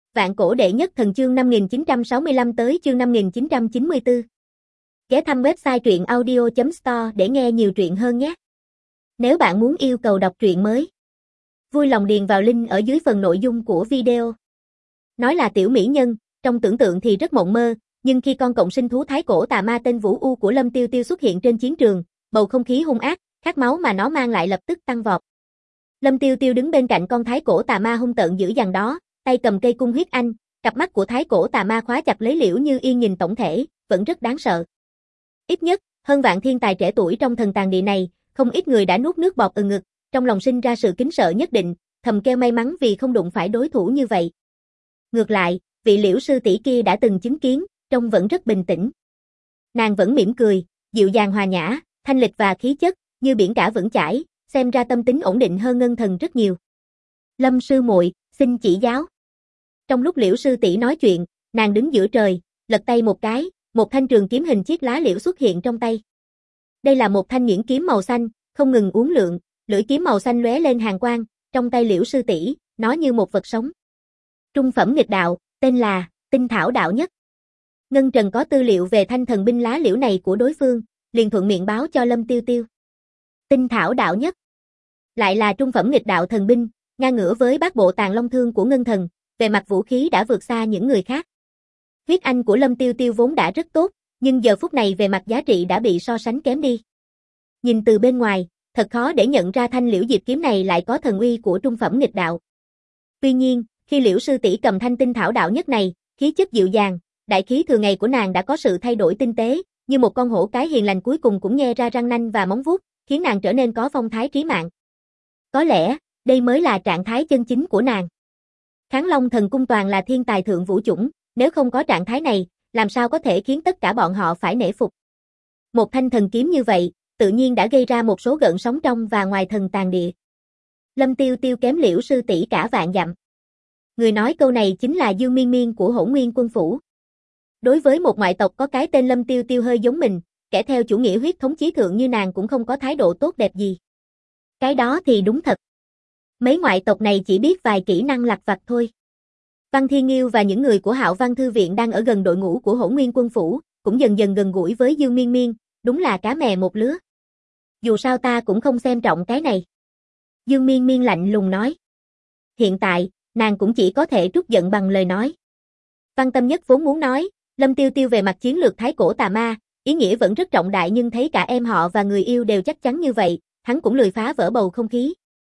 Vạn cổ đệ nhất thần chương 5965 tới chương 5994. Ghé thăm website truyện audio.store để nghe nhiều truyện hơn nhé. Nếu bạn muốn yêu cầu đọc truyện mới, vui lòng điền vào link ở dưới phần nội dung của video. Nói là tiểu mỹ nhân, trong tưởng tượng thì rất mộng mơ, nhưng khi con cộng sinh thú thái cổ tà ma tên Vũ U của Lâm Tiêu Tiêu xuất hiện trên chiến trường, bầu không khí hung ác, khát máu mà nó mang lại lập tức tăng vọt. Lâm Tiêu Tiêu đứng bên cạnh con thái cổ tà ma hung tợn dữ dằn đó, tay cầm cây cung huyết anh, cặp mắt của thái cổ tà ma khóa chặt lấy Liễu Như Yên nhìn tổng thể, vẫn rất đáng sợ. Ít nhất, hơn vạn thiên tài trẻ tuổi trong thần tàng địa này, không ít người đã nuốt nước bọt ngực, trong lòng sinh ra sự kính sợ nhất định, thầm kêu may mắn vì không đụng phải đối thủ như vậy. Ngược lại, vị Liễu sư tỷ kia đã từng chứng kiến, trông vẫn rất bình tĩnh. Nàng vẫn mỉm cười, dịu dàng hòa nhã, thanh lịch và khí chất, như biển cả vững chãi, xem ra tâm tính ổn định hơn Ngân Thần rất nhiều. Lâm sư muội, xin chỉ giáo. Trong lúc Liễu sư tỷ nói chuyện, nàng đứng giữa trời, lật tay một cái, một thanh trường kiếm hình chiếc lá liễu xuất hiện trong tay. Đây là một thanh nhuyễn kiếm màu xanh, không ngừng uốn lượn, lưỡi kiếm màu xanh lóe lên hàn quang, trong tay Liễu sư tỷ, nó như một vật sống. Trung phẩm nghịch đạo, tên là Tinh Thảo Đạo Nhất. Ngân Trần có tư liệu về thanh thần binh lá liễu này của đối phương, liền thuận miệng báo cho Lâm Tiêu Tiêu. Tinh Thảo Đạo Nhất, lại là trung phẩm nghịch đạo thần binh, ngang ngửa với bát bộ Tàng Long Thương của Ngân Thần, về mặt vũ khí đã vượt xa những người khác. Huyết anh của Lâm Tiêu Tiêu vốn đã rất tốt, nhưng giờ phút này về mặt giá trị đã bị so sánh kém đi. Nhìn từ bên ngoài, thật khó để nhận ra thanh liễu diệp kiếm này lại có thần uy của trung phẩm nghịch đạo. Tuy nhiên, khi Liễu sư tỷ cầm thanh Tinh Thảo Đạo Nhất này, khí chất dịu dàng, đại khí thường ngày của nàng đã có sự thay đổi tinh tế, như một con hổ cái hiền lành cuối cùng cũng nhe ra răng nanh và móng vuốt, khiến nàng trở nên có phong thái trí mạng. Có lẽ, đây mới là trạng thái chân chính của nàng. Kháng Long Thần Cung toàn là thiên tài thượng vũ chủng, nếu không có trạng thái này, làm sao có thể khiến tất cả bọn họ phải nể phục. Một thanh thần kiếm như vậy, tự nhiên đã gây ra một số gợn sóng trong và ngoài thần tàng địa. Lâm Tiêu Tiêu kém Liễu sư tỷ cả vạn dặm. Người nói câu này chính là Dương Miên Miên của Hỗn Nguyên Quân Phủ. Đối với một ngoại tộc có cái tên Lâm Tiêu Tiêu hơi giống mình, kẻ theo chủ nghĩa huyết thống chí thượng như nàng cũng không có thái độ tốt đẹp gì. Cái đó thì đúng thật. Mấy ngoại tộc này chỉ biết vài kỹ năng lặt vặt thôi. Văn Thiên Nghiêu và những người của Hạo Văn Thư Viện đang ở gần đội ngũ của Hỗn Nguyên Quân Phủ, cũng dần dần gần gũi với Dương Miên Miên, đúng là cá mè một lứa. Dù sao ta cũng không xem trọng cái này. Dương Miên Miên lạnh lùng nói. Hiện tại, nàng cũng chỉ có thể trút giận bằng lời nói. Văn Tâm Nhất vốn muốn nói, Lâm Tiêu Tiêu về mặt chiến lược thái cổ tà ma, ý nghĩa vẫn rất trọng đại nhưng thấy cả em họ và người yêu đều chắc chắn như vậy, hắn cũng lười phá vỡ bầu không khí.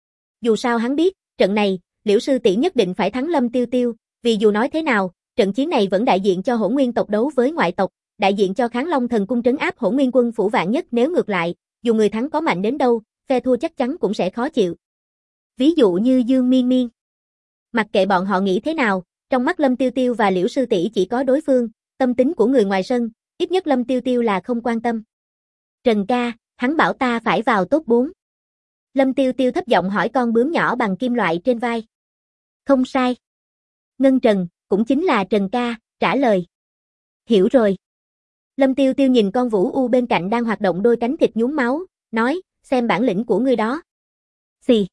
Dù sao hắn biết, trận này, Liễu sư tỷ nhất định phải thắng Lâm Tiêu Tiêu, vì dù nói thế nào, trận chiến này vẫn đại diện cho Hỗn Nguyên tộc đấu với ngoại tộc, đại diện cho Kháng Long Thần Cung trấn áp Hỗn Nguyên Quân Phủ vạn nhất, nếu ngược lại, dù người thắng có mạnh đến đâu, phe thua chắc chắn cũng sẽ khó chịu. Ví dụ như Dương Miên Miên. Mặc kệ bọn họ nghĩ thế nào, trong mắt Lâm Tiêu Tiêu và Liễu sư tỷ chỉ có đối phương, tâm tính của người ngoài sân, ít nhất Lâm Tiêu Tiêu là không quan tâm. Trần ca, hắn bảo ta phải vào top 4. Lâm Tiêu Tiêu thấp giọng hỏi con bướm nhỏ bằng kim loại trên vai. Không sai. Ngân Trần, cũng chính là Trần ca, trả lời. Hiểu rồi. Lâm Tiêu Tiêu nhìn con Vũ U bên cạnh đang hoạt động đôi cánh thịt nhuốm máu, nói, xem bản lĩnh của ngươi đó. Xì.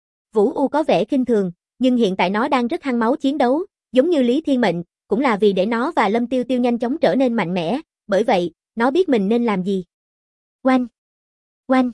Vũ U có vẻ khinh thường, nhưng hiện tại nó đang rất hăng máu chiến đấu, giống như Lý Thiên Mệnh, cũng là vì để nó và Lâm Tiêu Tiêu nhanh chóng trở nên mạnh mẽ, bởi vậy, nó biết mình nên làm gì. Oanh! Oanh!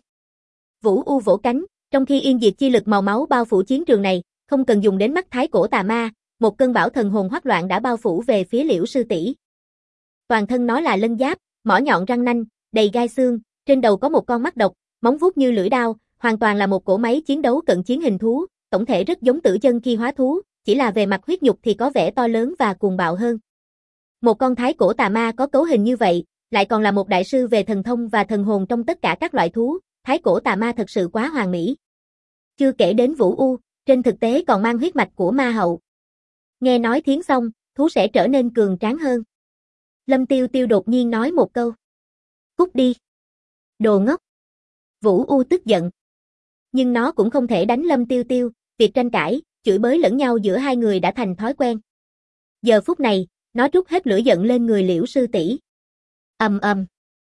Vũ U vỗ cánh, trong khi yên diệt chi lực màu máu bao phủ chiến trường này, không cần dùng đến mắt thái cổ tà ma, một cơn bão thần hồn hoắc loạn đã bao phủ về phía Liễu sư tỷ. Toàn thân nó là lân giáp, mỏ nhọn răng nanh, đầy gai xương, trên đầu có một con mắt độc, móng vuốt như lưỡi đao, hoàn toàn là một cỗ máy chiến đấu cận chiến hình thú, tổng thể rất giống Tử Chân khi hóa thú, chỉ là về mặt huyết nhục thì có vẻ to lớn và cuồng bạo hơn. Một con thái cổ tà ma có cấu hình như vậy, lại còn là một đại sư về thần thông và thần hồn trong tất cả các loại thú, thái cổ tà ma thật sự quá hoàn mỹ. Chưa kể đến Vũ U, trên thực tế còn mang huyết mạch của ma hậu. Nghe nói thiến xong, thú sẽ trở nên cường tráng hơn. Lâm Tiêu Tiêu đột nhiên nói một câu. Cút đi. Đồ ngốc. Vũ U tức giận. Nhưng nó cũng không thể đánh Lâm Tiêu Tiêu, việc tranh cãi, chửi bới lẫn nhau giữa hai người đã thành thói quen. Giờ phút này, nó trút hết lửa giận lên người Liễu sư tỷ. Ầm ầm.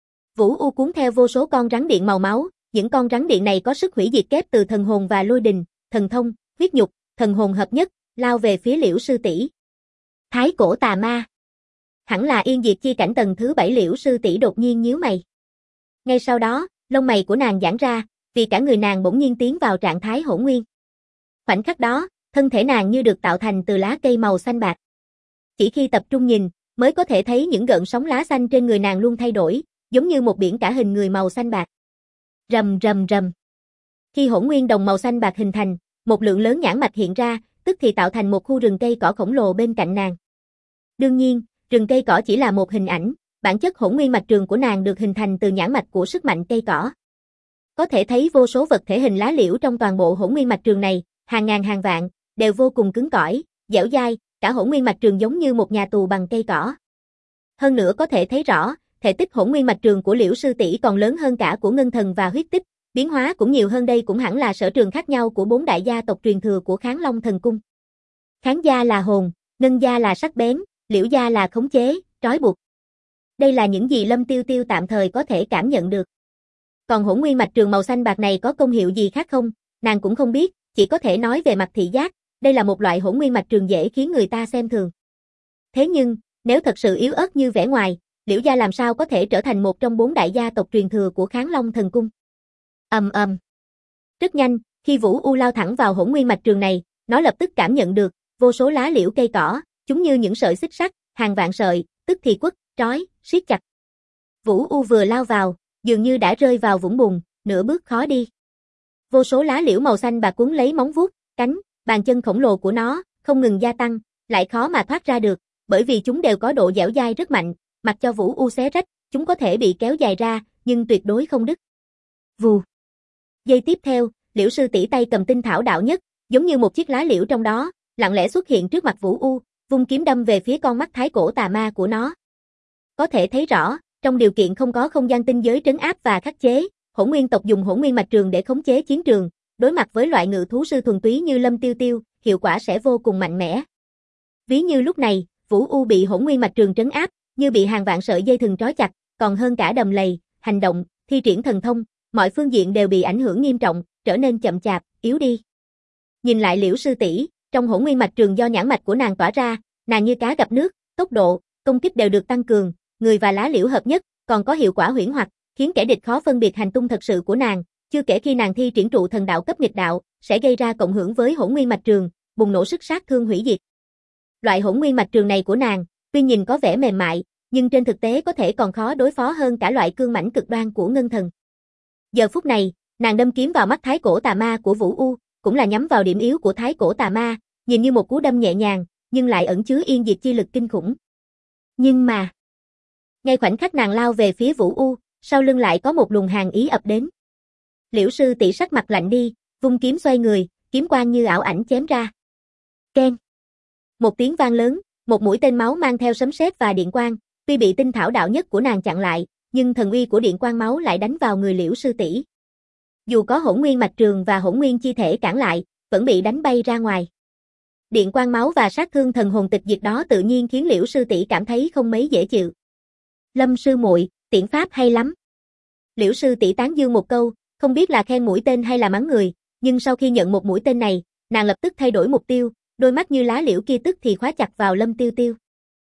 Vũ U cuốn theo vô số con rắn điện màu máu, những con rắn điện này có sức hủy diệt kép từ thần hồn và lôi đình, thần thông, huyết nhục, thần hồn hợp nhất, lao về phía Liễu sư tỷ. Thái cổ tà ma. Hẳn là yên diệt chi cảnh tầng thứ 7. Liễu sư tỷ đột nhiên nhíu mày. Ngay sau đó, lông mày của nàng giãn ra, vì cả người nàng bỗng nhiên tiến vào trạng thái hỗn nguyên. Khoảnh khắc đó, thân thể nàng như được tạo thành từ lá cây màu xanh bạc. Chỉ khi tập trung nhìn, mới có thể thấy những gợn sóng lá xanh trên người nàng luôn thay đổi, giống như một biển cả hình người màu xanh bạc. Rầm rầm rầm. Khi hỗn nguyên đồng màu xanh bạc hình thành, một lượng lớn nhãn mạch hiện ra, tức thì tạo thành một khu rừng cây cỏ khổng lồ bên cạnh nàng. Đương nhiên, rừng cây cỏ chỉ là một hình ảnh, bản chất hỗn nguyên mạch trường của nàng được hình thành từ nhãn mạch của sức mạnh cây cỏ. Có thể thấy vô số vật thể hình lá liễu trong toàn bộ hỗn nguyên mạch trường này, hàng ngàn hàng vạn, đều vô cùng cứng cỏi, dẻo dai, cả hỗn nguyên mạch trường giống như một nhà tù bằng cây cỏ. Hơn nữa có thể thấy rõ, thể tích hỗn nguyên mạch trường của Liễu sư tỷ còn lớn hơn cả của Ngân Thần và Huyết Tích, biến hóa cũng nhiều hơn. Đây cũng hẳn là sở trường khác nhau của 4 đại gia tộc truyền thừa của Kháng Long Thần Cung. Kháng gia là hồn, Ngân gia là sắc bén, Liễu gia là khống chế, trói buộc. Đây là những gì Lâm Tiêu Tiêu tạm thời có thể cảm nhận được. Còn hỗn nguyên mạch trường màu xanh bạc này có công hiệu gì khác không, nàng cũng không biết, chỉ có thể nói về mặt thị giác, đây là một loại hỗn nguyên mạch trường dễ khiến người ta xem thường. Thế nhưng, nếu thật sự yếu ớt như vẻ ngoài, Liễu gia làm sao có thể trở thành một trong 4 đại gia tộc truyền thừa của Kháng Long Thần Cung. Ầm ầm. Rất nhanh, khi Vũ U lao thẳng vào hỗn nguyên mạch trường này, nó lập tức cảm nhận được vô số lá liễu cây cỏ, chúng như những sợi xích sắt, hàng vạn sợi, tức thì quất, trói, siết chặt. Vũ U vừa lao vào, dường như đã rơi vào vũng bùn, nửa bước khó đi. Vô số lá liễu màu xanh bạc cuốn lấy móng vuốt, cánh, bàn chân khổng lồ của nó, không ngừng gia tăng, lại khó mà thoát ra được, bởi vì chúng đều có độ dẻo dai rất mạnh, mặc cho Vũ U xé rách, chúng có thể bị kéo dài ra, nhưng tuyệt đối không đứt. Vù. Giây tiếp theo, Liễu sư tỷ tay cầm tinh thảo đạo nhất, giống như một chiếc lá liễu trong đó, lặng lẽ xuất hiện trước mặt Vũ U, vung kiếm đâm về phía con mắt thái cổ tà ma của nó. Có thể thấy rõ, trong điều kiện không có không gian tinh giới trấn áp và khắc chế, hỗn nguyên tộc dùng hỗn nguyên mạch trường để khống chế chiến trường, đối mặt với loại ngự thú sư thuần túy như Lâm Tiêu Tiêu, hiệu quả sẽ vô cùng mạnh mẽ. Ví như lúc này, Vũ U bị hỗn nguyên mạch trường trấn áp, như bị hàng vạn sợi dây thừng trói chặt, còn hơn cả đầm lầy, hành động, thi triển thần thông, mọi phương diện đều bị ảnh hưởng nghiêm trọng, trở nên chậm chạp, yếu đi. Nhìn lại Liễu sư tỷ, trong hỗn nguyên mạch trường do nhãn mạch của nàng tỏa ra, nàng như cá gặp nước, tốc độ, công kích đều được tăng cường, người và lá liễu hợp nhất, còn có hiệu quả huyễn hoặc, khiến kẻ địch khó phân biệt hành tung thật sự của nàng, chưa kể khi nàng thi triển trụ thần đạo cấp nghịch đạo, sẽ gây ra cộng hưởng với hỗn nguyên mạch trường, bùng nổ sức sát thương hủy diệt. Loại hỗn nguyên mạch trường này của nàng, tuy nhìn có vẻ mềm mại, nhưng trên thực tế có thể còn khó đối phó hơn cả loại cương mãnh cực đoan của Ngân Thần. Giờ phút này, nàng đâm kiếm vào mắt thái cổ tà ma của Vũ U, cũng là nhắm vào điểm yếu của thái cổ tà ma, nhìn như một cú đâm nhẹ nhàng, nhưng lại ẩn chứa yên diệt chi lực kinh khủng. Nhưng mà, ngay khoảnh khắc nàng lao về phía Vũ U, sau lưng lại có một luồng hàn ý ập đến. Liễu sư tỷ sắc mặt lạnh đi, vung kiếm xoay người, kiếm quang như ảo ảnh chém ra. Keng. Một tiếng vang lớn, một mũi tên máu mang theo sấm sét và điện quang, tuy bị tinh thảo đạo nhất của nàng chặn lại, nhưng thần uy của điện quang máu lại đánh vào người Liễu sư tỷ. Dù có hỗn nguyên mạch trường và hỗn nguyên chi thể cản lại, vẫn bị đánh bay ra ngoài. Điện quang máu và sát thương thần hồn tịch diệt đó tự nhiên khiến Liễu sư tỷ cảm thấy không mấy dễ chịu. Lâm sư muội, tiễn pháp hay lắm. Liễu sư tỷ tán dương một câu, không biết là khen mũi tên hay là mắng người, nhưng sau khi nhận một mũi tên này, nàng lập tức thay đổi mục tiêu, đôi mắt như lá liễu kia tức thì khóa chặt vào Lâm Tiêu Tiêu.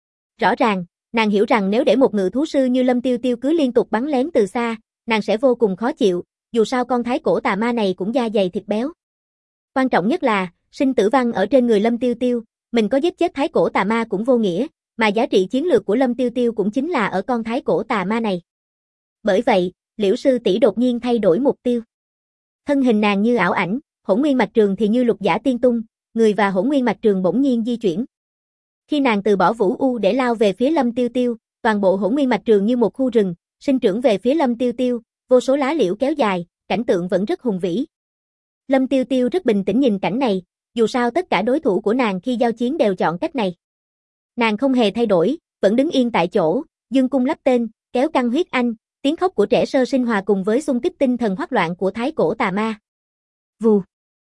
Rõ ràng, nàng hiểu rằng nếu để một ngự thú sư như Lâm Tiêu Tiêu cứ liên tục bắn lén từ xa, nàng sẽ vô cùng khó chịu, dù sao con thái cổ tà ma này cũng da dày thịt béo. Quan trọng nhất là, sinh tử văn ở trên người Lâm Tiêu Tiêu, mình có giết chết thái cổ tà ma cũng vô nghĩa, mà giá trị chiến lược của Lâm Tiêu Tiêu cũng chính là ở con thái cổ tà ma này. Bởi vậy, Liễu sư tỷ đột nhiên thay đổi mục tiêu. Thân hình nàng như ảo ảnh, hỗn nguyên mạch trường thì như lục giả tiên tung, người và hỗn nguyên mạch trường bỗng nhiên di chuyển. Khi nàng từ bỏ Vũ U để lao về phía Lâm Tiêu Tiêu, toàn bộ hỗn nguyên mạch trường như một khu rừng, sinh trưởng về phía Lâm Tiêu Tiêu, vô số lá liễu kéo dài, cảnh tượng vẫn rất hùng vĩ. Lâm Tiêu Tiêu rất bình tĩnh nhìn cảnh này, dù sao tất cả đối thủ của nàng khi giao chiến đều chọn cách này. Nàng không hề thay đổi, vẫn đứng yên tại chỗ, dương cung lắp tên, kéo căng huyết anh, tiếng khóc của trẻ sơ sinh hòa cùng với xung kích tinh thần hoắc loạn của thái cổ tà ma. Vù.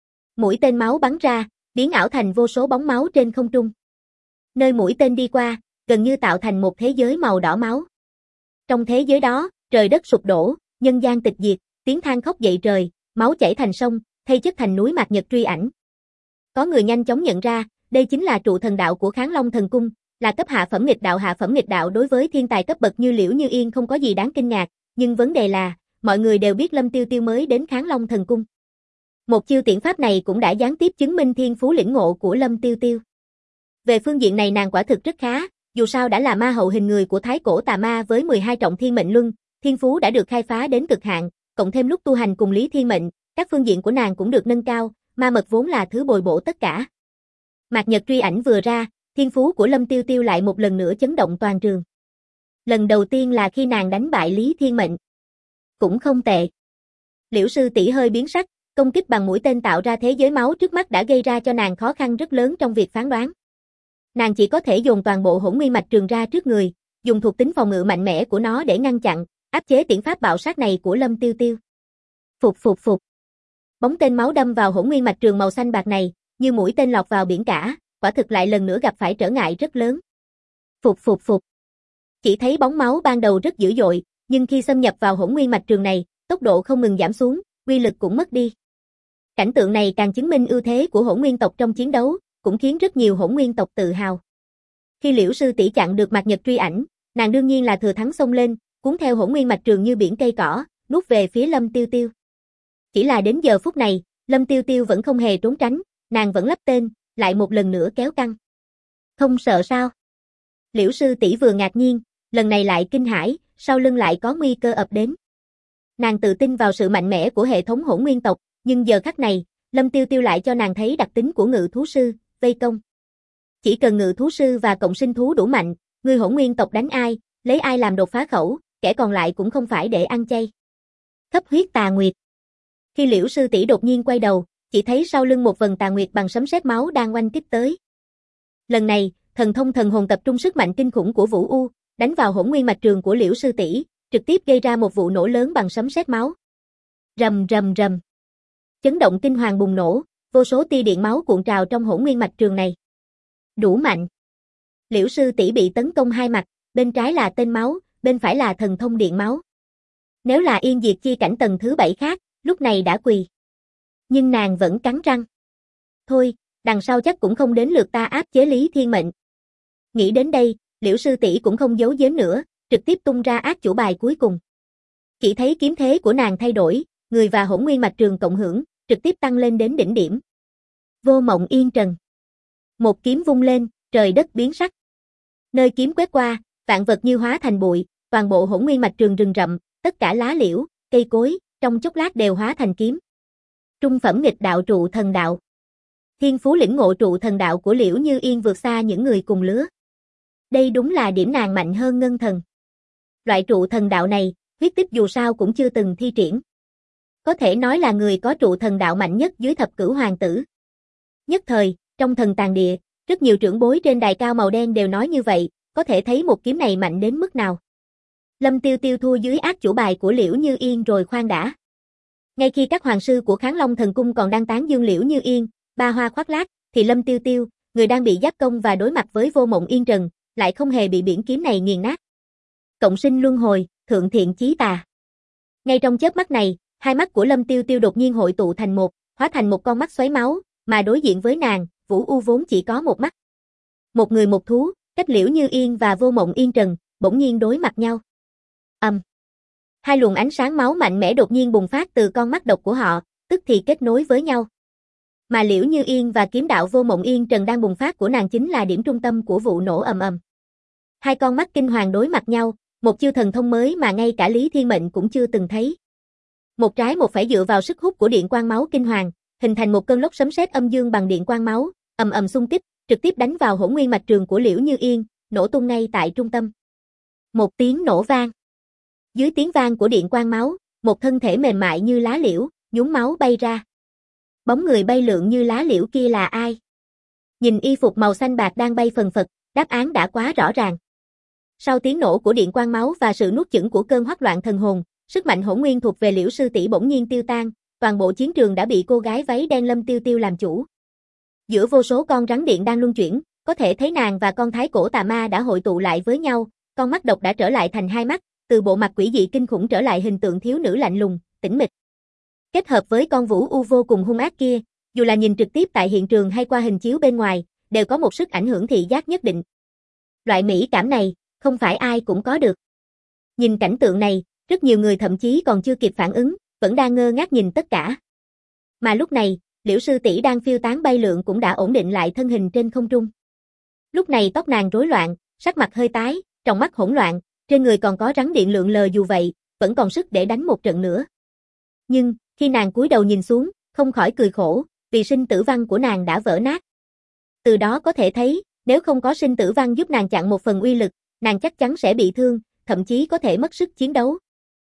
Mũi tên máu bắn ra, biến ảo thành vô số bóng máu trên không trung. Nơi mũi tên đi qua, gần như tạo thành một thế giới màu đỏ máu. Trong thế giới đó, trời đất sụp đổ, nhân gian tịch diệt, tiếng than khóc dậy trời, máu chảy thành sông, thay chất thành núi mạc nhật truy ảnh. Có người nhanh chóng nhận ra, đây chính là trụ thần đạo của Kháng Long Thần Cung, Là cấp hạ phẩm nghịch đạo đối với thiên tài cấp bậc như Liễu Như Yên không có gì đáng kinh ngạc, nhưng vấn đề là, mọi người đều biết Lâm Tiêu Tiêu mới đến Kháng Long Thần Cung. Một chiêu tiễn pháp này cũng đã gián tiếp chứng minh thiên phú lĩnh ngộ của Lâm Tiêu Tiêu. Về phương diện này nàng quả thực rất khá, dù sao đã là ma hậu hình người của thái cổ tà ma với 12 trọng thiên mệnh luân, thiên phú đã được khai phá đến cực hạn, cộng thêm lúc tu hành cùng Lý Thiên Mệnh, các phương diện của nàng cũng được nâng cao, ma mật vốn là thứ bồi bổ tất cả. Mạc Nhật truy ảnh vừa ra, thiên phú của Lâm Tiêu Tiêu lại một lần nữa chấn động toàn trường. Lần đầu tiên là khi nàng đánh bại Lý Thiên Mệnh. Cũng không tệ. Liễu sư tỷ hơi biến sắc, công kích bằng mũi tên tạo ra thế giới máu trước mắt đã gây ra cho nàng khó khăn rất lớn trong việc phán đoán. Nàng chỉ có thể dồn toàn bộ hỗn nguyên mạch trường ra trước người, dùng thuộc tính phòng ngự mạnh mẽ của nó để ngăn chặn, áp chế tiễn pháp bạo sát này của Lâm Tiêu Tiêu. Phục. Bóng tên máu đâm vào hỗn nguyên mạch trường màu xanh bạc này, như mũi tên lọt vào biển cả, quả thực lại lần nữa gặp phải trở ngại rất lớn. Phục. Chỉ thấy bóng máu ban đầu rất dữ dội, nhưng khi xâm nhập vào hỗn nguyên mạch trường này, tốc độ không ngừng giảm xuống, uy lực cũng mất đi. Cảnh tượng này càng chứng minh ưu thế của hỗn nguyên tộc trong chiến đấu, cũng khiến rất nhiều hỗn nguyên tộc tự hào. Khi Liễu sư tỷ chặn được Mạc Nhật truy ảnh, nàng đương nhiên là thừa thắng xông lên, cuốn theo hỗn nguyên mạch trường như biển cây cỏ, nuốt về phía Lâm Tiêu Tiêu. Chỉ là đến giờ phút này, Lâm Tiêu Tiêu vẫn không hề trốn tránh, nàng vẫn lắp tên, lại một lần nữa kéo căng. Không sợ sao? Liễu sư tỷ vừa ngạc nhiên, lần này lại kinh hãi, sau lưng lại có nguy cơ ập đến. Nàng tự tin vào sự mạnh mẽ của hệ thống hỗn nguyên tộc, nhưng giờ khắc này, Lâm Tiêu Tiêu lại cho nàng thấy đặc tính của ngự thú sư, vây công. Chỉ cần ngự thú sư và cộng sinh thú đủ mạnh, người hỗn nguyên tộc đánh ai, lấy ai làm đột phá khẩu, kẻ còn lại cũng không phải để ăn chay. Khắp huyết tà nguyệt. Khi Liễu sư tỷ đột nhiên quay đầu, chỉ thấy sau lưng một vần tà nguyệt bằng sấm sét máu đang oanh kích tới. Lần này, thần thông thần hồn tập trung sức mạnh kinh khủng của Vũ U, đánh vào hỗn nguyên mạch trường của Liễu sư tỷ, trực tiếp gây ra một vụ nổ lớn bằng sấm sét máu. Rầm. Chấn động kinh hoàng bùng nổ, vô số tia điện máu cuộn trào trong hỗn nguyên mạch trường này. Đủ mạnh. Liễu sư tỷ bị tấn công hai mặt, bên trái là tên máu, bên phải là thần thông điện máu. Nếu là Yên Diệt chi cảnh tầng thứ 7 khác, lúc này đã quỳ. Nhưng nàng vẫn cắn răng. Thôi, đằng sau chắc cũng không đến lượt ta áp chế Lý Thiên Mệnh. Nghĩ đến đây, Liễu sư tỷ cũng không giấu giếm nữa, trực tiếp tung ra ác chủ bài cuối cùng. Chỉ thấy kiếm thế của nàng thay đổi, người và hỗn nguyên mạch trường cộng hưởng, trực tiếp tăng lên đến đỉnh điểm. Vô Mộng Yên Trần. Một kiếm vung lên, trời đất biến sắc. Nơi kiếm quét qua, vạn vật như hóa thành bụi, toàn bộ hỗn nguyên mạch trường rừng rậm, tất cả lá liễu, cây cối, trong chốc lát đều hóa thành kiếm. Trung phẩm nghịch đạo trụ thần đạo. Thiên phú lĩnh ngộ trụ thần đạo của Liễu Như Yên vượt xa những người cùng lứa. Đây đúng là điểm nàng mạnh hơn ngân thần. Loại trụ thần đạo này, huyết tích dù sao cũng chưa từng thi triển. Có thể nói là người có trụ thần đạo mạnh nhất dưới thập cửu hoàng tử. Nhất thời, trong thần tàng địa, rất nhiều trưởng bối trên đài cao màu đen đều nói như vậy, có thể thấy một kiếm này mạnh đến mức nào. Lâm Tiêu Tiêu thua dưới ác chủ bài của Liễu Như Yên rồi khoan đã. Ngay khi các hoàng sư của Kháng Long Thần Cung còn đang tán dương Liễu Như Yên, ba hoa khoác lác, thì Lâm Tiêu Tiêu, người đang bị giáp công và đối mặt với Vô Mộng Yên Trần, lại không hề bị biển kiếm này nghiền nát. Cộng sinh luân hồi, thượng thiện chí tà. Ngay trong chớp mắt này, hai mắt của Lâm Tiêu Tiêu đột nhiên hội tụ thành một, hóa thành một con mắt xoáy máu, mà đối diện với nàng, Vũ U vốn chỉ có một mắt. Một người một thú, cách Liễu Như Yên và Vô Mộng Yên Trần, bỗng nhiên đối mặt nhau. Hai luồng ánh sáng máu mạnh mẽ đột nhiên bùng phát từ con mắt độc của họ, tức thì kết nối với nhau. Mà Liễu Như Yên và kiếm đạo Vô Mộng Yên Trần đang bùng phát của nàng chính là điểm trung tâm của vụ nổ ầm. Hai con mắt kinh hoàng đối mặt nhau, một chiêu thần thông mới mà ngay cả Lý Thiên Mệnh cũng chưa từng thấy. Một trái một phải dựa vào sức hút của điện quang máu kinh hoàng, hình thành một cơn lốc sấm sét âm dương bằng điện quang máu, ầm xung kích, trực tiếp đánh vào hỗn nguyên mạch trường của Liễu Như Yên, nổ tung ngay tại trung tâm. Một tiếng nổ vang. Dưới tiếng vang của điện quang máu, một thân thể mềm mại như lá liễu, nhúng máu bay ra. Bóng người bay lượn như lá liễu kia là ai? Nhìn y phục màu xanh bạc đang bay phần phật, đáp án đã quá rõ ràng. Sau tiếng nổ của điện quang máu và sự nuốt chửng của cơn hoắc loạn thần hồn, sức mạnh hỗn nguyên thuộc về Liễu sư tỷ bỗng nhiên tiêu tan, toàn bộ chiến trường đã bị cô gái váy đen Lâm Tiêu Tiêu làm chủ. Giữa vô số con rắn điện đang luân chuyển, có thể thấy nàng và con thái cổ tà ma đã hội tụ lại với nhau, con mắt độc đã trở lại thành hai mắt, từ bộ mặt quỷ dị kinh khủng trở lại hình tượng thiếu nữ lạnh lùng, tĩnh mịch. Kết hợp với con Vũ U vô cùng hung ác kia, dù là nhìn trực tiếp tại hiện trường hay qua hình chiếu bên ngoài, đều có một sức ảnh hưởng thị giác nhất định. loại mỹ cảm này, không phải ai cũng có được. Nhìn cảnh tượng này, rất nhiều người thậm chí còn chưa kịp phản ứng, vẫn đang ngơ ngác nhìn tất cả. Mà lúc này, Liễu sư tỷ đang phiêu tán bay lượn cũng đã ổn định lại thân hình trên không trung. Lúc này tóc nàng rối loạn, sắc mặt hơi tái, trong mắt hỗn loạn, trên người còn có rắn điện lượn lờ, dù vậy, vẫn còn sức để đánh một trận nữa. Nhưng, khi nàng cúi đầu nhìn xuống, không khỏi cười khổ, vì sinh tử văn của nàng đã vỡ nát. Từ đó có thể thấy, nếu không có sinh tử văn giúp nàng chặn một phần uy lực, nàng chắc chắn sẽ bị thương, thậm chí có thể mất sức chiến đấu.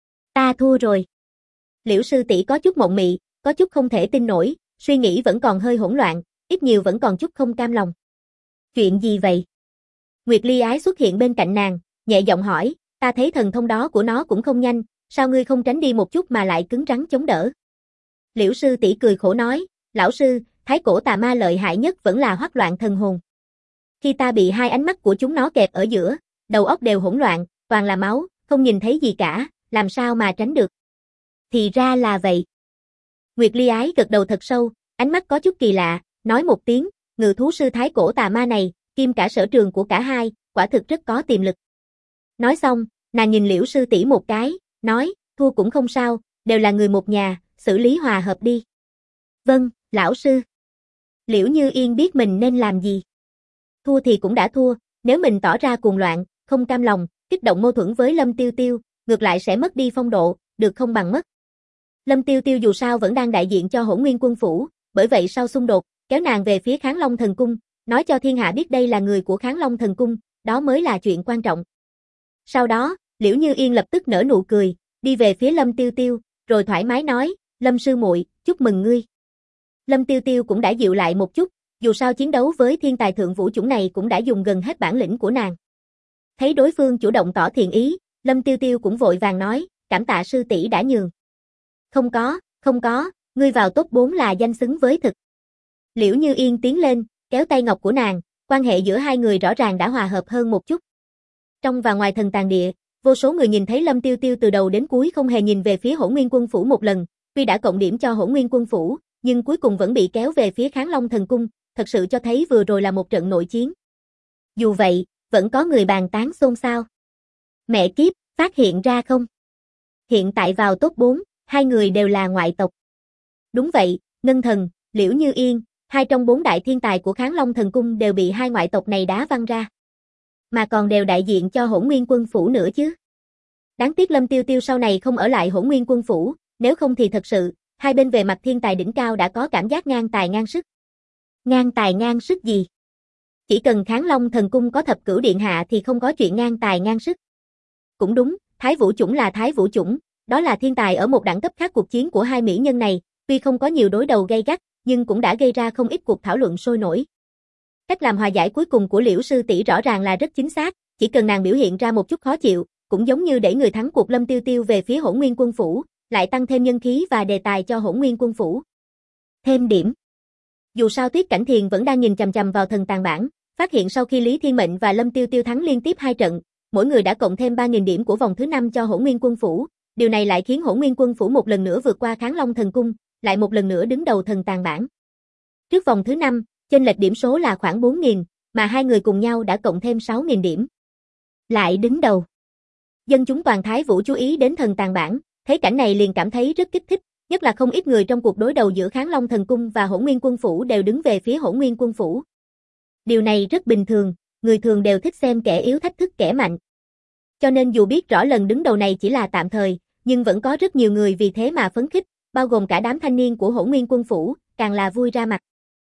Ta thua rồi. Liễu sư tỷ có chút mộng mị, có chút không thể tin nổi, suy nghĩ vẫn còn hơi hỗn loạn, ít nhiều vẫn còn chút không cam lòng. Chuyện gì vậy? Nguyệt Ly Ái xuất hiện bên cạnh nàng, nhẹ giọng hỏi, ta thấy thần thông đó của nó cũng không nhanh, sao ngươi không tránh đi một chút mà lại cứng rắn chống đỡ? Liễu sư tỷ cười khổ nói, lão sư, thái cổ tà ma lợi hại nhất vẫn là hoắc loạn thần hồn. Khi ta bị hai ánh mắt của chúng nó kẹp ở giữa, đầu óc đều hỗn loạn, toàn là máu, không nhìn thấy gì cả, làm sao mà tránh được? Thì ra là vậy. Nguyệt Ly Ái gật đầu thật sâu, ánh mắt có chút kỳ lạ, nói một tiếng, ngự thú sư thái cổ tà ma này, kim cả sở trường của cả hai, quả thực rất có tiềm lực. Nói xong, nàng nhìn Liễu sư tỷ một cái, nói, thua cũng không sao, đều là người một nhà, xử lý hòa hợp đi. Vâng, lão sư. Liễu Như Yên biết mình nên làm gì. Thua thì cũng đã thua, nếu mình tỏ ra cuồng loạn, không cam lòng, kích động mâu thuẫn với Lâm Tiêu Tiêu, ngược lại sẽ mất đi phong độ, được không bằng mất. Lâm Tiêu Tiêu dù sao vẫn đang đại diện cho Hỗn Nguyên Quân phủ, bởi vậy sau xung đột, kéo nàng về phía Kháng Long Thần Cung, nói cho thiên hạ biết đây là người của Kháng Long Thần Cung, đó mới là chuyện quan trọng. Sau đó, Liễu Như Yên lập tức nở nụ cười, đi về phía Lâm Tiêu Tiêu, rồi thoải mái nói, Lâm sư muội, chúc mừng ngươi. Lâm Tiêu Tiêu cũng đã dịu lại một chút, dù sao chiến đấu với thiên tài thượng vũ chủng này cũng đã dùng gần hết bản lĩnh của nàng. Thấy đối phương chủ động tỏ thiện ý, Lâm Tiêu Tiêu cũng vội vàng nói, cảm tạ sư tỷ đã nhường. Không có, ngươi vào top 4 là danh xứng với thực. Liễu Như Yên tiến lên, kéo tay ngọc của nàng, quan hệ giữa hai người rõ ràng đã hòa hợp hơn một chút. Trong và ngoài thần tàng địa, vô số người nhìn thấy Lâm Tiêu Tiêu từ đầu đến cuối không hề nhìn về phía Hỗn Nguyên Quân phủ một lần, tuy đã cộng điểm cho Hỗn Nguyên Quân phủ, nhưng cuối cùng vẫn bị kéo về phía Kháng Long Thần Cung, thật sự cho thấy vừa rồi là một trận nội chiến. Dù vậy, vẫn có người bàn tán xôn xao. Mẹ kiếp, phát hiện ra không? Hiện tại vào top 4, hai người đều là ngoại tộc. Đúng vậy, Ngân Thần, Liễu Như Yên, hai trong 4 đại thiên tài của Kháng Long Thần Cung đều bị hai ngoại tộc này đá văng ra. Mà còn đều đại diện cho Hỗn Nguyên Quân phủ nữa chứ. Đáng tiếc Lâm Tiêu Tiêu sau này không ở lại Hỗn Nguyên Quân phủ, nếu không thì thật sự, hai bên về mặt thiên tài đỉnh cao đã có cảm giác ngang tài ngang sức. Ngang tài ngang sức gì? Chỉ cần Kháng Long Thần Cung có thập cửu điện hạ thì không có chuyện ngang tài ngang sức. Cũng đúng, Thái Vũ chủng là Thái Vũ chủng, đó là thiên tài ở một đẳng cấp khác. Cuộc chiến của hai mỹ nhân này, tuy không có nhiều đối đầu gay gắt, nhưng cũng đã gây ra không ít cuộc thảo luận sôi nổi. Cách làm hòa giải cuối cùng của Liễu sư tỷ rõ ràng là rất chính xác, chỉ cần nàng biểu hiện ra một chút khó chịu, cũng giống như để người thắng cuộc Lâm Tiêu Tiêu về phía Hỗn Nguyên Quân phủ, lại tăng thêm nhân khí và đề tài cho Hỗn Nguyên Quân phủ. Thêm điểm. Dù sao Tuyết Cảnh Thiền vẫn đang nhìn chằm chằm vào thần tàng bảng, phát hiện sau khi Lý Thiên Mệnh và Lâm Tiêu Tiêu thắng liên tiếp 2 trận, mỗi người đã cộng thêm 3.000 điểm của vòng thứ 5 cho Hỗn Nguyên Quân phủ, điều này lại khiến Hỗn Nguyên Quân phủ một lần nữa vượt qua Kháng Long Thần Cung, lại một lần nữa đứng đầu thần tàng bảng. Trước vòng thứ 5, chênh lệch điểm số là khoảng 4.000, mà hai người cùng nhau đã cộng thêm 6.000 điểm. Lại đứng đầu. Dân chúng toàn Thái Vũ chú ý đến thần tàng bảng, thấy cảnh này liền cảm thấy rất kích thích, nhất là không ít người trong cuộc đối đầu giữa Kháng Long Thần Cung và Hỗn Nguyên Quân phủ đều đứng về phía Hỗn Nguyên Quân phủ. Điều này rất bình thường, người thường đều thích xem kẻ yếu thách thức kẻ mạnh. Cho nên dù biết rõ lần đứng đầu này chỉ là tạm thời, nhưng vẫn có rất nhiều người vì thế mà phấn khích, bao gồm cả đám thanh niên của Hỗn Nguyên Quân phủ, càng là vui ra mặt.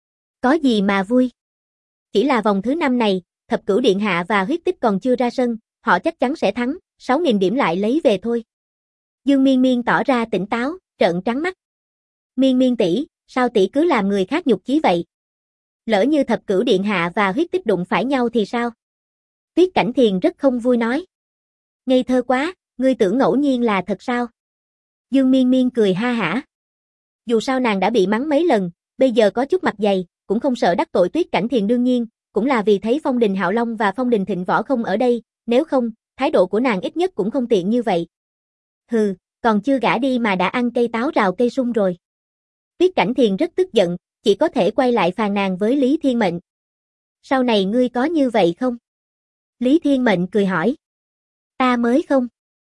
Có gì mà vui? Chỉ là vòng thứ 5 này, Thập Cửu Điện Hạ và Huyết Tích còn chưa ra sân, họ chắc chắn sẽ thắng, 6.000 điểm lại lấy về thôi. Dương Miên Miên tỏ ra tỉnh táo, trợn trắng mắt. Miên Miên tỷ, sao tỷ cứ làm người khác nhục chí vậy? Lỡ như Thập Cửu Điện Hạ và Huyết Tích đụng phải nhau thì sao? Tuyết Cảnh Thiền rất không vui nói. Ngây thơ quá, ngươi tưởng ngẫu nhiên là thật sao? Dương Miên Miên cười ha hả. Dù sao nàng đã bị mắng mấy lần, bây giờ có chút mặt dày, cũng không sợ đắc tội Tuyết Cảnh Thiền, đương nhiên, cũng là vì thấy Phong Đình Hạo Long và Phong Đình Thịnh Võ không ở đây, nếu không, thái độ của nàng ít nhất cũng không tiện như vậy. Hừ, còn chưa gả đi mà đã ăn cây táo rào cây sung rồi. Tuyết Cảnh Thiền rất tức giận, chỉ có thể quay lại phàn nàn với Lý Thiên Mệnh. Sau này ngươi có như vậy không? Lý Thiên Mệnh cười hỏi. Ta mới không.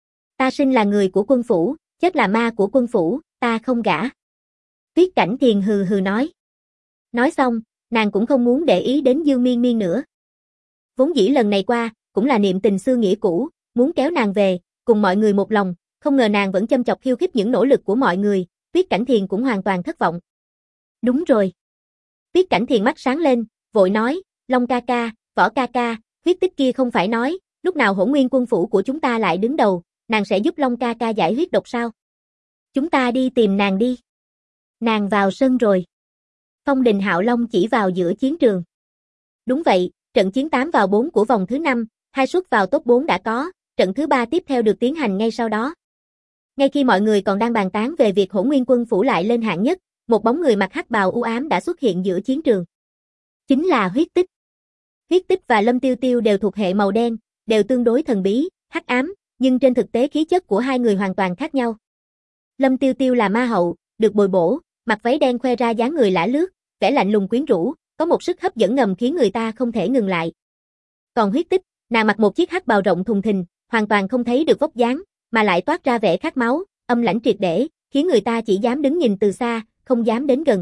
Ta sinh là người của quân phủ, chết là ma của quân phủ, ta không gả. Tuyết Cảnh Thiền hừ hừ nói. Nói xong, nàng cũng không muốn để ý đến Dương Miên Miên nữa. Vốn dĩ lần này qua, cũng là niệm tình xưa nghĩa cũ, muốn kéo nàng về, cùng mọi người một lòng, không ngờ nàng vẫn châm chọc khiêu khích những nỗ lực của mọi người, Tuyết Cảnh Thiền cũng hoàn toàn thất vọng. Đúng rồi. Tuyết Cảnh Thiền mắt sáng lên, vội nói, Long ca ca, Võ ca ca, huyết tích kia không phải nói, lúc nào Hỗn Nguyên quân phủ của chúng ta lại đứng đầu, nàng sẽ giúp Long ca ca giải huyết độc sao? Chúng ta đi tìm nàng đi. Nàng vào sân rồi. Phong Đình Hạo Long chỉ vào giữa chiến trường. Đúng vậy, trận chiến 8 vào 4 của vòng thứ 5, 2 suất vào top 4 đã có, trận thứ 3 tiếp theo được tiến hành ngay sau đó. Ngay khi mọi người còn đang bàn tán về việc Hỗn Nguyên quân phủ lại lên hạng nhất, một bóng người mặc hắc bào u ám đã xuất hiện giữa chiến trường. Chính là Huyết Tích. Huyết Tích và Lâm Tiêu Tiêu đều thuộc hệ màu đen, đều tương đối thần bí, hắc ám, nhưng trên thực tế khí chất của hai người hoàn toàn khác nhau. Lâm Tiêu Tiêu là ma hậu, được bồi bổ, mặc váy đen khoe ra dáng người lả lướt, vẻ lạnh lùng quyến rũ, có một sức hấp dẫn ngầm khiến người ta không thể ngừng lại. Còn Huyết Tích, nàng mặc một chiếc hắc bào rộng thùng thình, hoàn toàn không thấy được vóc dáng, mà lại toát ra vẻ khát máu, âm lãnh triệt để, khiến người ta chỉ dám đứng nhìn từ xa, không dám đến gần.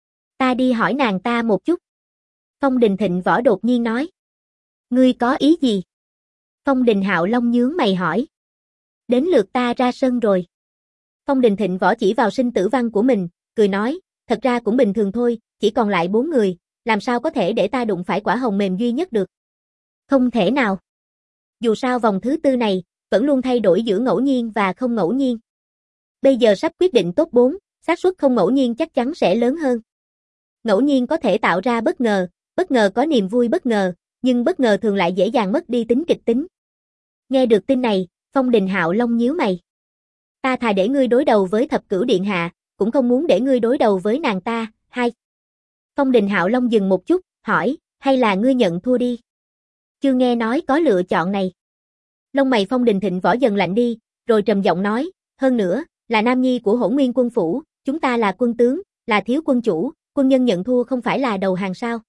Ta đi hỏi nàng ta một chút. Phong Đình Thịnh Võ đột nhiên nói. Ngươi có ý gì? Phong Đình Hạo Long nhướng mày hỏi. Đến lượt ta ra sân rồi. Phong Đình Thịnh Võ chỉ vào sinh tử văn của mình, cười nói, thật ra cũng bình thường thôi, chỉ còn lại 4 người, làm sao có thể để ta đụng phải quả hồng mềm duy nhất được. Không thể nào. Dù sao vòng thứ 4 này, vẫn luôn thay đổi giữa ngẫu nhiên và không ngẫu nhiên. Bây giờ sắp quyết định top 4, xác suất không ngẫu nhiên chắc chắn sẽ lớn hơn. Ngẫu nhiên có thể tạo ra bất ngờ có niềm vui bất ngờ, nhưng bất ngờ thường lại dễ dàng mất đi tính kịch tính. Nghe được tin này, Phong Đình Hạo Long nhíu mày. Ta thà để ngươi đối đầu với Thập Cửu Điện Hạ, cũng không muốn để ngươi đối đầu với nàng ta. Hai. Phong Đình Hạo Long dừng một chút, hỏi, hay là ngươi nhận thua đi? Chưa nghe nói có lựa chọn này. Lông mày Phong Đình Thịnh Võ dần lạnh đi, rồi trầm giọng nói, hơn nữa, là nam nhi của Hỗn Nguyên quân phủ, chúng ta là quân tướng, là thiếu quân chủ, quân nhân nhận thua không phải là đầu hàng sao?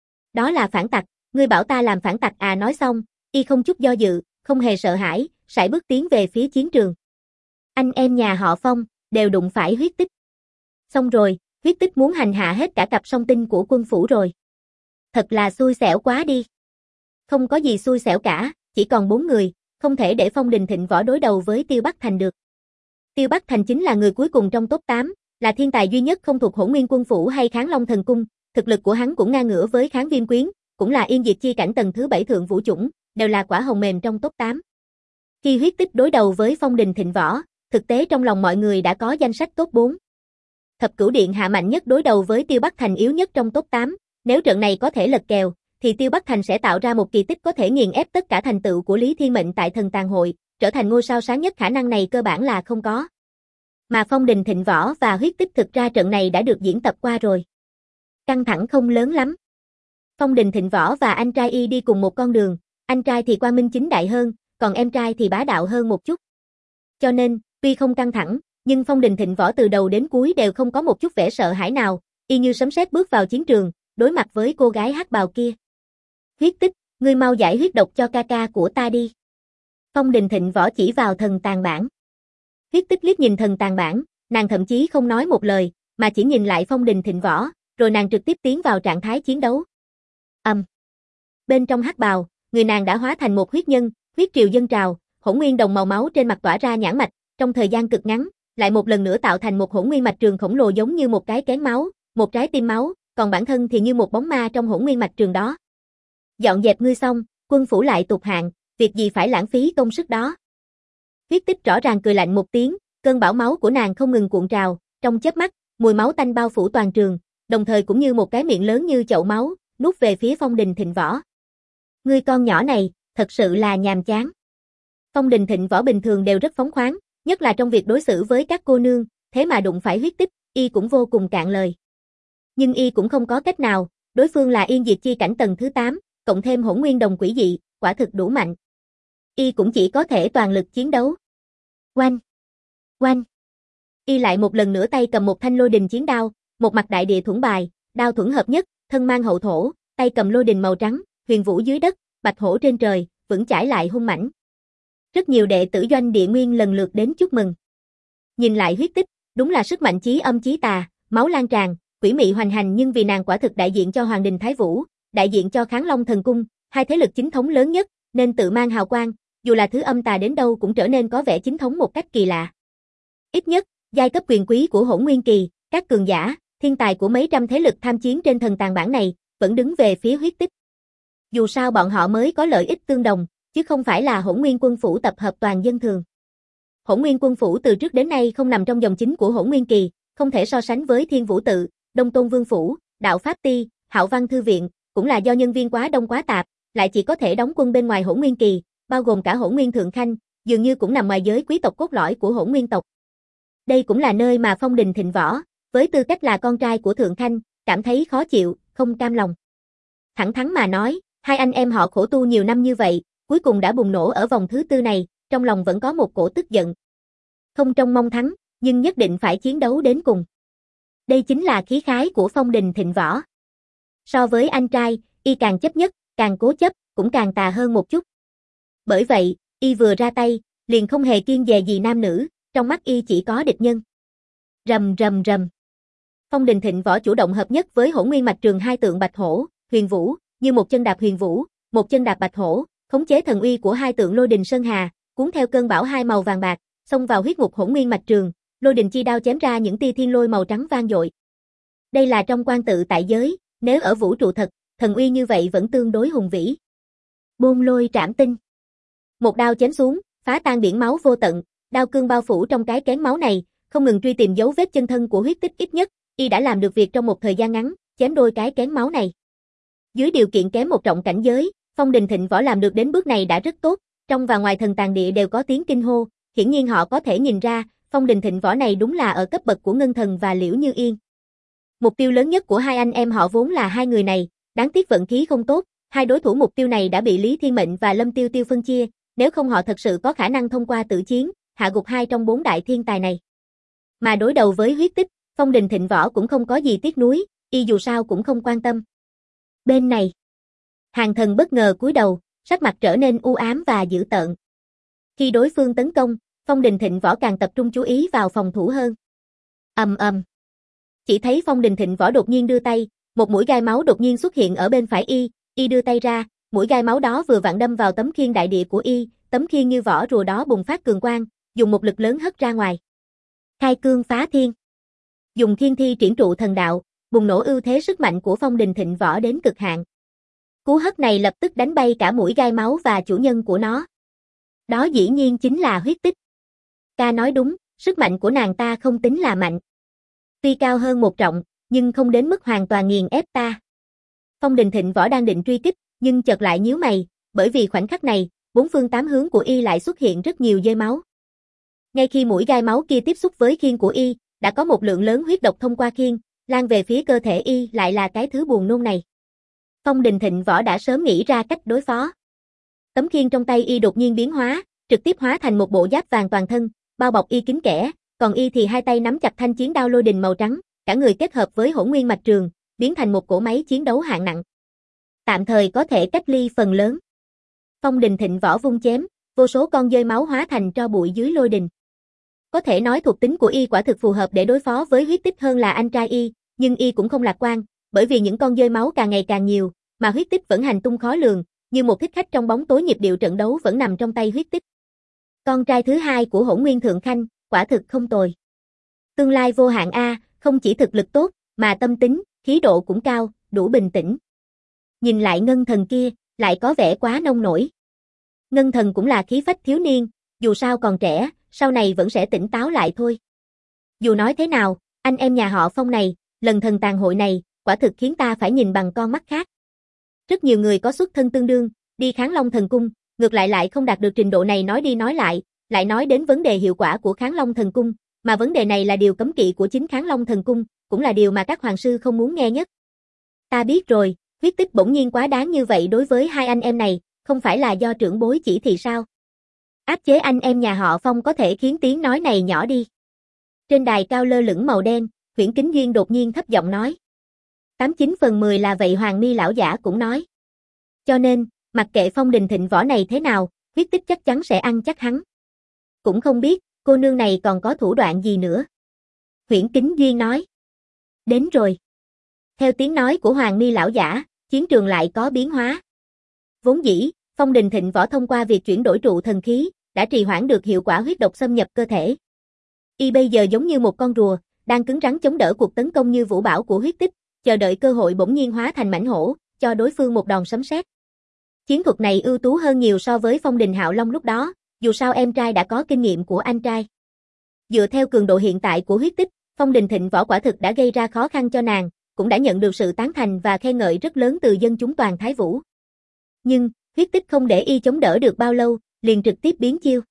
Đó là phản tặc, ngươi bảo ta làm phản tặc à? Nói xong, y không chút do dự, không hề sợ hãi, sải bước tiến về phía chiến trường. Anh em nhà họ Phong, đều đụng phải Huyết Tích. Xong rồi, Huyết Tích muốn hành hạ hết cả cặp song tinh của quân phủ rồi. Thật là xui xẻo quá đi. Không có gì xui xẻo cả, chỉ còn 4 người, không thể để Phong Đình Thịnh Võ đối đầu với Tiêu Bắc Thành được. Tiêu Bắc Thành chính là người cuối cùng trong top 8, là thiên tài duy nhất không thuộc Hỗn Nguyên quân phủ hay Kháng Long thần cung, thực lực của hắn cũng ngang ngửa với Kháng Viêm Quyến, cũng là Yên Diệt chi cảnh tầng thứ 7 thượng vũ chủng, đều là quả hồng mềm trong top 8. Khi Huyết Tích đối đầu với Phong Đình Thịnh Võ, thực tế trong lòng mọi người đã có danh sách top 4. Thập Cửu Điện Hạ mạnh nhất đối đầu với Tiêu Bắc Thành yếu nhất trong top 8, nếu trận này có thể lật kèo, thì Tiêu Bắc Thành sẽ tạo ra một kỳ tích có thể nghiền ép tất cả thành tựu của Lý Thiên Mệnh tại Thần Tàn Hội, trở thành ngôi sao sáng nhất, khả năng này cơ bản là không có. Mà Phong Đình Thịnh Võ và Huyết Tích thực ra trận này đã được diễn tập qua rồi. Căng thẳng không lớn lắm. Phong Đình Thịnh Võ và anh trai y đi cùng một con đường, anh trai thì quang minh chính đại hơn, còn em trai thì bá đạo hơn một chút. Cho nên, tuy không căng thẳng, nhưng Phong Đình Thịnh Võ từ đầu đến cuối đều không có một chút vẻ sợ hãi nào, y như sấm sét bước vào chiến trường, đối mặt với cô gái hắc bào kia. Huyết Tích, ngươi mau giải huyết độc cho ca ca của ta đi. Phong Đình Thịnh Võ chỉ vào thần tàn bản. Huyết Tích liếc nhìn thần tàn bản, nàng thậm chí không nói một lời, mà chỉ nhìn lại Phong Đình Thịnh Võ, rồi nàng trực tiếp tiến vào trạng thái chiến đấu. Bên trong hắc bào, người nàng đã hóa thành một huyết nhân, huyết triều dâng trào, hỗn nguyên đồng màu máu trên mặt tỏa ra nhãn mạch, trong thời gian cực ngắn, lại một lần nữa tạo thành một hỗn nguyên mạch trường khổng lồ giống như một cái kén máu, một trái tim máu, còn bản thân thì như một bóng ma trong hỗn nguyên mạch trường đó. Dọn dẹp ngươi xong, quân phủ lại tụt hạng, việc gì phải lãng phí công sức đó. Huyết Tích rõ ràng cười lạnh một tiếng, cơn bão máu của nàng không ngừng cuộn trào, trong chớp mắt, mùi máu tanh bao phủ toàn trường, đồng thời cũng như một cái miệng lớn như chậu máu, nuốt về phía Phong Đình Thịnh Võ. Ngươi con nhỏ này, thật sự là nhàm chán. Phong Đình Thịnh Võ bình thường đều rất phóng khoáng, nhất là trong việc đối xử với các cô nương, thế mà đụng phải Huyết Tích, y cũng vô cùng cạn lời. Nhưng y cũng không có cách nào, đối phương là Yên Diệt chi cảnh tầng thứ 8, cộng thêm hỗn nguyên đồng quỷ dị, quả thực đủ mạnh. Y cũng chỉ có thể toàn lực chiến đấu. Oanh! Oanh! Y lại một lần nữa tay cầm một thanh lôi đình chiến đao, một mặt đại địa thuẫn bài, đao thuẫn hợp nhất, thân mang hậu thổ, tay cầm lôi đình màu trắng, huyền vũ dưới đất, bạch hổ trên trời, vững chãi lại hung mãnh. Rất nhiều đệ tử doanh địa nguyên lần lượt đến chúc mừng. Nhìn lại huyết tích, đúng là sức mạnh chí âm chí tà, máu lan tràn, quỷ mị hoành hành, nhưng vì nàng quả thực đại diện cho Hoàng Đình Thái Vũ, đại diện cho Kháng Long Thần Cung, hai thế lực chính thống lớn nhất, nên tự mang hào quang, dù là thứ âm tà đến đâu cũng trở nên có vẻ chính thống một cách kỳ lạ. Ít nhất, giai cấp quyền quý của Hỗn Nguyên Kỳ, các cường giả, thiên tài của mấy trăm thế lực tham chiến trên thần tàn bản này, vẫn đứng về phía huyết tích. Dù sao bọn họ mới có lợi ích tương đồng, chứ không phải là Hỗn Nguyên Quân Phủ tập hợp toàn dân thường. Hỗn Nguyên Quân Phủ từ trước đến nay không nằm trong dòng chính của Hỗn Nguyên Kỳ, không thể so sánh với Thiên Vũ Tự, Đông Tôn Vương Phủ, Đạo Pháp Ti, Hạo Văn Thư Viện, cũng là do nhân viên quá đông quá tạp, lại chỉ có thể đóng quân bên ngoài Hỗn Nguyên Kỳ, bao gồm cả Hỗn Nguyên Thượng Khanh, dường như cũng nằm ngoài giới quý tộc cốt lõi của Hỗn Nguyên tộc. Đây cũng là nơi mà Phong Đình Thịnh Võ, với tư cách là con trai của Thượng Khanh, cảm thấy khó chịu, không cam lòng. Thẳng thắn mà nói, hai anh em họ khổ tu nhiều năm như vậy, cuối cùng đã bùng nổ ở vòng thứ tư này, trong lòng vẫn có một cổ tức giận. Không trông mong thắng, nhưng nhất định phải chiến đấu đến cùng. Đây chính là khí khái của Phong Đình Thịnh Võ. So với anh trai, y càng chấp nhất, càng cố chấp, cũng càng tà hơn một chút. Bởi vậy, y vừa ra tay, liền không hề kiêng dè gì nam nữ, trong mắt y chỉ có địch nhân. Rầm rầm rầm. Phong Đình Thịnh Võ chủ động hợp nhất với Hỗn Nguyên Mạch Trường hai tượng Bạch Hổ, Huyền Vũ, như một chân đạp Huyền Vũ, một chân đạp Bạch Hổ, khống chế thần uy của hai tượng Lôi Đình Sơn Hà, cuốn theo cơn bão hai màu vàng bạc, xông vào huyết ngục Hỗn Nguyên Mạch Trường, Lôi Đình chi đao chém ra những tia thiên lôi màu trắng vang dội. Đây là trong quan tự tại giới, nếu ở vũ trụ thật, thần uy như vậy vẫn tương đối hùng vĩ. Bôn Lôi Trảm Tinh. Một đao chém xuống, phá tan biển máu vô tận, đao cương bao phủ trong cái kén máu này, không ngừng truy tìm dấu vết chân thân của huyết tích, ít nhất, y đã làm được việc trong một thời gian ngắn, chém đôi cái kén máu này. Dưới điều kiện kém một trọng cảnh giới, Phong Đình Thịnh Võ làm được đến bước này đã rất tốt, trong và ngoài thần tàn địa đều có tiếng kinh hô, hiển nhiên họ có thể nhìn ra, Phong Đình Thịnh Võ này đúng là ở cấp bậc của Ngân Thần và Liễu Như Yên. Mục tiêu lớn nhất của hai anh em họ vốn là hai người này, đáng tiếc vận khí không tốt, hai đối thủ mục tiêu này đã bị Lý Thiên Mệnh và Lâm Tiêu Tiêu phân chia, nếu không họ thật sự có khả năng thông qua tử chiến, hạ gục hai trong bốn đại thiên tài này. Mà đối đầu với huyết tích, Phong Đình Thịnh Võ cũng không có gì tiếc nuối, y dù sao cũng không quan tâm. Bên này, Hàng Thần bất ngờ cúi đầu, sắc mặt trở nên u ám và dữ tợn. Khi đối phương tấn công, Phong Đình Thịnh Võ càng tập trung chú ý vào phòng thủ hơn. Ầm ầm. Chỉ thấy Phong Đình Thịnh Võ đột nhiên đưa tay, một mũi gai máu đột nhiên xuất hiện ở bên phải y đưa tay ra, mũi gai máu đó vừa vặn đâm vào tấm khiên đại địa của y, tấm khiên như vỏ rùa đó bùng phát cường quang, dùng một lực lớn hất ra ngoài. Khai cương phá thiên. Dùng thiên thi triển trụ thần đạo, bùng nổ ưu thế sức mạnh của Phong Đình Thịnh Võ đến cực hạn. Cú hất này lập tức đánh bay cả mũi gai máu và chủ nhân của nó. Đó dĩ nhiên chính là huyết tích. Ca nói đúng, sức mạnh của nàng ta không tính là mạnh. Tuy cao hơn một trọng, nhưng không đến mức hoàn toàn nghiền ép ta. Phong Đình Thịnh Võ đang định truy kích, nhưng chợt lại nhíu mày, bởi vì khoảnh khắc này, bốn phương tám hướng của y lại xuất hiện rất nhiều dơi máu. Ngay khi mũi gai máu kia tiếp xúc với khiên của y, đã có một lượng lớn huyết độc thông qua khiên, lan về phía cơ thể y, lại là cái thứ buồn nôn này. Phong Đình Thịnh Võ đã sớm nghĩ ra cách đối phó. Tấm khiên trong tay y đột nhiên biến hóa, trực tiếp hóa thành một bộ giáp vàng toàn thân, bao bọc y kín kẽ, còn y thì hai tay nắm chặt thanh chiến đao lôi đình màu trắng, cả người kết hợp với Hỗn Nguyên Mạch Trường, biến thành một cỗ máy chiến đấu hạng nặng. Tạm thời có thể cách ly phần lớn. Phong Đình Thịnh Võ vung chém, vô số con dơi máu hóa thành tro bụi dưới lôi đình. Có thể nói thuộc tính của y quả thực phù hợp để đối phó với huyết tích hơn là anh trai y, nhưng y cũng không lạc quan, bởi vì những con dơi máu càng ngày càng nhiều, mà huyết tích vẫn hành tung khó lường, như một thích khách trong bóng tối, nhịp điệu trận đấu vẫn nằm trong tay huyết tích. Con trai thứ hai của Hỗn Nguyên Thượng Khanh, quả thực không tồi. Tương lai vô hạn a, không chỉ thực lực tốt, mà tâm tính, khí độ cũng cao, đủ bình tĩnh. Nhìn lại Ngân Thần kia, lại có vẻ quá nông nổi. Ngân Thần cũng là khí phách thiếu niên, dù sao còn trẻ, sau này vẫn sẽ tỉnh táo lại thôi. Dù nói thế nào, anh em nhà họ Phong này, lần thần tàn hội này, quả thực khiến ta phải nhìn bằng con mắt khác. Rất nhiều người có xuất thân tương đương, đi Kháng Long Thần Cung, ngược lại không đạt được trình độ này, nói đi nói lại nói đến vấn đề hiệu quả của Kháng Long Thần Cung, mà vấn đề này là điều cấm kỵ của chính Kháng Long Thần Cung, cũng là điều mà các hoàng sư không muốn nghe nhất. Ta biết rồi, huyết tích bỗng nhiên quá đáng như vậy đối với hai anh em này, không phải là do trưởng bối chỉ thì sao? Áp chế anh em nhà họ Phong có thể khiến tiếng nói này nhỏ đi. Trên đài cao lơ lửng màu đen, Huyễn Kính Duyên đột nhiên thấp giọng nói. 89/10 là vậy, Hoàng Mi lão giả cũng nói. Cho nên, Mặc kệ Phong Đình Thịnh Võ này thế nào, huyết tích chắc chắn sẽ ăn chắc hắn. Cũng không biết, cô nương này còn có thủ đoạn gì nữa. Huyễn Kính Duyên nói. Đến rồi. Theo tiếng nói của Hoàng Mi lão giả, chiến trường lại có biến hóa. Vốn dĩ, Phong Đình Thịnh Võ thông qua việc chuyển đổi trụ thần khí, đã trì hoãn được hiệu quả huyết độc xâm nhập cơ thể. Y bây giờ giống như một con rùa, đang cứng rắn chống đỡ cuộc tấn công như vũ bão của huyết tích, chờ đợi cơ hội bỗng nhiên hóa thành mãnh hổ, cho đối phương một đòn sấm sét. Chiến thuật này ưu tú hơn nhiều so với Phong Đình Hạo Long lúc đó, dù sao em trai đã có kinh nghiệm của anh trai. Dựa theo cường độ hiện tại của huyết tích, Phong Đình Thịnh Võ quả thực đã gây ra khó khăn cho nàng, cũng đã nhận được sự tán thành và khen ngợi rất lớn từ dân chúng toàn Thái Vũ. Nhưng, huyết tích không để y chống đỡ được bao lâu, liền trực tiếp biến chiêu.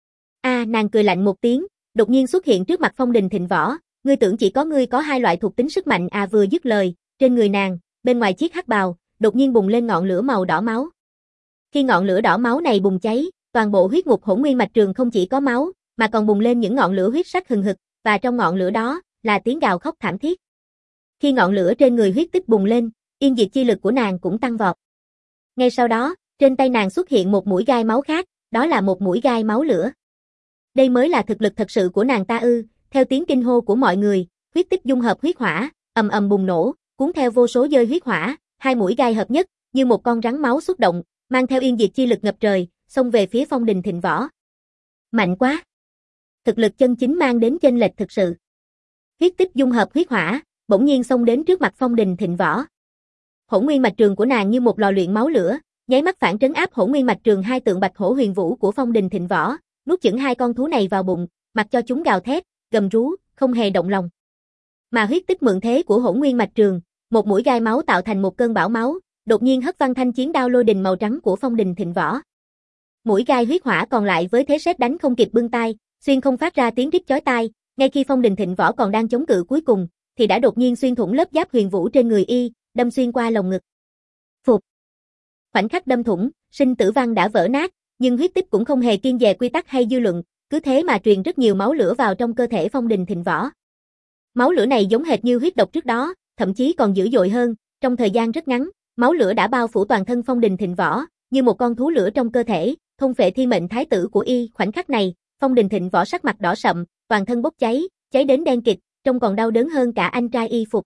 Nàng cười lạnh một tiếng, đột nhiên xuất hiện trước mặt Phong Đình Thịnh Võ, ngươi tưởng chỉ có ngươi có hai loại thuộc tính sức mạnh vừa dứt lời, trên người nàng, bên ngoài chiếc hắc bào, đột nhiên bùng lên ngọn lửa màu đỏ máu. Khi ngọn lửa đỏ máu này bùng cháy, toàn bộ huyết ngục hỗn nguyên mạch trường không chỉ có máu, mà còn bùng lên những ngọn lửa huyết sắc hừng hực, và trong ngọn lửa đó, là tiếng gào khóc thảm thiết. Khi ngọn lửa trên người huyết tích bùng lên, yên diệt chi lực của nàng cũng tăng vọt. Ngay sau đó, trên tay nàng xuất hiện một mũi gai máu khác, đó là một mũi gai máu lửa. Đây mới là thực lực thật sự của nàng ta ư? Theo tiếng kinh hô của mọi người, huyết tích dung hợp huyết hỏa, ầm ầm bùng nổ, cuốn theo vô số dơi huyết hỏa, hai mũi gai hợp nhất, như một con rắn máu xuất động, mang theo yên diệt chi lực ngập trời, xông về phía Phong Đình Thịnh Võ. Mạnh quá! Thực lực chân chính mang đến chênh lệch thực sự. Huyết tích dung hợp huyết hỏa, bỗng nhiên xông đến trước mặt Phong Đình Thịnh Võ. Hỗn nguyên mạch trường của nàng như một lò luyện máu lửa, nháy mắt phản trấn áp hỗn nguyên mạch trường hai tượng bạch hổ huyền vũ của Phong Đình Thịnh Võ, nuốt chửng hai con thú này vào bụng, mặc cho chúng gào thét, gầm rú, không hề động lòng. Mà huyết tích mượn thế của hỗn nguyên mạch trường, một mũi gai máu tạo thành một cơn bão máu, đột nhiên hất văng thanh chiến đao lôi đình màu trắng của Phong Đình Thịnh Võ. Mũi gai huyết hỏa còn lại với thế sét đánh không kịp bưng tay, xuyên không phát ra tiếng rít chói tai, ngay khi Phong Đình Thịnh Võ còn đang chống cự cuối cùng, thì đã đột nhiên xuyên thủng lớp giáp huyền vũ trên người y, đâm xuyên qua lồng ngực. Phục. Khoảnh khắc đâm thủng, sinh tử văn đã vỡ nát, nhưng huyết tích cũng không hề kiêng dè quy tắc hay dư luận, cứ thế mà truyền rất nhiều máu lửa vào trong cơ thể Phong Đình Thịnh Võ. Máu lửa này giống hệt như huyết độc trước đó, thậm chí còn dữ dội hơn, trong thời gian rất ngắn, máu lửa đã bao phủ toàn thân Phong Đình Thịnh Võ, như một con thú lửa trong cơ thể, thôn phệ thi mệnh thái tử của y. Khoảnh khắc này, Phong Đình Thịnh Võ sắc mặt đỏ sậm, toàn thân bốc cháy, cháy đến đen kịt, trông còn đau đớn hơn cả anh trai y Phục.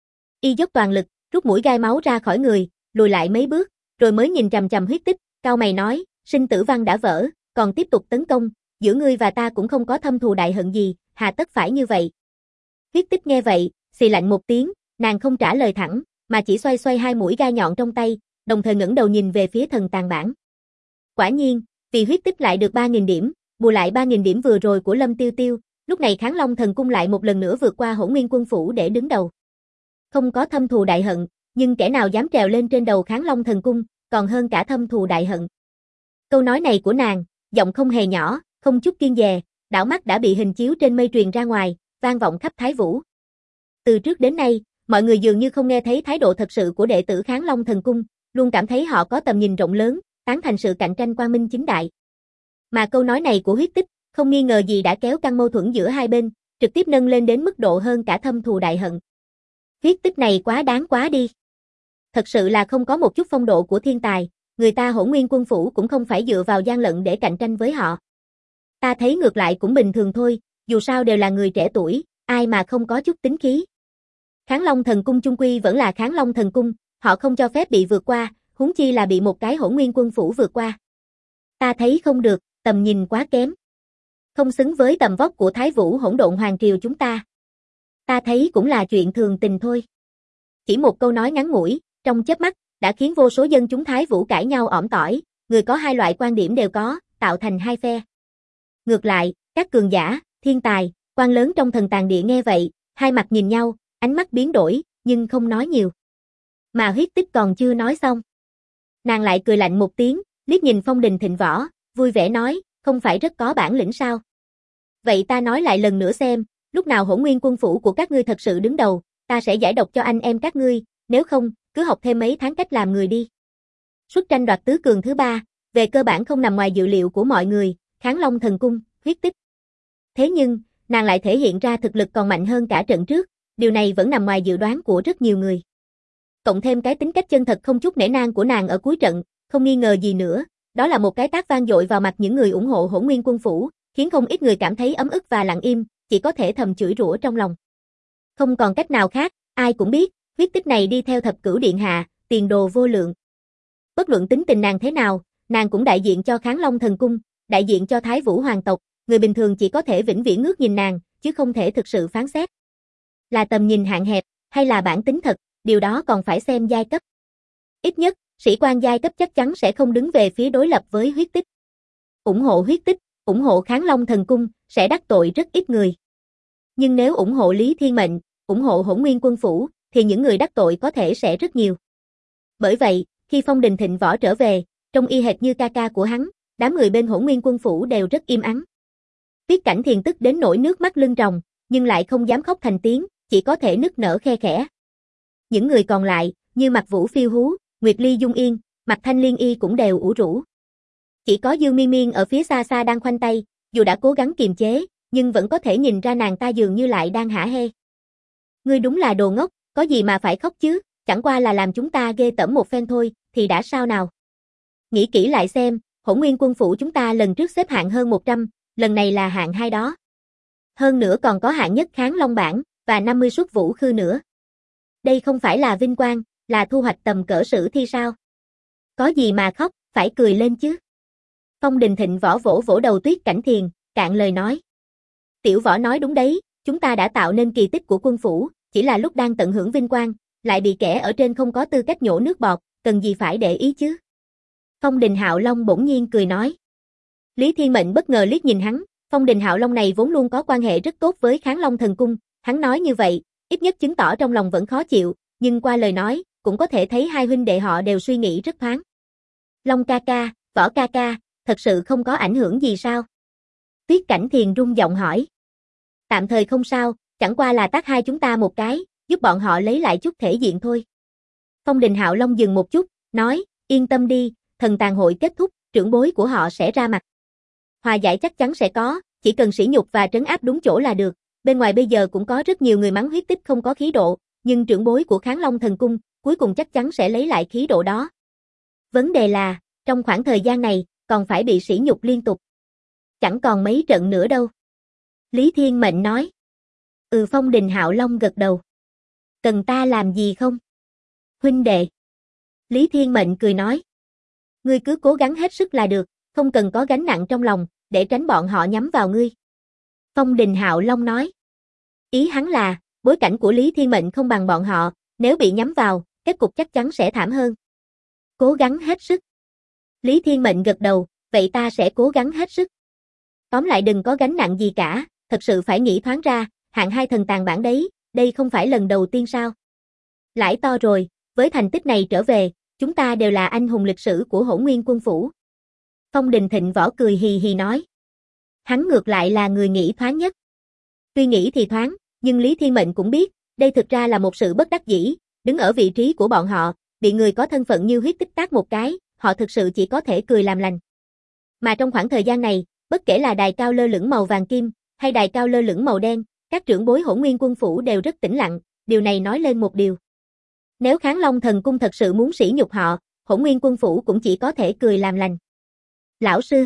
Y dốc toàn lực, rút mũi gai máu ra khỏi người, lùi lại mấy bước, rồi mới nhìn chằm chằm huyết tích, cau mày nói, sinh tử văn đã vỡ, còn tiếp tục tấn công, giữa ngươi và ta cũng không có thâm thù đại hận gì, hà tất phải như vậy. Huyết tích nghe vậy, xì lạnh một tiếng, nàng không trả lời thẳng, mà chỉ xoay xoay hai mũi gai nhọn trong tay, đồng thời ngẩng đầu nhìn về phía thần tàn bản. Quả nhiên, vì huyết tích lại được 3.000 điểm, bù lại 3.000 điểm vừa rồi của Lâm Tiêu Tiêu, lúc này Kháng Long Thần Cung lại một lần nữa vượt qua Hỗn Nguyên Quân Phủ để đứng đầu. Không có thâm thù đại hận, nhưng kẻ nào dám trèo lên trên đầu Kháng Long Thần Cung, còn hơn cả thâm thù đại hận. Câu nói này của nàng, giọng không hề nhỏ, không chút kiêng dè, đảo mắt đã bị hình chiếu trên mây truyền ra ngoài, vang vọng khắp Thái Vũ. Từ trước đến nay, mọi người dường như không nghe thấy thái độ thật sự của đệ tử Kháng Long Thần Cung, luôn cảm thấy họ có tầm nhìn rộng lớn, tán thành sự cạnh tranh quang minh chính đại. Mà câu nói này của huyết tích, không nghi ngờ gì đã kéo căng mâu thuẫn giữa hai bên, trực tiếp nâng lên đến mức độ hơn cả thâm thù đại hận. Huyết tích này quá đáng quá đi. Thật sự là không có một chút phong độ của thiên tài, người ta Hỗn Nguyên Quân Phủ cũng không phải dựa vào gian lận để cạnh tranh với họ. Ta thấy ngược lại cũng bình thường thôi, dù sao đều là người trẻ tuổi, ai mà không có chút tính khí. Kháng Long Thần Cung chung quy vẫn là Kháng Long Thần Cung, họ không cho phép bị vượt qua, huống chi là bị một cái Hỗn Nguyên Quân Phủ vượt qua. Ta thấy không được, tầm nhìn quá kém. Không xứng với tầm vóc của Thái Vũ Hỗn Độn Hoàng Triều chúng ta. Ta thấy cũng là chuyện thường tình thôi. Chỉ một câu nói ngắn ngủi, trong chớp mắt, đã khiến vô số dân chúng Thái Vũ cãi nhau ỏm tỏi, người có hai loại quan điểm đều có, tạo thành hai phe. Ngược lại, các cường giả, thiên tài, quan lớn trong thần tàng địa nghe vậy, hai mặt nhìn nhau, ánh mắt biến đổi, nhưng không nói nhiều. Mà huyết tích còn chưa nói xong. Nàng lại cười lạnh một tiếng, liếc nhìn Phong Đình Thịnh Võ, vui vẻ nói, không phải rất có bản lĩnh sao? Vậy ta nói lại lần nữa xem, lúc nào Hỗn Nguyên Quân Phủ của các ngươi thật sự đứng đầu, ta sẽ giải độc cho anh em các ngươi, nếu không, cứ học thêm mấy tháng cách làm người đi. Suất tranh đoạt tứ cường thứ 3, về cơ bản không nằm ngoài dự liệu của mọi người, Kháng Long Thần Cung, huyết tích. Thế nhưng, nàng lại thể hiện ra thực lực còn mạnh hơn cả trận trước, điều này vẫn nằm ngoài dự đoán của rất nhiều người. Cộng thêm cái tính cách chân thật không chút nể nang của nàng ở cuối trận, không nghi ngờ gì nữa, đó là một cái tát vang dội vào mặt những người ủng hộ Hỗn Nguyên Quân phủ, khiến không ít người cảm thấy ấm ức và lặng im, chỉ có thể thầm chửi rủa trong lòng. Không còn cách nào khác, ai cũng biết, huyết tích này đi theo Thập Cửu Điện Hạ, tiền đồ vô lượng. Bất luận tính tình nàng thế nào, nàng cũng đại diện cho Kháng Long Thần Cung, đại diện cho Thái Vũ Hoàng tộc, người bình thường chỉ có thể vĩnh viễn ngước nhìn nàng, chứ không thể thực sự phán xét. Là tầm nhìn hạn hẹp, hay là bản tính thật, điều đó còn phải xem giai cấp. Ít nhất, sĩ quan giai cấp chắc chắn sẽ không đứng về phía đối lập với huyết tích. Ủng hộ huyết tích, ủng hộ Kháng Long Thần Cung, sẽ đắc tội rất ít người. Nhưng nếu ủng hộ Lý Thiên Mệnh, ủng hộ Hỗn Nguyên Quân phủ, thì những người đắc tội có thể sẽ rất nhiều. Bởi vậy, khi Phong Đình Thịnh Võ trở về, trông y hệt như ca ca của hắn, đám người bên Hỗn Nguyên Quân phủ đều rất im ắng. Tiết Cảnh Thiền tức đến nỗi nước mắt lưng tròng, nhưng lại không dám khóc thành tiếng, chỉ có thể nức nở khe khẽ. Những người còn lại, như Mạc Vũ Phiêu Hú, Nguyệt Ly Dung Yên, Mạc Thanh Liên Y cũng đều ủ rũ. Chỉ có Dương Miên Miên ở phía xa xa đang khoanh tay, dù đã cố gắng kiềm chế, nhưng vẫn có thể nhìn ra nàng ta dường như lại đang hả hê. Ngươi đúng là đồ ngốc, có gì mà phải khóc chứ, chẳng qua là làm chúng ta ghê tởm một phen thôi, thì đã sao nào. Nghĩ kỹ lại xem, Hỗn Nguyên Quân phủ chúng ta lần trước xếp hạng hơn 100, lần này là hạng 2 đó. Hơn nữa còn có hạng nhất Kháng Long Bảng, và 50 suất vũ khư nữa. Đây không phải là vinh quang, là thu hoạch tầm cỡ sử thi sao? Có gì mà khóc, phải cười lên chứ. Phong Đình Thịnh Võ vỗ vỗ đầu Tiết Cảnh Thiền, cạn lời nói. Tiểu Võ nói đúng đấy, chúng ta đã tạo nên kỳ tích của quân phủ, chỉ là lúc đang tận hưởng vinh quang, lại bị kẻ ở trên không có tư cách nhổ nước bọt, cần gì phải để ý chứ. Phong Đình Hạo Long bỗng nhiên cười nói. Lý Thiên Mệnh bất ngờ liếc nhìn hắn, Phong Đình Hạo Long này vốn luôn có quan hệ rất tốt với Kháng Long Thần Cung, hắn nói như vậy, ít nhất chứng tỏ trong lòng vẫn khó chịu, nhưng qua lời nói, cũng có thể thấy hai huynh đệ họ đều suy nghĩ rất thoáng. Long ca ca, Võ ca ca, thật sự không có ảnh hưởng gì sao? Tiết Cảnh Thiền rung giọng hỏi. Tạm thời không sao, chẳng qua là tát hai chúng ta một cái, giúp bọn họ lấy lại chút thể diện thôi. Phong Đình Hạo Long dừng một chút, nói, yên tâm đi, thần tàn hội kết thúc, trưởng bối của họ sẽ ra mặt. Hòa giải chắc chắn sẽ có, chỉ cần sỉ nhục và trấn áp đúng chỗ là được. Bên ngoài bây giờ cũng có rất nhiều người mắng huyết tích không có khí độ, nhưng trưởng bối của Kháng Long Thần Cung, cuối cùng chắc chắn sẽ lấy lại khí độ đó. Vấn đề là, trong khoảng thời gian này, còn phải bị sỉ nhục liên tục. Chẳng còn mấy trận nữa đâu. Lý Thiên Mệnh nói. Phong Đình Hạo Long gật đầu. Cần ta làm gì không? Huynh đệ. Lý Thiên Mệnh cười nói. Ngươi cứ cố gắng hết sức là được, không cần có gánh nặng trong lòng, để tránh bọn họ nhắm vào ngươi. Phong Đình Hạo Long nói. Ý hắn là, bối cảnh của Lý Thiên Mệnh không bằng bọn họ, nếu bị nhắm vào, kết cục chắc chắn sẽ thảm hơn. Cố gắng hết sức. Lý Thiên Mệnh gật đầu, vậy ta sẽ cố gắng hết sức. Tóm lại đừng có gánh nặng gì cả, thật sự phải nghĩ thoáng ra, hạng 2 thần tàn bản đấy, đây không phải lần đầu tiên sao. Lãi to rồi, với thành tích này trở về, chúng ta đều là anh hùng lịch sử của Hỗn Nguyên Quân phủ. Phong Đình Thịnh Võ cười hì hì nói. Hắn ngược lại là người nghĩ thoáng nhất. Tuy nghĩ thì thoáng, nhưng Lý Thiên Mệnh cũng biết, đây thực ra là một sự bất đắc dĩ, đứng ở vị trí của bọn họ, bị người có thân phận như huyết tích tát một cái, họ thực sự chỉ có thể cười làm lành. Mà trong khoảng thời gian này, bất kể là đài cao lơ lửng màu vàng kim, hay đài cao lơ lửng màu đen, các trưởng bối Hỗn Nguyên Quân phủ đều rất tĩnh lặng, điều này nói lên một điều. Nếu Kháng Long Thần Cung thật sự muốn sỉ nhục họ, Hỗn Nguyên Quân phủ cũng chỉ có thể cười làm lành. Lão sư.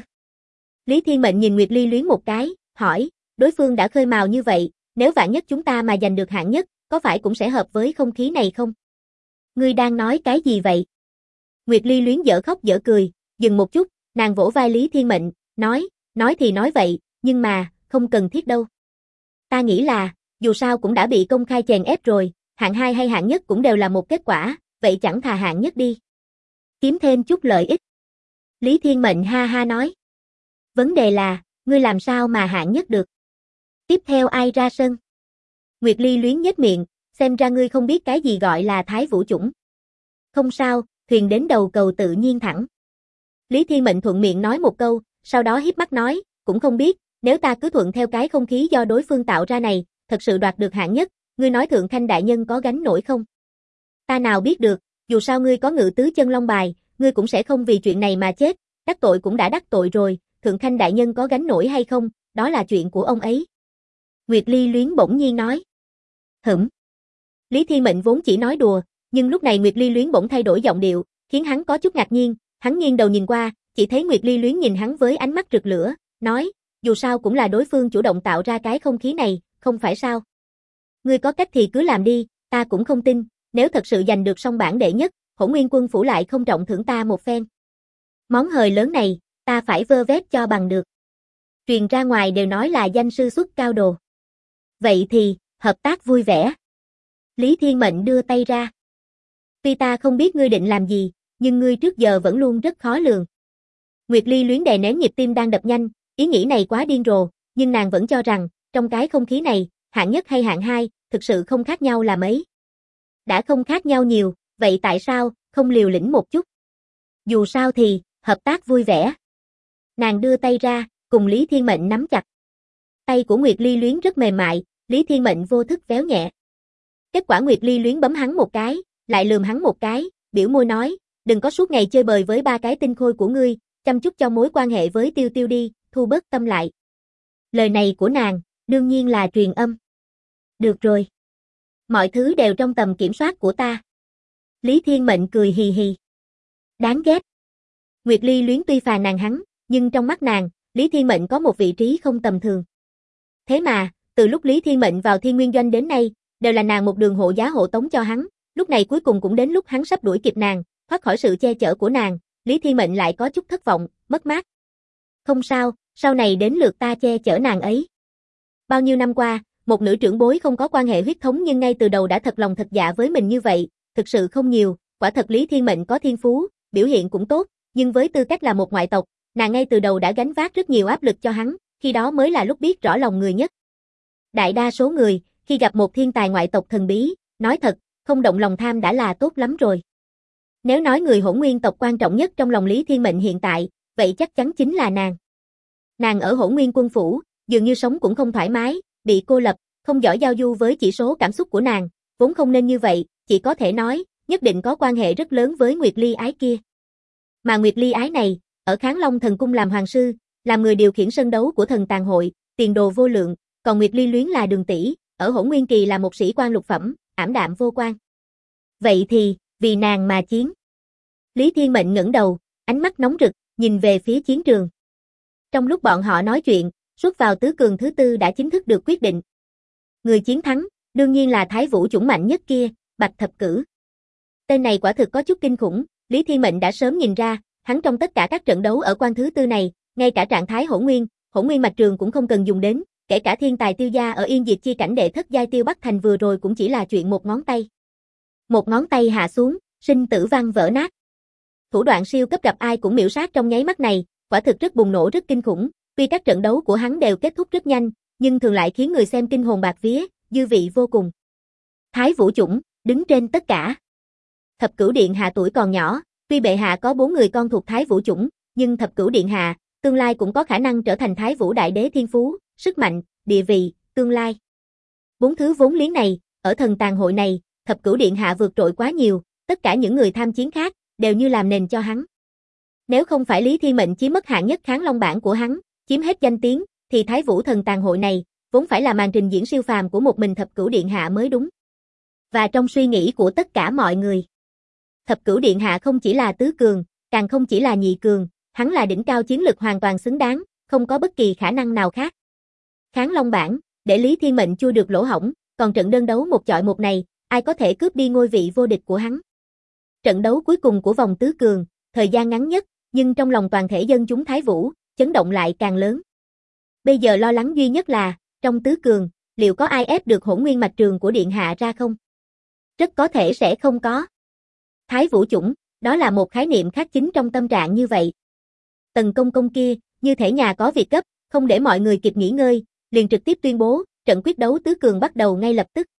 Lý Thiên Mệnh nhìn Nguyệt Ly Luyến một cái, hỏi, đối phương đã khơi mào như vậy, nếu vạn nhất chúng ta mà giành được hạng nhất, có phải cũng sẽ hợp với không khí này không? Ngươi đang nói cái gì vậy? Nguyệt Ly Luyến dở khóc dở cười, dừng một chút, nàng vỗ vai Lý Thiên Mệnh, nói thì nói vậy, nhưng mà, không cần thiết đâu. Ta nghĩ là, dù sao cũng đã bị công khai chèn ép rồi, hạng 2 hay hạng nhất cũng đều là một kết quả, vậy chẳng thà hạng nhất đi. Kiếm thêm chút lợi ích. Lý Thiên Mệnh ha ha nói. Vấn đề là, ngươi làm sao mà hạng nhất được? Tiếp theo ai ra sân? Nguyệt Ly Luyến nhếch miệng, xem ra ngươi không biết cái gì gọi là Thái Vũ chủng. Không sao, thuyền đến đầu cầu tự nhiên thẳng. Lý Thiên Mệnh thuận miệng nói một câu, sau đó híp mắt nói, cũng không biết, nếu ta cứ thuận theo cái không khí do đối phương tạo ra này, thật sự đoạt được hạng nhất, ngươi nói Thượng Khanh đại nhân có gánh nổi không? Ta nào biết được, dù sao ngươi có Ngự Tứ Chân Long bài, ngươi cũng sẽ không vì chuyện này mà chết, đắc tội cũng đã đắc tội rồi, Thượng Khanh đại nhân có gánh nổi hay không, đó là chuyện của ông ấy. Nguyệt Ly Luyến bỗng nhiên nói. Lý Thiên Mệnh vốn chỉ nói đùa, nhưng lúc này Nguyệt Ly Luyến bỗng thay đổi giọng điệu, khiến hắn có chút ngạc nhiên, Hắn nghiêng đầu nhìn qua, chỉ thấy Nguyệt Ly Luyến nhìn hắn với ánh mắt rực lửa, nói, dù sao cũng là đối phương chủ động tạo ra cái không khí này, không phải sao? Ngươi có cách thì cứ làm đi, ta cũng không tin, nếu thật sự giành được song bảng đệ nhất, Hỗn Nguyên Quân phủ lại không trọng thưởng ta một phen. Món hời lớn này, ta phải vơ vét cho bằng được. Truyền ra ngoài đều nói là danh sư xuất cao đồ. Vậy thì, hợp tác vui vẻ. Lý Thiên Mệnh đưa tay ra. Tuy ta không biết ngươi định làm gì, nhưng ngươi trước giờ vẫn luôn rất khó lường. Nguyệt Ly Luyến đè nén nhịp tim đang đập nhanh, ý nghĩ này quá điên rồ, nhưng nàng vẫn cho rằng, trong cái không khí này, hạng nhất hay hạng hai, thực sự không khác nhau là mấy. Đã không khác nhau nhiều, vậy tại sao, không liều lĩnh một chút? Dù sao thì, hợp tác vui vẻ. Nàng đưa tay ra, cùng Lý Thiên Mệnh nắm chặt. Tay của Nguyệt Ly Luyến rất mềm mại, Lý Thiên Mệnh vô thức véo nhẹ. Kết quả Nguyệt Ly Luyến bấm hắn một cái, lại lườm hắn một cái, biểu môi nói, đừng có suốt ngày chơi bời với ba cái tinh khôi của ngươi, chăm chút cho mối quan hệ với Tiêu Tiêu đi, thu bớt tâm lại. Lời này của nàng, đương nhiên là truyền âm. Được rồi. Mọi thứ đều trong tầm kiểm soát của ta. Lý Thiên Mệnh cười hì hì. Đáng ghét. Nguyệt Ly Luyến tuy phàn nàn hắn, nhưng trong mắt nàng, Lý Thiên Mệnh có một vị trí không tầm thường. Thế mà, từ lúc Lý Thiên Mệnh vào Thiên Nguyên Doanh đến nay, đều là nàng một đường hộ giá hộ tống cho hắn, lúc này cuối cùng cũng đến lúc hắn sắp đuổi kịp nàng, thoát khỏi sự che chở của nàng, Lý Thiên Mệnh lại có chút thất vọng, mất mát. Không sao, sau này đến lượt ta che chở nàng ấy. Bao nhiêu năm qua, một nữ trưởng bối không có quan hệ huyết thống nhưng ngay từ đầu đã thật lòng thật dạ với mình như vậy, thực sự không nhiều, quả thật Lý Thiên Mệnh có thiên phú, biểu hiện cũng tốt, nhưng với tư cách là một ngoại tộc, nàng ngay từ đầu đã gánh vác rất nhiều áp lực cho hắn, khi đó mới là lúc biết rõ lòng người nhất. Đại đa số người, khi gặp một thiên tài ngoại tộc thần bí, nói thật, không động lòng tham đã là tốt lắm rồi. Nếu nói người Hỗn Nguyên tộc quan trọng nhất trong lòng Lý Thiên Mệnh hiện tại, vậy chắc chắn chính là nàng. Nàng ở Hỗn Nguyên Quân phủ, dường như sống cũng không thoải mái, bị cô lập, không giỏi giao du với chỉ số cảm xúc của nàng, vốn không nên như vậy, chỉ có thể nói, nhất định có quan hệ rất lớn với Nguyệt Ly Ái kia. Mà Nguyệt Ly Ái này, ở Kháng Long Thần Cung làm hoàng sư, làm người điều khiển sân đấu của thần tàn hội, tiền đồ vô lượng, còn Nguyệt Ly Luyến là đường tỷ, ở Hỗn Nguyên Kỳ là một sĩ quan lục phẩm, ảm đạm vô quan. Vậy thì, vì nàng mà chiến. Lý Thiên Mệnh ngẩng đầu, ánh mắt nóng rực, nhìn về phía chiến trường. Trong lúc bọn họ nói chuyện, suốt vào tứ cường thứ tư đã chính thức được quyết định. Người chiến thắng, đương nhiên là Thái Vũ chủng mạnh nhất kia, Bạch Thập Cử. Tên này quả thực có chút kinh khủng, Lý Thiên Mệnh đã sớm nhìn ra, hắn trong tất cả các trận đấu ở quan thứ tư này, ngay cả trạng thái Hỗn Nguyên mạch trường cũng không cần dùng đến, kể cả thiên tài Tiêu gia ở Yên Diệt chi cảnh đệ thất giai Tiêu Bắc Thành vừa rồi cũng chỉ là chuyện một ngón tay. Một ngón tay hạ xuống, sinh tử văn vỡ nát. Thủ đoạn siêu cấp gặp ai cũng miểu sát trong nháy mắt này, quả thực rất bùng nổ rất kinh khủng, tuy các trận đấu của hắn đều kết thúc rất nhanh, nhưng thường lại khiến người xem kinh hồn bạt vía, dư vị vô cùng. Thái Vũ chủng, đứng trên tất cả. Thập Cửu Điện Hạ tuổi còn nhỏ, tuy bệ hạ có 4 người con thuộc Thái Vũ chủng, nhưng Thập Cửu Điện Hạ, tương lai cũng có khả năng trở thành Thái Vũ Đại Đế thiên phú, sức mạnh, địa vị, tương lai. 4 thứ vốn liếng này, ở thần tàn hội này, Thập Cửu Điện Hạ vượt trội quá nhiều, tất cả những người tham chiến khác, đều như làm nền cho hắn. Nếu không phải Lý Thiên Mệnh chiếm mất hạng nhất Kháng Long bảng của hắn, chiếm hết danh tiếng, thì Thái Vũ thần tàn hội này, vốn phải là màn trình diễn siêu phàm của một mình Thập Cửu Điện Hạ mới đúng. Và trong suy nghĩ của tất cả mọi người, Thập Cửu Điện Hạ không chỉ là tứ cường, càng không chỉ là nhị cường, hắn là đỉnh cao chiến lực hoàn toàn xứng đáng, không có bất kỳ khả năng nào khác. Kháng Long bảng, để Lý Thiên Mệnh chui được lỗ hổng, còn trận đơn đấu một chọi một này, ai có thể cướp đi ngôi vị vô địch của hắn. Trận đấu cuối cùng của vòng tứ cường, thời gian ngắn nhất, nhưng trong lòng toàn thể dân chúng Thái Vũ, chấn động lại càng lớn. Bây giờ lo lắng duy nhất là, trong tứ cường, liệu có ai ép được Hỗn Nguyên mạch trường của Điện Hạ ra không? Rất có thể sẽ không có. Thái Vũ chủng, đó là một khái niệm khắc chính trong tâm trạng như vậy. Tần Công Công kia, như thể nhà có việc gấp, không để mọi người kịp nghỉ ngơi, liền trực tiếp tuyên bố, trận quyết đấu tứ cường bắt đầu ngay lập tức.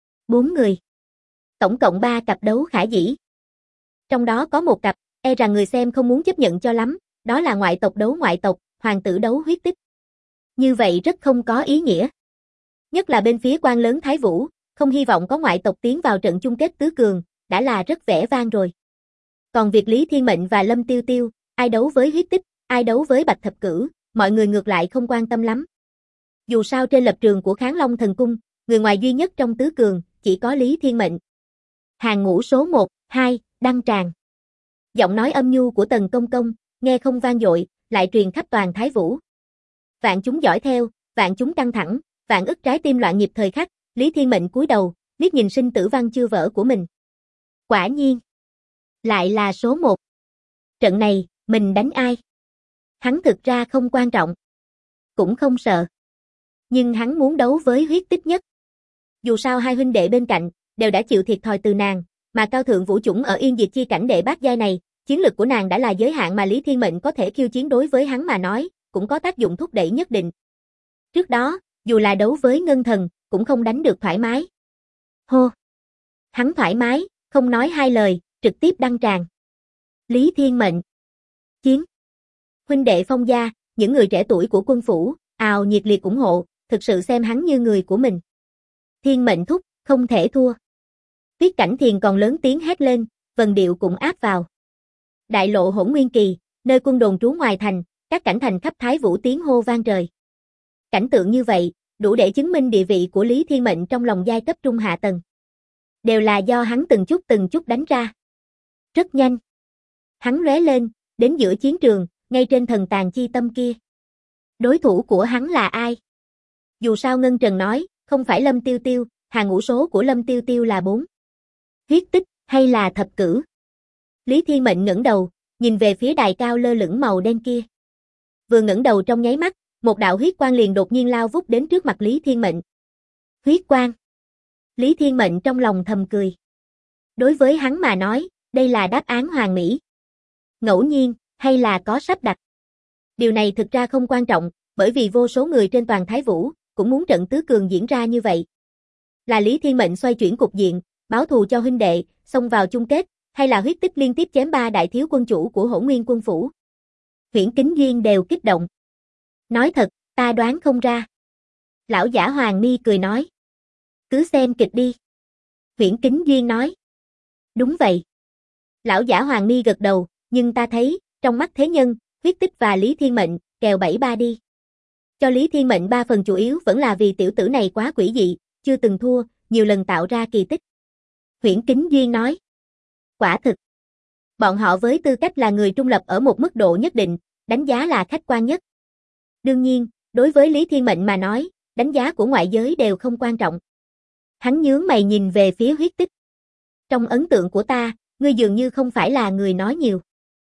4 người. Tổng cộng 3 cặp đấu khả dĩ. Trong đó có một cặp, e rằng người xem không muốn chấp nhận cho lắm, đó là ngoại tộc đấu ngoại tộc, hoàng tử đấu huyết tích. Như vậy rất không có ý nghĩa. Nhất là bên phía quan lớn Thái Vũ, không hy vọng có ngoại tộc tiến vào trận chung kết tứ cường, đã là rất vẻ vang rồi. Còn việc Lý Thiên Mệnh và Lâm Tiêu Tiêu, ai đấu với huyết tích, ai đấu với Bạch Thập Cửu, mọi người ngược lại không quan tâm lắm. Dù sao trên lập trường của Kháng Long Thần Cung, người ngoài duy nhất trong tứ cường, chỉ có Lý Thiên Mệnh. Hàng ngũ số 1, 2, đăng tràng. Giọng nói âm nhu của Tần Công Công, nghe không vang dội, lại truyền khắp toàn Thái Vũ. Vạn chúng dõi theo, vạn chúng căng thẳng, vạn ức trái tim loạn nhịp thời khắc, Lý Thiên Mệnh cúi đầu, liếc nhìn sinh tử văn chưa vỡ của mình. Quả nhiên, lại là số 1. Trận này, mình đánh ai? Hắn thực ra không quan trọng, cũng không sợ. Nhưng hắn muốn đấu với Huyết Tích nhất. Dù sao hai huynh đệ bên cạnh, đều đã chịu thiệt thòi từ nàng, mà cao thượng vũ chủng ở Yên Diệt Chi cảnh đệ bát giai này, chiến lực của nàng đã là giới hạn mà Lý Thiên Mệnh có thể khiêu chiến đối với hắn mà nói, cũng có tác dụng thúc đẩy nhất định. Trước đó, dù là đấu với Ngân Thần, cũng không đánh được thoải mái. Hô! Hắn thoải mái, không nói hai lời, trực tiếp đăng tràng. Lý Thiên Mệnh. Chiến. Huynh đệ Phong gia, những người trẻ tuổi của quân phủ, ào nhiệt liệt ủng hộ, thực sự xem hắn như người của mình. Thiên Mệnh thúc, không thể thua. Viết Cảnh Thiền còn lớn tiếng hét lên, vần điệu cũng áp vào. Đại lộ Hỗn Nguyên Kỳ, nơi quân đồn trú ngoài thành, các cảnh thành khắp Thái Vũ tiếng hô vang trời. Cảnh tượng như vậy, đủ để chứng minh địa vị của Lý Thiên Mệnh trong lòng giai cấp trung hạ tầng. Đều là do hắn từng chút đánh ra. Rất nhanh. Hắn lóe lên, đến giữa chiến trường, ngay trên thần tàn chi tâm kia. Đối thủ của hắn là ai? Dù sao Ngân Trần nói, không phải Lâm Tiêu Tiêu, hàng ngũ số của Lâm Tiêu Tiêu là 4. Huyết Tích, hay là thập cửu? Lý Thiên Mệnh ngẩng đầu, nhìn về phía đài cao lơ lửng màu đen kia. Vừa ngẩng đầu trong nháy mắt, một đạo huyết quang liền đột nhiên lao vút đến trước mặt Lý Thiên Mệnh. Huyết quang. Lý Thiên Mệnh trong lòng thầm cười. Đối với hắn mà nói, đây là đáp án hoàn mỹ. Ngẫu nhiên, hay là có sắp đặt. Điều này thực ra không quan trọng, bởi vì vô số người trên toàn Thái Vũ, cũng muốn trận tứ cường diễn ra như vậy. Là Lý Thiên Mệnh xoay chuyển cục diện, báo thù cho huynh đệ, xông vào chung kết, hay là Huyết Tích liên tiếp chém 3 đại thiếu quân chủ của Hỗn Nguyên quân phủ. Huyễn Kính Duyên đều kích động. Nói thật, ta đoán không ra. Lão giả Hoàng Mi cười nói. Cứ xem kịch đi. Huyễn Kính Duyên nói. Đúng vậy. Lão giả Hoàng Mi gật đầu, nhưng ta thấy, trong mắt thế nhân, Huyết Tích và Lý Thiên Mệnh, kèo 7-3 đi. Cho Lý Thiên Mệnh 3 phần chủ yếu vẫn là vì tiểu tử này quá quỷ dị, chưa từng thua, nhiều lần tạo ra kỳ tích. Huyễn Kính Duyên nói. Quả thực. Bọn họ với tư cách là người trung lập ở một mức độ nhất định, đánh giá là khách quan nhất. Đương nhiên, đối với Lý Thiên Mệnh mà nói, đánh giá của ngoại giới đều không quan trọng. Hắn nhướng mày nhìn về phía Huyết Tích. Trong ấn tượng của ta, ngươi dường như không phải là người nói nhiều.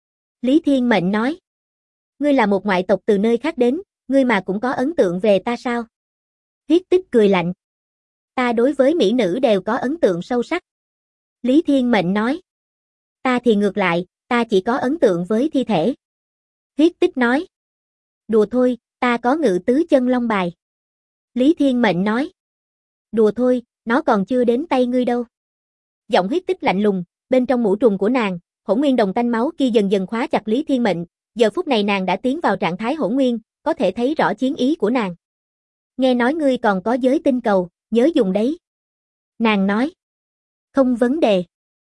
Lý Thiên Mệnh nói. Ngươi là một ngoại tộc từ nơi khác đến, ngươi mà cũng có ấn tượng về ta sao? Huyết Tích cười lạnh. Ta đối với mỹ nữ đều có ấn tượng sâu sắc. Lý Thiên Mệnh nói. Ta thì ngược lại, ta chỉ có ấn tượng với thi thể. Huyết Tích nói. Đùa thôi, ta có ngự tứ chân long bài. Lý Thiên Mệnh nói. Đùa thôi, nó còn chưa đến tay ngươi đâu. Giọng Huyết Tích lạnh lùng, bên trong mũ trùng của nàng, Hỗn Nguyên đồng tanh máu kia dần dần khóa chặt Lý Thiên Mệnh, giờ phút này nàng đã tiến vào trạng thái Hỗn Nguyên, có thể thấy rõ chiến ý của nàng. Nghe nói ngươi còn có giới tinh cầu, nhớ dùng đấy. Nàng nói. Không vấn đề.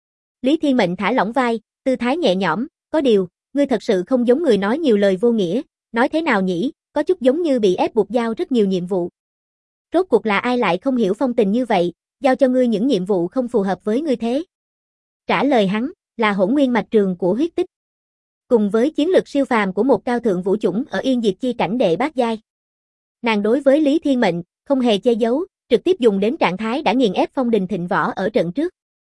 Lý Thiên Mệnh thả lỏng vai, tư thái nhẹ nhõm, có điều, ngươi thật sự không giống người nói nhiều lời vô nghĩa, nói thế nào nhỉ, có chút giống như bị ép buộc giao rất nhiều nhiệm vụ. Rốt cuộc là ai lại không hiểu phong tình như vậy, giao cho ngươi những nhiệm vụ không phù hợp với ngươi thế? Trả lời hắn, là Hỗn Nguyên mạch trường của Huyết Tích. Cùng với chiến lực siêu phàm của một cao thượng vũ chủng ở Yên Diệt Chi cảnh đệ bát giai. Nàng đối với Lý Thiên Mệnh, không hề che giấu, trực tiếp dùng đến trạng thái đã nghiền ép Phong Đình Thịnh Võ ở trận trước.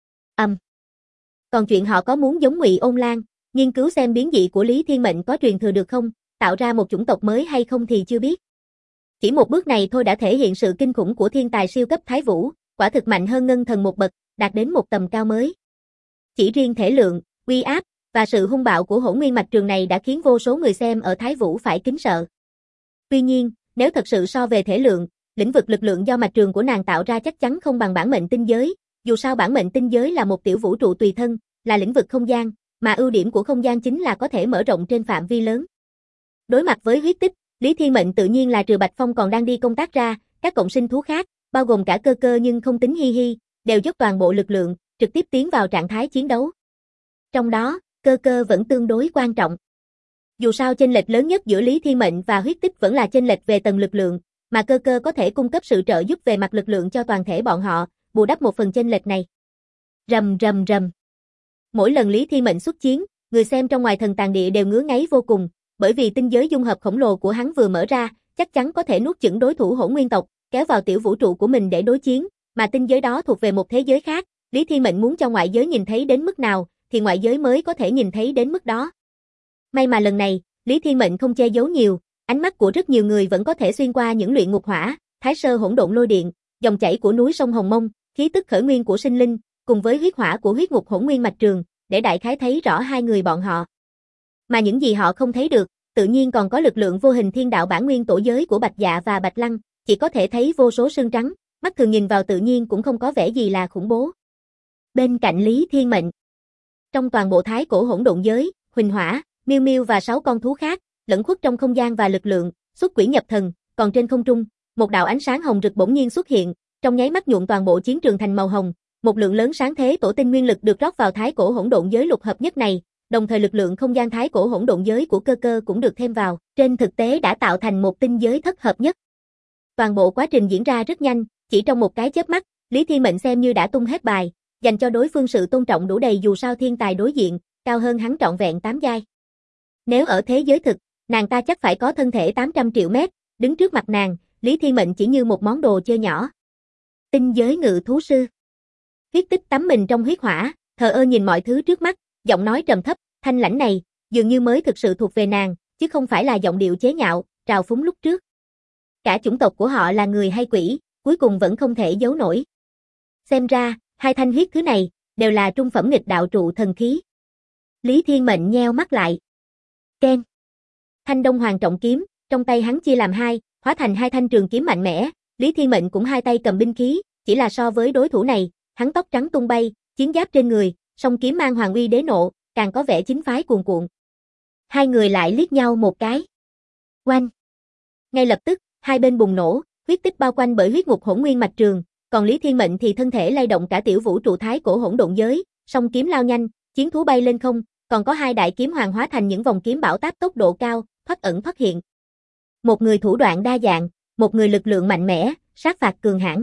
Còn chuyện họ có muốn giống Ngụy Ôn Lan, nghiên cứu xem biến dị của Lý Thiên Mệnh có truyền thừa được không, tạo ra một chủng tộc mới hay không thì chưa biết. Chỉ một bước này thôi đã thể hiện sự kinh khủng của thiên tài siêu cấp Thái Vũ, quả thực mạnh hơn Ngân Thần một bậc, đạt đến một tầm cao mới. Chỉ riêng thể lượng, uy áp và sự hung bạo của Hỗn Nguyên mạch trường này đã khiến vô số người xem ở Thái Vũ phải kính sợ. Tuy nhiên, nếu thật sự so về thể lượng, lĩnh vực lực lượng do mạch trường của nàng tạo ra chắc chắn không bằng bản mệnh tinh giới, dù sao bản mệnh tinh giới là một tiểu vũ trụ tùy thân, là lĩnh vực không gian, mà ưu điểm của không gian chính là có thể mở rộng trên phạm vi lớn. Đối mặt với Huyết Tích, Lý Thiên Mệnh tự nhiên là trừ Bạch Phong còn đang đi công tác ra, các cộng sinh thú khác, bao gồm cả Cơ Cơ nhưng không tính Hi Hi, đều dốc toàn bộ lực lượng, trực tiếp tiến vào trạng thái chiến đấu. Trong đó, Cơ Cơ vẫn tương đối quan trọng. Dù sao chênh lệch lớn nhất giữa Lý Thiên Mệnh và Huyết Tích vẫn là chênh lệch về tầng lực lượng, mà Cơ Cơ có thể cung cấp sự trợ giúp về mặt lực lượng cho toàn thể bọn họ, bù đắp một phần chênh lệch này. Rầm rầm rầm. Mỗi lần Lý Thiên Mệnh xuất chiến, người xem trong ngoài thần tàng địa đều ngứa ngáy vô cùng, bởi vì tinh giới dung hợp khổng lồ của hắn vừa mở ra, chắc chắn có thể nuốt chửng đối thủ Hỗn Nguyên tộc, kéo vào tiểu vũ trụ của mình để đối chiến, mà tinh giới đó thuộc về một thế giới khác, Lý Thiên Mệnh muốn cho ngoại giới nhìn thấy đến mức nào, thì ngoại giới mới có thể nhìn thấy đến mức đó. May mà lần này, Lý Thiên Mệnh không che giấu nhiều, ánh mắt của rất nhiều người vẫn có thể xuyên qua những luyện ngục hỏa, thái sơ hỗn độn lôi điện, dòng chảy của núi sông Hồng Mông, khí tức khởi nguyên của sinh linh, cùng với huyết hỏa của huyết ngục hỗn nguyên mạch trường, để đại khái thấy rõ hai người bọn họ. Mà những gì họ không thấy được, tự nhiên còn có lực lượng vô hình thiên đạo bản nguyên tổ giới của Bạch Dạ và Bạch Lăng, chỉ có thể thấy vô số sương trắng, mắt thường nhìn vào tự nhiên cũng không có vẻ gì là khủng bố. Bên cạnh Lý Thiên Mệnh, trong toàn bộ thái cổ hỗn độn giới, Huỳnh Hỏa, Miêu Miêu và 6 con thú khác, lẫn khuất trong không gian và lực lượng, xuất quỷ nhập thần, còn trên không trung, một đạo ánh sáng hồng rực bỗng nhiên xuất hiện, trong nháy mắt nhuộm toàn bộ chiến trường thành màu hồng, một lượng lớn sáng thế tổ tinh nguyên lực được rót vào thái cổ hỗn độn giới lục hợp nhất này, đồng thời lực lượng không gian thái cổ hỗn độn giới của cơ cơ cũng được thêm vào, trên thực tế đã tạo thành một tinh giới thất hợp nhất. Toàn bộ quá trình diễn ra rất nhanh, chỉ trong một cái chớp mắt, Lý Thiên Mệnh xem như đã tung hết bài, dành cho đối phương sự tôn trọng đủ đầy dù sao thiên tài đối diện, cao hơn hắn trọn vẹn 8 giai. Nếu ở thế giới thực, nàng ta chắc phải có thân thể 800 triệu mét, đứng trước mặt nàng, Lý Thiên Mệnh chỉ như một món đồ chơi nhỏ. Tinh giới ngự thú sư. Huyết Tích tắm mình trong huyết hỏa, thờ ơ nhìn mọi thứ trước mắt, giọng nói trầm thấp, thanh lãnh này, dường như mới thực sự thuộc về nàng, chứ không phải là giọng điệu chế nhạo, trào phúng lúc trước. Cả chủng tộc của họ là người hay quỷ, cuối cùng vẫn không thể giấu nổi. Xem ra, hai thanh huyết thứ này, đều là trung phẩm nghịch đạo trụ thần khí. Lý Thiên Mệnh nheo mắt lại. Keng. Thanh Đông Hoàng trọng kiếm, trong tay hắn chia làm hai, hóa thành hai thanh trường kiếm mạnh mẽ, Lý Thiên Mệnh cũng hai tay cầm binh khí, chỉ là so với đối thủ này, hắn tóc trắng tung bay, chiến giáp trên người, song kiếm mang hoàng uy đế nộ, càng có vẻ chính phái cuồn cuộn. Hai người lại liếc nhau một cái. Oanh. Ngay lập tức, hai bên bùng nổ, huyết tích bao quanh bởi huyết ngục hỗn nguyên mạch trường, còn Lý Thiên Mệnh thì thân thể lay động cả tiểu vũ trụ thái cổ hỗn độn giới, song kiếm lao nhanh, chiến thú bay lên không, còn có hai đại kiếm hoàng hóa thành những vòng kiếm bão táp tốc độ cao, thoát ẩn thoát hiện. Một người thủ đoạn đa dạng, một người lực lượng mạnh mẽ, sát phạt cường hãn.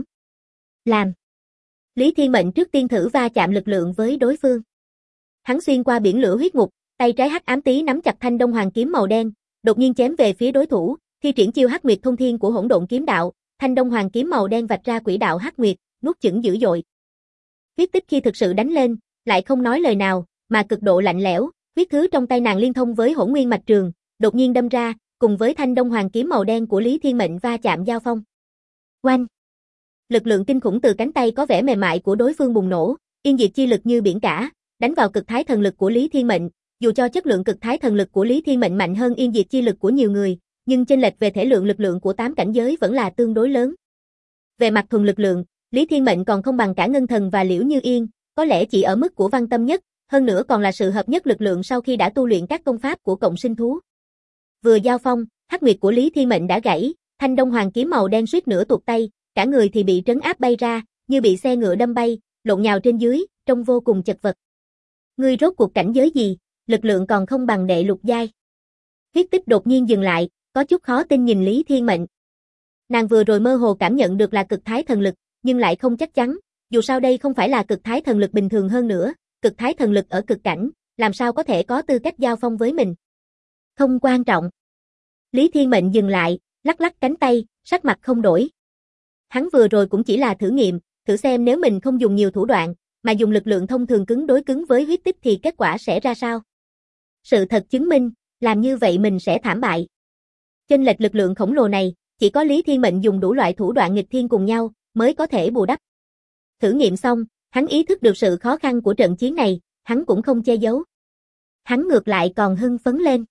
Làm. Lý Thiên Mệnh trước tiên thử va chạm lực lượng với đối phương. Hắn xuyên qua biển lửa huyết ngục, tay trái hắc ám tí nắm chặt thanh đông hoàng kiếm màu đen, đột nhiên chém về phía đối thủ, thi triển chiêu hắc nguyệt thông thiên của hỗn độn kiếm đạo, thanh đông hoàng kiếm màu đen vạch ra quỹ đạo hắc nguyệt, nuốt chửng dữ dội. Huyết Tích khi thực sự đánh lên, lại không nói lời nào, mà cực độ lạnh lẽo, huyết thứ trong tay nàng liên thông với hỗn nguyên mạch trường, đột nhiên đâm ra, cùng với thanh đông hoàng kiếm màu đen của Lý Thiên Mệnh va chạm giao phong. Oanh! Lực lượng kinh khủng từ cánh tay có vẻ mềm mại của đối phương bùng nổ, yên diệt chi lực như biển cả, đánh vào cực thái thần lực của Lý Thiên Mệnh, dù cho chất lượng cực thái thần lực của Lý Thiên Mệnh mạnh hơn yên diệt chi lực của nhiều người, nhưng chênh lệch về thể lượng lực lượng của 8 cảnh giới vẫn là tương đối lớn. Về mặt thuần lực lượng, Lý Thiên Mệnh còn không bằng cả Ngân Thần và Liễu Như Yên, có lẽ chỉ ở mức của Văn Tâm Nhất, hơn nữa còn là sự hợp nhất lực lượng sau khi đã tu luyện các công pháp của cộng sinh thú. Vừa giao phong, hắc nguyệt của Lý Thiên Mệnh đã gãy, thanh đông hoàng kiếm màu đen suýt nữa tuột tay, cả người thì bị trấn áp bay ra, như bị xe ngựa đâm bay, lộn nhào trên dưới, trông vô cùng chật vật. Ngươi rốt cuộc cảnh giới gì, lực lượng còn không bằng đệ lục giai. Huyết Tích đột nhiên dừng lại, có chút khó tin nhìn Lý Thiên Mệnh. Nàng vừa rồi mơ hồ cảm nhận được là cực thái thần lực, nhưng lại không chắc chắn, dù sao đây không phải là cực thái thần lực bình thường hơn nữa, cực thái thần lực ở cực cảnh, làm sao có thể có tư cách giao phong với mình. Không quan trọng. Lý Thiên Mệnh dừng lại, lắc lắc cánh tay, sắc mặt không đổi. Hắn vừa rồi cũng chỉ là thử nghiệm, thử xem nếu mình không dùng nhiều thủ đoạn, mà dùng lực lượng thông thường cứng đối cứng với Huyết Tích thì kết quả sẽ ra sao. Sự thật chứng minh, làm như vậy mình sẽ thảm bại. Chênh lệch lực lượng khổng lồ này, chỉ có Lý Thiên Mệnh dùng đủ loại thủ đoạn nghịch thiên cùng nhau, mới có thể bù đắp. Thử nghiệm xong, hắn ý thức được sự khó khăn của trận chiến này, hắn cũng không che giấu. Hắn ngược lại còn hưng phấn lên.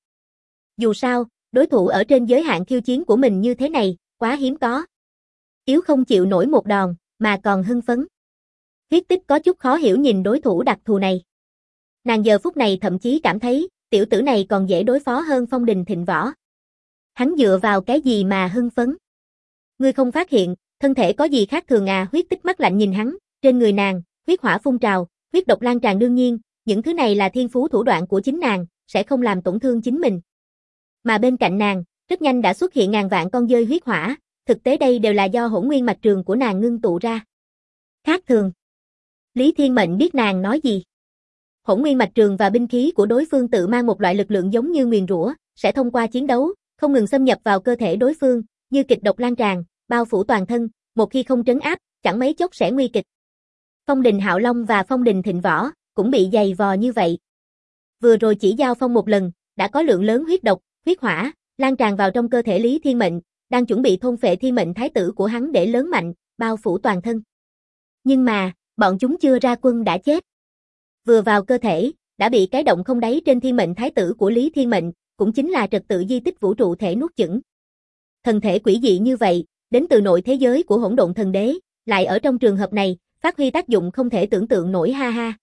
Dù sao, đối thủ ở trên giới hạn khiêu chiến của mình như thế này, quá hiếm có. Yếu không chịu nổi một đòn, mà còn hưng phấn. Huyết Tích có chút khó hiểu nhìn đối thủ đặc thù này. Nàng giờ phút này thậm chí cảm thấy, tiểu tử này còn dễ đối phó hơn Phong Đình Thịnh Võ. Hắn dựa vào cái gì mà hưng phấn? Ngươi không phát hiện, thân thể có gì khác thường à? Huyết Tích mắt lạnh nhìn hắn, trên người nàng, huyết hỏa phun trào, huyết độc lan tràn đương nhiên, những thứ này là thiên phú thủ đoạn của chính nàng, sẽ không làm tổn thương chính mình. Mà bên cạnh nàng, rất nhanh đã xuất hiện ngàn vạn con dơi huyết hỏa, thực tế đây đều là do hỗn nguyên mạch trường của nàng ngưng tụ ra. Khác thường. Lý Thiên Mệnh biết nàng nói gì. hỗn nguyên mạch trường và binh khí của đối phương tự mang một loại lực lượng giống như nguyền rủa, sẽ thông qua chiến đấu, không ngừng xâm nhập vào cơ thể đối phương, như kịch độc lan tràn, bao phủ toàn thân, một khi không trấn áp, chẳng mấy chốc sẽ nguy kịch. Phong Đình Hạo Long và Phong Đình Thịnh Võ cũng bị dày vò như vậy. Vừa rồi chỉ giao phong một lần, đã có lượng lớn huyết độc, huyết hỏa lan tràn vào trong cơ thể Lý Thiên Mệnh, đang chuẩn bị thôn phệ Thiên Mệnh thái tử của hắn để lớn mạnh, bao phủ toàn thân. Nhưng mà, bọn chúng chưa ra quân đã chết. Vừa vào cơ thể, đã bị cái động không đáy trên Thiên Mệnh thái tử của Lý Thiên Mệnh, cũng chính là trật tự di tích vũ trụ thể nuốt chửng. Thần thể quỷ dị như vậy, đến từ nội thế giới của Hỗn Độn Thần Đế, lại ở trong trường hợp này, phát huy tác dụng không thể tưởng tượng nổi ha ha.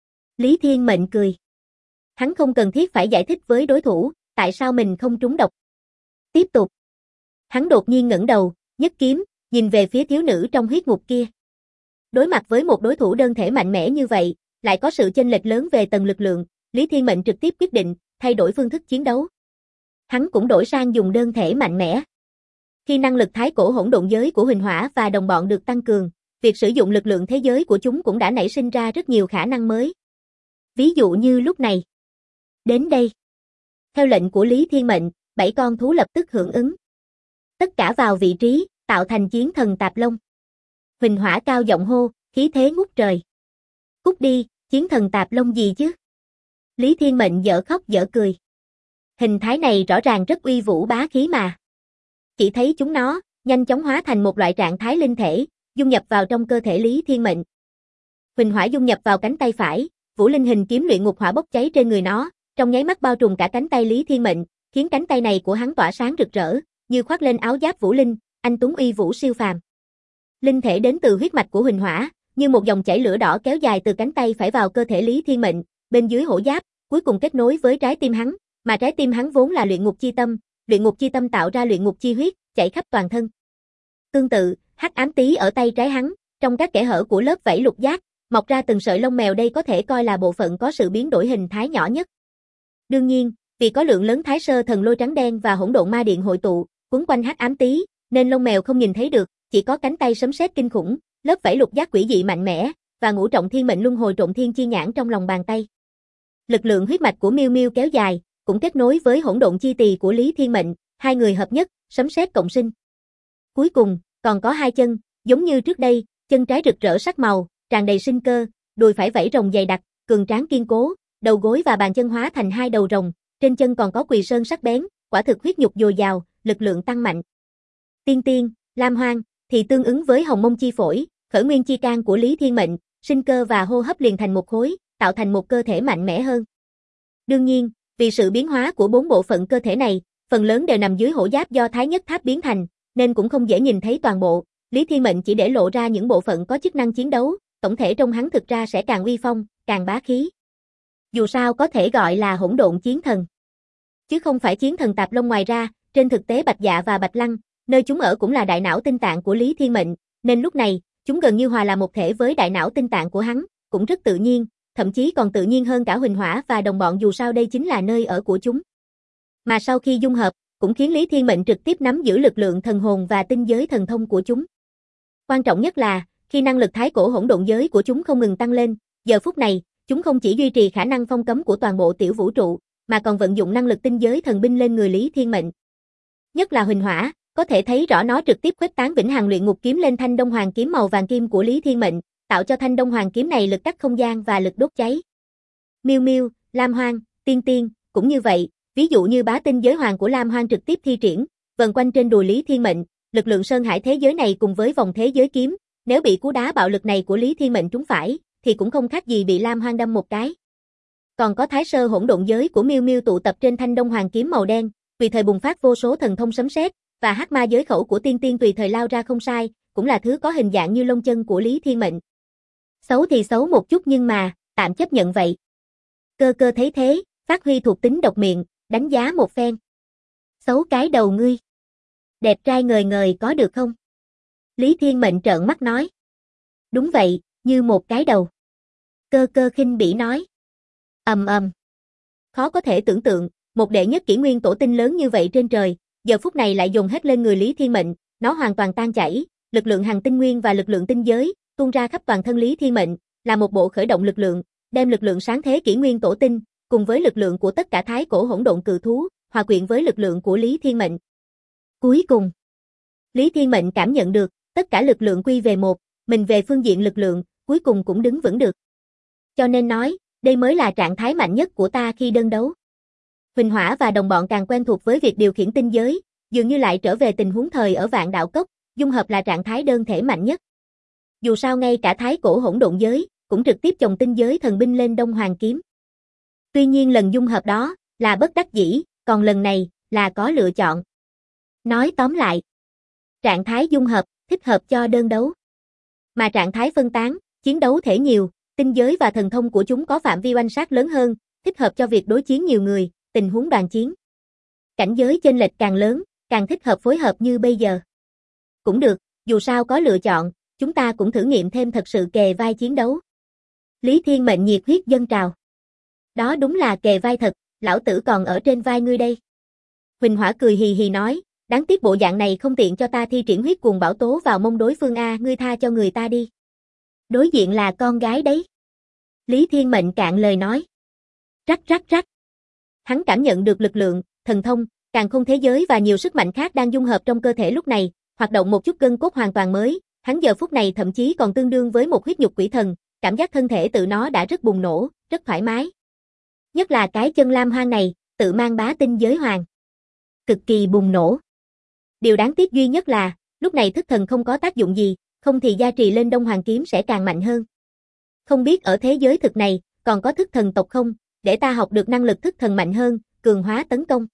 Lý Thiên Mệnh cười. Hắn không cần thiết phải giải thích với đối thủ, tại sao mình không trúng độc. Tiếp tục. Hắn đột nhiên ngẩng đầu, nhấc kiếm, nhìn về phía thiếu nữ trong huyết ngục kia. Đối mặt với một đối thủ đơn thể mạnh mẽ như vậy, lại có sự chênh lệch lớn về tầng lực lượng, Lý Thiên Mệnh trực tiếp quyết định, thay đổi phương thức chiến đấu. Hắn cũng đổi sang dùng đơn thể mạnh mẽ. Khi năng lực thái cổ hỗn độn giới của Huỳnh Hỏa và đồng bọn được tăng cường, việc sử dụng lực lượng thế giới của chúng cũng đã nảy sinh ra rất nhiều khả năng mới. Ví dụ như lúc này. Đến đây. Theo lệnh của Lý Thiên Mệnh, 7 con thú lập tức hưởng ứng. Tất cả vào vị trí, tạo thành chiến thần Tạp Long. Huỳnh Hỏa cao giọng hô, khí thế ngút trời. Cút đi, chiến thần Tạp Long gì chứ? Lý Thiên Mệnh dở khóc dở cười. Hình thái này rõ ràng rất uy vũ bá khí mà. Chỉ thấy chúng nó, nhanh chóng hóa thành một loại trạng thái linh thể, dung nhập vào trong cơ thể Lý Thiên Mệnh. Huỳnh Hỏa dung nhập vào cánh tay phải, Vũ Linh hình kiếm luyện ngục hỏa bốc cháy trên người nó, trong nháy mắt bao trùm cả cánh tay Lý Thiên Mệnh, khiến cánh tay này của hắn tỏa sáng rực rỡ, như khoác lên áo giáp Vũ Linh, anh tuấn uy vũ siêu phàm. Linh thể đến từ huyết mạch của Huỳnh Hỏa, như một dòng chảy lửa đỏ kéo dài từ cánh tay phải vào cơ thể Lý Thiên Mệnh, bên dưới hổ giáp, cuối cùng kết nối với trái tim hắn, mà trái tim hắn vốn là luyện ngục chi tâm tạo ra luyện ngục chi huyết, chảy khắp toàn thân. Tương tự, hắc ám tý ở tay trái hắn, trong các kẽ hở của lớp vảy lục giác, mọc ra từng sợi lông mèo, đây có thể coi là bộ phận có sự biến đổi hình thái nhỏ nhất. Đương nhiên, vì có lượng lớn Thái Sơ Thần Lôi trắng đen và Hỗn Độn Ma Điện hội tụ, quấn quanh hắc ám tý, nên lông mèo không nhìn thấy được, chỉ có cánh tay sấm sét kinh khủng, lớp vảy lục giác quỷ dị mạnh mẽ và ngũ trọng thiên mệnh luân hồi trộn thiên chi nhãn trong lòng bàn tay. Lực lượng huyết mạch của Miêu Miêu kéo dài, cũng kết nối với hỗn độn chi tỳ của Lý Thiên Mệnh, hai người hợp nhất, sấm sét cộng sinh. Cuối cùng, còn có hai chân, giống như trước đây, chân trái rực rỡ sắc màu, tràn đầy sinh cơ, đùi phải vảy rồng dày đặc, cường tráng kiên cố, đầu gối và bàn chân hóa thành hai đầu rồng, trên chân còn có quỳ sơn sắc bén, quả thực huyết nhục dồi dào, lực lượng tăng mạnh. Tiên tiên, lam hoang thì tương ứng với hồng mông chi phổi, khởi nguyên chi can của Lý Thiên Mệnh, sinh cơ và hô hấp liền thành một khối, tạo thành một cơ thể mạnh mẽ hơn. Đương nhiên, vì sự biến hóa của 4 bộ phận cơ thể này, phần lớn đều nằm dưới hổ giáp do Thái Nhất Tháp biến thành, nên cũng không dễ nhìn thấy toàn bộ. Lý Thiên Mệnh chỉ để lộ ra những bộ phận có chức năng chiến đấu, tổng thể trong hắn thực ra sẽ càng uy phong, càng bá khí. Dù sao có thể gọi là hỗn độn chiến thần, chứ không phải chiến thần Tạp Long. Ngoài ra, trên thực tế Bạch Dạ và Bạch Lăng, nơi chúng ở cũng là đại não tinh tạng của Lý Thiên Mệnh, nên lúc này, chúng gần như hòa là một thể với đại não tinh tạng của hắn, cũng rất tự nhiên, thậm chí còn tự nhiên hơn cả Huỳnh Hỏa và đồng bọn, dù sao đây chính là nơi ở của chúng. Mà sau khi dung hợp, cũng khiến Lý Thiên Mệnh trực tiếp nắm giữ lực lượng thần hồn và tinh giới thần thông của chúng. Quan trọng nhất là, khi năng lực thái cổ hỗn độn giới của chúng không ngừng tăng lên, giờ phút này, chúng không chỉ duy trì khả năng phong cấm của toàn bộ tiểu vũ trụ, mà còn vận dụng năng lực tinh giới thần binh lên người Lý Thiên Mệnh. Nhất là Huỳnh Hỏa, có thể thấy rõ nó trực tiếp khuếch tán vĩnh hằng luyện ngục kiếm lên thanh đông hoàng kiếm màu vàng kim của Lý Thiên Mệnh, tạo cho thanh đông hoàng kiếm này lực cắt không gian và lực đốt cháy. Miêu Miêu, Lam Hoang, Tiên Tiên, cũng như vậy, ví dụ như bá tinh giới hoàng của Lam Hoang trực tiếp thi triển, vần quanh trên đùi Lý Thiên Mệnh, lực lượng sơn hải thế giới này cùng với vòng thế giới kiếm, nếu bị cú đá bạo lực này của Lý Thiên Mệnh trúng phải, thì cũng không khác gì bị Lam Hoang đâm một cái. Còn có Thái Sơ hỗn độn giới của Miêu Miêu tụ tập trên thanh đông hoàng kiếm màu đen, tùy thời bùng phát vô số thần thông sấm sét, và hắc ma giới khẩu của Tiên Tiên tùy thời lao ra không sai, cũng là thứ có hình dạng như lông chân của Lý Thiên Mệnh. Xấu thì xấu một chút nhưng mà, tạm chấp nhận vậy. Cơ cơ thấy thế, phát huy thuộc tính độc miệng, đánh giá một phen. Xấu cái đầu ngươi. Đẹp trai ngời ngời có được không? Lý Thiên Mệnh trợn mắt nói. Đúng vậy, như một cái đầu. Cơ cơ khinh bỉ nói. Khó có thể tưởng tượng, một đệ nhất kỷ nguyên tổ tinh lớn như vậy trên trời, giờ phút này lại dồn hết lên người Lý Thiên Mệnh, nó hoàn toàn tan chảy, lực lượng hằng tinh nguyên và lực lượng tinh giới tuôn ra khắp toàn thân Lý Thiên Mệnh, là một bộ khởi động lực lượng, đem lực lượng sáng thế kỷ nguyên tổ tinh, cùng với lực lượng của tất cả thái cổ hỗn độn cự thú, hòa quyện với lực lượng của Lý Thiên Mệnh. Cuối cùng, Lý Thiên Mệnh cảm nhận được, tất cả lực lượng quy về một, mình về phương diện lực lượng, cuối cùng cũng đứng vững được. Cho nên nói, đây mới là trạng thái mạnh nhất của ta khi đơn đấu. Huỳnh Hỏa và đồng bọn càng quen thuộc với việc điều khiển tinh giới, dường như lại trở về tình huống thời ở Vạn Đạo Cốc, dung hợp là trạng thái đơn thể mạnh nhất. Dù sao ngay cả thái cổ hỗn độn giới, cũng trực tiếp chồng tinh giới thần binh lên Đông Hoàng kiếm. Tuy nhiên lần dung hợp đó, là bất đắc dĩ, còn lần này, là có lựa chọn. Nói tóm lại, trạng thái dung hợp, thích hợp cho đơn đấu. Mà trạng thái phân tán, chiến đấu thể nhiều, tinh giới và thần thông của chúng có phạm vi oanh sát lớn hơn, thích hợp cho việc đối chiến nhiều người, tình huống đoàn chiến. Cảnh giới chênh lệch càng lớn, càng thích hợp phối hợp như bây giờ. Cũng được, dù sao có lựa chọn, chúng ta cũng thử nghiệm thêm thật sự kề vai chiến đấu. Lý Thiên Mệnh nhiệt huyết dâng trào. Đó đúng là kề vai thật, lão tử còn ở trên vai ngươi đây. Huỳnh Hỏa cười hì hì nói, đáng tiếc bộ dạng này không tiện cho ta thi triển huyết cuồng bảo tố vào mông đối phương a, ngươi tha cho người ta đi. Đối diện là con gái đấy. Lý Thiên Mệnh cạn lời nói. Rắc rắc rắc. Hắn cảm nhận được lực lượng, thần thông, càn khôn thế giới và nhiều sức mạnh khác đang dung hợp trong cơ thể lúc này, hoạt động một chút gân cốt hoàn toàn mới, hắn giờ phút này thậm chí còn tương đương với một huyết nhục quỷ thần, cảm giác thân thể tự nó đã rất bùng nổ, rất thoải mái. Nhất là cái chân lam hoang này, tự mang bá tinh giới hoàng. Cực kỳ bùng nổ. Điều đáng tiếc duy nhất là, lúc này thức thần không có tác dụng gì, không thì gia trì lên Đông Hoàng kiếm sẽ càng mạnh hơn. Không biết ở thế giới thực này, còn có thức thần tộc không, để ta học được năng lực thức thần mạnh hơn, cường hóa tấn công.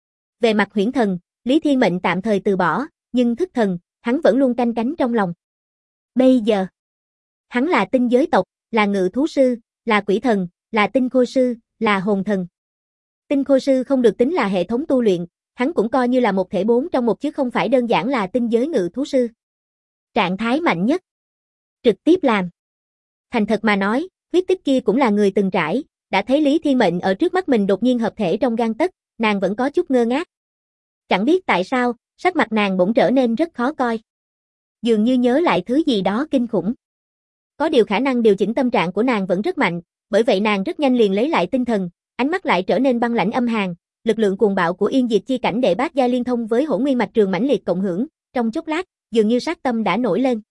Về mặt huyễn thần, Lý Thiên Mệnh tạm thời từ bỏ, nhưng thức thần, hắn vẫn luôn canh cánh trong lòng. Bây giờ, hắn là tinh giới tộc, là ngự thú sư, là quỷ thần, là tinh khôi sư, là hồn thần. Tinh khôi sư không được tính là hệ thống tu luyện, hắn cũng coi như là một thể 4 trong một chứ không phải đơn giản là tinh giới ngự thú sư. Trạng thái mạnh nhất. Trực tiếp làm. Thành thật mà nói, huyết tích kia cũng là người từng trải, đã thấy Lý Thiên Mệnh ở trước mắt mình đột nhiên hợp thể trong gang tấc, nàng vẫn có chút ngơ ngác. Chẳng biết tại sao, sắc mặt nàng bỗng trở nên rất khó coi. Dường như nhớ lại thứ gì đó kinh khủng. Có điều khả năng điều chỉnh tâm trạng của nàng vẫn rất mạnh, bởi vậy nàng rất nhanh liền lấy lại tinh thần, ánh mắt lại trở nên băng lãnh âm hàn, lực lượng cuồng bạo của Yên Diệt chi cảnh đệ bát giai liên thông với Hỗn Nguyên mạch trường mãnh liệt cộng hưởng, trong chốc lát, dường như sát tâm đã nổi lên.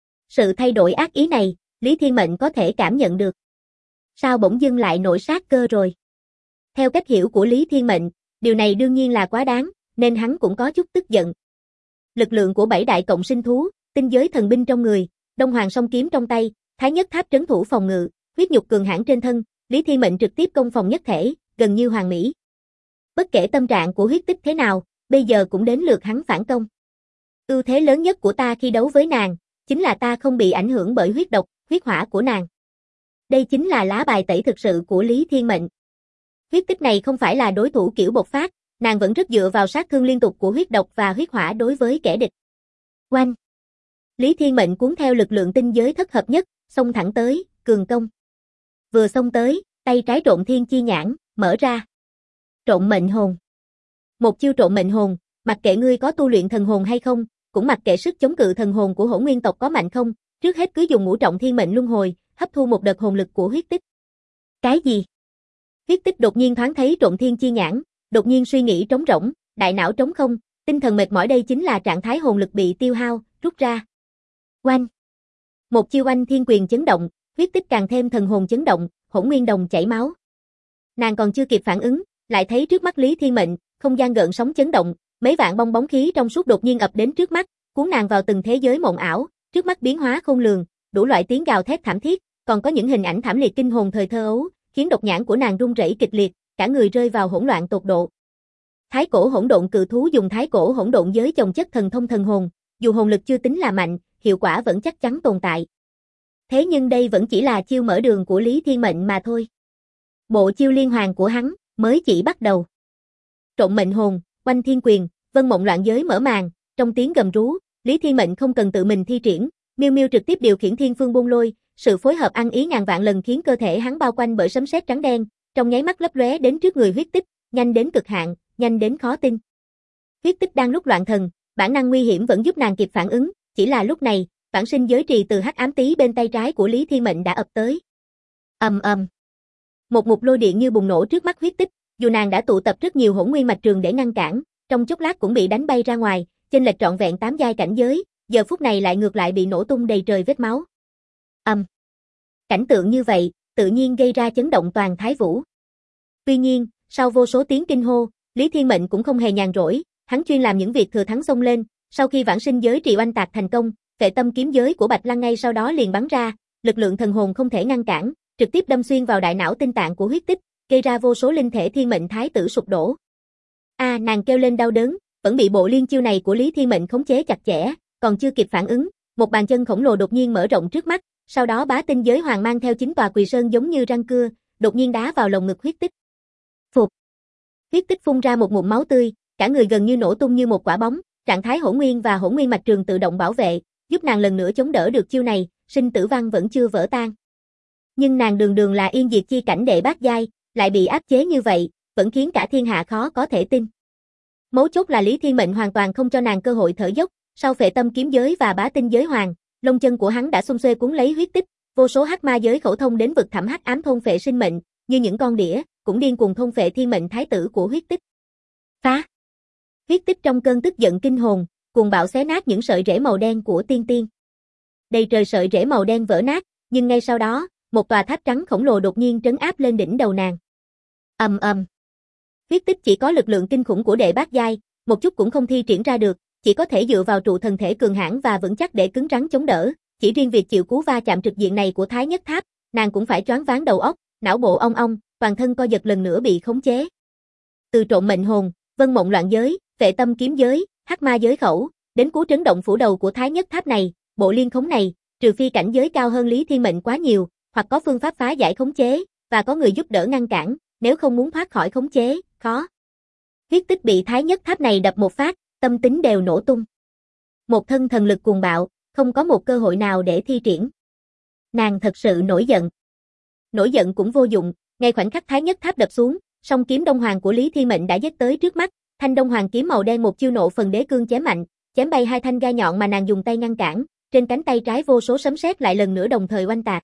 Sự thay đổi ác ý này, Lý Thiên Mệnh có thể cảm nhận được. Sao bỗng dưng lại nổi sát cơ rồi? Theo cách hiểu của Lý Thiên Mệnh, điều này đương nhiên là quá đáng, nên hắn cũng có chút tức giận. Lực lượng của 7 đại cộng sinh thú, tinh giới thần binh trong người, Đông Hoàng song kiếm trong tay, Thái Nhất tháp trấn thủ phòng ngự, huyết nhục cường hãn trên thân, Lý Thiên Mệnh trực tiếp công phòng nhất thể, gần như hoàn mỹ. Bất kể tâm trạng của huyết tích thế nào, bây giờ cũng đến lượt hắn phản công. Ưu thế lớn nhất của ta khi đấu với nàng, chính là ta không bị ảnh hưởng bởi huyết độc, huyết hỏa của nàng. Đây chính là lá bài tẩy thực sự của Lý Thiên Mệnh. Huyết tích này không phải là đối thủ kiểu bộc phát, nàng vẫn rất dựa vào sát thương liên tục của huyết độc và huyết hỏa đối với kẻ địch. Oanh! Lý Thiên Mệnh cuốn theo lực lượng tinh giới thất hợp nhất, xông thẳng tới, cường công. Vừa xông tới, tay trái trộn thiên chi nhãn, mở ra. Trộn mệnh hồn. Một chiêu trộn mệnh hồn, mặc kệ ngươi có tu luyện thần hồn hay không, cũng mặc kệ sức chống cự thần hồn của Hỗn Nguyên tộc có mạnh không, trước hết cứ dùng ngũ trọng thiên mệnh luân hồi, hấp thu một đợt hồn lực của huyết tích. Cái gì? Huyết tích đột nhiên thoáng thấy trộn thiên chi nhãn, đột nhiên suy nghĩ trống rỗng, đại não trống không, tinh thần mệt mỏi, đây chính là trạng thái hồn lực bị tiêu hao, rút ra. Oanh! Một chiêu oanh thiên quyền chấn động, huyết tích càng thêm thần hồn chấn động, Hỗn Nguyên đồng chảy máu. Nàng còn chưa kịp phản ứng, lại thấy trước mắt Lý Thiên Mệnh, không gian gợn sóng chấn động, mấy vạn bong bóng khí trong suốt đột nhiên ập đến trước mắt, cuốn nàng vào từng thế giới mộng ảo, trước mắt biến hóa khôn lường, đủ loại tiếng gào thét thảm thiết, còn có những hình ảnh thảm liệt kinh hồn thời thơ ấu, khiến độc nhãn của nàng run rẩy kịch liệt, cả người rơi vào hỗn loạn tột độ. Thái cổ hỗn độn cự thú dùng thái cổ hỗn độn giới chồng chất thần thông thần hồn, dù hồn lực chưa tính là mạnh, hiệu quả vẫn chắc chắn tồn tại. Thế nhưng đây vẫn chỉ là chiêu mở đường của Lý Thiên Mệnh mà thôi. Bộ chiêu liên hoàn của hắn mới chỉ bắt đầu. Trộn mệnh hồn, oanh thiên quyền, vân mộng loạn giới mở màn, trong tiếng gầm rú, Lý Thiên Mệnh không cần tự mình thi triển, miêu miêu trực tiếp điều khiển thiên phương buôn lôi, sự phối hợp ăn ý ngàn vạn lần khiến cơ thể hắn bao quanh bởi sấm sét trắng đen, trong nháy mắt lấp lóe đến trước người huyết tích, nhanh đến cực hạn, nhanh đến khó tin. Huyết tích đang lúc loạn thần, bản năng nguy hiểm vẫn giúp nàng kịp phản ứng, chỉ là lúc này, vãng sinh giới trì từ hắc ám tí bên tay trái của Lý Thiên Mệnh đã ập tới. Ầm ầm. Một ngục lôi điện như bùng nổ trước mắt huyết tích, dù nàng đã tụ tập rất nhiều hỗn nguyên mạch trường để ngăn cản, trong chốc lát cũng bị đánh bay ra ngoài, chênh lệch trọn vẹn 8 giai cảnh giới, giờ phút này lại ngược lại bị nổ tung đầy trời vết máu. Cảnh tượng như vậy, tự nhiên gây ra chấn động toàn Thái Vũ. Tuy nhiên, sau vô số tiếng kinh hô, Lý Thiên Mệnh cũng không hề nhàn rỗi, hắn chuyên làm những việc thừa thắng xông lên, sau khi vãng sinh giới trì oanh tạc thành công, Vệ Tâm kiếm giới của Bạch Lăng ngay sau đó liền bắn ra, lực lượng thần hồn không thể ngăn cản, trực tiếp đâm xuyên vào đại não tinh tạng của huyết tích, gây ra vô số linh thể thiên mệnh thái tử sụp đổ. Nàng kêu lên đau đớn, vẫn bị bộ liên chiêu này của Lý Thiên Mệnh khống chế chặt chẽ, còn chưa kịp phản ứng, một bàn chân khổng lồ đột nhiên mở rộng trước mắt, sau đó Bá Tinh giới hoàng mang theo 9 tòa quỳ sơn giống như răng cưa, đột nhiên đá vào lồng ngực huyết tích. Phụt. Huyết tích phun ra một ngụm máu tươi, cả người gần như nổ tung như một quả bóng, trạng thái hỗn nguyên và hỗn nguyên mạch trường tự động bảo vệ, giúp nàng lần nữa chống đỡ được chiêu này, sinh tử văn vẫn chưa vỡ tan. Nhưng nàng đường đường là yên diệt chi cảnh đệ bát giai, lại bị áp chế như vậy, vẫn khiến cả thiên hạ khó có thể tin. Mấu chốt là Lý Thiên Mệnh hoàn toàn không cho nàng cơ hội thở dốc, sau Phệ Tâm kiếm giới và Bá Tinh giới hoàng, lông chân của hắn đã xung xuê cuốn lấy huyết tích, vô số hắc ma giới khẩu thông đến vực thẳm hắc ám thôn phệ sinh mệnh, như những con đĩa, cũng điên cuồng thôn phệ thiên mệnh thái tử của huyết tích. Phá! Huyết tích trong cơn tức giận kinh hồn, cuồng bạo xé nát những sợi rễ màu đen của tiên tiên. Đầy trời sợi rễ màu đen vỡ nát, nhưng ngay sau đó, một tòa tháp trắng khổng lồ đột nhiên trấn áp lên đỉnh đầu nàng. Huyết tích chỉ có lực lượng kinh khủng của đệ bát giai, một chút cũng không thi triển ra được, chỉ có thể dựa vào trụ thần thể cường hãn và vững chắc để cứng rắn chống đỡ. Chỉ riêng việc chịu cú va chạm trực diện này của Thái Nhất Tháp, nàng cũng phải choáng váng đầu óc, não bộ ong ong, toàn thân co giật lần nữa bị khống chế. Từ trộm mệnh hồn, vân mộng loạn giới, Vệ Tâm kiếm giới, hắc ma giới khẩu, đến cú trấn động phủ đầu của Thái Nhất Tháp này, bộ liên khống này, trừ phi cảnh giới cao hơn Lý Thiên Mệnh quá nhiều, hoặc có phương pháp phá giải khống chế, và có người giúp đỡ ngăn cản, nếu không muốn thoát khỏi khống chế, khó. Huyết tích bị Thái Nhất Tháp này đập một phát, tâm tính đều nổ tung. Một thân thần lực cuồng bạo, không có một cơ hội nào để thi triển. Nàng thật sự nổi giận. Nổi giận cũng vô dụng, ngay khoảnh khắc Thái Nhất Tháp đập xuống, song kiếm Đông Hoàng của Lý Thiên Mệnh đã giết tới trước mắt, thanh Đông Hoàng kiếm màu đen một chiêu nộ phần đế cương chém mạnh, chém bay 2 thanh gai nhọn mà nàng dùng tay ngăn cản, trên cánh tay trái vô số sấm sét lại lần nữa đồng thời oanh tạc.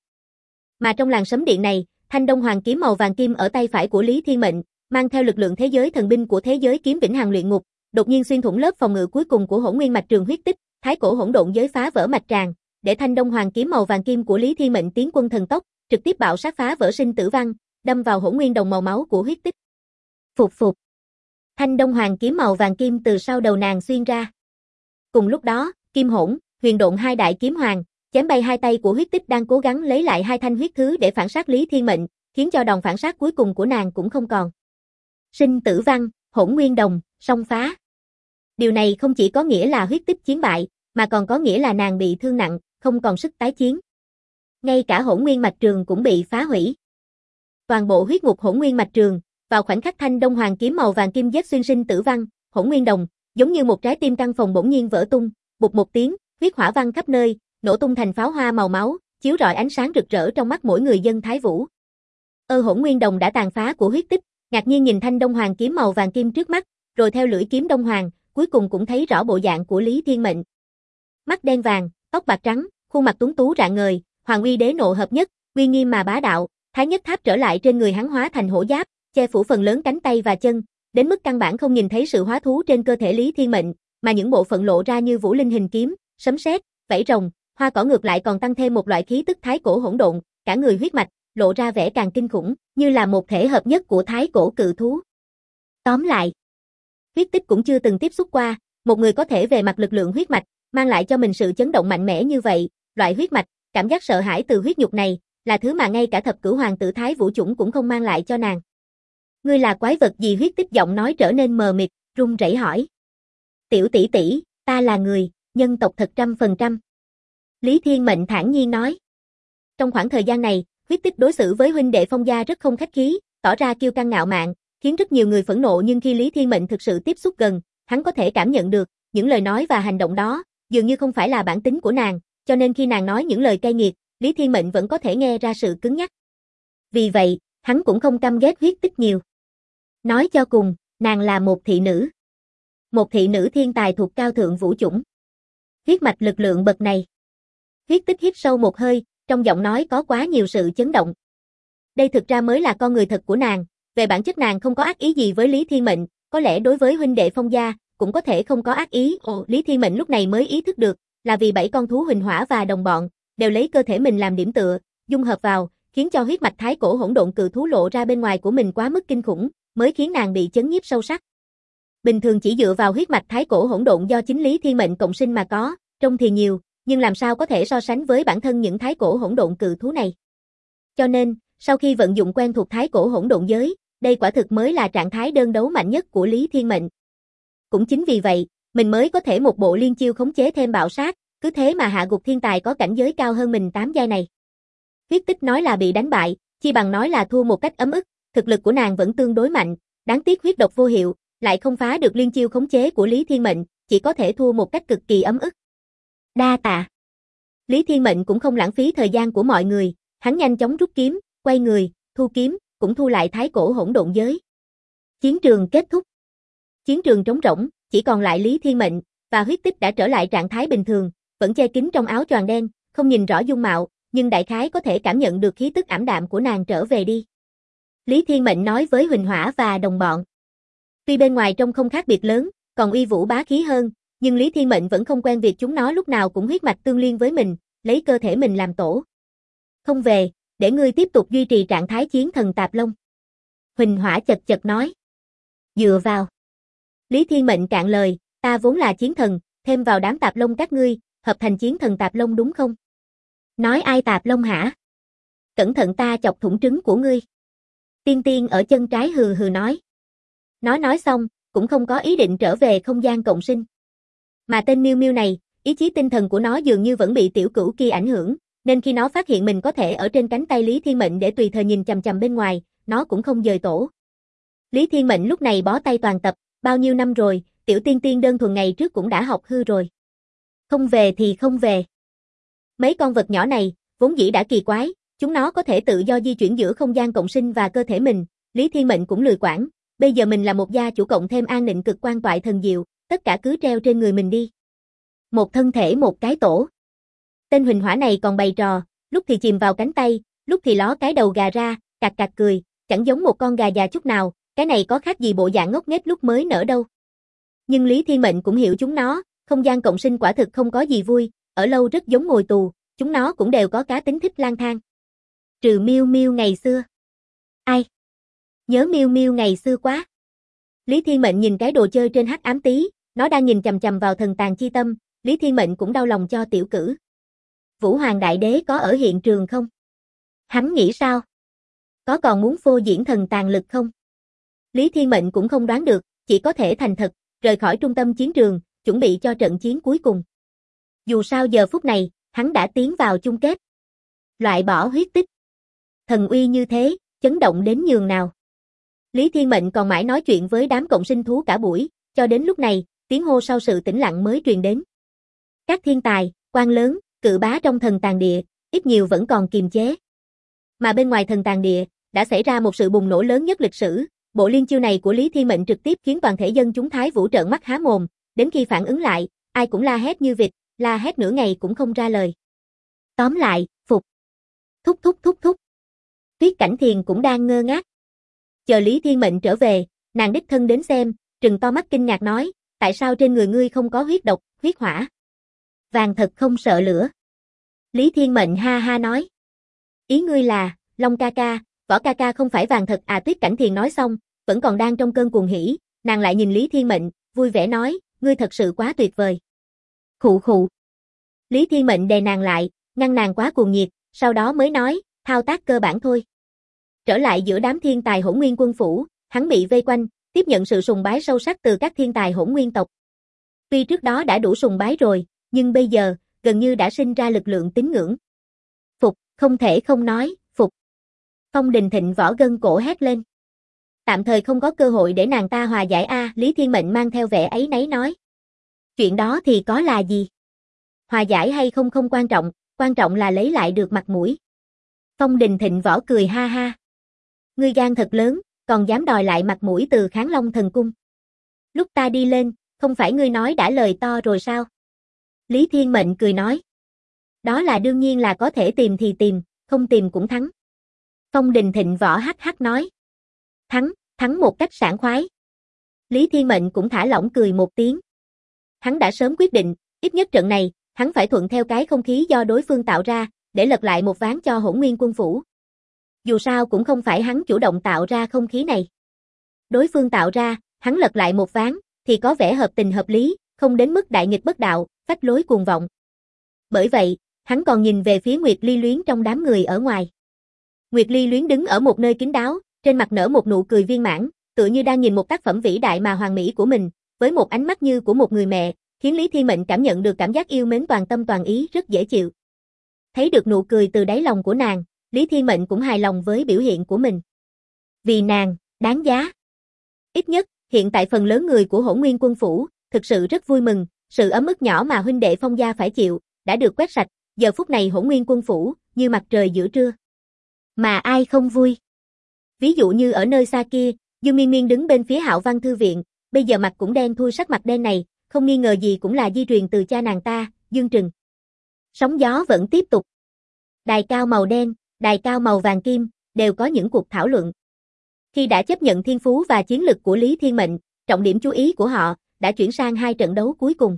Mà trong làn sấm điện này, thanh Đông Hoàng kiếm màu vàng kim ở tay phải của Lý Thiên Mệnh, mang theo lực lượng thế giới thần binh của thế giới kiếm vĩnh hằng luyện ngục, đột nhiên xuyên thủng lớp phòng ngự cuối cùng của hỗn nguyên mạch trường huyết tích, thái cổ hỗn độn giới phá vỡ mạch tràng, để thanh Đông Hoàng kiếm màu vàng kim của Lý Thiên Mệnh tiến quân thần tốc, trực tiếp bạo sát phá vỡ sinh tử văn, đâm vào hỗn nguyên đồng màu máu của huyết tích. Phụt. Thanh Đông Hoàng kiếm màu vàng kim từ sau đầu nàng xuyên ra. Cùng lúc đó, Kim Hỗn, Huyền Độn hai đại kiếm hoàng, chém bay 2 tay của huyết tích đang cố gắng lấy lại 2 thanh huyết thứ để phản sát Lý Thiên Mệnh, khiến cho đòn phản sát cuối cùng của nàng cũng không còn. Sinh tử văn, hỗn nguyên đồng, song phá. Điều này không chỉ có nghĩa là huyết tích chiến bại, mà còn có nghĩa là nàng bị thương nặng, không còn sức tái chiến. Ngay cả hỗn nguyên mạch trường cũng bị phá hủy. Toàn bộ huyết ngục hỗn nguyên mạch trường, vào khoảnh khắc thanh Đông Hoàng kiếm màu vàng kim giết xuyên sinh tử văn, hỗn nguyên đồng, giống như một trái tim căn phòng bỗng nhiên vỡ tung, bụp một tiếng, huyết hỏa văng khắp nơi, nổ tung thành pháo hoa màu máu, chiếu rọi ánh sáng rực rỡ trong mắt mỗi người dân Thái Vũ. Hỗn nguyên đồng đã tàn phá của huyết tích, ngạc nhiên nhìn thanh Đông Hoàng kiếm màu vàng kim trước mắt, rồi theo lưỡi kiếm Đông Hoàng, cuối cùng cũng thấy rõ bộ dạng của Lý Thiên Mệnh. Mắt đen vàng, tóc bạc trắng, khuôn mặt tuấn tú rạng ngời, hoàng uy đế nộ hợp nhất, uy nghiêm mà bá đạo, Thái Nhất Tháp trở lại trên người hắn hóa thành hổ giáp, che phủ phần lớn cánh tay và chân, đến mức căn bản không nhìn thấy sự hóa thú trên cơ thể Lý Thiên Mệnh, mà những bộ phận lộ ra như vũ linh hình kiếm, sấm sét, vảy rồng, hoa cỏ ngược lại còn tăng thêm một loại khí tức thái cổ hỗn độn, cả người huyết mạch, lộ ra vẻ càng kinh khủng, như là một thể hợp nhất của thái cổ cự thú. Tóm lại, huyết tích cũng chưa từng tiếp xúc qua, một người có thể về mặt lực lượng huyết mạch, mang lại cho mình sự chấn động mạnh mẽ như vậy, loại huyết mạch, cảm giác sợ hãi từ huyết nhục này, là thứ mà ngay cả thập cửu hoàng tử Thái Vũ chủng cũng không mang lại cho nàng. Ngươi là quái vật gì? Huyết tích giọng nói trở nên mờ mịt, run rẩy hỏi. Tiểu tỷ tỷ, ta là người, nhân tộc thật 100%. Lý Thiên Mệnh thản nhiên nói. Trong khoảng thời gian này, huyết tích đối xử với huynh đệ Phong gia rất không khách khí, tỏ ra kiêu căng ngạo mạn, khiến rất nhiều người phẫn nộ, nhưng khi Lý Thiên Mệnh thực sự tiếp xúc gần, hắn có thể cảm nhận được, những lời nói và hành động đó, dường như không phải là bản tính của nàng, cho nên khi nàng nói những lời cay nghiệt, Lý Thiên Mệnh vẫn có thể nghe ra sự cứng nhắc. Vì vậy, hắn cũng không căm ghét huyết tích nhiều. Nói cho cùng, nàng là một thị nữ. Một thị nữ thiên tài thuộc cao thượng vũ chủng. Huyết mạch lực lượng bậc này. Huyết tích hít sâu một hơi, trong giọng nói có quá nhiều sự chấn động. Đây thực ra mới là con người thật của nàng, về bản chất nàng không có ác ý gì với Lý Thiên Mệnh, có lẽ đối với huynh đệ Phong gia, cũng có thể không có ác ý. Lý Thiên Mệnh lúc này mới ý thức được, là vì 7 con thú huỳnh hỏa và đồng bọn, đều lấy cơ thể mình làm điểm tựa, dung hợp vào, khiến cho huyết mạch thái cổ hỗn độn cự thú lộ ra bên ngoài của mình quá mức kinh khủng, mới khiến nàng bị chấn nhiếp sâu sắc. Bình thường chỉ dựa vào huyết mạch thái cổ hỗn độn do chính Lý Thiên Mệnh cộng sinh mà có, trông thì nhiều, nhưng làm sao có thể so sánh với bản thân những thái cổ hỗn độn cự thú này. Cho nên, sau khi vận dụng quen thuộc thái cổ hỗn độn giới, đây quả thực mới là trạng thái đơn đấu mạnh nhất của Lý Thiên Mệnh. Cũng chính vì vậy, mình mới có thể một bộ liên chiêu khống chế thêm bạo sát, cứ thế mà hạ gục thiên tài có cảnh giới cao hơn mình 8 giai này. Huyết Tích nói là bị đánh bại, chi bằng nói là thua một cách ấm ức, thực lực của nàng vẫn tương đối mạnh, đáng tiếc huyết độc vô hiệu, lại không phá được liên chiêu khống chế của Lý Thiên Mệnh, chỉ có thể thua một cách cực kỳ ấm ức. Đa tạ. Lý Thiên Mệnh cũng không lãng phí thời gian của mọi người, hắn nhanh chóng rút kiếm, quay người, thu kiếm, cũng thu lại thái cổ hỗn độn giới. Chiến trường kết thúc. Chiến trường trống rỗng, chỉ còn lại Lý Thiên Mệnh, và Huyết Tích đã trở lại trạng thái bình thường, vẫn che kín trong áo choàng đen, không nhìn rõ dung mạo, nhưng đại khái có thể cảm nhận được khí tức ảm đạm của nàng trở về đi. Lý Thiên Mệnh nói với Huỳnh Hỏa và đồng bọn. Tuy bên ngoài trông không khác biệt lớn, còn uy vũ bá khí hơn, nhưng Lý Thiên Mệnh vẫn không quen việc chúng nó lúc nào cũng huyết mạch tương liên với mình, lấy cơ thể mình làm tổ. Không về, để ngươi tiếp tục duy trì trạng thái chiến thần Tạp Long. Huỳnh Hỏa chật chật nói. Dựa vào. Lý Thiên Mệnh cạn lời, ta vốn là chiến thần, thêm vào đám Tạp Long các ngươi, hợp thành chiến thần Tạp Long đúng không? Nói ai Tạp Long hả? Cẩn thận ta chọc thủng trứng của ngươi. Tiên Tiên ở chân trái hừ hừ nói. Nó nói xong, cũng không có ý định trở về không gian cộng sinh. Mà tên Miêu Miêu này, ý chí tinh thần của nó dường như vẫn bị tiểu cửu kia ảnh hưởng, nên khi nó phát hiện mình có thể ở trên cánh tay Lý Thiên Mệnh để tùy thời nhìn chằm chằm bên ngoài, nó cũng không dời tổ. Lý Thiên Mệnh lúc này bó tay toàn tập, bao nhiêu năm rồi, tiểu Tiên Tiên đơn thuần ngày trước cũng đã học hư rồi. Không về thì không về. Mấy con vật nhỏ này, vốn dĩ đã kỳ quái, chúng nó có thể tự do di chuyển giữa không gian cộng sinh và cơ thể mình, Lý Thiên Mệnh cũng lười quản, bây giờ mình là một gia chủ cộng thêm an nịnh cực quan toại thần diệu, tất cả cứ treo trên người mình đi. Một thân thể một cái tổ. Tên Huỳnh Hỏa này còn bày trò, lúc thì chìm vào cánh tay, lúc thì ló cái đầu gà ra, cạc cạc cười, chẳng giống một con gà già chút nào, cái này có khác gì bộ dạng ngốc nghếch lúc mới nở đâu. Nhưng Lý Thiên Mệnh cũng hiểu chúng nó, không gian cộng sinh quả thực không có gì vui, ở lâu rất giống ngồi tù, chúng nó cũng đều có cá tính thích lang thang. Trừ Miêu Miêu ngày xưa. Ai? Nhớ Miêu Miêu ngày xưa quá. Lý Thiên Mệnh nhìn cái đồ chơi trên hắc ám tí, nó đang nhìn chằm chằm vào thần tàn chi tâm, Lý Thiên Mệnh cũng đau lòng cho tiểu cử. Vũ Hoàng Đại Đế có ở hiện trường không? Hắn nghĩ sao? Có còn muốn phô diễn thần tàn lực không? Lý Thiên Mệnh cũng không đoán được, chỉ có thể thành thật, rời khỏi trung tâm chiến trường, chuẩn bị cho trận chiến cuối cùng. Dù sao giờ phút này, hắn đã tiến vào chung kết. Loại bỏ huyết tích. Thần uy như thế, chấn động đến nhường nào. Lý Thiên Mệnh còn mãi nói chuyện với đám cộng sinh thú cả buổi, cho đến lúc này, tiếng hô sau sự tĩnh lặng mới truyền đến. Các thiên tài, quan lớn, cự bá trong thần tàn địa, ít nhiều vẫn còn kiềm chế. Mà bên ngoài thần tàn địa, đã xảy ra một sự bùng nổ lớn nhất lịch sử, bộ liên chiêu này của Lý Thiên Mệnh trực tiếp khiến toàn thể dân chúng Thái Vũ trợn mắt há mồm, đến khi phản ứng lại, ai cũng la hét như vịt, la hét nửa ngày cũng không ra lời. Tóm lại, phục. Thúc thúc thúc thúc. Tuyết Cảnh Thiền cũng đang ngơ ngác. Chờ Lý Thiên Mệnh trở về, nàng đích thân đến xem, trừng to mắt kinh ngạc nói, tại sao trên người ngươi không có huyết độc, huyết hỏa? Vàng thật không sợ lửa. Lý Thiên Mệnh ha ha nói. Ý ngươi là, Long ca ca, Võ ca ca không phải vàng thật à? Tuyết Cảnh Thiền nói xong, vẫn còn đang trong cơn cuồng hỉ, nàng lại nhìn Lý Thiên Mệnh, vui vẻ nói, ngươi thật sự quá tuyệt vời. Khụ khụ. Lý Thiên Mệnh đè nàng lại, ngăn nàng quá cuồng nhiệt, sau đó mới nói, thao tác cơ bản thôi. Trở lại giữa đám thiên tài Hỗn Nguyên quân phủ, hắn bị vây quanh, tiếp nhận sự sùng bái sâu sắc từ các thiên tài Hỗn Nguyên tộc. Tuy trước đó đã đủ sùng bái rồi, nhưng bây giờ, gần như đã sinh ra lực lượng tín ngưỡng. Phục, không thể không nói, phục. Phong Đình Thịnh võ gân cổ hét lên. Tạm thời không có cơ hội để nàng ta hòa giải a, Lý Thiên Mệnh mang theo vẻ áy náy nói. Chuyện đó thì có là gì? Hòa giải hay không không quan trọng là lấy lại được mặt mũi. Phong Đình Thịnh võ cười ha ha. Ngươi gan thật lớn, còn dám đòi lại mặt mũi từ Kháng Long thần cung. Lúc ta đi lên, không phải ngươi nói đã lời to rồi sao? Lý Thiên Mệnh cười nói. Đó là đương nhiên là có thể tìm thì tìm, không tìm cũng thắng. Phong Đình Thịnh võ hắc hắc nói. Thắng một cách sảng khoái. Lý Thiên Mệnh cũng thả lỏng cười một tiếng. Hắn đã sớm quyết định, ít nhất trận này, hắn phải thuận theo cái không khí do đối phương tạo ra, để lật lại một ván cho Hỗn Nguyên Quân Phủ. Dù sao cũng không phải hắn chủ động tạo ra không khí này. Đối phương tạo ra, hắn lật lại một ván, thì có vẻ hợp tình hợp lý, không đến mức đại nghịch bất đạo, phách lối cuồng vọng. Bởi vậy, hắn còn nhìn về phía Nguyệt Ly Luyến trong đám người ở ngoài. Nguyệt Ly Luyến đứng ở một nơi kín đáo, trên mặt nở một nụ cười viên mãn, tựa như đang nhìn một tác phẩm vĩ đại mà hoàn mỹ của mình, với một ánh mắt như của một người mẹ, khiến Lý Thiên Mệnh cảm nhận được cảm giác yêu mến toàn tâm toàn ý rất dễ chịu. Thấy được nụ cười từ đáy lòng của nàng, Lý Thiên Mệnh cũng hài lòng với biểu hiện của mình. Vì nàng, đáng giá. Ít nhất, hiện tại phần lớn người của Hỗn Nguyên Quân Phủ, thực sự rất vui mừng, sự ấm ức nhỏ mà huynh đệ Phong gia phải chịu, đã được quét sạch, giờ phút này Hỗn Nguyên Quân Phủ, như mặt trời giữa trưa. Mà ai không vui? Ví dụ như ở nơi xa kia, Dương Miên Miên đứng bên phía Hạo Văn Thư Viện, bây giờ mặt cũng đen thui, sắc mặt đen này, không nghi ngờ gì cũng là di truyền từ cha nàng ta, Dương Trừng. Sóng gió vẫn tiếp tục. Đài cao màu đen, đài cao màu vàng kim, đều có những cuộc thảo luận. Khi đã chấp nhận thiên phú và chiến lực của Lý Thiên Mệnh, trọng điểm chú ý của họ đã chuyển sang hai trận đấu cuối cùng.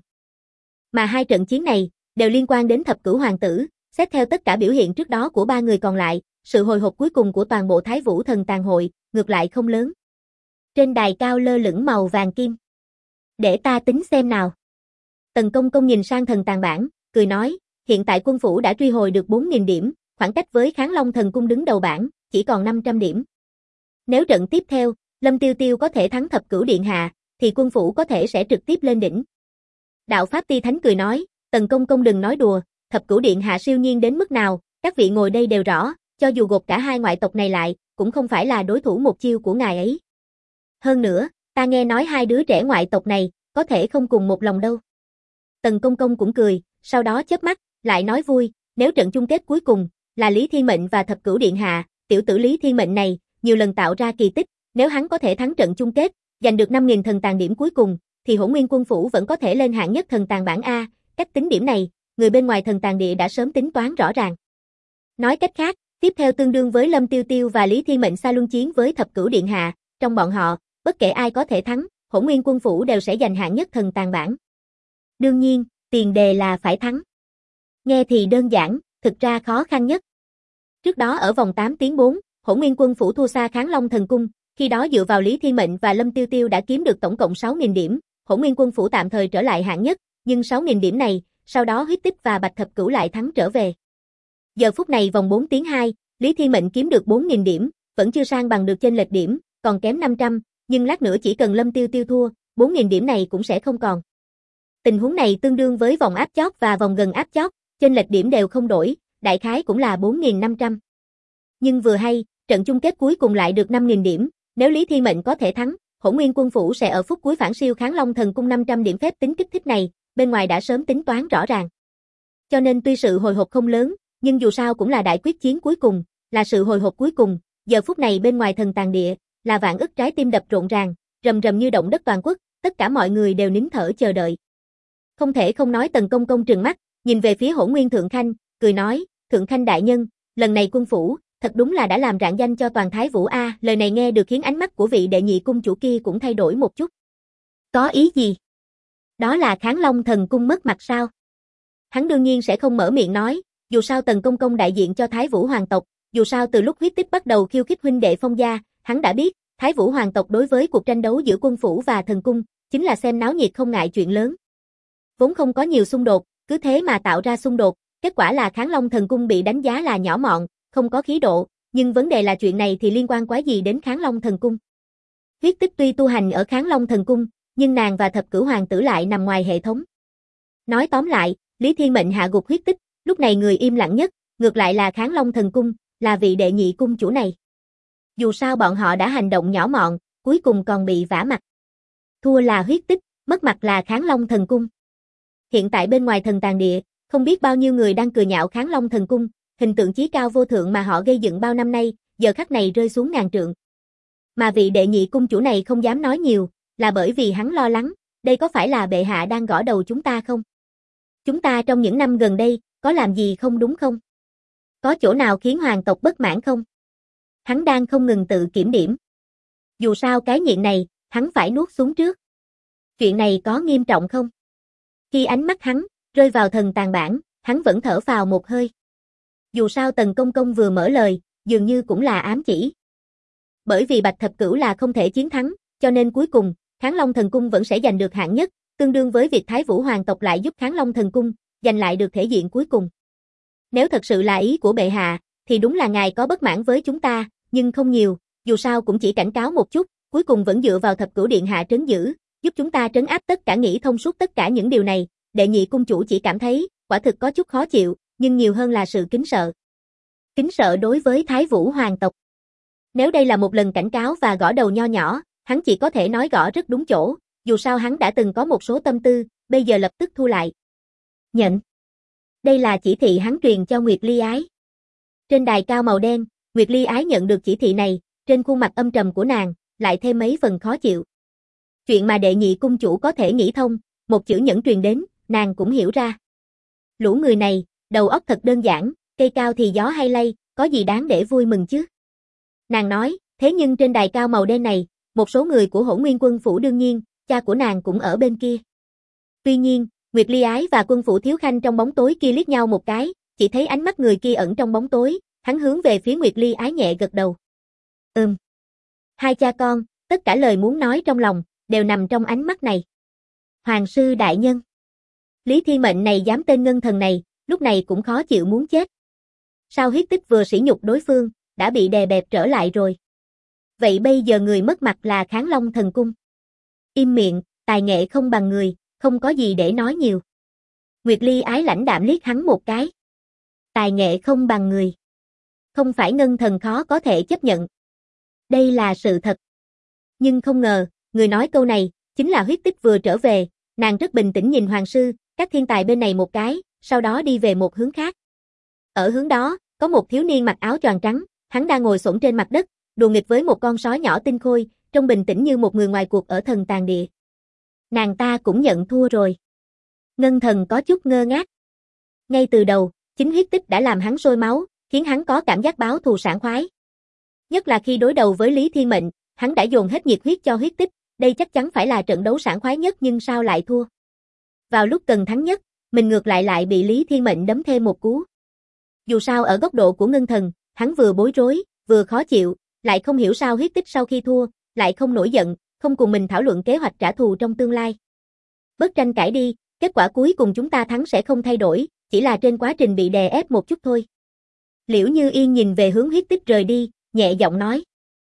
Mà hai trận chiến này đều liên quan đến Thập Cửu Hoàng tử, xét theo tất cả biểu hiện trước đó của ba người còn lại, sự hồi hộp cuối cùng của toàn bộ Thái Vũ Thần Tàn Hội, ngược lại không lớn. Trên đài cao lơ lửng màu vàng kim. Để ta tính xem nào. Tần Công Công nhìn sang thần tàn bảng, cười nói, hiện tại quân phủ đã truy hồi được 4.000 điểm, khoảng cách với Kháng Long Thần Cung đứng đầu bảng, chỉ còn 500 điểm. Nếu trận tiếp theo, Lâm Tiêu Tiêu có thể thắng Thập Cửu Điện Hạ, thì quân phủ có thể sẽ trực tiếp lên đỉnh. Đạo Pháp Ti Thánh cười nói, Tần Công Công đừng nói đùa, Thập Cửu Điện Hạ siêu nhiên đến mức nào, các vị ngồi đây đều rõ, cho dù gộp cả hai ngoại tộc này lại, cũng không phải là đối thủ một chiêu của ngài ấy. Hơn nữa, ta nghe nói hai đứa trẻ ngoại tộc này, có thể không cùng một lòng đâu. Tần Công Công cũng cười, sau đó chớp mắt, lại nói vui, nếu trận chung kết cuối cùng, là Lý Thiên Mệnh và Thập Cửu Điện Hạ, tiểu tử Lý Thiên Mệnh này, nhiều lần tạo ra kỳ tích, nếu hắn có thể thắng trận chung kết, giành được 5.000 thần tàn điểm cuối cùng, thì Hỗn Nguyên Quân Phủ vẫn có thể lên hạng nhất thần tàn bảng A, cách tính điểm này, người bên ngoài thần tàn địa đã sớm tính toán rõ ràng. Nói cách khác, tiếp theo tương đương với Lâm Tiêu Tiêu và Lý Thiên Mệnh xa luân chiến với Thập Cửu Điện Hạ, trong bọn họ, bất kể ai có thể thắng, Hỗn Nguyên Quân Phủ đều sẽ giành hạng nhất thần tàn bảng. Đương nhiên, tiền đề là phải thắng. Nghe thì đơn giản, thực ra khó khăn nhất. Trước đó ở vòng 8 tiếng 4, Hỗn Nguyên Quân Phủ thua xa Kháng Long Thần Cung, khi đó dựa vào Lý Thiên Mệnh và Lâm Tiêu Tiêu đã kiếm được tổng cộng 6.000 điểm, Hỗn Nguyên Quân Phủ tạm thời trở lại hạng nhất, nhưng 6.000 điểm này, sau đó Huyết Tích và Bạch Thập Cửu lại thắng trở về. Giờ phút này vòng 4 tiếng 2, Lý Thiên Mệnh kiếm được 4.000 điểm, vẫn chưa sang bằng được chênh lệch điểm, còn kém 500, nhưng lát nữa chỉ cần Lâm Tiêu Tiêu thua, 4.000 điểm này cũng sẽ không còn. Tình huống này tương đương với vòng áp chót và vòng gần áp chót, chênh lệch điểm đều không đổi, đại khái cũng là 4.500. Nhưng vừa hay, trận chung kết cuối cùng lại được 5.000 điểm, nếu Lý Thiên Mệnh có thể thắng, Hỗn Nguyên Quân Phủ sẽ ở phút cuối phản siêu Kháng Long Thần Cung 500 điểm phép tính kích thích này, bên ngoài đã sớm tính toán rõ ràng. Cho nên tuy sự hồi hộp không lớn, nhưng dù sao cũng là đại quyết chiến cuối cùng, là sự hồi hộp cuối cùng, giờ phút này bên ngoài thần tàn địa, là vạn ức trái tim đập rộn ràng, rầm rầm như động đất toàn quốc, tất cả mọi người đều nín thở chờ đợi. Không thể không nói Tần Công Công trừng mắt, nhìn về phía Hỗn Nguyên Thượng Khanh, cười nói, Thượng Khanh đại nhân, lần này quân phủ, thật đúng là đã làm rạng danh cho toàn Thái Vũ A, lời này nghe được khiến ánh mắt của vị đệ nhị cung chủ kia cũng thay đổi một chút. Có ý gì? Đó là Kháng Long Thần Cung mất mặt sao? Hắn đương nhiên sẽ không mở miệng nói, dù sao Tần Công Công đại diện cho Thái Vũ Hoàng tộc, dù sao từ lúc Huyết Tích bắt đầu khiêu khích huynh đệ Phong gia, hắn đã biết, Thái Vũ Hoàng tộc đối với cuộc tranh đấu giữa quân phủ và thần cung, chính là xem náo nhiệt không ngại chuyện lớn. Vốn không có nhiều xung đột, cứ thế mà tạo ra xung đột, kết quả là Kháng Long Thần Cung bị đánh giá là nhỏ mọn, không có khí độ, nhưng vấn đề là chuyện này thì liên quan quái gì đến Kháng Long Thần Cung. Huyết Tích tuy tu hành ở Kháng Long Thần Cung, nhưng nàng và Thập Cửu Hoàng tử lại nằm ngoài hệ thống. Nói tóm lại, Lý Thiên Mệnh hạ gục Huyết Tích, lúc này người im lặng nhất, ngược lại là Kháng Long Thần Cung, là vị đệ nhị cung chủ này. Dù sao bọn họ đã hành động nhỏ mọn, cuối cùng còn bị vả mặt. Thua là Huyết Tích, mất mặt là Kháng Long Thần Cung. Hiện tại bên ngoài thần tàn địa, không biết bao nhiêu người đang cười nhạo Kháng Long Thần Cung, hình tượng chí cao vô thượng mà họ gây dựng bao năm nay, giờ khắc này rơi xuống ngàn trượng. Mà vị đệ nhị cung chủ này không dám nói nhiều, là bởi vì hắn lo lắng, đây có phải là bệ hạ đang gõ đầu chúng ta không? Chúng ta trong những năm gần đây, có làm gì không đúng không? Có chỗ nào khiến hoàng tộc bất mãn không? Hắn đang không ngừng tự kiểm điểm. Dù sao cái nhịn này, hắn phải nuốt xuống trước. Chuyện này có nghiêm trọng không? Khi ánh mắt hắn rơi vào thần tàn bản, hắn vẫn thở phào một hơi. Dù sao Tần Công Công vừa mở lời, dường như cũng là ám chỉ. Bởi vì Bạch Thập Cửu là không thể chiến thắng, cho nên cuối cùng, Kháng Long Thần Cung vẫn sẽ giành được hạng nhất, tương đương với việc Thái Vũ Hoàng tộc lại giúp Kháng Long Thần Cung giành lại được thể diện cuối cùng. Nếu thật sự là ý của bệ hạ, thì đúng là ngài có bất mãn với chúng ta, nhưng không nhiều, dù sao cũng chỉ cảnh cáo một chút, cuối cùng vẫn dựa vào Thập Cửu Điện hạ trấn giữ, giúp chúng ta trấn áp tất cả, nghĩ thông suốt tất cả những điều này. Đệ nhị cung chủ chỉ cảm thấy, quả thực có chút khó chịu, nhưng nhiều hơn là sự kính sợ. Kính sợ đối với Thái Vũ Hoàng tộc. Nếu đây là một lần cảnh cáo và gõ đầu nho nhỏ, hắn chỉ có thể nói gõ rất đúng chỗ, dù sao hắn đã từng có một số tâm tư, bây giờ lập tức thu lại. Nhận. Đây là chỉ thị hắn truyền cho Nguyệt Ly Ái. Trên đài cao màu đen, Nguyệt Ly Ái nhận được chỉ thị này, trên khuôn mặt âm trầm của nàng, lại thêm mấy phần khó chịu. Chuyện mà đệ nhị cung chủ có thể nghĩ thông, một chữ nhẫn truyền đến, nàng cũng hiểu ra. Lũ người này, đầu óc thật đơn giản, cây cao thì gió hay lay, có gì đáng để vui mừng chứ? Nàng nói, thế nhưng trên đài cao màu đen này, một số người của Hỗn Nguyên Quân phủ đương nhiên, cha của nàng cũng ở bên kia. Tuy nhiên, Nguyệt Ly Ái và Quân phủ Thiếu Khanh trong bóng tối kia liếc nhau một cái, chỉ thấy ánh mắt người kia ẩn trong bóng tối, hắn hướng về phía Nguyệt Ly Ái nhẹ gật đầu. Hai cha con, tất cả lời muốn nói trong lòng, đều nằm trong ánh mắt này. Hoàng sư đại nhân. Lý Thiên Mệnh này dám tên ngân thần này, lúc này cũng khó chịu muốn chết. Sao Huyết Tích vừa sỉ nhục đối phương, đã bị đè bẹp trở lại rồi. Vậy bây giờ người mất mặt là Kháng Long Thần Cung. Im miệng, tài nghệ không bằng người, không có gì để nói nhiều. Nguyệt Ly Ái lãnh đạm liếc hắn một cái. Tài nghệ không bằng người. Không phải ngân thần khó có thể chấp nhận. Đây là sự thật. Nhưng không ngờ, người nói câu này, chính là Huyết Tích vừa trở về, nàng rất bình tĩnh nhìn hoàng sư, các thiên tài bên này một cái, sau đó đi về một hướng khác. Ở hướng đó, có một thiếu niên mặc áo choàng trắng, hắn đang ngồi xổm trên mặt đất, đùa nghịch với một con sói nhỏ tinh khôi, trông bình tĩnh như một người ngoài cuộc ở thần tàn địa. Nàng ta cũng nhận thua rồi. Ngân thần có chút ngơ ngác. Ngay từ đầu, chính Huyết Tích đã làm hắn sôi máu, khiến hắn có cảm giác báo thù sảng khoái. Nhất là khi đối đầu với Lý Thiên Mệnh, hắn đã dồn hết nhiệt huyết cho Huyết Tích, đây chắc chắn phải là trận đấu sảng khoái nhất, nhưng sao lại thua? Vào lúc cần thắng nhất, mình ngược lại bị Lý Thiên Mệnh đấm thêm một cú. Dù sao ở góc độ của ngân thần, hắn vừa bối rối, vừa khó chịu, lại không hiểu sao Huyết Tích sau khi thua, lại không nổi giận, không cùng mình thảo luận kế hoạch trả thù trong tương lai. Bớt tranh cãi đi, kết quả cuối cùng chúng ta thắng sẽ không thay đổi, chỉ là trên quá trình bị đè ép một chút thôi. Liễu Như Yên nhìn về hướng Huyết Tích rời đi, nhẹ giọng nói.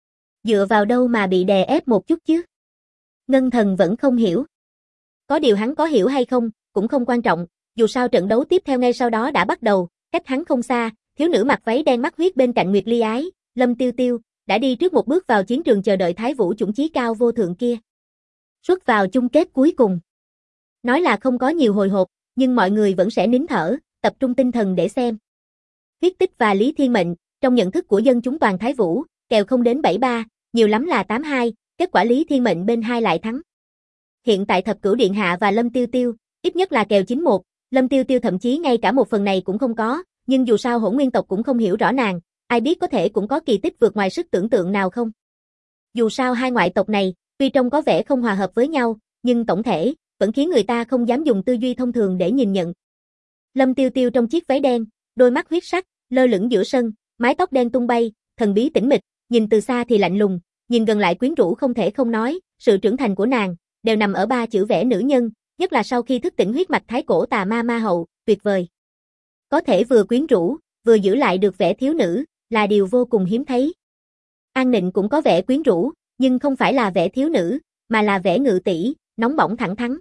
Dựa vào đâu mà bị đè ép một chút chứ? Ngân thần vẫn không hiểu. Có điều hắn có hiểu hay không, cũng không quan trọng, dù sao trận đấu tiếp theo ngay sau đó đã bắt đầu, cách hắn không xa, thiếu nữ mặc váy đen mắt huyết bên cạnh Nguyệt Ly Ái, Lâm Tiêu Tiêu, đã đi trước một bước vào chiến trường chờ đợi Thái Vũ chủng chí cao vô thượng kia. Xuất vào chung kết cuối cùng. Nói là không có nhiều hồi hộp, nhưng mọi người vẫn sẽ nín thở, tập trung tinh thần để xem. Huyết Tích và Lý Thiên Mệnh, trong nhận thức của dân chúng toàn Thái Vũ, kèo không đến 7-3, nhiều lắm là 8-2, kết quả Lý Thiên Mệnh bên hai lại thắng. Hiện tại Thập Cửu Điện hạ và Lâm Tiêu Tiêu, ít nhất là kèo 9-1, Lâm Tiêu Tiêu thậm chí ngay cả một phần này cũng không có, nhưng dù sao Hỗn Nguyên tộc cũng không hiểu rõ nàng, ai biết có thể cũng có kỳ tích vượt ngoài sức tưởng tượng nào không. Dù sao hai ngoại tộc này, tuy trông có vẻ không hòa hợp với nhau, nhưng tổng thể, vẫn khiến người ta không dám dùng tư duy thông thường để nhìn nhận. Lâm Tiêu Tiêu trong chiếc váy đen, đôi mắt huyết sắc, lơ lửng giữa sân, mái tóc đen tung bay, thần bí tĩnh mịch, nhìn từ xa thì lạnh lùng, nhìn gần lại quyến rũ không thể không nói, sự trưởng thành của nàng, đều nằm ở ba chữ vẽ nữ nhân, nhất là sau khi thức tỉnh huyết mạch thái cổ tà ma ma hậu, tuyệt vời. Có thể vừa quyến rũ, vừa giữ lại được vẻ thiếu nữ, là điều vô cùng hiếm thấy. An Nịnh cũng có vẻ quyến rũ, nhưng không phải là vẻ thiếu nữ, mà là vẻ ngự tỷ, nóng bỏng thẳng thắn.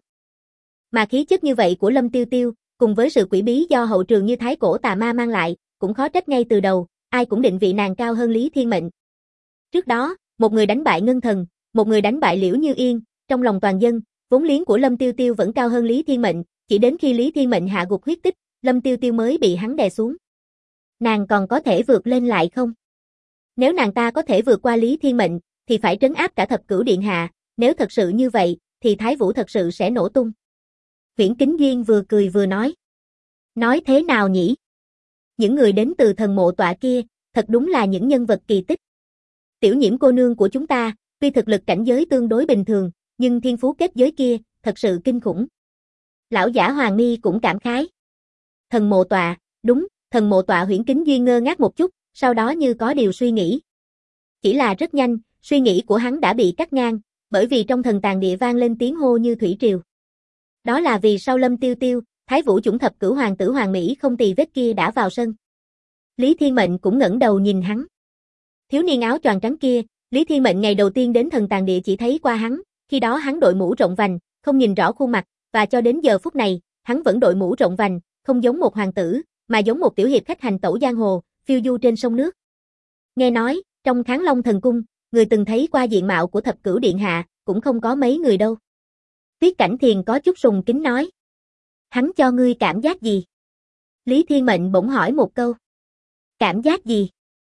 Mà khí chất như vậy của Lâm Tiêu Tiêu, cùng với sự quỷ bí do hậu trường như thái cổ tà ma mang lại, cũng khó trách ngay từ đầu, ai cũng định vị nàng cao hơn Lý Thiên Mệnh. Trước đó, một người đánh bại Ngân Thần, một người đánh bại Liễu Như Yên, trong lòng toàn dân, vốn liếng của Lâm Tiêu Tiêu vẫn cao hơn Lý Thiên Mệnh, chỉ đến khi Lý Thiên Mệnh hạ gục Huyết Tích, Lâm Tiêu Tiêu mới bị hắn đè xuống. Nàng còn có thể vượt lên lại không? Nếu nàng ta có thể vượt qua Lý Thiên Mệnh, thì phải trấn áp cả Thập Cửu Điện hạ, nếu thật sự như vậy, thì Thái Vũ thật sự sẽ nổ tung. Huyễn Kính Duyên vừa cười vừa nói. Nói thế nào nhỉ? Những người đến từ thần mộ tọa kia, thật đúng là những nhân vật kỳ tích. Tiểu Nhiễm cô nương của chúng ta, tuy thực lực cảnh giới tương đối bình thường, nhưng thiên phú kết giới kia, thật sự kinh khủng. Lão giả Hoàng Mi cũng cảm khái. Thần mộ tọa, đúng, thần mộ tọa Huyễn Kính Duy ngơ ngác một chút, sau đó như có điều suy nghĩ. Chỉ là rất nhanh, suy nghĩ của hắn đã bị cắt ngang, bởi vì trong thần tàng địa vang lên tiếng hô như thủy triều. Đó là vì sau Lâm Tiêu Tiêu, Thái Vũ chủng thập cửu hoàng tử Hoàng Mỹ không tì vết kia đã vào sân. Lý Thiên Mệnh cũng ngẩng đầu nhìn hắn. Thiếu niên áo choàng trắng kia, Lý Thiên Mệnh ngày đầu tiên đến thần tàng địa chỉ thấy qua hắn, khi đó hắn đội mũ rộng vành, không nhìn rõ khuôn mặt, và cho đến giờ phút này, hắn vẫn đội mũ rộng vành, không giống một hoàng tử, mà giống một tiểu hiệp khách hành tẩu giang hồ, phiêu du trên sông nước. Nghe nói, trong Kháng Long thần cung, người từng thấy qua diện mạo của thập cửu điện hạ, cũng không có mấy người đâu. Tuyết Cảnh Thiền có chút sùng kính nói. Hắn cho ngươi cảm giác gì? Lý Thiên Mệnh bỗng hỏi một câu. Cảm giác gì?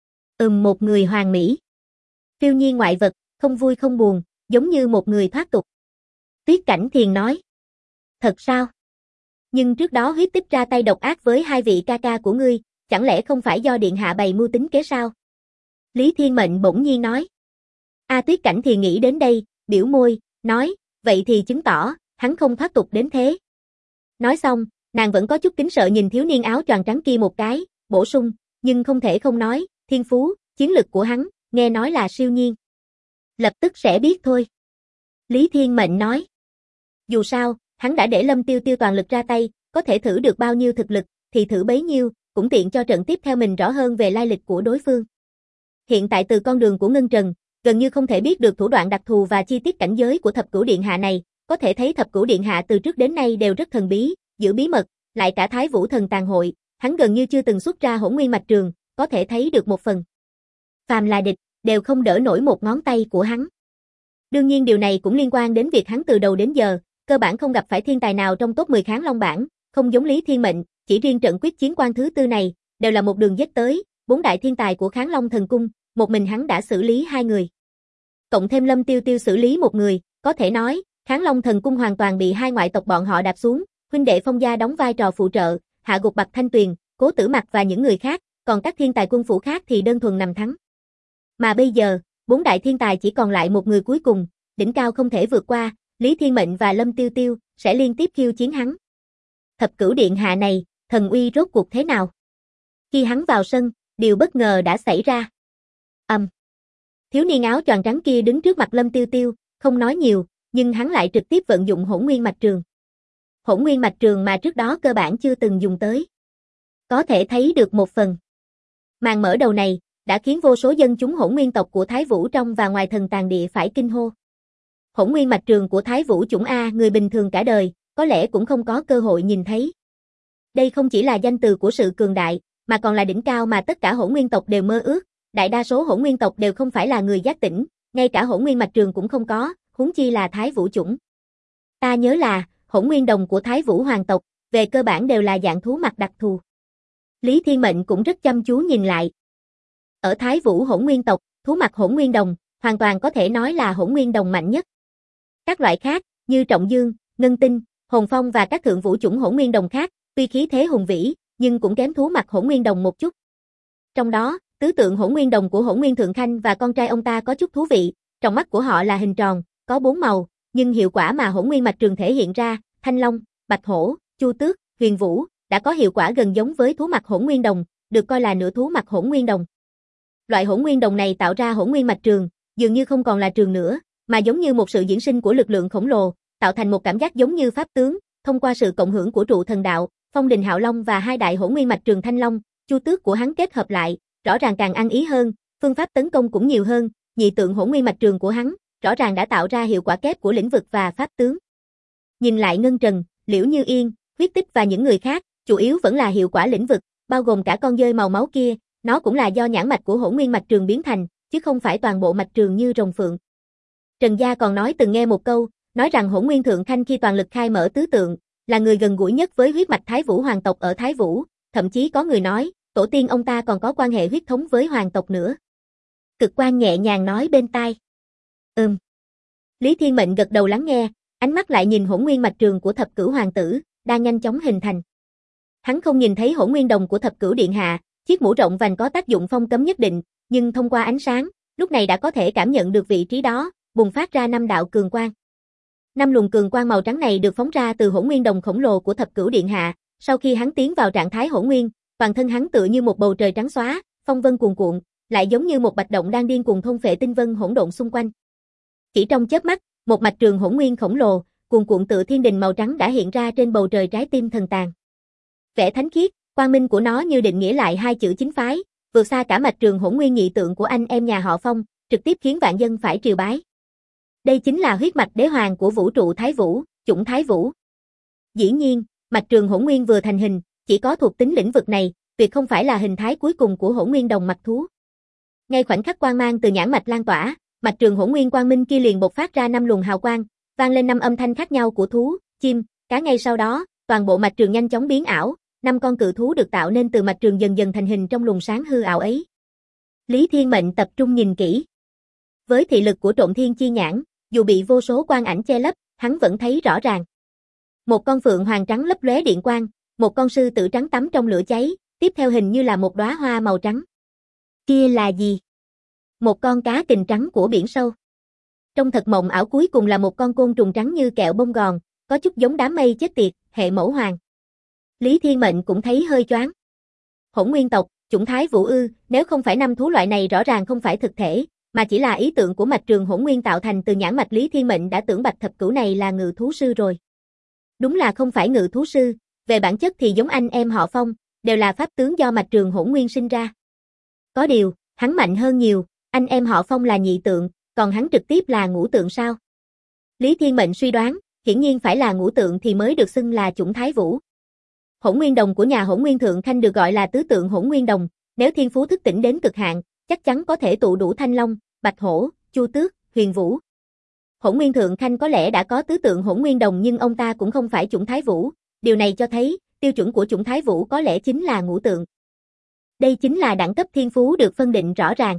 Một người hoàn mỹ. Phiêu nhiên ngoại vật, không vui không buồn, giống như một người thoát tục. Tuyết Cảnh Thiền nói. Thật sao? Nhưng trước đó huyết tích ra tay độc ác với hai vị ca ca của ngươi, chẳng lẽ không phải do điện hạ bày mưu tính kế sao? Lý Thiên Mệnh bỗng nhiên nói. Tuyết Cảnh Thiền nghĩ đến đây, biểu môi, nói, vậy thì chứng tỏ, hắn không thoát tục đến thế. Nói xong, nàng vẫn có chút kính sợ nhìn thiếu niên áo choàng trắng kia một cái, bổ sung, nhưng không thể không nói, thiên phú, chiến lực của hắn, nghe nói là siêu nhiên. Lập tức sẽ biết thôi. Lý Thiên Mệnh nói. Dù sao, hắn đã để Lâm Tiêu Tiêu toàn lực ra tay, có thể thử được bao nhiêu thực lực, thì thử bấy nhiêu, cũng tiện cho trận tiếp theo mình rõ hơn về lai lịch của đối phương. Hiện tại từ con đường của Ngân Trần, gần như không thể biết được thủ đoạn đặc thù và chi tiết cảnh giới của thập cửu điện hạ này, có thể thấy thập cửu điện hạ từ trước đến nay đều rất thần bí, giữ bí mật, lại cả Thái Vũ thần tàng hội, hắn gần như chưa từng xuất ra hỗn nguyên mạch trường, có thể thấy được một phần. Phàm là địch, đều không đỡ nổi một ngón tay của hắn. Đương nhiên điều này cũng liên quan đến việc hắn từ đầu đến giờ, cơ bản không gặp phải thiên tài nào trong top 10 Kháng Long bảng, không giống Lý Thiên Mệnh, chỉ riêng trận quyết chiến quan thứ tư này, đều là một đường giết tới, 4 đại thiên tài của Kháng Long thần cung, một mình hắn đã xử lý 2 người. Cộng thêm Lâm Tiêu Tiêu xử lý 1 người, có thể nói, Kháng Long thần cung hoàn toàn bị hai ngoại tộc bọn họ đạp xuống, huynh đệ Phong gia đóng vai trò phụ trợ, hạ gục Bạch Thanh Tuyền, Cố Tử Mặc và những người khác, còn các thiên tài quân phủ khác thì đơn thuần nằm thắng. Mà bây giờ, 4 đại thiên tài chỉ còn lại một người cuối cùng, đỉnh cao không thể vượt qua, Lý Thiên Mệnh và Lâm Tiêu Tiêu sẽ liên tiếp khiêu chiến hắn. Thập cửu điện hạ này, thần uy rốt cuộc thế nào? Khi hắn vào sân, điều bất ngờ đã xảy ra. Thiếu niên áo choàng trắng kia đứng trước mặt Lâm Tiêu Tiêu, không nói nhiều, nhưng hắn lại trực tiếp vận dụng hỗn nguyên mạch trường. Hỗn nguyên mạch trường mà trước đó cơ bản chưa từng dùng tới. Có thể thấy được một phần. Màn mở đầu này, đã khiến vô số dân chúng hỗn nguyên tộc của Thái Vũ trong và ngoài thần tàng địa phải kinh hô. Hỗn nguyên mạch trường của Thái Vũ chủng A người bình thường cả đời, có lẽ cũng không có cơ hội nhìn thấy. Đây không chỉ là danh từ của sự cường đại, mà còn là đỉnh cao mà tất cả hỗn nguyên tộc đều mơ ước. Đại đa số hỗn nguyên tộc đều không phải là người giác tỉnh, ngay cả hỗn nguyên mạch trường cũng không có, huống chi là Thái Vũ chủng. Ta nhớ là, hỗn nguyên đồng của Thái Vũ hoàng tộc, về cơ bản đều là dạng thú mặt đặc thù. Lý Thiên Mệnh cũng rất chăm chú nhìn lại. Ở Thái Vũ hỗn nguyên tộc, thú mặt hỗn nguyên đồng, hoàn toàn có thể nói là hỗn nguyên đồng mạnh nhất. Các loại khác, như Trọng Dương, Ngân Tinh, Hồn Phong và các thượng vũ chủng hỗn nguyên đồng khác, tuy khí thế hùng vĩ, nhưng cũng kém thú mặt hỗn nguyên đồng một chút. Trong đó, tứ tượng hỗn nguyên đồng của Hỗn Nguyên Thượng Khanh và con trai ông ta có chút thú vị, trong mắt của họ là hình tròn, có 4 màu, nhưng hiệu quả mà hỗn nguyên mạch trường thể hiện ra, Thanh Long, Bạch Hổ, Chu Tước, Huyền Vũ, đã có hiệu quả gần giống với thú mặt hỗn nguyên đồng, được coi là nửa thú mặt hỗn nguyên đồng. Loại hỗn nguyên đồng này tạo ra hỗn nguyên mạch trường, dường như không còn là trường nữa, mà giống như một sự diễn sinh của lực lượng khổng lồ, tạo thành một cảm giác giống như pháp tướng, thông qua sự cộng hưởng của trụ thần đạo, Phong Đình Hạo Long và hai đại hỗn nguyên mạch trường Thanh Long, Chu Tước của hắn kết hợp lại, rõ ràng càng ăn ý hơn, phương pháp tấn công cũng nhiều hơn, nhị tượng hỗn nguyên mạch trường của hắn, rõ ràng đã tạo ra hiệu quả kép của lĩnh vực và pháp tướng. Nhìn lại Ngân Trần, Liễu Như Yên, Huyết Tích và những người khác, chủ yếu vẫn là hiệu quả lĩnh vực, bao gồm cả con dơi màu máu kia, nó cũng là do nhãn mạch của hỗn nguyên mạch trường biến thành, chứ không phải toàn bộ mạch trường như rồng phượng. Trần Gia còn nói từng nghe một câu, nói rằng Hỗn Nguyên Thượng Khanh khi toàn lực khai mở tứ tượng, là người gần gũi nhất với huyết mạch Thái Vũ hoàng tộc ở Thái Vũ, thậm chí có người nói, tổ tiên ông ta còn có quan hệ huyết thống với hoàng tộc nữa. Cực Quan nhẹ nhàng nói bên tai. Lý Thiên Mệnh gật đầu lắng nghe, ánh mắt lại nhìn hỗn nguyên mạch trường của thập cửu hoàng tử, đang nhanh chóng hình thành. Hắn không nhìn thấy hỗn nguyên đồng của thập cửu điện hạ, chiếc mũ rộng vành có tác dụng phong cấm nhất định, nhưng thông qua ánh sáng, lúc này đã có thể cảm nhận được vị trí đó, bùng phát ra 5 đạo cường quang. 5 luồng cường quang màu trắng này được phóng ra từ hỗn nguyên đồng khổng lồ của Thập Cửu Điện Hạ, sau khi hắn tiến vào trạng thái hỗn nguyên, toàn thân hắn tựa như một bầu trời trắng xóa, phong vân cuồn cuộn, lại giống như một bạch động đang điên cuồng thôn phệ tinh vân hỗn độn xung quanh. Chỉ trong chớp mắt, một mạch trường hỗn nguyên khổng lồ, cuồn cuộn tựa thiên đình màu trắng đã hiện ra trên bầu trời trái tim thần tàn. Vẻ thánh khiết, quang minh của nó như định nghĩa lại hai chữ chính phái, vượt xa cả mạch trường hỗn nguyên nhị tượng của anh em nhà họ Phong, trực tiếp khiến vạn dân phải triều bái. Đây chính là huyết mạch đế hoàng của vũ trụ Thái Vũ, chủng Thái Vũ. Dĩ nhiên, mạch trường hỗn nguyên vừa thành hình, chỉ có thuộc tính lĩnh vực này, tuyệt không phải là hình thái cuối cùng của hỗn nguyên đồng mạch thú. Ngay khoảnh khắc quang mang từ nhãn mạch lan tỏa, mạch trường hỗn nguyên quang minh kia liền bộc phát ra 5 luồng hào quang, vang lên 5 âm thanh khác nhau của thú, chim, cá. Ngay sau đó, toàn bộ mạch trường nhanh chóng biến ảo, 5 con cự thú được tạo nên từ mạch trường dần dần thành hình trong luồng sáng hư ảo ấy. Lý Thiên Mệnh tập trung nhìn kỹ. Với thị lực của Trộm Thiên Chi Nhãn, dù bị vô số quang ảnh che lấp, hắn vẫn thấy rõ ràng. Một con phượng hoàng trắng lấp lóe điện quang, một con sư tử trắng tắm trong lửa cháy, tiếp theo hình như là một đóa hoa màu trắng. Kia là gì? Một con cá kình trắng của biển sâu. Trong thật mộng ảo cuối cùng là một con côn trùng trắng như kẹo bông gòn, có chút giống đám mây chết tiệt, hệ mẫu hoàng. Lý Thiên Mệnh cũng thấy hơi choáng. Hỗn nguyên tộc, chủng Thái Vũ ư, nếu không phải 5 thú loại này rõ ràng không phải thực thể, mà chỉ là ý tượng của mạch trường hỗn nguyên tạo thành từ nhãn mạch, Lý Thiên Mệnh đã tưởng Bạch Thập Cửu này là ngự thú sư rồi. Đúng là không phải ngự thú sư, về bản chất thì giống anh em họ Phong, đều là pháp tướng do mạch trường hỗn nguyên sinh ra. Có điều, hắn mạnh hơn nhiều, anh em họ Phong là nhị tượng, còn hắn trực tiếp là ngũ tượng sao? Lý Thiên Mệnh suy đoán, hiển nhiên phải là ngũ tượng thì mới được xưng là chủng Thái Vũ. Hỗn nguyên đồng của nhà Hỗn Nguyên Thượng Khanh được gọi là tứ tượng hỗn nguyên đồng, nếu thiên phú thức tỉnh đến cực hạn, chắc chắn có thể tụ đủ Thanh Long, Bạch Hổ, Chu Tước, Huyền Vũ. Hỗn Nguyên Thượng Khanh có lẽ đã có tứ tượng hỗn nguyên đồng nhưng ông ta cũng không phải chủng Thái Vũ, điều này cho thấy, tiêu chuẩn của chủng Thái Vũ có lẽ chính là ngũ tượng. Đây chính là đẳng cấp thiên phú được phân định rõ ràng.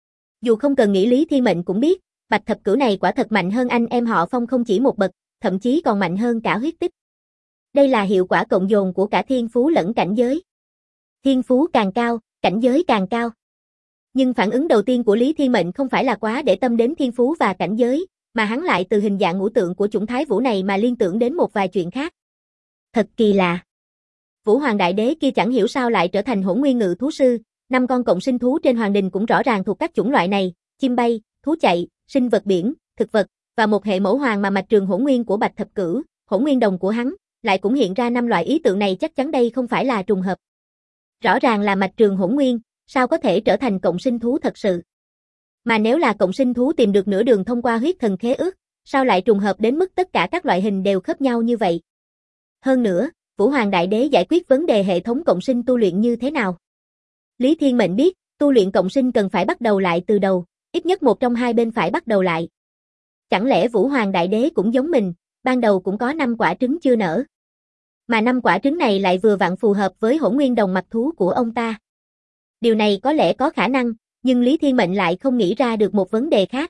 Dù không cần nghĩ, Lý Thiên Mệnh cũng biết, Bạch Thập Cửu này quả thật mạnh hơn anh em họ Phong không chỉ một bậc, thậm chí còn mạnh hơn cả huyết tích. Đây là hiệu quả cộng dồn của cả thiên phú lẫn cảnh giới. Thiên phú càng cao, cảnh giới càng cao. Nhưng phản ứng đầu tiên của Lý Thiên Mệnh không phải là quá để tâm đến thiên phú và cảnh giới, mà hắn lại từ hình dạng ngũ tượng của chủng Thái Vũ này mà liên tưởng đến một vài chuyện khác. Thật kỳ lạ. Vũ Hoàng Đại Đế kia chẳng hiểu sao lại trở thành hỗn nguyên ngự thú sư, 5 con cộng sinh thú trên hoàng đình cũng rõ ràng thuộc các chủng loại này, chim bay, thú chạy, sinh vật biển, thực vật, và một hệ mẫu hoàng mà mạch trường hỗn nguyên của Bạch Thập Cửu, hỗn nguyên đồng của hắn, lại cũng hiện ra 5 loại ý tượng này, chắc chắn đây không phải là trùng hợp. Rõ ràng là mạch trường hỗn nguyên, sao có thể trở thành cộng sinh thú thật sự? Mà nếu là cộng sinh thú tìm được nửa đường thông qua huyết thần khế ước, sao lại trùng hợp đến mức tất cả các loại hình đều khớp nhau như vậy? Hơn nữa, Vũ Hoàng Đại Đế giải quyết vấn đề hệ thống cộng sinh tu luyện như thế nào? Lý Thiên Mệnh biết, tu luyện cộng sinh cần phải bắt đầu lại từ đầu, ít nhất một trong hai bên phải bắt đầu lại. Chẳng lẽ Vũ Hoàng Đại Đế cũng giống mình, ban đầu cũng có 5 quả trứng chưa nở? Mà 5 quả trứng này lại vừa vặn phù hợp với hỗn nguyên đồng mạch thú của ông ta. Điều này có lẽ có khả năng, nhưng Lý Thiên Mệnh lại không nghĩ ra được một vấn đề khác.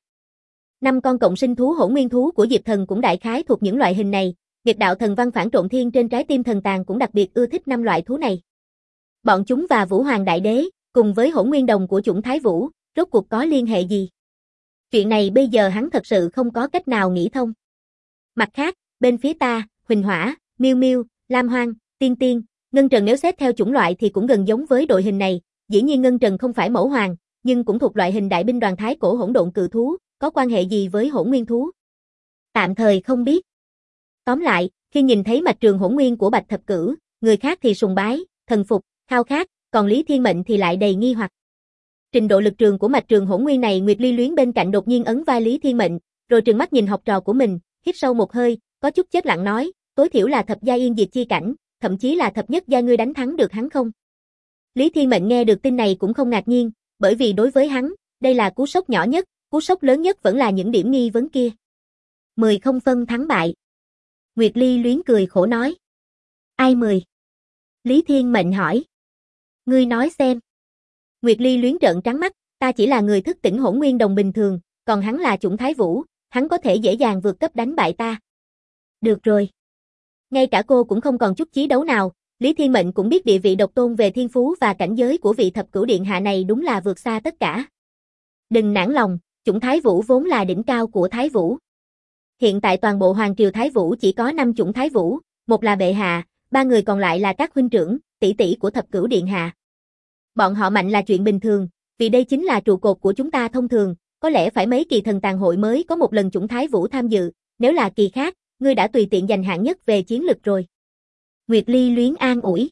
5 con cộng sinh thú hỗn nguyên thú của Diệp Thần cũng đại khái thuộc những loại hình này, nghịch đạo thần văn phản trộn thiên trên trái tim thần tàn cũng đặc biệt ưa thích 5 loại thú này. Bọn chúng và Vũ Hoàng Đại Đế, cùng với hỗn nguyên đồng của chủng Thái Vũ, rốt cuộc có liên hệ gì? Chuyện này bây giờ hắn thật sự không có cách nào nghĩ thông. Mặt khác, bên phía ta, Huỳnh Hỏa, Miêu Miêu, Lam Hoang, Tiên Tiên, Ngân Trần nếu xét theo chủng loại thì cũng gần giống với đội hình này, dĩ nhiên Ngân Trần không phải mẫu hoàng, nhưng cũng thuộc loại hình đại binh đoàn thái cổ hỗn độn cự thú, có quan hệ gì với hỗn nguyên thú? Tạm thời không biết. Tóm lại, khi nhìn thấy mạch trường hỗn nguyên của Bạch Thập Cửu, người khác thì sùng bái, thần phục, khao khát, còn Lý Thiên Mệnh thì lại đầy nghi hoặc. Trình độ lực trường của mạch trường hỗn nguyên này, Nguyệt Ly Luyến bên cạnh đột nhiên ấn vai Lý Thiên Mệnh, rồi trừng mắt nhìn học trò của mình, hít sâu một hơi, có chút chết lặng nói, tối thiểu là thập gia yên diệt chi cảnh, thậm chí là thập nhất gia, ngươi đánh thắng được hắn không? Lý Thiên Mệnh nghe được tin này cũng không ngạc nhiên, bởi vì đối với hắn, đây là cú sốc nhỏ nhất, cú sốc lớn nhất vẫn là những điểm nghi vấn kia. 10 không phân thắng bại. Nguyệt Ly Luyến cười khổ nói. Ai 10? Lý Thiên Mệnh hỏi. Ngươi nói xem. Nguyệt Ly Luyến trợn trắng mắt, ta chỉ là người thức tỉnh hỗn nguyên đồng bình thường, còn hắn là chủng Thái Vũ, hắn có thể dễ dàng vượt cấp đánh bại ta. Được rồi. Ngay cả cô cũng không còn chút chí đấu nào, Lý Thiên Mệnh cũng biết địa vị độc tôn về thiên phú và cảnh giới của vị Thập Cửu Điện Hạ này đúng là vượt xa tất cả. Đừng nản lòng, chủng Thái Vũ vốn là đỉnh cao của Thái Vũ. Hiện tại toàn bộ Hoàng triều Thái Vũ chỉ có 5 chủng Thái Vũ, một là bệ hạ, 3 người còn lại là các huynh trưởng, tỷ tỷ của Thập Cửu Điện Hạ. Bọn họ mạnh là chuyện bình thường, vì đây chính là trụ cột của chúng ta thông thường, có lẽ phải mấy kỳ thần tàn hội mới có một lần chủng Thái Vũ tham dự, nếu là kỳ khác, ngươi đã tùy tiện giành hạng nhất về chiến lực rồi. Nguyệt Ly luyến an ủi.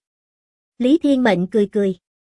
Lý Thiên Mệnh cười cười.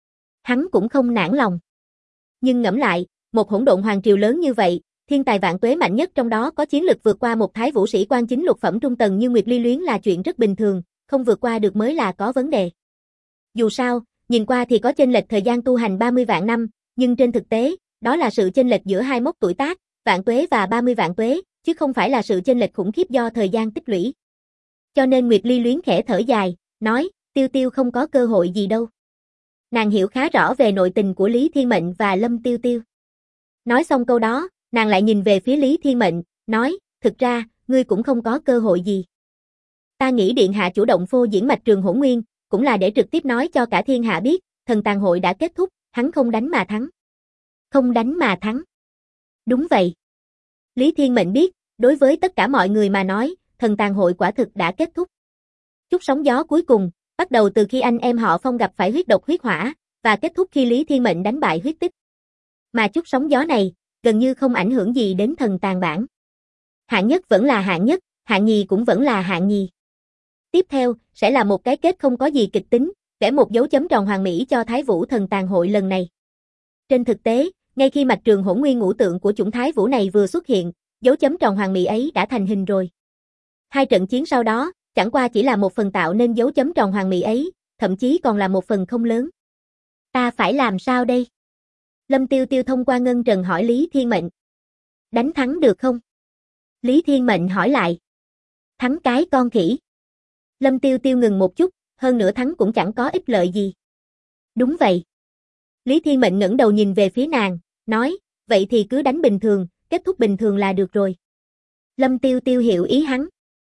Hắn cũng không nản lòng. Nhưng ngẫm lại, một hỗn độn hoàng triều lớn như vậy, thiên tài vạn tuế mạnh nhất trong đó có chiến lực vượt qua một Thái Vũ sĩ quan chính lục phẩm trung tầng như Nguyệt Ly luyến là chuyện rất bình thường, không vượt qua được mới là có vấn đề. Dù sao, nhìn qua thì có chênh lệch thời gian tu hành 30 vạn năm, nhưng trên thực tế, đó là sự chênh lệch giữa hai mốc tuổi tác, vạn tuế và 30 vạn tuế, chứ không phải là sự chênh lệch khủng khiếp do thời gian tích lũy. Cho nên Nguyệt Ly luyến khẽ thở dài, nói, Tiêu Tiêu không có cơ hội gì đâu. Nàng hiểu khá rõ về nội tình của Lý Thiên Mệnh và Lâm Tiêu Tiêu. Nói xong câu đó, nàng lại nhìn về phía Lý Thiên Mệnh, nói, thực ra, ngươi cũng không có cơ hội gì. Ta nghĩ Điện Hạ chủ động phô diễn mạch trường hỗn nguyên, cũng là để trực tiếp nói cho cả thiên hạ biết, thần tàn hội đã kết thúc, hắn không đánh mà thắng. Không đánh mà thắng. Đúng vậy. Lý Thiên Mệnh biết, đối với tất cả mọi người mà nói, thần tàn hội quả thực đã kết thúc. Chút sóng gió cuối cùng, bắt đầu từ khi anh em họ Phong gặp phải huyết độc huyết hỏa, và kết thúc khi Lý Thiên Mệnh đánh bại huyết tích. Mà chút sóng gió này, gần như không ảnh hưởng gì đến thần tàn bản. Hạng nhất vẫn là hạng nhất, hạng nhì cũng vẫn là hạng nhì. Tiếp theo, sẽ là một cái kết không có gì kịch tính, vẽ một dấu chấm tròn hoàn mỹ cho Thái Vũ thần tàn hội lần này. Trên thực tế, ngay khi mạch trường hỗn nguyên ngũ tượng của chủng Thái Vũ này vừa xuất hiện, dấu chấm tròn hoàn mỹ ấy đã thành hình rồi. Hai trận chiến sau đó, chẳng qua chỉ là một phần tạo nên dấu chấm tròn hoàn mỹ ấy, thậm chí còn là một phần không lớn. Ta phải làm sao đây? Lâm Tiêu Tiêu thông qua ngân trần hỏi Lý Thiên Mệnh. Đánh thắng được không? Lý Thiên Mệnh hỏi lại. Thắng cái con khỉ. Lâm Tiêu Tiêu ngừng một chút, hơn nữa thắng cũng chẳng có ích lợi gì. Đúng vậy. Lý Thiên Mệnh ngẩng đầu nhìn về phía nàng, nói, vậy thì cứ đánh bình thường, kết thúc bình thường là được rồi. Lâm Tiêu Tiêu hiểu ý hắn.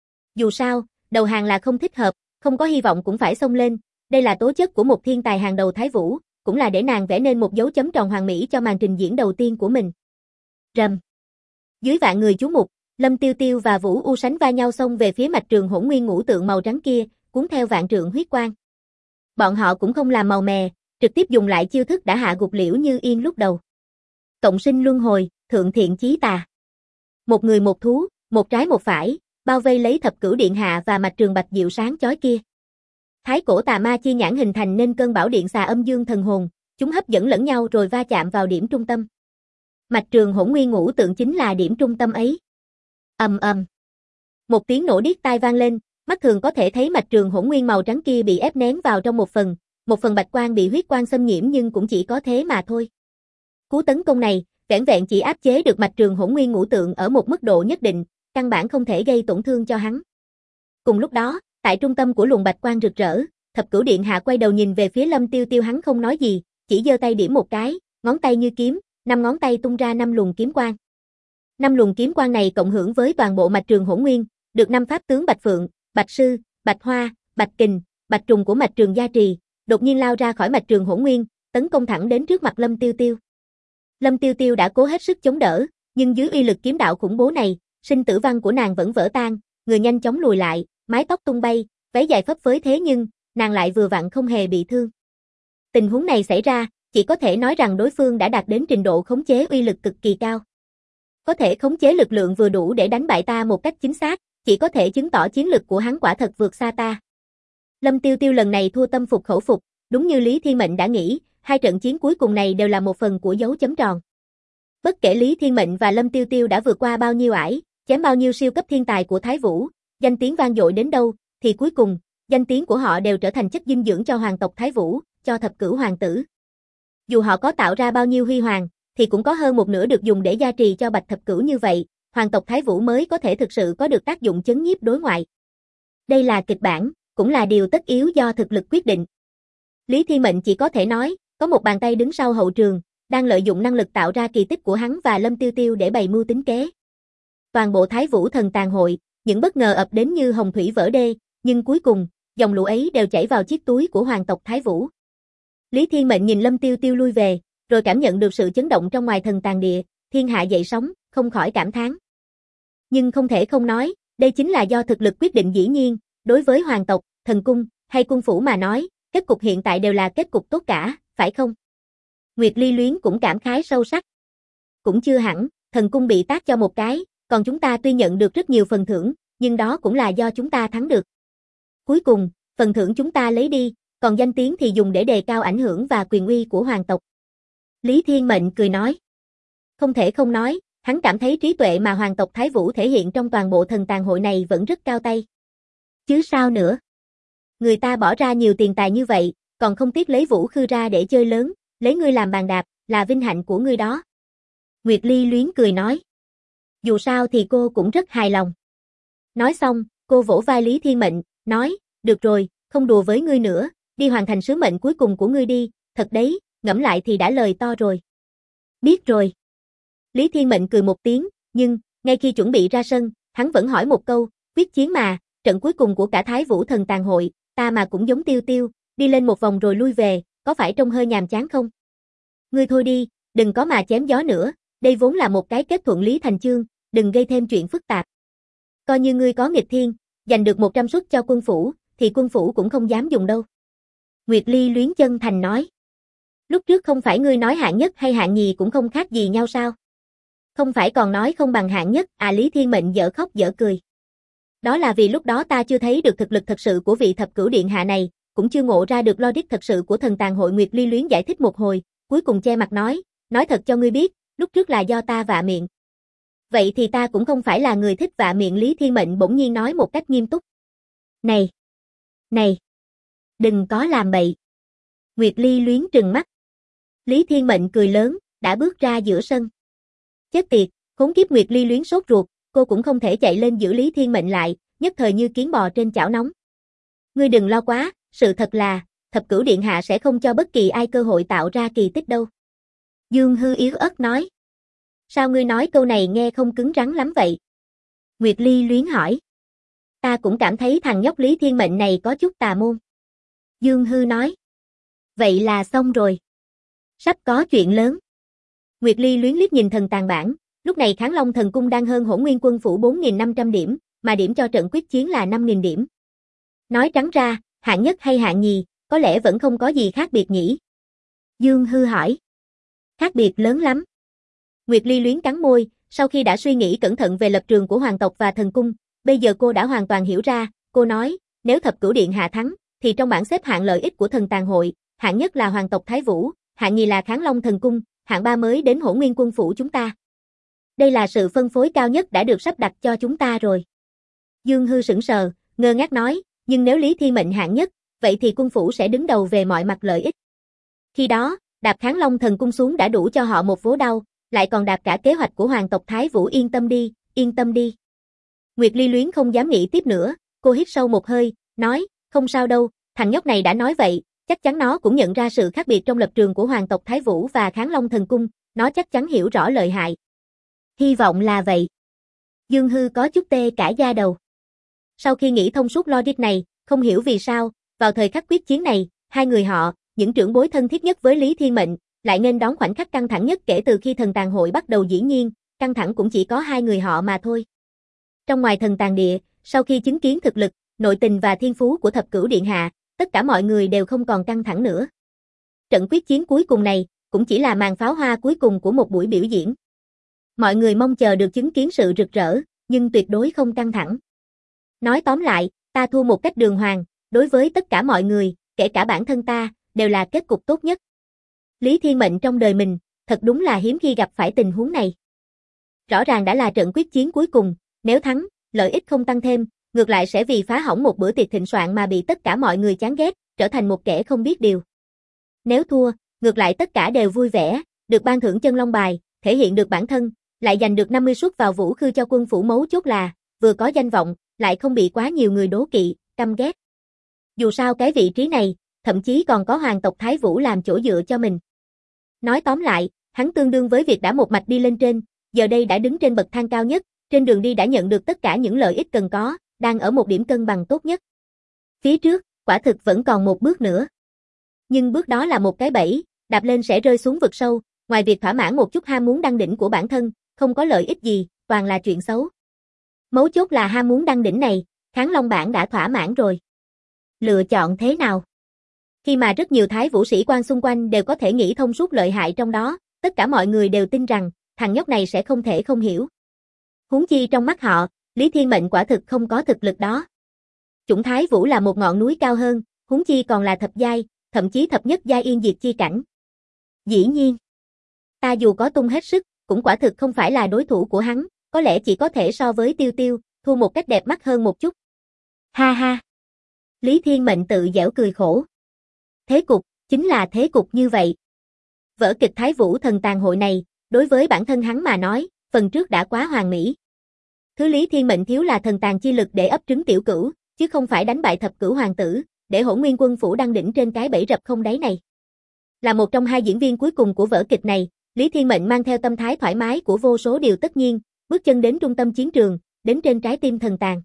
Dù sao, đầu hàng là không thích hợp, không có hy vọng cũng phải xông lên, đây là tố chất của một thiên tài hàng đầu Thái Vũ, cũng là để nàng vẽ nên một dấu chấm tròn hoàn mỹ cho màn trình diễn đầu tiên của mình. Rầm. Dưới vạn người chú mục, Lâm Tiêu Tiêu và Vũ U sánh va nhau xông về phía mạch trường hỗn nguyên ngũ tượng màu trắng kia, cuốn theo vạn trượng huyết quang. Bọn họ cũng không làm màu mè, trực tiếp dùng lại chiêu thức đã hạ gục Liễu Như Yên lúc đầu. Cộng sinh luân hồi, thượng thiện chí tà. Một người một thú, một trái một phải, bao vây lấy Thập Cửu Điện Hạ và mạch trường bạch diệu sáng chói kia. Thái cổ tà ma chi nhãn hình thành nên cơn bão điện xà âm dương thần hồn, chúng hấp dẫn lẫn nhau rồi va chạm vào điểm trung tâm. Mạch trường hỗn nguyên ngũ tượng chính là điểm trung tâm ấy. Ầm ầm. Một tiếng nổ điếc tai vang lên, mắt thường có thể thấy mạch trường hỗn nguyên màu trắng kia bị ép nén vào trong một phần bạch quang bị huyết quang xâm nhiễm nhưng cũng chỉ có thế mà thôi. Cú tấn công này, vẻn vẹn chỉ áp chế được mạch trường hỗn nguyên ngũ tượng ở một mức độ nhất định, căn bản không thể gây tổn thương cho hắn. Cùng lúc đó, tại trung tâm của luồng bạch quang rực rỡ, Thập Cửu Điện Hạ quay đầu nhìn về phía Lâm Tiêu Tiêu, hắn không nói gì, chỉ giơ tay điểm một cái, ngón tay như kiếm, 5 ngón tay tung ra 5 luồng kiếm quang. 5 luồng kiếm quang này cộng hưởng với toàn bộ mạch trường hỗn nguyên, được 5 pháp tướng Bạch Phượng, Bạch Sư, Bạch Hoa, Bạch Kình, Bạch Trùng của mạch trường gia trì, đột nhiên lao ra khỏi mạch trường hỗn nguyên, tấn công thẳng đến trước mặt Lâm Tiêu Tiêu. Lâm Tiêu Tiêu đã cố hết sức chống đỡ, nhưng dưới uy lực kiếm đạo khủng bố này, sinh tử văn của nàng vẫn vỡ tan, người nhanh chóng lùi lại, mái tóc tung bay, váy dài phấp phới thế nhưng, nàng lại vừa vặn không hề bị thương. Tình huống này xảy ra, chỉ có thể nói rằng đối phương đã đạt đến trình độ khống chế uy lực cực kỳ cao. Có thể khống chế lực lượng vừa đủ để đánh bại ta một cách chính xác, chỉ có thể chứng tỏ chiến lực của hắn quả thật vượt xa ta. Lâm Tiêu Tiêu lần này thua tâm phục khẩu phục, đúng như Lý Thiên Mệnh đã nghĩ, hai trận chiến cuối cùng này đều là một phần của dấu chấm tròn. Bất kể Lý Thiên Mệnh và Lâm Tiêu Tiêu đã vượt qua bao nhiêu ải, chém bao nhiêu siêu cấp thiên tài của Thái Vũ, danh tiếng vang dội đến đâu, thì cuối cùng, danh tiếng của họ đều trở thành chất dinh dưỡng cho hoàng tộc Thái Vũ, cho thập cửu hoàng tử. Dù họ có tạo ra bao nhiêu huy hoàng, thì cũng có hơn một nửa được dùng để gia trì cho Bạch Thập Cửu, như vậy, hoàng tộc Thái Vũ mới có thể thực sự có được tác dụng chấn nhiếp đối ngoại. Đây là kịch bản, cũng là điều tất yếu do thực lực quyết định. Lý Thiên Mệnh chỉ có thể nói, có một bàn tay đứng sau hậu trường, đang lợi dụng năng lực tạo ra kỳ tích của hắn và Lâm Tiêu Tiêu để bày mưu tính kế. Toàn bộ Thái Vũ thần tàn hội, những bất ngờ ập đến như hồng thủy vỡ đê, nhưng cuối cùng, dòng lũ ấy đều chảy vào chiếc túi của hoàng tộc Thái Vũ. Lý Thiên Mệnh nhìn Lâm Tiêu Tiêu lui về, rồi cảm nhận được sự chấn động trong ngoài thần tàng địa, thiên hạ dậy sóng, không khỏi cảm thán. Nhưng không thể không nói, đây chính là do thực lực quyết định dĩ nhiên, đối với hoàng tộc, thần cung, hay quân phủ mà nói, kết cục hiện tại đều là kết cục tốt cả, phải không? Nguyệt Ly Luyến cũng cảm khái sâu sắc. Cũng chưa hẳn, thần cung bị tát cho một cái, còn chúng ta tuy nhận được rất nhiều phần thưởng, nhưng đó cũng là do chúng ta thắng được. Cuối cùng, phần thưởng chúng ta lấy đi, còn danh tiếng thì dùng để đề cao ảnh hưởng và quyền uy của hoàng tộc. Lý Thiên Mệnh cười nói. Không thể không nói, hắn cảm thấy trí tuệ mà hoàng tộc Thái Vũ thể hiện trong toàn bộ thần tàng hội này vẫn rất cao tay. Chứ sao nữa? Người ta bỏ ra nhiều tiền tài như vậy, còn không tiếc lấy Vũ Khư ra để chơi lớn, lấy ngươi làm bàn đạp, là vinh hạnh của ngươi đó. Nguyệt Ly Luyến cười nói. Dù sao thì cô cũng rất hài lòng. Nói xong, cô vỗ vai Lý Thiên Mệnh, nói, được rồi, không đùa với ngươi nữa, đi hoàn thành sứ mệnh cuối cùng của ngươi đi, thật đấy, ngẫm lại thì đã lời to rồi. Biết rồi. Lý Thiên Mệnh cười một tiếng, nhưng, ngay khi chuẩn bị ra sân, hắn vẫn hỏi một câu, quyết chiến mà, trận cuối cùng của cả Thái Vũ thần tàng hội, ta mà cũng giống Tiêu Tiêu, đi lên một vòng rồi lui về, có phải trông hơi nhàm chán không? Ngươi thôi đi, đừng có mà chém gió nữa, đây vốn là một cái kết thuận lý thành chương, đừng gây thêm chuyện phức tạp. Coi như ngươi có nghịch thiên, giành được 100 suất cho quân phủ, thì quân phủ cũng không dám dùng đâu. Nguyệt Ly Luyến chân thành nói. Lúc trước không phải ngươi nói hạng nhất hay hạng nhì cũng không khác gì nhau sao? Không phải còn nói không bằng hạng nhất, à Lý Thiên Mệnh dở khóc dở cười. Đó là vì lúc đó ta chưa thấy được thực lực thật sự của vị thập cửu điện hạ này, cũng chưa ngộ ra được logic thật sự của thần tàng hội. Nguyệt Ly Luyến giải thích một hồi, cuối cùng che mặt nói thật cho ngươi biết, lúc trước là do ta vạ miệng. Vậy thì ta cũng không phải là người thích vạ miệng. Lý Thiên Mệnh bỗng nhiên nói một cách nghiêm túc. Này, đừng có làm bậy. Nguyệt Ly Luyến trừng mắt. Lý Thiên Mệnh cười lớn, đã bước ra giữa sân. Chết tiệt, khốn kiếp. Nguyệt Ly Luyến sốt ruột, cô cũng không thể chạy lên giữ Lý Thiên Mệnh lại, nhất thời như kiến bò trên chảo nóng. Ngươi đừng lo quá, sự thật là, thập cửu điện hạ sẽ không cho bất kỳ ai cơ hội tạo ra kỳ tích đâu. Dương Hư yếu ớt nói. Sao ngươi nói câu này nghe không cứng rắn lắm vậy? Nguyệt Ly Luyến hỏi. Ta cũng cảm thấy thằng nhóc Lý Thiên Mệnh này có chút tà môn. Dương Hư nói. Vậy là xong rồi. Sắp có chuyện lớn. Nguyệt Ly Luyến liếc nhìn thần tàng bảng, lúc này Kháng Long thần cung đang hơn Hỗn Nguyên quân phủ 4.500 điểm, mà điểm cho trận quyết chiến là 5.000 điểm. Nói trắng ra, hạng nhất hay hạng nhì, có lẽ vẫn không có gì khác biệt nhỉ? Dương Hư hỏi. Khác biệt lớn lắm. Nguyệt Ly Luyến cắn môi, sau khi đã suy nghĩ cẩn thận về lập trường của hoàng tộc và thần cung, bây giờ cô đã hoàn toàn hiểu ra, cô nói, nếu thập cửu điện hạ thắng, thì trong bảng xếp hạng lợi ích của thần tàng hội, hạng nhất là hoàng tộc Thái Vũ, hạng nhì là Kháng Long thần cung, hạng ba mới đến Hỗn Nguyên quân phủ chúng ta. Đây là sự phân phối cao nhất đã được sắp đặt cho chúng ta rồi. Dương Hư sững sờ, ngơ ngác nói, nhưng nếu Lý Thiên Mệnh hạng nhất, vậy thì quân phủ sẽ đứng đầu về mọi mặt lợi ích. Khi đó, đạp Kháng Long thần cung xuống đã đủ cho họ một vố đau, lại còn đạp cả kế hoạch của hoàng tộc Thái Vũ. Yên tâm đi, yên tâm đi. Nguyệt Ly Luyến không dám nghĩ tiếp nữa, cô hít sâu một hơi, nói, không sao đâu, thằng nhóc này đã nói vậy, chắc chắn nó cũng nhận ra sự khác biệt trong lập trường của hoàng tộc Thái Vũ và Kháng Long thần cung, nó chắc chắn hiểu rõ lợi hại. Hy vọng là vậy. Dương Hư có chút tê cả da đầu. Sau khi nghĩ thông suốt logic này, không hiểu vì sao, vào thời khắc quyết chiến này, hai người họ, những trưởng bối thân thiết nhất với Lý Thiên Mệnh, lại nên đón khoảnh khắc căng thẳng nhất kể từ khi thần tàng hội bắt đầu. Dĩ nhiên, căng thẳng cũng chỉ có hai người họ mà thôi. Trong ngoài thần tàng địa, sau khi chứng kiến thực lực, nội tình và thiên phú của thập cửu điện hạ, tất cả mọi người đều không còn căng thẳng nữa. Trận quyết chiến cuối cùng này, cũng chỉ là màn pháo hoa cuối cùng của một buổi biểu diễn. Mọi người mong chờ được chứng kiến sự rực rỡ, nhưng tuyệt đối không căng thẳng. Nói tóm lại, ta thua một cách đường hoàng, đối với tất cả mọi người, kể cả bản thân ta, đều là kết cục tốt nhất. Lý Thiên Mệnh trong đời mình, thật đúng là hiếm khi gặp phải tình huống này. Rõ ràng đã là trận quyết chiến cuối cùng, nếu thắng, lợi ích không tăng thêm, ngược lại sẽ vì phá hỏng một bữa tiệc thịnh soạn mà bị tất cả mọi người chán ghét, trở thành một kẻ không biết điều. Nếu thua, ngược lại tất cả đều vui vẻ, được ban thưởng chân long bài, thể hiện được bản thân, lại giành được 50 suất vào Vũ Khư cho quân phủ. Mấu chốt là, vừa có danh vọng, lại không bị quá nhiều người đố kỵ, căm ghét. Dù sao cái vị trí này, thậm chí còn có hoàng tộc Thái Vũ làm chỗ dựa cho mình. Nói tóm lại, hắn tương đương với việc đã một mạch đi lên trên, giờ đây đã đứng trên bậc thang cao nhất, trên đường đi đã nhận được tất cả những lợi ích cần có, đang ở một điểm cân bằng tốt nhất. Phía trước, quả thực vẫn còn một bước nữa. Nhưng bước đó là một cái bẫy, đạp lên sẽ rơi xuống vực sâu, ngoài việc thỏa mãn một chút ham muốn đăng đỉnh của bản thân, không có lợi ích gì, toàn là chuyện xấu. Mấu chốt là ham muốn đăng đỉnh này, Kháng Long bản đã thỏa mãn rồi. Lựa chọn thế nào? Khi mà rất nhiều thái vũ sĩ quan xung quanh đều có thể nghĩ thông suốt lợi hại trong đó, tất cả mọi người đều tin rằng, thằng nhóc này sẽ không thể không hiểu. Huống chi trong mắt họ, Lý Thiên Mệnh quả thực không có thực lực đó. Chủng thái vũ là một ngọn núi cao hơn, huống chi còn là thập giai, thậm chí thập nhất giai yên diệt chi cảnh. Dĩ nhiên, ta dù có tung hết sức, cũng quả thực không phải là đối thủ của hắn, có lẽ chỉ có thể so với Tiêu Tiêu, thua một cách đẹp mắt hơn một chút. Ha ha. Lý Thiên Mệnh tự giễu cười khổ. Thế cục, chính là thế cục như vậy. Vở kịch Thái Vũ Thần Tàn Hội này, đối với bản thân hắn mà nói, phần trước đã quá hoàn mỹ. Thứ Lý Thiên Mệnh thiếu là thần tàn chi lực để ấp trứng tiểu cửu, chứ không phải đánh bại thập cửu hoàng tử, để Hỗn Nguyên Quân phủ đăng đỉnh trên cái bẫy rập không đáy này. Là một trong hai diễn viên cuối cùng của vở kịch này, Lý Thiên Mệnh mang theo tâm thái thoải mái của vô số điều tất nhiên, bước chân đến trung tâm chiến trường, đến trên trái tim thần tàn.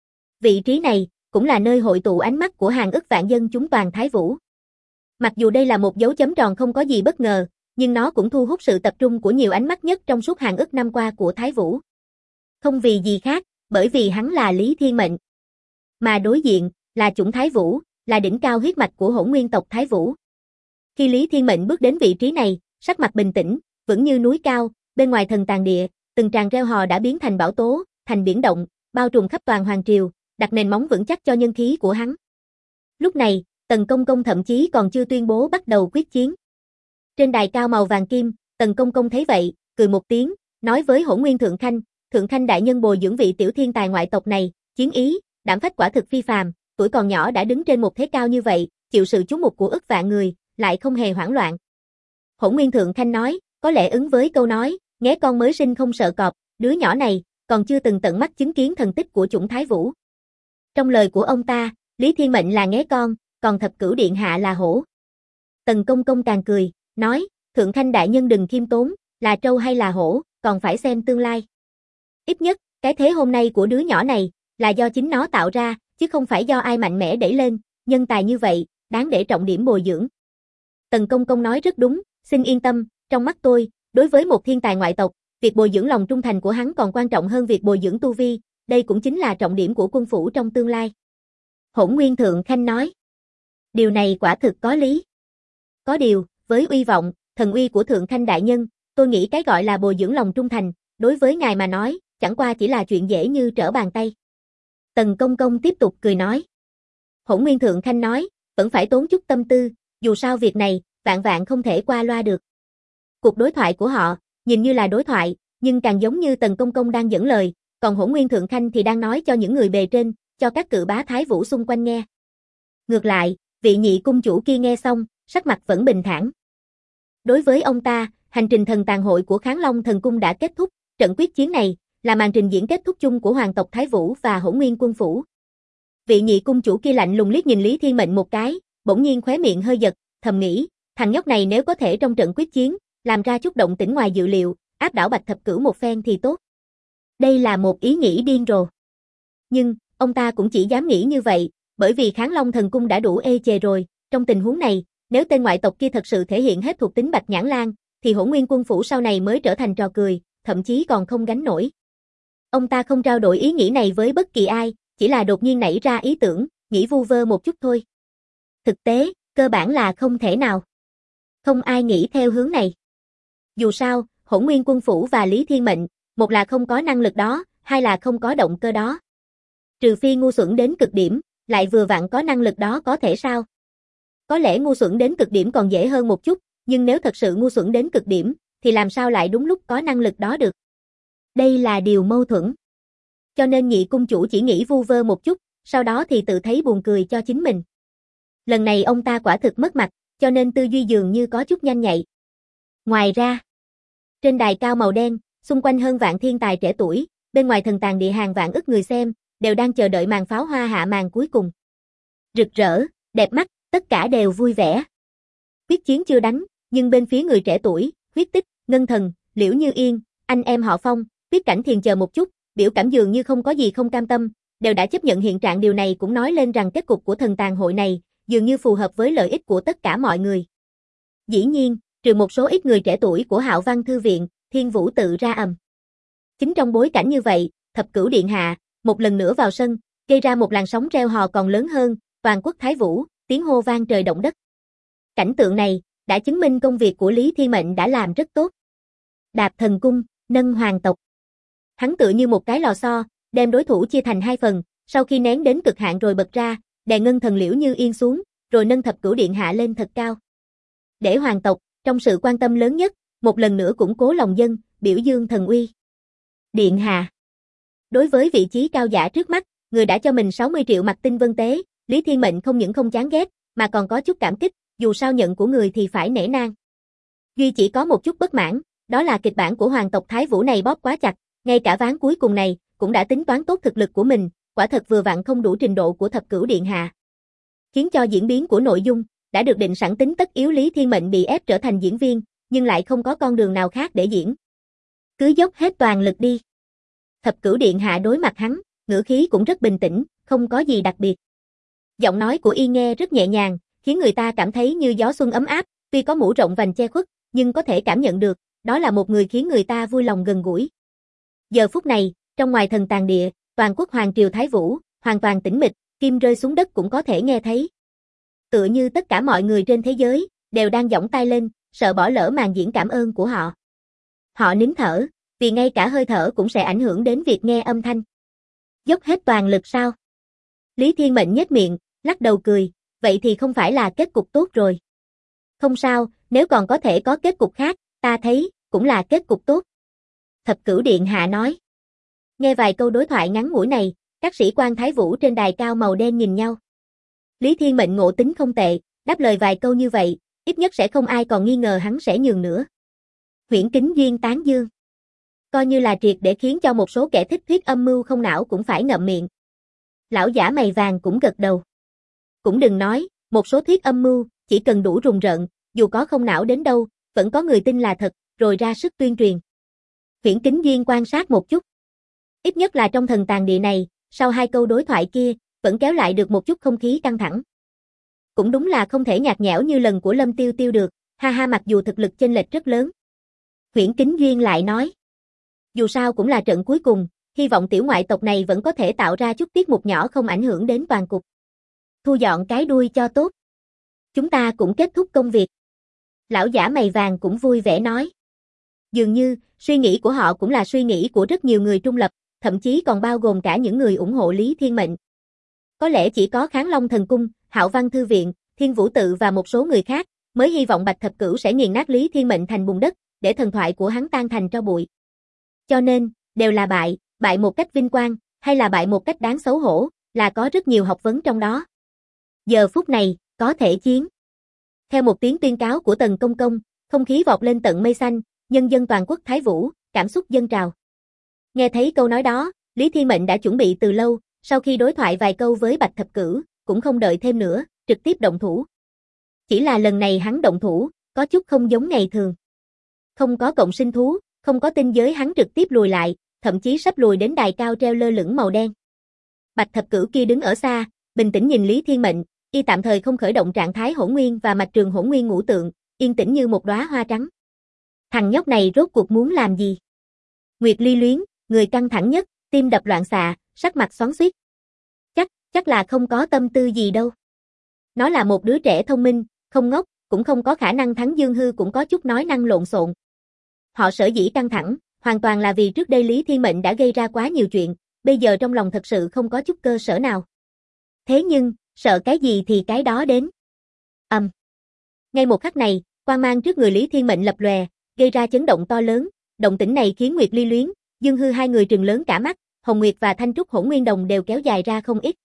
Vị trí này, cũng là nơi hội tụ ánh mắt của hàng ức vạn dân chúng toàn Thái Vũ. Mặc dù đây là một dấu chấm tròn không có gì bất ngờ, nhưng nó cũng thu hút sự tập trung của nhiều ánh mắt nhất trong suốt hàng ức năm qua của Thái Vũ. Không vì gì khác, bởi vì hắn là Lý Thiên Mệnh. Mà đối diện, là chủng Thái Vũ, là đỉnh cao huyết mạch của Hỗn Nguyên tộc Thái Vũ. Khi Lý Thiên Mệnh bước đến vị trí này, sắc mặt bình tĩnh, vững như núi cao, bên ngoài thần tàn địa, từng tràng reo hò đã biến thành bão tố, thành biển động, bao trùm khắp toàn hoàng triều, đặt nền móng vững chắc cho nhân khí của hắn. Lúc này, Tần Công Công thậm chí còn chưa tuyên bố bắt đầu quyết chiến. Trên đài cao màu vàng kim, Tần Công Công thấy vậy, cười một tiếng, nói với Hỗn Nguyên Thượng Khanh đại nhân bồi dưỡng vị tiểu thiên tài ngoại tộc này, chiến ý, đảm phách quả thực phi phàm, tuổi còn nhỏ đã đứng trên một thế cao như vậy, chịu sự chú mục của ức vạn người, lại không hề hoảng loạn. Hỗn Nguyên Thượng Khanh nói, có lẽ ứng với câu nói, nghé con mới sinh không sợ cọp, đứa nhỏ này, còn chưa từng tận mắt chứng kiến thần tích của chủng Thái Vũ. Trong lời của ông ta, Lý Thiên Mệnh là nghé con, còn thập cửu điện hạ là hổ. Tần Công Công càng cười, nói, Thượng Khanh đại nhân đừng khiêm tốn, là trâu hay là hổ, còn phải xem tương lai. Ít nhất, cái thế hôm nay của đứa nhỏ này, là do chính nó tạo ra, chứ không phải do ai mạnh mẽ đẩy lên, nhân tài như vậy, đáng để trọng điểm bồi dưỡng. Tần Công Công nói rất đúng, xin yên tâm, trong mắt tôi, đối với một thiên tài ngoại tộc, việc bồi dưỡng lòng trung thành của hắn còn quan trọng hơn việc bồi dưỡng tu vi, đây cũng chính là trọng điểm của quân phủ trong tương lai. Hỗn Nguyên Thượng Khanh nói, điều này quả thực có lý. Có điều, với uy vọng, thần uy của Thượng Khanh đại nhân, tôi nghĩ cái gọi là bồi dưỡng lòng trung thành, đối với ngài mà nói, chẳng qua chỉ là chuyện dễ như trở bàn tay. Tần Công Công tiếp tục cười nói. Hỗn Nguyên Thượng Khanh nói, vẫn phải tốn chút tâm tư, dù sao việc này, vạn vạn không thể qua loa được. Cuộc đối thoại của họ, nhìn như là đối thoại, nhưng càng giống như Tần Công Công đang dẫn lời, còn Hỗn Nguyên Thượng Khanh thì đang nói cho những người bề trên, cho các cự bá Thái Vũ xung quanh nghe. Ngược lại, vị nhị cung chủ kia nghe xong, sắc mặt vẫn bình thản. Đối với ông ta, hành trình thần tàn hội của Kháng Long Thần Cung đã kết thúc, trận quyết chiến này là màn trình diễn kết thúc chung của hoàng tộc Thái Vũ và Hỗn Nguyên quân phủ. Vị nhị cung chủ kia lạnh lùng liếc nhìn Lý Thiên Mệnh một cái, bỗng nhiên khóe miệng hơi giật, thầm nghĩ, thằng nhóc này nếu có thể trong trận quyết chiến, làm ra chút động tĩnh ngoài dự liệu, áp đảo Bạch Thập Cửu một phen thì tốt. Đây là một ý nghĩ điên rồ. Nhưng, ông ta cũng chỉ dám nghĩ như vậy, bởi vì Kháng Long Thần Cung đã đủ ê chề rồi, trong tình huống này, nếu tên ngoại tộc kia thật sự thể hiện hết thuộc tính Bạch Nhãn Lang, thì Hỗn Nguyên quân phủ sau này mới trở thành trò cười, thậm chí còn không gánh nổi. Ông ta không trao đổi ý nghĩ này với bất kỳ ai, chỉ là đột nhiên nảy ra ý tưởng, nghĩ vu vơ một chút thôi. Thực tế, cơ bản là không thể nào. Không ai nghĩ theo hướng này. Dù sao, Hỗn Nguyên quân phủ và Lý Thiên Mệnh, một là không có năng lực đó, hai là không có động cơ đó. Trừ phi ngu xuẩn đến cực điểm, lại vừa vặn có năng lực đó có thể sao? Có lẽ ngu xuẩn đến cực điểm còn dễ hơn một chút, nhưng nếu thật sự ngu xuẩn đến cực điểm, thì làm sao lại đúng lúc có năng lực đó được? Đây là điều mâu thuẫn. Cho nên nhị cung chủ chỉ nghĩ vu vơ một chút, sau đó thì tự thấy buồn cười cho chính mình. Lần này ông ta quả thực mất mặt, cho nên tư duy dường như có chút nhanh nhạy. Ngoài ra, trên đài cao màu đen, xung quanh hơn vạn thiên tài trẻ tuổi, bên ngoài thần tàng địa hàng vạn ức người xem, đều đang chờ đợi màn pháo hoa hạ màn cuối cùng. Rực rỡ, đẹp mắt, tất cả đều vui vẻ. Quyết chiến chưa đánh, nhưng bên phía người trẻ tuổi, Huyết Tích, Ngân Thần, Liễu Như Yên, anh em họ Phong, Tuyết Cảnh Thiền chờ một chút, biểu cảm dường như không có gì không cam tâm, đều đã chấp nhận hiện trạng. Điều này cũng nói lên rằng kết cục của thần tàn hội này, dường như phù hợp với lợi ích của tất cả mọi người. Dĩ nhiên, trừ một số ít người trẻ tuổi của Hạo Văn Thư viện, Thiên Vũ tự ra ầm. Chính trong bối cảnh như vậy, Thập Cửu Điện Hạ, một lần nữa vào sân, gây ra một làn sóng reo hò còn lớn hơn, toàn quốc Thái Vũ, tiếng hô vang trời động đất. Cảnh tượng này, đã chứng minh công việc của Lý Thiên Mệnh đã làm rất tốt. Đạp thần cung, nâng hoàng tộc. Hắn tựa như một cái lò xo, đem đối thủ chia thành hai phần, sau khi nén đến cực hạn rồi bật ra, đè ngân thần Liễu Như Yên xuống, rồi nâng Thập Cửu Điện Hạ lên thật cao. Để hoàng tộc, trong sự quan tâm lớn nhất, một lần nữa củng cố lòng dân, biểu dương thần uy. Điện Hạ. Đối với vị trí cao giả trước mắt, người đã cho mình 60 triệu mặt tinh vân tế, Lý Thiên Mệnh không những không chán ghét, mà còn có chút cảm kích, dù sao nhận của người thì phải nể nang. Duy chỉ có một chút bất mãn, đó là kịch bản của hoàng tộc Thái Vũ này bóp quá chặt, ngay cả ván cuối cùng này, cũng đã tính toán tốt thực lực của mình, quả thật vừa vặn không đủ trình độ của Thập Cửu Điện Hạ. Khiến cho diễn biến của nội dung, đã được định sẵn tính tất yếu Lý Thiên Mệnh bị ép trở thành diễn viên, nhưng lại không có con đường nào khác để diễn. Cứ dốc hết toàn lực đi. Thập Cửu Điện Hạ đối mặt hắn, ngữ khí cũng rất bình tĩnh, không có gì đặc biệt. Giọng nói của y nghe rất nhẹ nhàng, khiến người ta cảm thấy như gió xuân ấm áp, tuy có mũ rộng vành che khuất, nhưng có thể cảm nhận được, đó là một người khiến người ta vui lòng gần gũi. Giờ phút này, trong ngoài thần tàng địa, toàn quốc Hoàng Triều Thái Vũ, hoàn toàn tĩnh mịch, kim rơi xuống đất cũng có thể nghe thấy. Tựa như tất cả mọi người trên thế giới, đều đang giỏng tay lên, sợ bỏ lỡ màn diễn cảm ơn của họ. Họ nín thở, vì ngay cả hơi thở cũng sẽ ảnh hưởng đến việc nghe âm thanh. Dốc hết toàn lực sao? Lý Thiên Mệnh nhếch miệng, lắc đầu cười, vậy thì không phải là kết cục tốt rồi. Không sao, nếu còn có thể có kết cục khác, ta thấy, cũng là kết cục tốt. Thập Cửu Điện Hạ nói. Nghe vài câu đối thoại ngắn ngủi này, các sĩ quan Thái Vũ trên đài cao màu đen nhìn nhau. Lý Thiên Mệnh ngộ tính không tệ, đáp lời vài câu như vậy, ít nhất sẽ không ai còn nghi ngờ hắn sẽ nhường nữa. Huyễn Kính Duyên tán dương. Coi như là triệt để khiến cho một số kẻ thích thuyết âm mưu không não cũng phải ngậm miệng. Lão giả mày vàng cũng gật đầu. Cũng đừng nói, một số thuyết âm mưu, chỉ cần đủ rùng rợn, dù có không não đến đâu, vẫn có người tin là thật, rồi ra sức tuyên truyền. Huyễn Kính Duyên quan sát một chút. Ít nhất là trong thần tàng địa này, sau hai câu đối thoại kia, vẫn kéo lại được một chút không khí căng thẳng. Cũng đúng là không thể nhạt nhẽo như lần của Lâm Tiêu Tiêu được, ha ha, mặc dù thực lực chênh lệch rất lớn. Huyễn Kính Duyên lại nói. Dù sao cũng là trận cuối cùng, hy vọng tiểu ngoại tộc này vẫn có thể tạo ra chút tiết mục nhỏ không ảnh hưởng đến toàn cục. Thu dọn cái đuôi cho tốt. Chúng ta cũng kết thúc công việc. Lão giả mày vàng cũng vui vẻ nói. Dường như, suy nghĩ của họ cũng là suy nghĩ của rất nhiều người trung lập, thậm chí còn bao gồm cả những người ủng hộ Lý Thiên Mệnh. Có lẽ chỉ có Kháng Long Thần Cung, Hạo Văn Thư viện, Thiên Vũ Tự và một số người khác, mới hy vọng Bạch Thập Cửu sẽ nghiền nát Lý Thiên Mệnh thành bùn đất, để thần thoại của hắn tan thành tro bụi. Cho nên, đều là bại, bại một cách vinh quang, hay là bại một cách đáng xấu hổ, là có rất nhiều học vấn trong đó. Giờ phút này, có thể chiến. Theo một tiếng tuyên cáo của Tần Công Công, không khí vọt lên tận mây xanh, nhân dân toàn quốc Thái Vũ, cảm xúc dâng trào. Nghe thấy câu nói đó, Lý Thiên Mệnh đã chuẩn bị từ lâu, sau khi đối thoại vài câu với Bạch Thập Cửu, cũng không đợi thêm nữa, trực tiếp động thủ. Chỉ là lần này hắn động thủ, có chút không giống ngày thường. Không có cộng sinh thú, không có tinh giới, hắn trực tiếp lùi lại, thậm chí sắp lùi đến đài cao treo lơ lửng màu đen. Bạch Thập Cửu kia đứng ở xa, bình tĩnh nhìn Lý Thiên Mệnh, y tạm thời không khởi động trạng thái hỗn nguyên và mạch trường hỗn nguyên ngũ tượng, yên tĩnh như một đóa hoa trắng. Thằng nhóc này rốt cuộc muốn làm gì? Nguyệt Ly Luyến, người căng thẳng nhất, tim đập loạn xạ, sắc mặt xoắn xuýt. Chắc là không có tâm tư gì đâu. Nó là một đứa trẻ thông minh, không ngốc, cũng không có khả năng thắng. Dương Hư cũng có chút nói năng lộn xộn. Họ sở dĩ căng thẳng, hoàn toàn là vì trước đây Lý Thiên Mệnh đã gây ra quá nhiều chuyện, bây giờ trong lòng thật sự không có chút cơ sở nào. Thế nhưng, sợ cái gì thì cái đó đến. Ngay một khắc này, quang mang trước người Lý Thiên Mệnh lập lòe, gây ra chấn động to lớn, động tĩnh này khiến Nguyệt Ly Luyến, Dương Hư hai người trừng lớn cả mắt, Hồng Nguyệt và Thanh Trúc Hỗn Nguyên Đồng đều kéo dài ra không ít.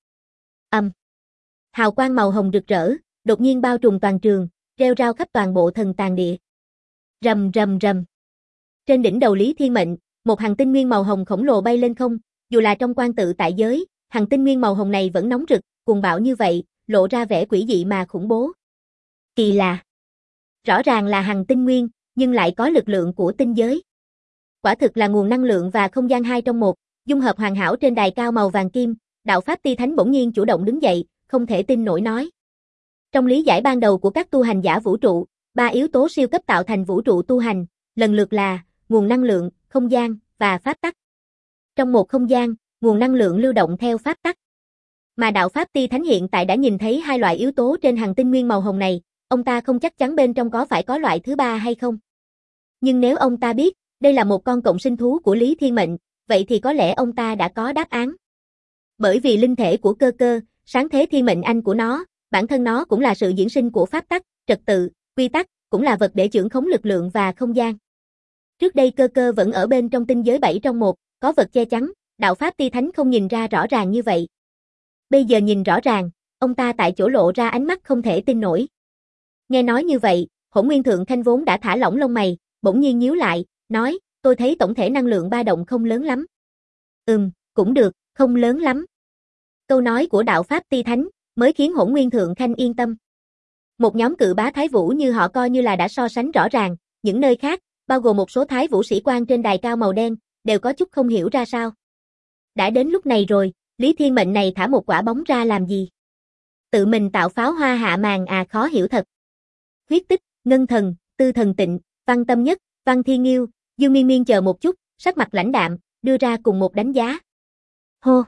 Hào quang màu hồng rực rỡ, đột nhiên bao trùm toàn trường, reo rao khắp toàn bộ thần tàng địa. Rầm rầm rầm. Trên đỉnh đầu Lý Thiên Mệnh, một hằng tinh nguyên màu hồng khổng lồ bay lên không, dù là trong quan tự tại giới, hằng tinh nguyên màu hồng này vẫn nóng rực, cuồng bạo như vậy, lộ ra vẻ quỷ dị mà khủng bố. Kỳ lạ. Rõ ràng là hằng tinh nguyên, nhưng lại có lực lượng của tinh giới. Quả thực là nguồn năng lượng và không gian hai trong một, dung hợp hoàn hảo. Trên đài cao màu vàng kim, đạo pháp Ti Thánh bỗng nhiên chủ động đứng dậy, không thể tin nổi nói. Trong lý giải ban đầu của các tu hành giả vũ trụ, Ba yếu tố siêu cấp tạo thành vũ trụ tu hành, lần lượt là nguồn năng lượng, không gian và pháp tắc. Trong một không gian, nguồn năng lượng lưu động theo pháp tắc. Mà đạo pháp Ti Thánh hiện tại đã nhìn thấy hai loại yếu tố trên hành tinh nguyên màu hồng này, ông ta không chắc chắn bên trong có phải có loại thứ ba hay không. Nhưng nếu ông ta biết, đây là một con cộng sinh thú của Lý Thiên Mệnh, vậy thì có lẽ ông ta đã có đáp án. Bởi vì linh thể của cơ cơ, sáng thế thiên mệnh anh của nó, bản thân nó cũng là sự diễn sinh của pháp tắc, trật tự, quy tắc, cũng là vật để chưởng khống lực lượng và không gian. Trước đây cơ cơ vẫn ở bên trong tinh giới 7 trong 1, có vật che chắn, đạo pháp Ti Thánh không nhìn ra rõ ràng như vậy. Bây giờ nhìn rõ ràng, ông ta tại chỗ lộ ra ánh mắt không thể tin nổi. Nghe nói như vậy, Hỗn Nguyên Thượng Khanh vốn đã thả lỏng lông mày, bỗng nhiên nhíu lại, nói, tôi thấy tổng thể năng lượng ba động không lớn lắm. Cũng được, không lớn lắm. Câu nói của đạo pháp Ti Thánh mới khiến Hỗn Nguyên Thượng Khanh yên tâm. Một nhóm cự bá Thái Vũ như họ coi như là đã so sánh rõ ràng, những nơi khác, bao gồm một số Thái Vũ sĩ quan trên đài cao màu đen, đều có chút không hiểu ra sao. Đã đến lúc này rồi, Lý Thiên Mệnh này thả một quả bóng ra làm gì? Tự mình tạo pháo hoa hạ màn à, khó hiểu thật. Huyết Tích, Ngân Thần, Tư Thần Tịnh, Văn Tâm Nhất, Văn Thiên Nghiêu, Dương Miên Miên chờ một chút, sắc mặt lãnh đạm, đưa ra cùng một đánh giá. Hô!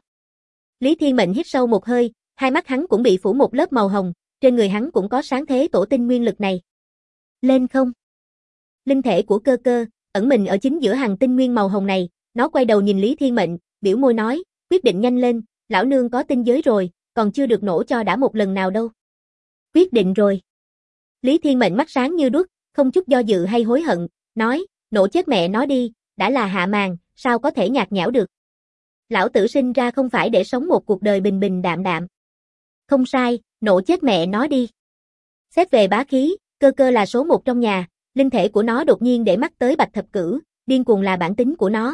Lý Thiên Mệnh hít sâu một hơi, hai mắt hắn cũng bị phủ một lớp màu hồng, trên người hắn cũng có sáng thế tổ tinh nguyên lực này. Lên không? Linh thể của cơ cơ, ẩn mình ở chính giữa hàng tinh nguyên màu hồng này, nó quay đầu nhìn Lý Thiên Mệnh, biểu môi nói, quyết định nhanh lên, lão nương có tinh giới rồi, còn chưa được nổ cho đã một lần nào đâu. Quyết định rồi. Lý Thiên Mệnh mắt sáng như đuốc, không chút do dự hay hối hận, nói, nổ chết mẹ nó đi, đã là hạ màn, sao có thể nhạt nhẽo được. Lão tử sinh ra không phải để sống một cuộc đời bình bình đạm đạm. Không sai, nổ chết mẹ nó đi. Xét về bá khí, cơ cơ là số một trong nhà, linh thể của nó đột nhiên để mắt tới Bạch Thập Cửu, điên cuồng là bản tính của nó.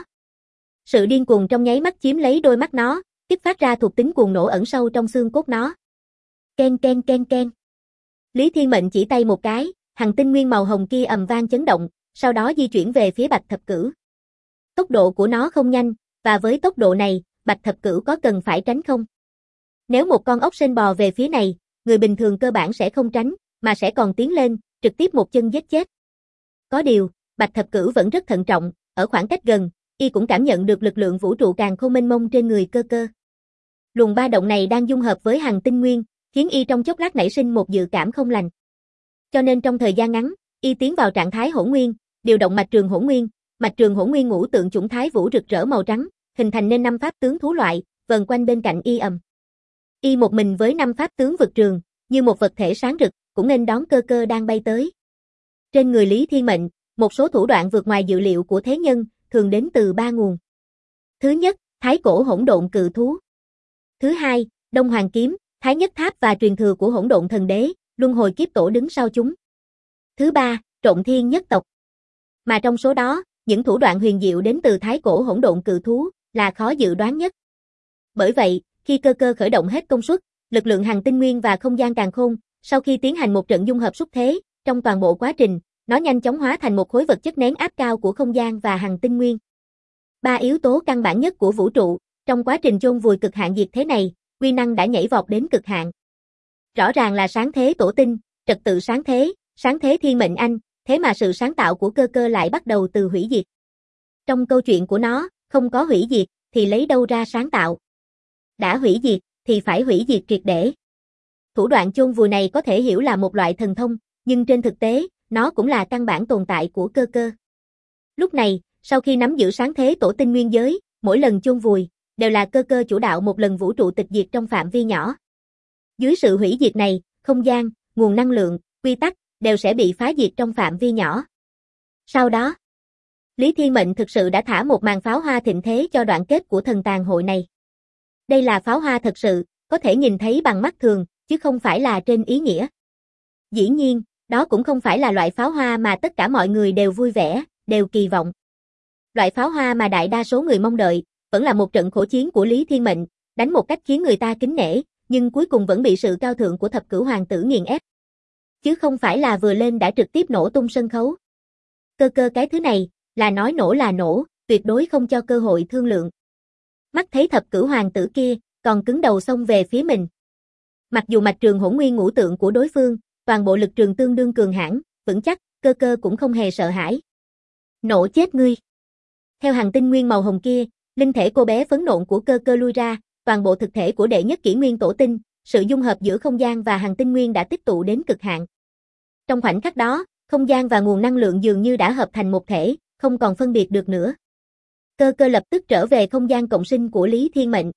Sự điên cuồng trong nháy mắt chiếm lấy đôi mắt nó, kích phát ra thuộc tính cuồng nổ ẩn sâu trong xương cốt nó. Ken ken ken ken. Lý Thiên Mệnh chỉ tay một cái, hằng tinh nguyên màu hồng kia ầm vang chấn động, sau đó di chuyển về phía Bạch Thập Cửu. Tốc độ của nó không nhanh, và với tốc độ này, Bạch Thập Cửu có cần phải tránh không? Nếu một con ốc sên bò về phía này, người bình thường cơ bản sẽ không tránh, mà sẽ còn tiến lên, trực tiếp một chân giết chết. Có điều, Bạch Thập Cửu vẫn rất thận trọng, ở khoảng cách gần, y cũng cảm nhận được lực lượng vũ trụ càn khôn mênh mông trên người cơ cơ. Luồng ba động này đang dung hợp với hằng tinh nguyên, khiến y trong chốc lát nảy sinh một dự cảm không lành. Cho nên trong thời gian ngắn, y tiến vào trạng thái hỗn nguyên, điều động mạch trường hỗn nguyên ngũ tượng chủng thái vũ rực rỡ màu trắng, hình thành nên 5 pháp tướng thú loại, vần quanh bên cạnh y ầm. Y một mình với 5 pháp tướng vực trường, như một vật thể sáng rực, cũng nên đón cơ cơ đang bay tới. Trên người Lý Thiên Mệnh, một số thủ đoạn vượt ngoài dự liệu của thế nhân, thường đến từ 3 nguồn. Thứ nhất, thái cổ hỗn độn cự thú. Thứ hai, Đông Hoàng kiếm, Thái Nhất Tháp và truyền thừa của hỗn độn thần đế, luân hồi kiếp tổ đứng sau chúng. Thứ ba, Trộn Thiên Nhất tộc. Mà trong số đó, những thủ đoạn huyền diệu đến từ thái cổ hỗn độn cự thú là khó dự đoán nhất. Bởi vậy, khi cơ cơ khởi động hết công suất, lực lượng hằng tinh nguyên và không gian càn khôn, sau khi tiến hành một trận dung hợp xúc thế, trong toàn bộ quá trình, nó nhanh chóng hóa thành một khối vật chất nén áp cao của không gian và hằng tinh nguyên. 3 yếu tố căn bản nhất của vũ trụ, trong quá trình chôn vùi cực hạn diệt thế này, uy năng đã nhảy vọt đến cực hạn. Rõ ràng là sáng thế tổ tinh, trật tự sáng thế thiên mệnh anh, thế mà sự sáng tạo của cơ cơ lại bắt đầu từ hủy diệt. Trong câu chuyện của nó, không có hủy diệt, thì lấy đâu ra sáng tạo. Đã hủy diệt, thì phải hủy diệt triệt để. Thủ đoạn chôn vùi này có thể hiểu là một loại thần thông, nhưng trên thực tế, nó cũng là căn bản tồn tại của cơ cơ. Lúc này, sau khi nắm giữ sáng thế tổ tinh nguyên giới, mỗi lần chôn vùi, đều là cơ cơ chủ đạo một lần vũ trụ tịch diệt trong phạm vi nhỏ. Dưới sự hủy diệt này, không gian, nguồn năng lượng, quy tắc, đều sẽ bị phá diệt trong phạm vi nhỏ. Sau đó, Lý Thiên Mệnh thực sự đã thả một màn pháo hoa thịnh thế cho đoạn kết của thần tàn hội này. Đây là pháo hoa thật sự, có thể nhìn thấy bằng mắt thường, chứ không phải là trên ý nghĩa. Dĩ nhiên, đó cũng không phải là loại pháo hoa mà tất cả mọi người đều vui vẻ, đều kỳ vọng. Loại pháo hoa mà đại đa số người mong đợi, vẫn là một trận khổ chiến của Lý Thiên Mệnh, đánh một cách khiến người ta kính nể, nhưng cuối cùng vẫn bị sự cao thượng của thập cửu hoàng tử nghiền ép. Chứ không phải là vừa lên đã trực tiếp nổ tung sân khấu. Cơ cơ cái thứ này, là nói nổ là nổ, tuyệt đối không cho cơ hội thương lượng. Mắt thấy thập cửu hoàng tử kia, còn cứng đầu xông về phía mình. Mặc dù mạch trường hỗn nguyên ngũ tượng của đối phương, toàn bộ lực trường tương đương cường hãn, vững chắc, cơ cơ cũng không hề sợ hãi. Nổ chết ngươi. Theo hàng tinh nguyên màu hồng kia, linh thể cô bé phấn nộ của cơ cơ lui ra, toàn bộ thực thể của đệ nhất kỷ nguyên tổ tinh, sự dung hợp giữa không gian và hàng tinh nguyên đã tích tụ đến cực hạn. Trong khoảnh khắc đó, không gian và nguồn năng lượng dường như đã hợp thành một thể, không còn phân biệt được nữa. Cơ cơ lập tức trở về không gian cộng sinh của Lý Thiên Mệnh.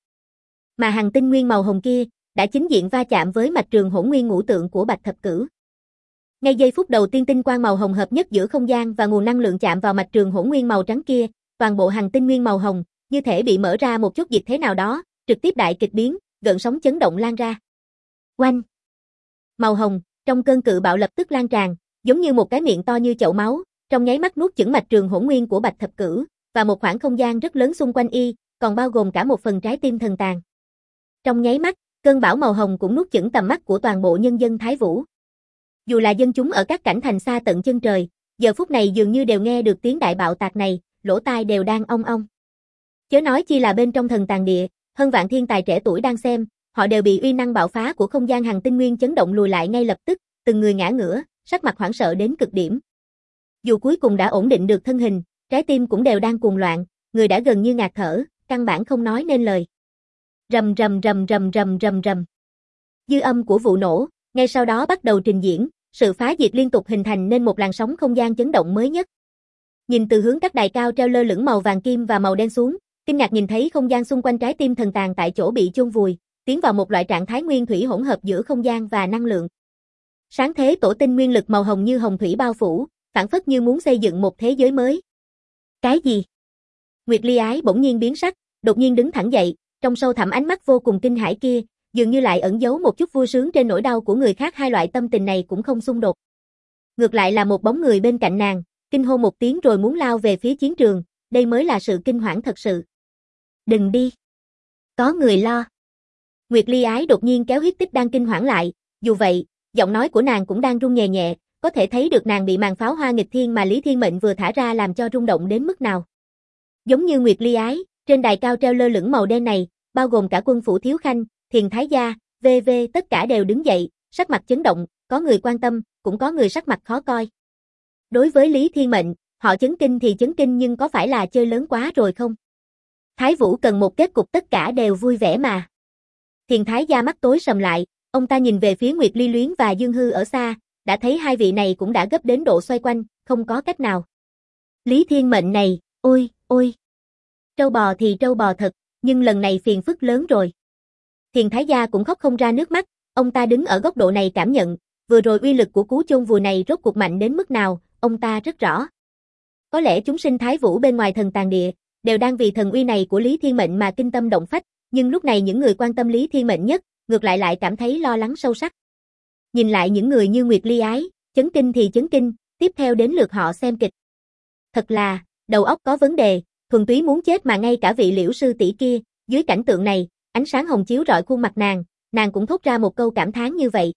Mà hàng tinh nguyên màu hồng kia, đã chính diện va chạm với mạch trường hỗn nguyên ngũ tượng của Bạch Thập Cửu. Ngay giây phút đầu tiên tinh quang màu hồng hợp nhất giữa không gian và nguồn năng lượng chạm vào mạch trường hỗn nguyên màu trắng kia, toàn bộ hàng tinh nguyên màu hồng, như thể bị mở ra một chút dịch thế nào đó, trực tiếp đại kịch biến, gợn sóng chấn động lan ra. Oanh! Màu hồng, trong cơn cự bạo lập tức lan tràn, giống như một cái miệng to như chậu máu, trong nháy mắt nuốt chửng mạch trường hỗn nguyên của Bạch Thập Cửu, và một khoảng không gian rất lớn xung quanh y, còn bao gồm cả một phần trái tim thần tàn. Trong nháy mắt, cơn bão màu hồng cũng nuốt chửng tầm mắt của toàn bộ nhân dân Thái Vũ. Dù là dân chúng ở các cảnh thành xa tận chân trời, giờ phút này dường như đều nghe được tiếng đại bạo tạc này, lỗ tai đều đang ong ong. Chớ nói chi là bên trong thần tàng địa, hơn vạn thiên tài trẻ tuổi đang xem, họ đều bị uy năng bạo phá của không gian hàng tinh nguyên chấn động lùi lại ngay lập tức, từng người ngã ngửa, sắc mặt hoảng sợ đến cực điểm. Dù cuối cùng đã ổn định được thân hình, trái tim cũng đều đang cuồng loạn, người đã gần như ngạt thở, căn bản không nói nên lời. Rầm rầm rầm rầm rầm rầm rầm. Dư âm của vụ nổ, ngay sau đó bắt đầu trình diễn, sự phá diệt liên tục hình thành nên một làn sóng không gian chấn động mới nhất. Nhìn từ hướng các đài cao treo lơ lửng màu vàng kim và màu đen xuống, kinh ngạc nhìn thấy không gian xung quanh trái tim thần tàn tại chỗ bị chôn vùi, tiến vào một loại trạng thái nguyên thủy hỗn hợp giữa không gian và năng lượng. Sáng thế tổ tinh nguyên lực màu hồng như hồng thủy bao phủ, phảng phất như muốn xây dựng một thế giới mới. Cái gì? Nguyệt Ly Ái bỗng nhiên biến sắc, đột nhiên đứng thẳng dậy, trong sâu thẳm ánh mắt vô cùng kinh hãi kia, dường như lại ẩn giấu một chút vui sướng trên nỗi đau của người khác, hai loại tâm tình này cũng không xung đột. Ngược lại là một bóng người bên cạnh nàng, kinh hô một tiếng rồi muốn lao về phía chiến trường, đây mới là sự kinh hoảng thật sự. Đừng đi. Có người lo. Nguyệt Ly Ái đột nhiên kéo Huyết Tích đang kinh hoảng lại, dù vậy, giọng nói của nàng cũng đang run nhẹ nhẹ, có thể thấy được nàng bị màn pháo hoa nghịch thiên mà Lý Thiên Mệnh vừa thả ra làm cho rung động đến mức nào. Giống như Nguyệt Ly Ái, trên đài cao treo lơ lửng màu đen này, bao gồm cả quân phủ Thiếu Khanh, Thiền Thái Gia, v.v. tất cả đều đứng dậy, sắc mặt chấn động, có người quan tâm, cũng có người sắc mặt khó coi. Đối với Lý Thiên Mệnh, họ chấn kinh thì chấn kinh nhưng có phải là chơi lớn quá rồi không? Thái Vũ cần một kết cục tất cả đều vui vẻ mà. Thiền Thái Gia mắt tối sầm lại, ông ta nhìn về phía Nguyệt Ly Luyến và Dương Hư ở xa, đã thấy hai vị này cũng đã gấp đến độ xoay quanh, không có cách nào. Lý Thiên Mệnh này, ôi, ôi. Trâu bò thì trâu bò thật, nhưng lần này phiền phức lớn rồi. Thiền Thái Gia cũng khóc không ra nước mắt, ông ta đứng ở góc độ này cảm nhận, vừa rồi uy lực của cú chôn vùi này rốt cuộc mạnh đến mức nào, ông ta rất rõ. Có lẽ chúng sinh Thái Vũ bên ngoài thần tàng địa, đều đang vì thần uy này của Lý Thiên Mệnh mà kinh tâm động phách, nhưng lúc này những người quan tâm Lý Thiên Mệnh nhất, ngược lại cảm thấy lo lắng sâu sắc. Nhìn lại những người như Nguyệt Ly Ái, chấn kinh thì chấn kinh, tiếp theo đến lượt họ xem kịch. Thật là, đầu óc có vấn đề, thuần túy muốn chết mà ngay cả vị Liễu sư tỷ kia, dưới cảnh tượng này, ánh sáng hồng chiếu rọi khuôn mặt nàng cũng thốt ra một câu cảm thán như vậy.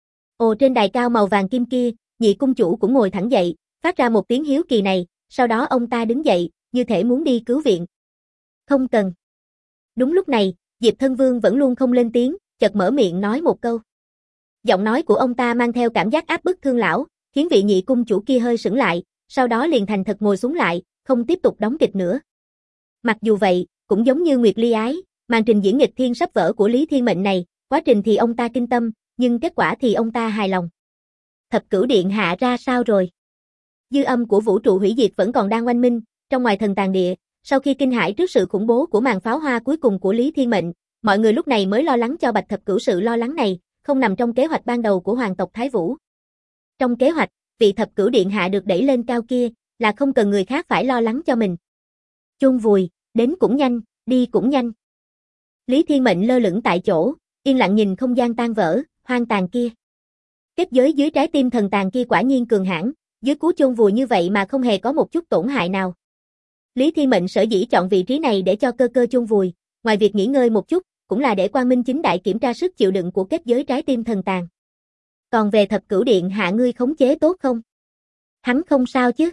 Ồ, trên đài cao màu vàng kim kia, nhị cung chủ cũng ngồi thẳng dậy, phát ra một tiếng hiếu kỳ này, sau đó ông ta đứng dậy, như thể muốn đi cứu viện. Không cần. Đúng lúc này, Diệp Thân Vương vẫn luôn không lên tiếng, chợt mở miệng nói một câu. Giọng nói của ông ta mang theo cảm giác áp bức thương lão, khiến vị nhị cung chủ kia hơi sững lại, sau đó liền thành thật ngồi xuống lại, không tiếp tục đóng kịch nữa. Mặc dù vậy, cũng giống như Nguyệt Ly Ái, màn trình diễn nghịch thiên sắp vỡ của Lý Thiên Mệnh này, quá trình thì ông ta kinh tâm, nhưng kết quả thì ông ta hài lòng. Thập Cửu Điện Hạ ra sao rồi? Dư âm của vũ trụ hủy diệt vẫn còn đang oanh minh, trong ngoài thần tàng địa, sau khi kinh hãi trước sự khủng bố của màn pháo hoa cuối cùng của Lý Thiên Mệnh, mọi người lúc này mới lo lắng cho Bạch Thập Cửu. Sự lo lắng này không nằm trong kế hoạch ban đầu của hoàng tộc Thái Vũ. Trong kế hoạch, vị Thập Cửu Điện Hạ được đẩy lên cao kia, là không cần người khác phải lo lắng cho mình. Chôn vùi, đến cũng nhanh, đi cũng nhanh. Lý Thiên Mệnh lơ lửng tại chỗ, yên lặng nhìn không gian tan vỡ, hoang tàn kia. Kết giới dưới trái tim thần tàn kia quả nhiên cường hãn, dưới cú chôn vùi như vậy mà không hề có một chút tổn hại nào. Lý Thiên Mệnh sở dĩ chọn vị trí này để cho cơ cơ chôn vùi, ngoài việc nghỉ ngơi một chút, cũng là để quang minh chính đại kiểm tra sức chịu đựng của kết giới trái tim thần tàn. Còn về Thập Cửu Điện Hạ ngươi khống chế tốt không? Hắn không sao chứ?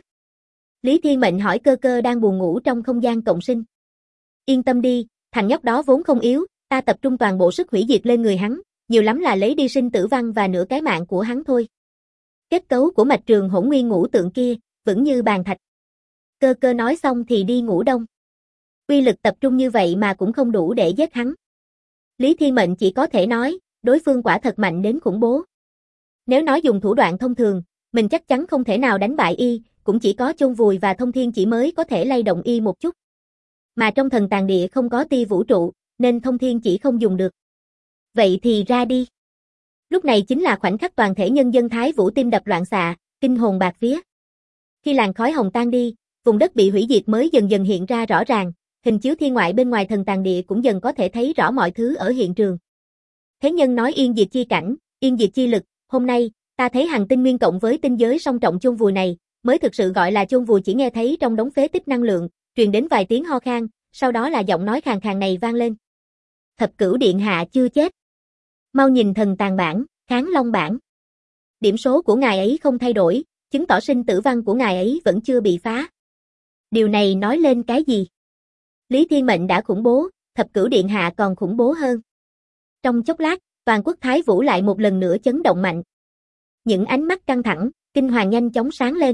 Lý Thiên Mệnh hỏi cơ cơ đang buồn ngủ trong không gian cộng sinh. Yên tâm đi, thằng nhóc đó vốn không yếu, ta tập trung toàn bộ sức hủy diệt lên người hắn, nhiều lắm là lấy đi sinh tử văn và nửa cái mạng của hắn thôi. Kết cấu của mạch trường hỗn nguyên ngũ tượng kia, vững như bàn thạch. Cơ cơ nói xong thì đi ngủ đông. Uy lực tập trung như vậy mà cũng không đủ để giết hắn. Lý Thiên Mệnh chỉ có thể nói, đối phương quả thật mạnh đến khủng bố. Nếu nói dùng thủ đoạn thông thường, mình chắc chắn không thể nào đánh bại y, cũng chỉ có chôn vùi và thông thiên chỉ mới có thể lay động y một chút. Mà trong thần tàng địa không có ti vũ trụ, nên thông thiên chỉ không dùng được. Vậy thì ra đi. Lúc này chính là khoảnh khắc toàn thể nhân dân Thái Vũ tim đập loạn xạ, kinh hồn bạt vía. Khi làn khói hồng tan đi, vùng đất bị hủy diệt mới dần dần hiện ra rõ ràng, hình chiếu thiên ngoại bên ngoài thần tàng địa cũng dần có thể thấy rõ mọi thứ ở hiện trường. Thế nhân nói yên diệt chi cảnh, yên diệt chi lực, hôm nay, ta thấy hành tinh nguyên cộng với tinh giới song trọng chôn vùi này, mới thực sự gọi là chôn vùi. Chỉ nghe thấy trong đống phế tích năng lượng, truyền đến vài tiếng ho khan, sau đó là giọng nói khàn khàn này vang lên. Thập Cửu Điện Hạ chưa chết. Mau nhìn thần tàng bản, Kháng Long bản. Điểm số của ngài ấy không thay đổi, chứng tỏ sinh tử văn của ngài ấy vẫn chưa bị phá. Điều này nói lên cái gì? Lý Thiên Mệnh đã khủng bố, Thập Cửu Điện Hạ còn khủng bố hơn. Trong chốc lát, toàn quốc Thái Vũ lại một lần nữa chấn động mạnh. Những ánh mắt căng thẳng, kinh hoàng nhanh chóng sáng lên.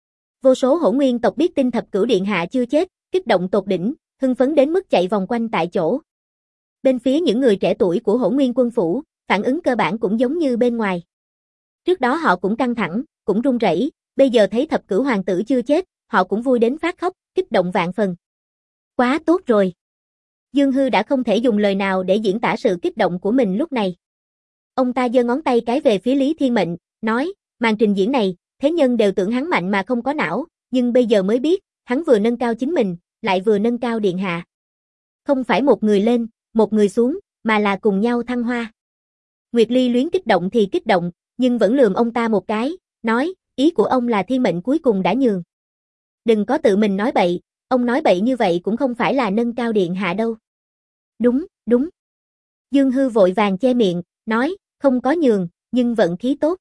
Vô số hỗn nguyên tộc biết tin Thập Cửu Điện Hạ chưa chết, kích động tột đỉnh, hưng phấn đến mức chạy vòng quanh tại chỗ. Bên phía những người trẻ tuổi của Hỗn Nguyên Quân phủ, phản ứng cơ bản cũng giống như bên ngoài. Trước đó họ cũng căng thẳng, cũng run rẩy, bây giờ thấy Thập Cửu hoàng tử chưa chết, họ cũng vui đến phát khóc, kích động vạn phần. Quá tốt rồi. Dương Hư đã không thể dùng lời nào để diễn tả sự kích động của mình lúc này. Ông ta giơ ngón tay cái về phía Lý Thiên Mệnh, nói, màn trình diễn này, thế nhân đều tưởng hắn mạnh mà không có não, nhưng bây giờ mới biết, hắn vừa nâng cao chính mình, lại vừa nâng cao điện hạ. Không phải một người lên, một người xuống, mà là cùng nhau thăng hoa. Nguyệt Ly Luyến kích động thì kích động, nhưng vẫn lườm ông ta một cái, nói, ý của ông là Thiên Mệnh cuối cùng đã nhường. Đừng có tự mình nói bậy, ông nói bậy như vậy cũng không phải là nâng cao điện hạ đâu. Đúng, đúng. Dương Hư vội vàng che miệng, nói, không có nhường, nhưng vận khí tốt.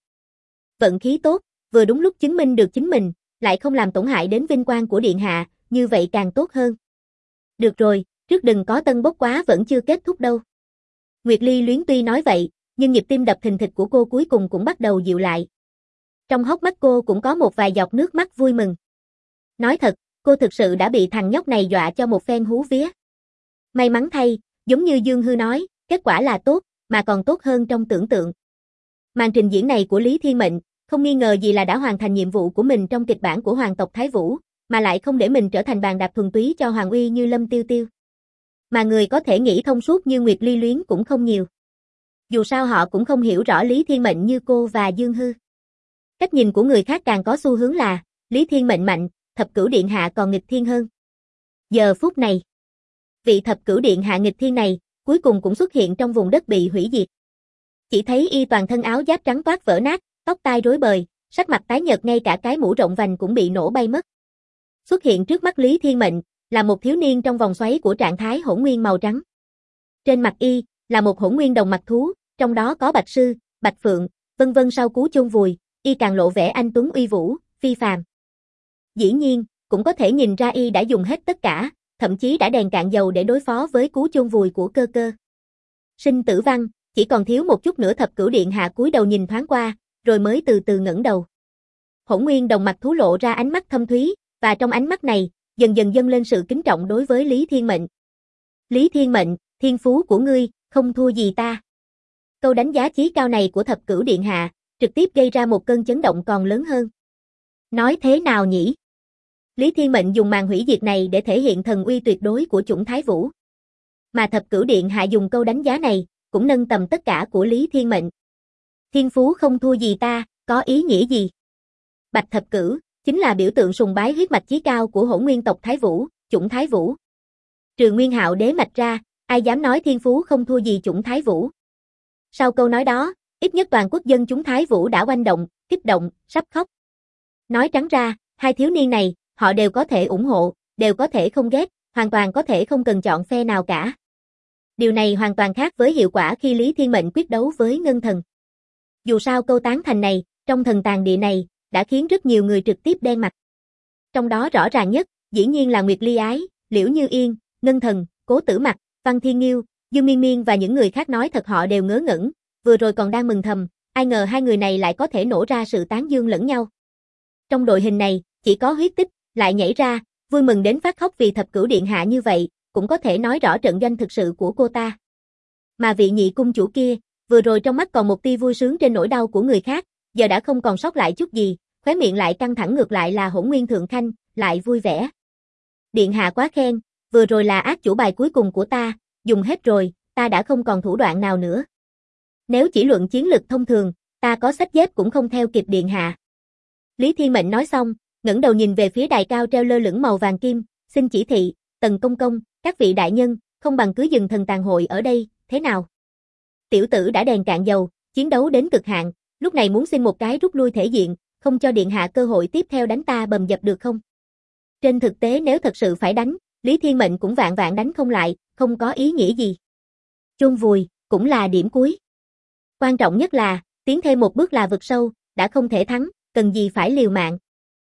Vận khí tốt, vừa đúng lúc chứng minh được chính mình, lại không làm tổn hại đến vinh quang của điện hạ, như vậy càng tốt hơn. Được rồi, trước đừng có tân bốc quá, vẫn chưa kết thúc đâu. Nguyệt Ly Luyến tuy nói vậy, nhưng nhịp tim đập thình thịch của cô cuối cùng cũng bắt đầu dịu lại. Trong hốc mắt cô cũng có một vài giọt nước mắt vui mừng. Nói thật, cô thực sự đã bị thằng nhóc này dọa cho một phen hú vía. May mắn thay, giống như Dương Hư nói, kết quả là tốt, mà còn tốt hơn trong tưởng tượng. Màn trình diễn này của Lý Thiên Mệnh, không nghi ngờ gì là đã hoàn thành nhiệm vụ của mình trong kịch bản của hoàng tộc Thái Vũ, mà lại không để mình trở thành bàn đạp thuần túy cho Hoàng Uy như Lâm Tiêu Tiêu. Mà người có thể nghĩ thông suốt như Nguyệt Ly Luyến cũng không nhiều. Dù sao họ cũng không hiểu rõ Lý Thiên Mệnh như cô và Dương Hư. Cách nhìn của người khác càng có xu hướng là, Lý Thiên Mệnh mạnh, Thập Cửu Điện Hạ còn nghịch thiên hơn. Giờ phút này, vị Thập Cửu Điện Hạ nghịch thiên này, cuối cùng cũng xuất hiện trong vùng đất bị hủy diệt. Chỉ thấy y toàn thân áo giáp trắng toát vỡ nát, tóc tai rối bời, sắc mặt tái nhợt, ngay cả cái mũ rộng vành cũng bị nổ bay mất. Xuất hiện trước mắt Lý Thiên Mệnh, là một thiếu niên trong vòng xoáy của trạng thái hỗn nguyên màu trắng. Trên mặt y, là một hỗn nguyên đồng mặt thú, trong đó có Bạch Sư, Bạch Phượng, vân vân. Sau cú chôn vùi, y càng lộ vẻ anh tuấn uy vũ, phi phàm. Dĩ nhiên, cũng có thể nhìn ra y đã dùng hết tất cả, thậm chí đã đèn cạn dầu để đối phó với cú chôn vùi của cơ cơ. Sinh tử văn, chỉ còn thiếu một chút nữa. Thập Cửu Điện Hạ cúi đầu nhìn thoáng qua, rồi mới từ từ ngẩng đầu. Hỗn nguyên đồng mặt thú lộ ra ánh mắt thâm thúy, và trong ánh mắt này, dần dần dâng lên sự kính trọng đối với Lý Thiên Mệnh. Lý Thiên Mệnh, thiên phú của ngươi, không thua gì ta. Câu đánh giá chí cao này của Thập Cửu Điện Hạ, trực tiếp gây ra một cơn chấn động còn lớn hơn. Nói thế nào nhỉ? Lý Thiên Mệnh dùng màn hủy diệt này để thể hiện thần uy tuyệt đối của chủng Thái Vũ. Mà Thập Cửu Điện Hạ dùng câu đánh giá này, cũng nâng tầm tất cả của Lý Thiên Mệnh. Thiên phú không thua gì ta, có ý nghĩa gì? Bạch Thập Cửu, chính là biểu tượng sùng bái huyết mạch chí cao của hỗn nguyên tộc Thái Vũ, chủng Thái Vũ. Trừ Nguyên Hạo đế mạch ra, ai dám nói thiên phú không thua gì chủng Thái Vũ. Sau câu nói đó, ít nhất toàn quốc dân chúng Thái Vũ đã oanh động, kích động, sắp khóc. Nói trắng ra, hai thiếu niên này, họ đều có thể ủng hộ, đều có thể không ghét, hoàn toàn có thể không cần chọn phe nào cả. Điều này hoàn toàn khác với hiệu quả khi Lý Thiên Mệnh quyết đấu với Ngân Thần. Dù sao câu tán thành này, trong thần tàng địa này, đã khiến rất nhiều người trực tiếp đen mặt. Trong đó rõ ràng nhất, dĩ nhiên là Nguyệt Ly Ái, Liễu Như Yên, Ngân Thần, Cố Tử Mặc, Văn Thiên Nghiêu, Dương Miên Miên và những người khác. Nói thật họ đều ngớ ngẩn, vừa rồi còn đang mừng thầm, ai ngờ hai người này lại có thể nổ ra sự tán dương lẫn nhau. Trong đội hình này, chỉ có Huyết Tích lại nhảy ra, vui mừng đến phát khóc vì Thập Cửu điện hạ như vậy, cũng có thể nói rõ trận doanh thực sự của cô ta. Mà vị nhị cung chủ kia, vừa rồi trong mắt còn một tia vui sướng trên nỗi đau của người khác, giờ đã không còn sót lại chút gì, khóe miệng lại căng thẳng, ngược lại là Hỗn Nguyên Thượng Khanh, lại vui vẻ. Điện hạ quá khen, vừa rồi là ác chủ bài cuối cùng của ta, dùng hết rồi, ta đã không còn thủ đoạn nào nữa. Nếu chỉ luận chiến lực thông thường, ta có xách dép cũng không theo kịp điện hạ. Lý Thiên Mệnh nói xong, ngẩng đầu nhìn về phía đài cao treo lơ lửng màu vàng kim, xin chỉ thị, Tần Công Công, các vị đại nhân, không bằng cứ dừng thần tàn hội ở đây, thế nào? Tiểu tử đã đèn cạn dầu, chiến đấu đến cực hạn, lúc này muốn xin một cái rút lui thể diện, không cho điện hạ cơ hội tiếp theo đánh ta bầm dập được không? Trên thực tế nếu thật sự phải đánh, Lý Thiên Mệnh cũng vạn vạn đánh không lại, không có ý nghĩa gì. Chôn vùi, cũng là điểm cuối. Quan trọng nhất là, tiến thêm một bước là vực sâu, đã không thể thắng, cần gì phải liều mạng.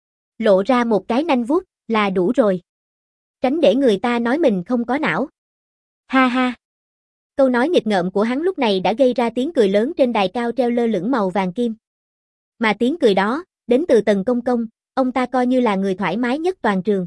Lộ ra một cái nanh vuốt, là đủ rồi. Tránh để người ta nói mình không có não. Ha ha. Câu nói nghịch ngợm của hắn lúc này đã gây ra tiếng cười lớn trên đài cao treo lơ lửng màu vàng kim. Mà tiếng cười đó, đến từ Tần Công Công, ông ta coi như là người thoải mái nhất toàn trường.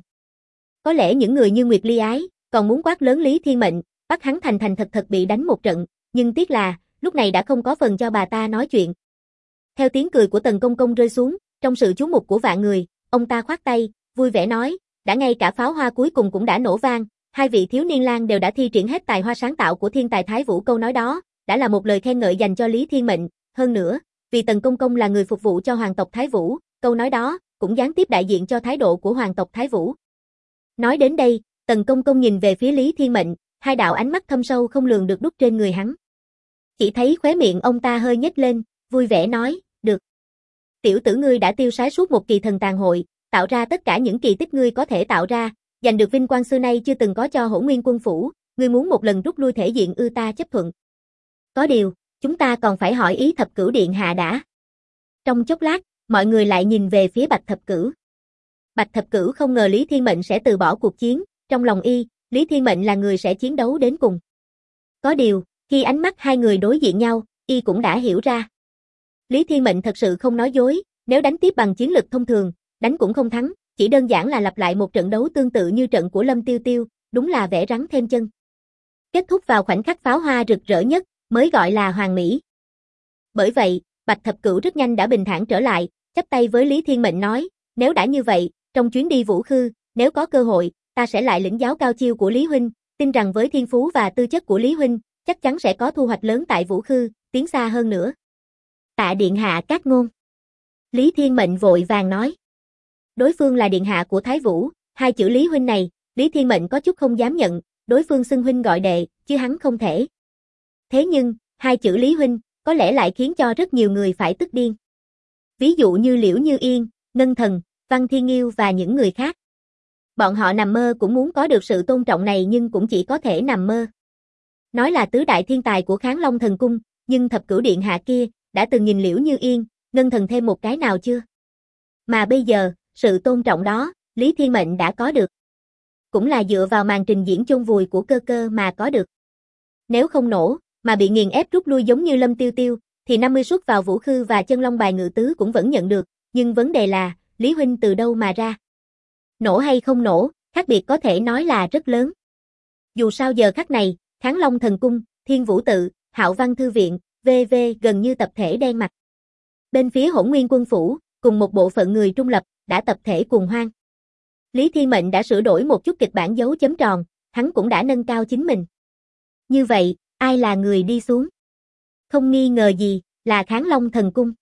Có lẽ những người như Nguyệt Ly Ái, còn muốn quát lớn Lý Thiên Mệnh, bắt hắn thành thành thật thật bị đánh một trận, nhưng tiếc là, lúc này đã không có phần cho bà ta nói chuyện. Theo tiếng cười của Tần Công Công rơi xuống, trong sự chú mục của vạn người, ông ta khoát tay, vui vẻ nói, đã ngay cả pháo hoa cuối cùng cũng đã nổ vang, hai vị thiếu niên lang đều đã thi triển hết tài hoa sáng tạo của thiên tài Thái Vũ, câu nói đó, đã là một lời khen ngợi dành cho Lý Thiên Mệnh, hơn nữa, vì Tần Công Công là người phục vụ cho hoàng tộc Thái Vũ, câu nói đó, cũng gián tiếp đại diện cho thái độ của hoàng tộc Thái Vũ. Nói đến đây, Tần Công Công nhìn về phía Lý Thiên Mệnh, hai đạo ánh mắt thâm sâu không lường được đúc trên người hắn. Chỉ thấy khóe miệng ông ta hơi nhếch lên, vui vẻ nói, được. Tiểu tử ngươi đã tiêu sái suốt một kỳ thần tàn hội, tạo ra tất cả những kỳ tích ngươi có thể tạo ra, giành được vinh quang xưa nay chưa từng có cho Hỗn Nguyên Quân phủ, ngươi muốn một lần rút lui thể diện ư? Ta chấp thuận. Có điều, chúng ta còn phải hỏi ý Thập Cửu điện hạ đã. Trong chốc lát, mọi người lại nhìn về phía Bạch Thập Cửu. Bạch Thập Cửu không ngờ Lý Thiên Mệnh sẽ từ bỏ cuộc chiến, trong lòng y, Lý Thiên Mệnh là người sẽ chiến đấu đến cùng. Có điều, khi ánh mắt hai người đối diện nhau, y cũng đã hiểu ra. Lý Thiên Mệnh thật sự không nói dối, nếu đánh tiếp bằng chiến lực thông thường, đánh cũng không thắng, chỉ đơn giản là lặp lại một trận đấu tương tự như trận của Lâm Tiêu Tiêu, đúng là vẽ rắn thêm chân. Kết thúc vào khoảnh khắc pháo hoa rực rỡ nhất, mới gọi là hoàn mỹ. Bởi vậy, Bạch Thập Cửu rất nhanh đã bình thản trở lại, chắp tay với Lý Thiên Mệnh nói, nếu đã như vậy, trong chuyến đi Vũ Khư, nếu có cơ hội, ta sẽ lại lĩnh giáo cao chiêu của Lý Huynh, tin rằng với thiên phú và tư chất của Lý Huynh, chắc chắn sẽ có thu hoạch lớn tại Vũ Khư, tiến xa hơn nữa. Tạ điện hạ cát ngôn. Lý Thiên Mệnh vội vàng nói. Đối phương là điện hạ của Thái Vũ, hai chữ Lý Huynh này, Lý Thiên Mệnh có chút không dám nhận, đối phương xưng huynh gọi đệ, chứ hắn không thể. Thế nhưng, hai chữ Lý Huynh, có lẽ lại khiến cho rất nhiều người phải tức điên. Ví dụ như Liễu Như Yên, Ngân Thần, Văn Thiên Nghiêu và những người khác. Bọn họ nằm mơ cũng muốn có được sự tôn trọng này nhưng cũng chỉ có thể nằm mơ. Nói là tứ đại thiên tài của Kháng Long Thần Cung, nhưng Thập Cửu điện hạ kia, đã từng nhìn Liễu Như Yên, Ngân Thần thêm một cái nào chưa? Mà bây giờ, sự tôn trọng đó, Lý Thiên Mệnh đã có được. Cũng là dựa vào màn trình diễn chôn vùi của Cơ Cơ mà có được. Nếu không nổ, mà bị nghiền ép rút lui giống như Lâm Tiêu Tiêu, thì 50 suất vào Vũ Khư và Chân Long bài ngự tứ cũng vẫn nhận được, nhưng vấn đề là, Lý Huynh từ đâu mà ra? Nổ hay không nổ, khác biệt có thể nói là rất lớn. Dù sao giờ khắc này, Kháng Long Thần Cung, Thiên Vũ Tự, Hạo Văn Thư Viện, v.v. gần như tập thể đen mặt. Bên phía Hỗn Nguyên Quân phủ, cùng một bộ phận người trung lập, đã tập thể cuồng hoan. Lý Thiên Mệnh đã sửa đổi một chút kịch bản dấu chấm tròn, hắn cũng đã nâng cao chính mình. Như vậy, ai là người đi xuống? Không nghi ngờ gì, là Kháng Long Thần Cung.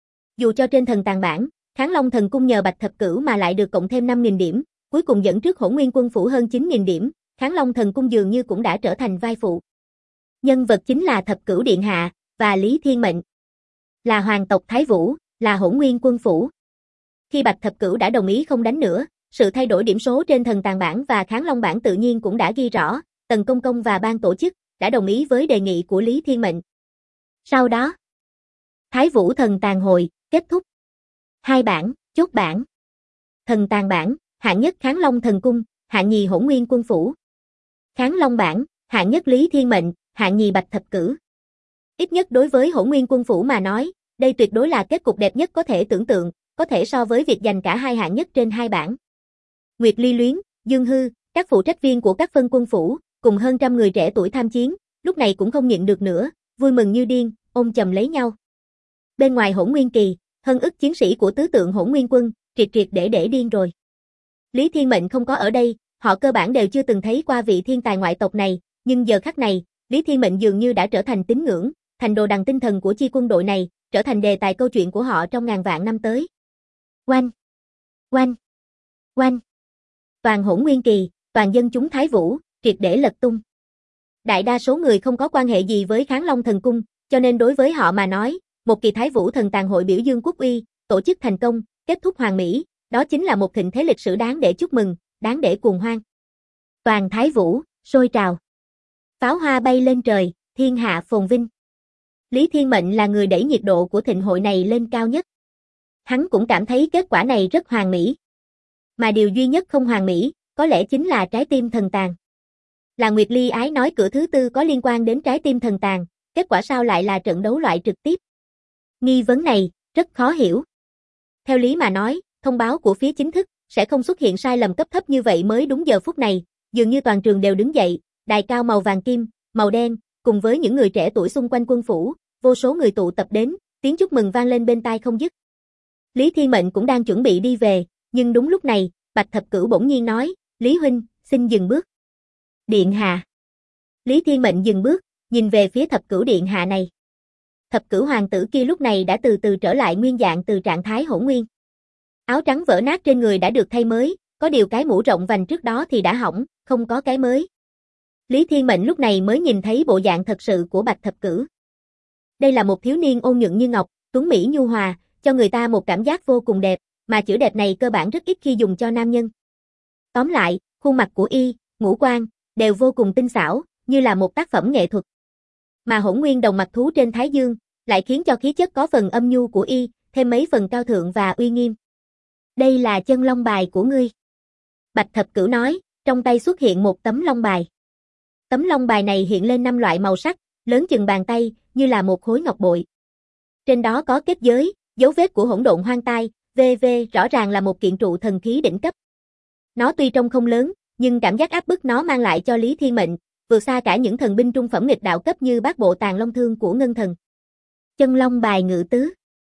Dù cho trên thần tàng bản, Kháng Long Thần Cung nhờ Bạch Thập Cửu mà lại được cộng thêm 5.000 điểm, cuối cùng dẫn trước Hỗn Nguyên Quân phủ hơn 9.000 điểm, Kháng Long Thần Cung dường như cũng đã trở thành vai phụ. Nhân vật chính là Thập Cửu điện hạ và Lý Thiên Mệnh. Là hoàng tộc Thái Vũ, là Hỗn Nguyên Quân phủ. Khi Bạch Thập Cửu đã đồng ý không đánh nữa, sự thay đổi điểm số trên thần tàng bản và Kháng Long bản tự nhiên cũng đã ghi rõ, Tần Công Công và ban tổ chức đã đồng ý với đề nghị của Lý Thiên Mệnh. Sau đó, Thái Vũ thần tàng hội kết thúc. Hai bảng, chốt bảng. Thần tàng bản, hạng nhất Kháng Long Thần Cung, hạng nhì Hỗn Nguyên Quân phủ. Kháng Long bản, hạng nhất Lý Thiên Mệnh, hạng nhì Bạch Thập Cửu. Ít nhất đối với Hỗn Nguyên Quân phủ mà nói, Đây tuyệt đối là kết cục đẹp nhất có thể tưởng tượng, có thể so với việc giành cả hai hạng nhất trên hai bảng. Nguyệt Ly Luyến, Dương Hư, các phụ trách viên của các phân quân phủ, cùng hơn trăm người trẻ tuổi tham chiến, lúc này cũng không nhịn được nữa, vui mừng như điên, ôm chầm lấy nhau. Bên ngoài Hỗn Nguyên Kỳ, hơn ức chiến sĩ của tứ tượng Hỗn Nguyên quân, triệt để điên rồi. Lý Thiên Mệnh không có ở đây, họ cơ bản đều chưa từng thấy qua vị thiên tài ngoại tộc này, nhưng giờ khắc này, Lý Thiên Mệnh dường như đã trở thành tín ngưỡng, thành đồ đằng tinh thần của chi quân đội này, trở thành đề tài câu chuyện của họ trong ngàn vạn năm tới. Oanh! Oanh! Oanh! Toàn Hỗn Nguyên Kỳ, toàn dân chúng Thái Vũ, triệt để lật tung. Đại đa số người không có quan hệ gì với Kháng Long Thần Cung, cho nên đối với họ mà nói, một kỳ Thái Vũ Thần Tàn hội biểu dương quốc uy, tổ chức thành công, kết thúc hoàn mỹ, đó chính là một thịnh thế lịch sử đáng để chúc mừng, đáng để cuồng hoan. Toàn Thái Vũ, sôi trào. Pháo hoa bay lên trời, thiên hạ phồn vinh. Lý Thiên Mệnh là người đẩy nhiệt độ của thịnh hội này lên cao nhất. Hắn cũng cảm thấy kết quả này rất hoàn mỹ. Mà điều duy nhất không hoàn mỹ, có lẽ chính là trái tim thần tàn. Là Nguyệt Ly Ái nói cửa thứ tư có liên quan đến trái tim thần tàn, kết quả sao lại là trận đấu loại trực tiếp? Nghi vấn này, rất khó hiểu. Theo lý mà nói, thông báo của phía chính thức, sẽ không xuất hiện sai lầm cấp thấp như vậy mới đúng giờ phút này, dường như toàn trường đều đứng dậy, đài cao màu vàng kim, màu đen, cùng với những người trẻ tuổi xung quanh quân phủ, vô số người tụ tập đến, tiếng chúc mừng vang lên bên tai không dứt. Lý Thiên Mệnh cũng đang chuẩn bị đi về, nhưng đúng lúc này, Bạch Thập Cửu bỗng nhiên nói, Lý huynh, xin dừng bước. Điện hạ. Lý Thiên Mệnh dừng bước, nhìn về phía Thập Cửu điện hạ này. Thập Cửu hoàng tử kia lúc này đã từ từ trở lại nguyên dạng từ trạng thái hỗn nguyên. Áo trắng vỡ nát trên người đã được thay mới, có điều cái mũ rộng vành trước đó thì đã hỏng, không có cái mới. Lý Thiên Mệnh lúc này mới nhìn thấy bộ dạng thật sự của Bạch Thập Cửu. Đây là một thiếu niên ôn nhuận như ngọc, tuấn mỹ nhu hòa, cho người ta một cảm giác vô cùng đẹp, mà chữ đẹp này cơ bản rất ít khi dùng cho nam nhân. Tóm lại, khuôn mặt của y, ngũ quan, đều vô cùng tinh xảo, như là một tác phẩm nghệ thuật. Mà hỗn nguyên đồng mặt thú trên thái dương, lại khiến cho khí chất có phần âm nhu của y, thêm mấy phần cao thượng và uy nghiêm. Đây là chân long bài của ngươi. Bạch Thập Cửu nói, trong tay xuất hiện một tấm long bài. Tấm long bài này hiện lên 5 loại màu sắc, lớn chừng bàn tay, như là một khối ngọc bội. Trên đó có kết giới, dấu vết của hỗn độn hoang tai, v.v. rõ ràng là một kiện trụ thần khí đỉnh cấp. Nó tuy trông không lớn, nhưng cảm giác áp bức nó mang lại cho Lý Thiên Mệnh, vượt xa cả những thần binh trung phẩm nghịch đạo cấp như Bát Bộ Tàng Long Thương của Ngân Thần. Chân long bài ngự tứ.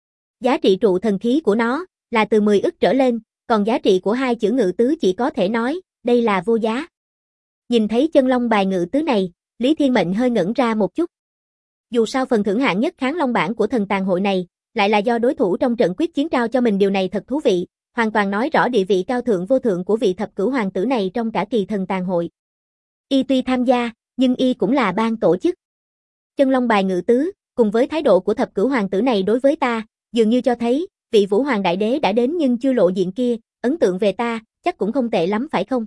Giá trị trụ thần khí của nó là từ 10 ức trở lên, còn giá trị của hai chữ ngự tứ chỉ có thể nói, đây là vô giá. Nhìn thấy chân long bài ngự tứ này, Lý Thiên Mệnh hơi ngẩn ra một chút. Dù sao phần thưởng hạng nhất Kháng Long bản của thần tàn hội này, lại là do đối thủ trong trận quyết chiến trao cho mình, điều này thật thú vị, hoàn toàn nói rõ địa vị cao thượng vô thượng của vị Thập Cửu hoàng tử này trong cả kỳ thần tàn hội. Y tuy tham gia, nhưng y cũng là ban tổ chức. Chân long bài ngự tứ, cùng với thái độ của Thập Cửu hoàng tử này đối với ta, dường như cho thấy, vị Vũ Hoàng đại đế đã đến nhưng chưa lộ diện kia, ấn tượng về ta, chắc cũng không tệ lắm phải không?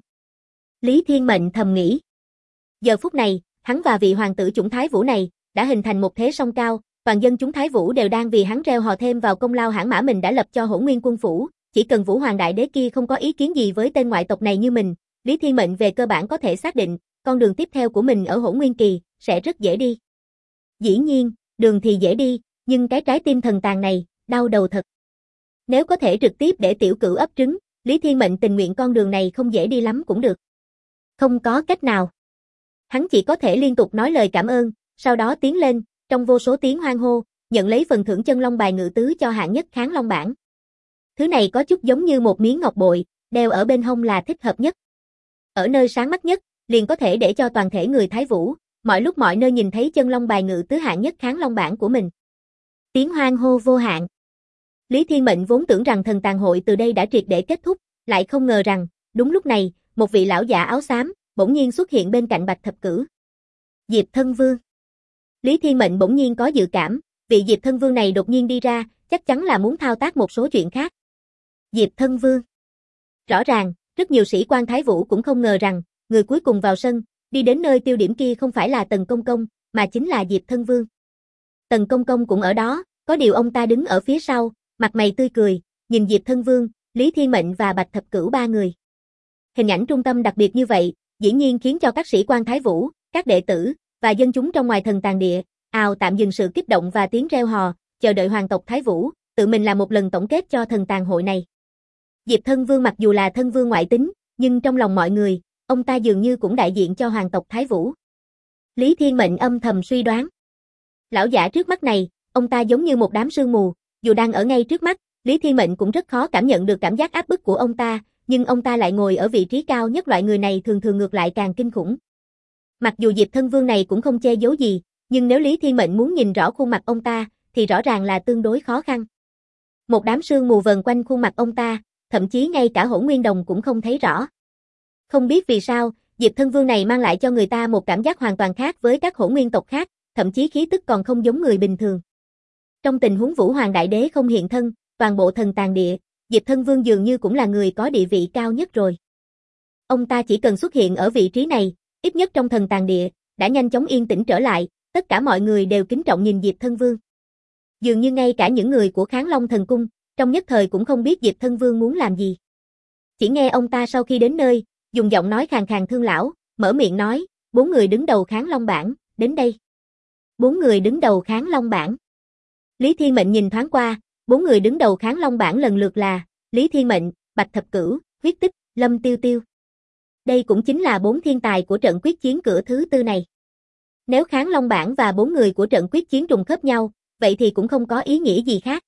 Lý Thiên Mệnh thầm nghĩ. Giờ phút này, hắn và vị hoàng tử chủng Thái Vũ này, đã hình thành một thế song cao, toàn dân chúng Thái Vũ đều đang vì hắn reo hò thêm vào công lao hãn mã mình đã lập cho Hỗn Nguyên quân phủ, chỉ cần Vũ Hoàng đại đế kia không có ý kiến gì với tên ngoại tộc này như mình, Lý Thiên Mệnh về cơ bản có thể xác định, con đường tiếp theo của mình ở Hỗn Nguyên kỳ sẽ rất dễ đi. Dĩ nhiên, đường thì dễ đi, nhưng cái trái tim thần tàn này, đau đầu thật. Nếu có thể trực tiếp để tiểu cửu ấp trứng, Lý Thiên Mệnh tình nguyện con đường này không dễ đi lắm cũng được. Không có cách nào. Hắn chỉ có thể liên tục nói lời cảm ơn, sau đó tiến lên, trong vô số tiếng hoan hô, nhận lấy phần thưởng chân long bài ngự tứ cho hạng nhất Kháng Long bản. Thứ này có chút giống như một miếng ngọc bội, đeo ở bên hông là thích hợp nhất. Ở nơi sáng mắt nhất, liền có thể để cho toàn thể người Thái Vũ, mọi lúc mọi nơi nhìn thấy chân long bài ngự tứ hạng nhất Kháng Long bản của mình. Tiếng hoan hô vô hạn. Lý Thiên Mệnh vốn tưởng rằng thần tàn hội từ đây đã triệt để kết thúc, lại không ngờ rằng, đúng lúc này, một vị lão già áo xám, bỗng nhiên xuất hiện bên cạnh Bạch Thập Cửu. Diệp Thân Vương. Lý Thiên Mệnh bỗng nhiên có dự cảm, vị Diệp Thân Vương này đột nhiên đi ra, chắc chắn là muốn thao tác một số chuyện khác. Diệp Thân Vương. Rõ ràng, rất nhiều sĩ quan Thái Vũ cũng không ngờ rằng, người cuối cùng vào sân, đi đến nơi tiêu điểm kia không phải là Tần Công Công, mà chính là Diệp Thân Vương. Tần Công Công cũng ở đó, có điều ông ta đứng ở phía sau, mặt mày tươi cười, nhìn Diệp Thân Vương, Lý Thiên Mệnh và Bạch Thập Cửu ba người. Hình ảnh trung tâm đặc biệt như vậy, dĩ nhiên khiến cho các sĩ quan Thái Vũ, các đệ tử và dân chúng trong ngoài thần tàn địa, ào tạm dừng sự kích động và tiếng reo hò, chờ đợi hoàng tộc Thái Vũ, tự mình làm một lần tổng kết cho thần tàn hội này. Diệp Thân Vương mặc dù là thân vương ngoại tính, nhưng trong lòng mọi người, ông ta dường như cũng đại diện cho hoàng tộc Thái Vũ. Lý Thiên Mệnh âm thầm suy đoán. Lão giả trước mắt này, ông ta giống như một đám sương mù, dù đang ở ngay trước mắt, Lý Thiên Mệnh cũng rất khó cảm nhận được cảm giác áp bức của ông ta, nhưng ông ta lại ngồi ở vị trí cao nhất, loại người này thường thường ngược lại càng kinh khủng. Mặc dù Diệp Thân Vương này cũng không che giấu gì, nhưng nếu Lý Thiên Mệnh muốn nhìn rõ khuôn mặt ông ta, thì rõ ràng là tương đối khó khăn. Một đám sương mù vần quanh khuôn mặt ông ta, thậm chí ngay cả Hỗn Nguyên Đồng cũng không thấy rõ. Không biết vì sao, Diệp Thân Vương này mang lại cho người ta một cảm giác hoàn toàn khác với các hỗn nguyên tộc khác, thậm chí khí tức còn không giống người bình thường. Trong tình huống Vũ Hoàng Đại Đế không hiện thân, toàn bộ thần tàn địa, Diệp Thân Vương dường như cũng là người có địa vị cao nhất rồi. Ông ta chỉ cần xuất hiện ở vị trí này, ít nhất trong thần tàn địa, đã nhanh chóng yên tĩnh trở lại, tất cả mọi người đều kính trọng nhìn Diệp Thân Vương. Dường như ngay cả những người của Kháng Long Thần Cung, trong nhất thời cũng không biết Diệp Thân Vương muốn làm gì. Chỉ nghe ông ta sau khi đến nơi, dùng giọng nói khàn khàn thương lão, mở miệng nói, 4 người đứng đầu Kháng Long bảng, đến đây. 4 người đứng đầu Kháng Long bảng. Lý Thiên Mệnh nhìn thoáng qua, 4 người đứng đầu Kháng Long bảng lần lượt là Lý Thiên Mệnh, Bạch Thập Cửu, Huyết Tích, Lâm Tiêu Tiêu. Đây cũng chính là 4 thiên tài của trận quyết chiến cửa thứ tư này. Nếu Kháng Long bảng và 4 người của trận quyết chiến trùng khớp nhau, vậy thì cũng không có ý nghĩa gì khác.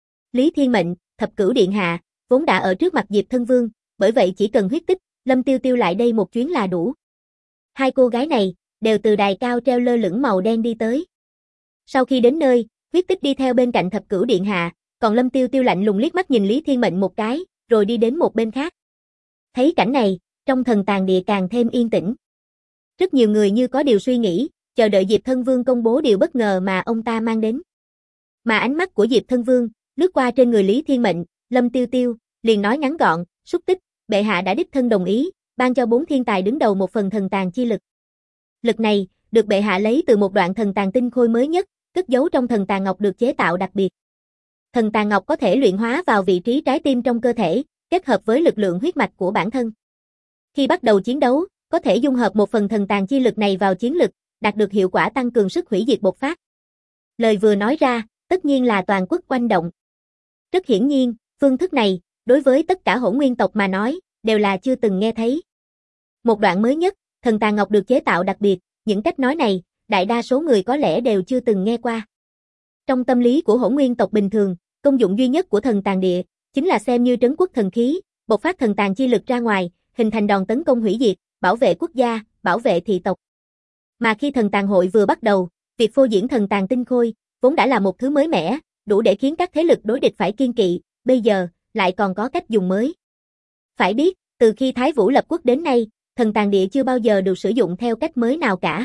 Lý Thiên Mệnh, Thập Cửu Điện Hạ, vốn đã ở trước mặt Diệp Thân Vương, bởi vậy chỉ cần Huyết Tích, Lâm Tiêu Tiêu lại đây một chuyến là đủ. Hai cô gái này, đều từ đài cao treo lơ lửng màu đen đi tới. Sau khi đến nơi, Huyết Tích đi theo bên cạnh Thập Cửu Điện Hạ, còn Lâm Tiêu Tiêu lạnh lùng liếc mắt nhìn Lý Thiên Mệnh một cái, rồi đi đến một bên khác. Thấy cảnh này, trong thần tàn địa càng thêm yên tĩnh. Rất nhiều người như có điều suy nghĩ, chờ đợi Diệp Thân Vương công bố điều bất ngờ mà ông ta mang đến. Mà ánh mắt của Diệp Thân Vương lướt qua trên người Lý Thiên Mệnh, Lâm Tiêu Tiêu, liền nói ngắn gọn, xúc tích, bệ hạ đã đích thân đồng ý, ban cho 4 thiên tài đứng đầu một phần thần tàn chi lực. Lực này, được bệ hạ lấy từ một đoạn thần tàn tinh khôi mới nhất, cất giấu trong thần tàn ngọc được chế tạo đặc biệt. Thần tàn ngọc có thể luyện hóa vào vị trí trái tim trong cơ thể, kết hợp với lực lượng huyết mạch của bản thân. Khi bắt đầu chiến đấu, có thể dung hợp một phần thần tàn chi lực này vào chiến lực, đạt được hiệu quả tăng cường sức hủy diệt bộc phát. Lời vừa nói ra, tất nhiên là toàn quốc oanh động. Rất hiển nhiên, phương thức này, đối với tất cả hỗn nguyên tộc mà nói, đều là chưa từng nghe thấy. Một đoạn mới nhất, thần tàn ngọc được chế tạo đặc biệt, những cách nói này, đại đa số người có lẽ đều chưa từng nghe qua. Trong tâm lý của hỗn nguyên tộc bình thường, công dụng duy nhất của thần tàn địa, chính là xem như trấn quốc thần khí, bộc phát thần tàn chi lực ra ngoài, hình thành đòn tấn công hủy diệt, bảo vệ quốc gia, bảo vệ thị tộc. Mà khi thần tàn hội vừa bắt đầu, việc phô diễn thần tàn tinh khôi, vốn đã là một thứ mới mẻ, đủ để khiến các thế lực đối địch phải kiêng kỵ, bây giờ, lại còn có cách dùng mới. Phải biết, từ khi Thái Vũ lập quốc đến nay, thần tàn địa chưa bao giờ được sử dụng theo cách mới nào cả.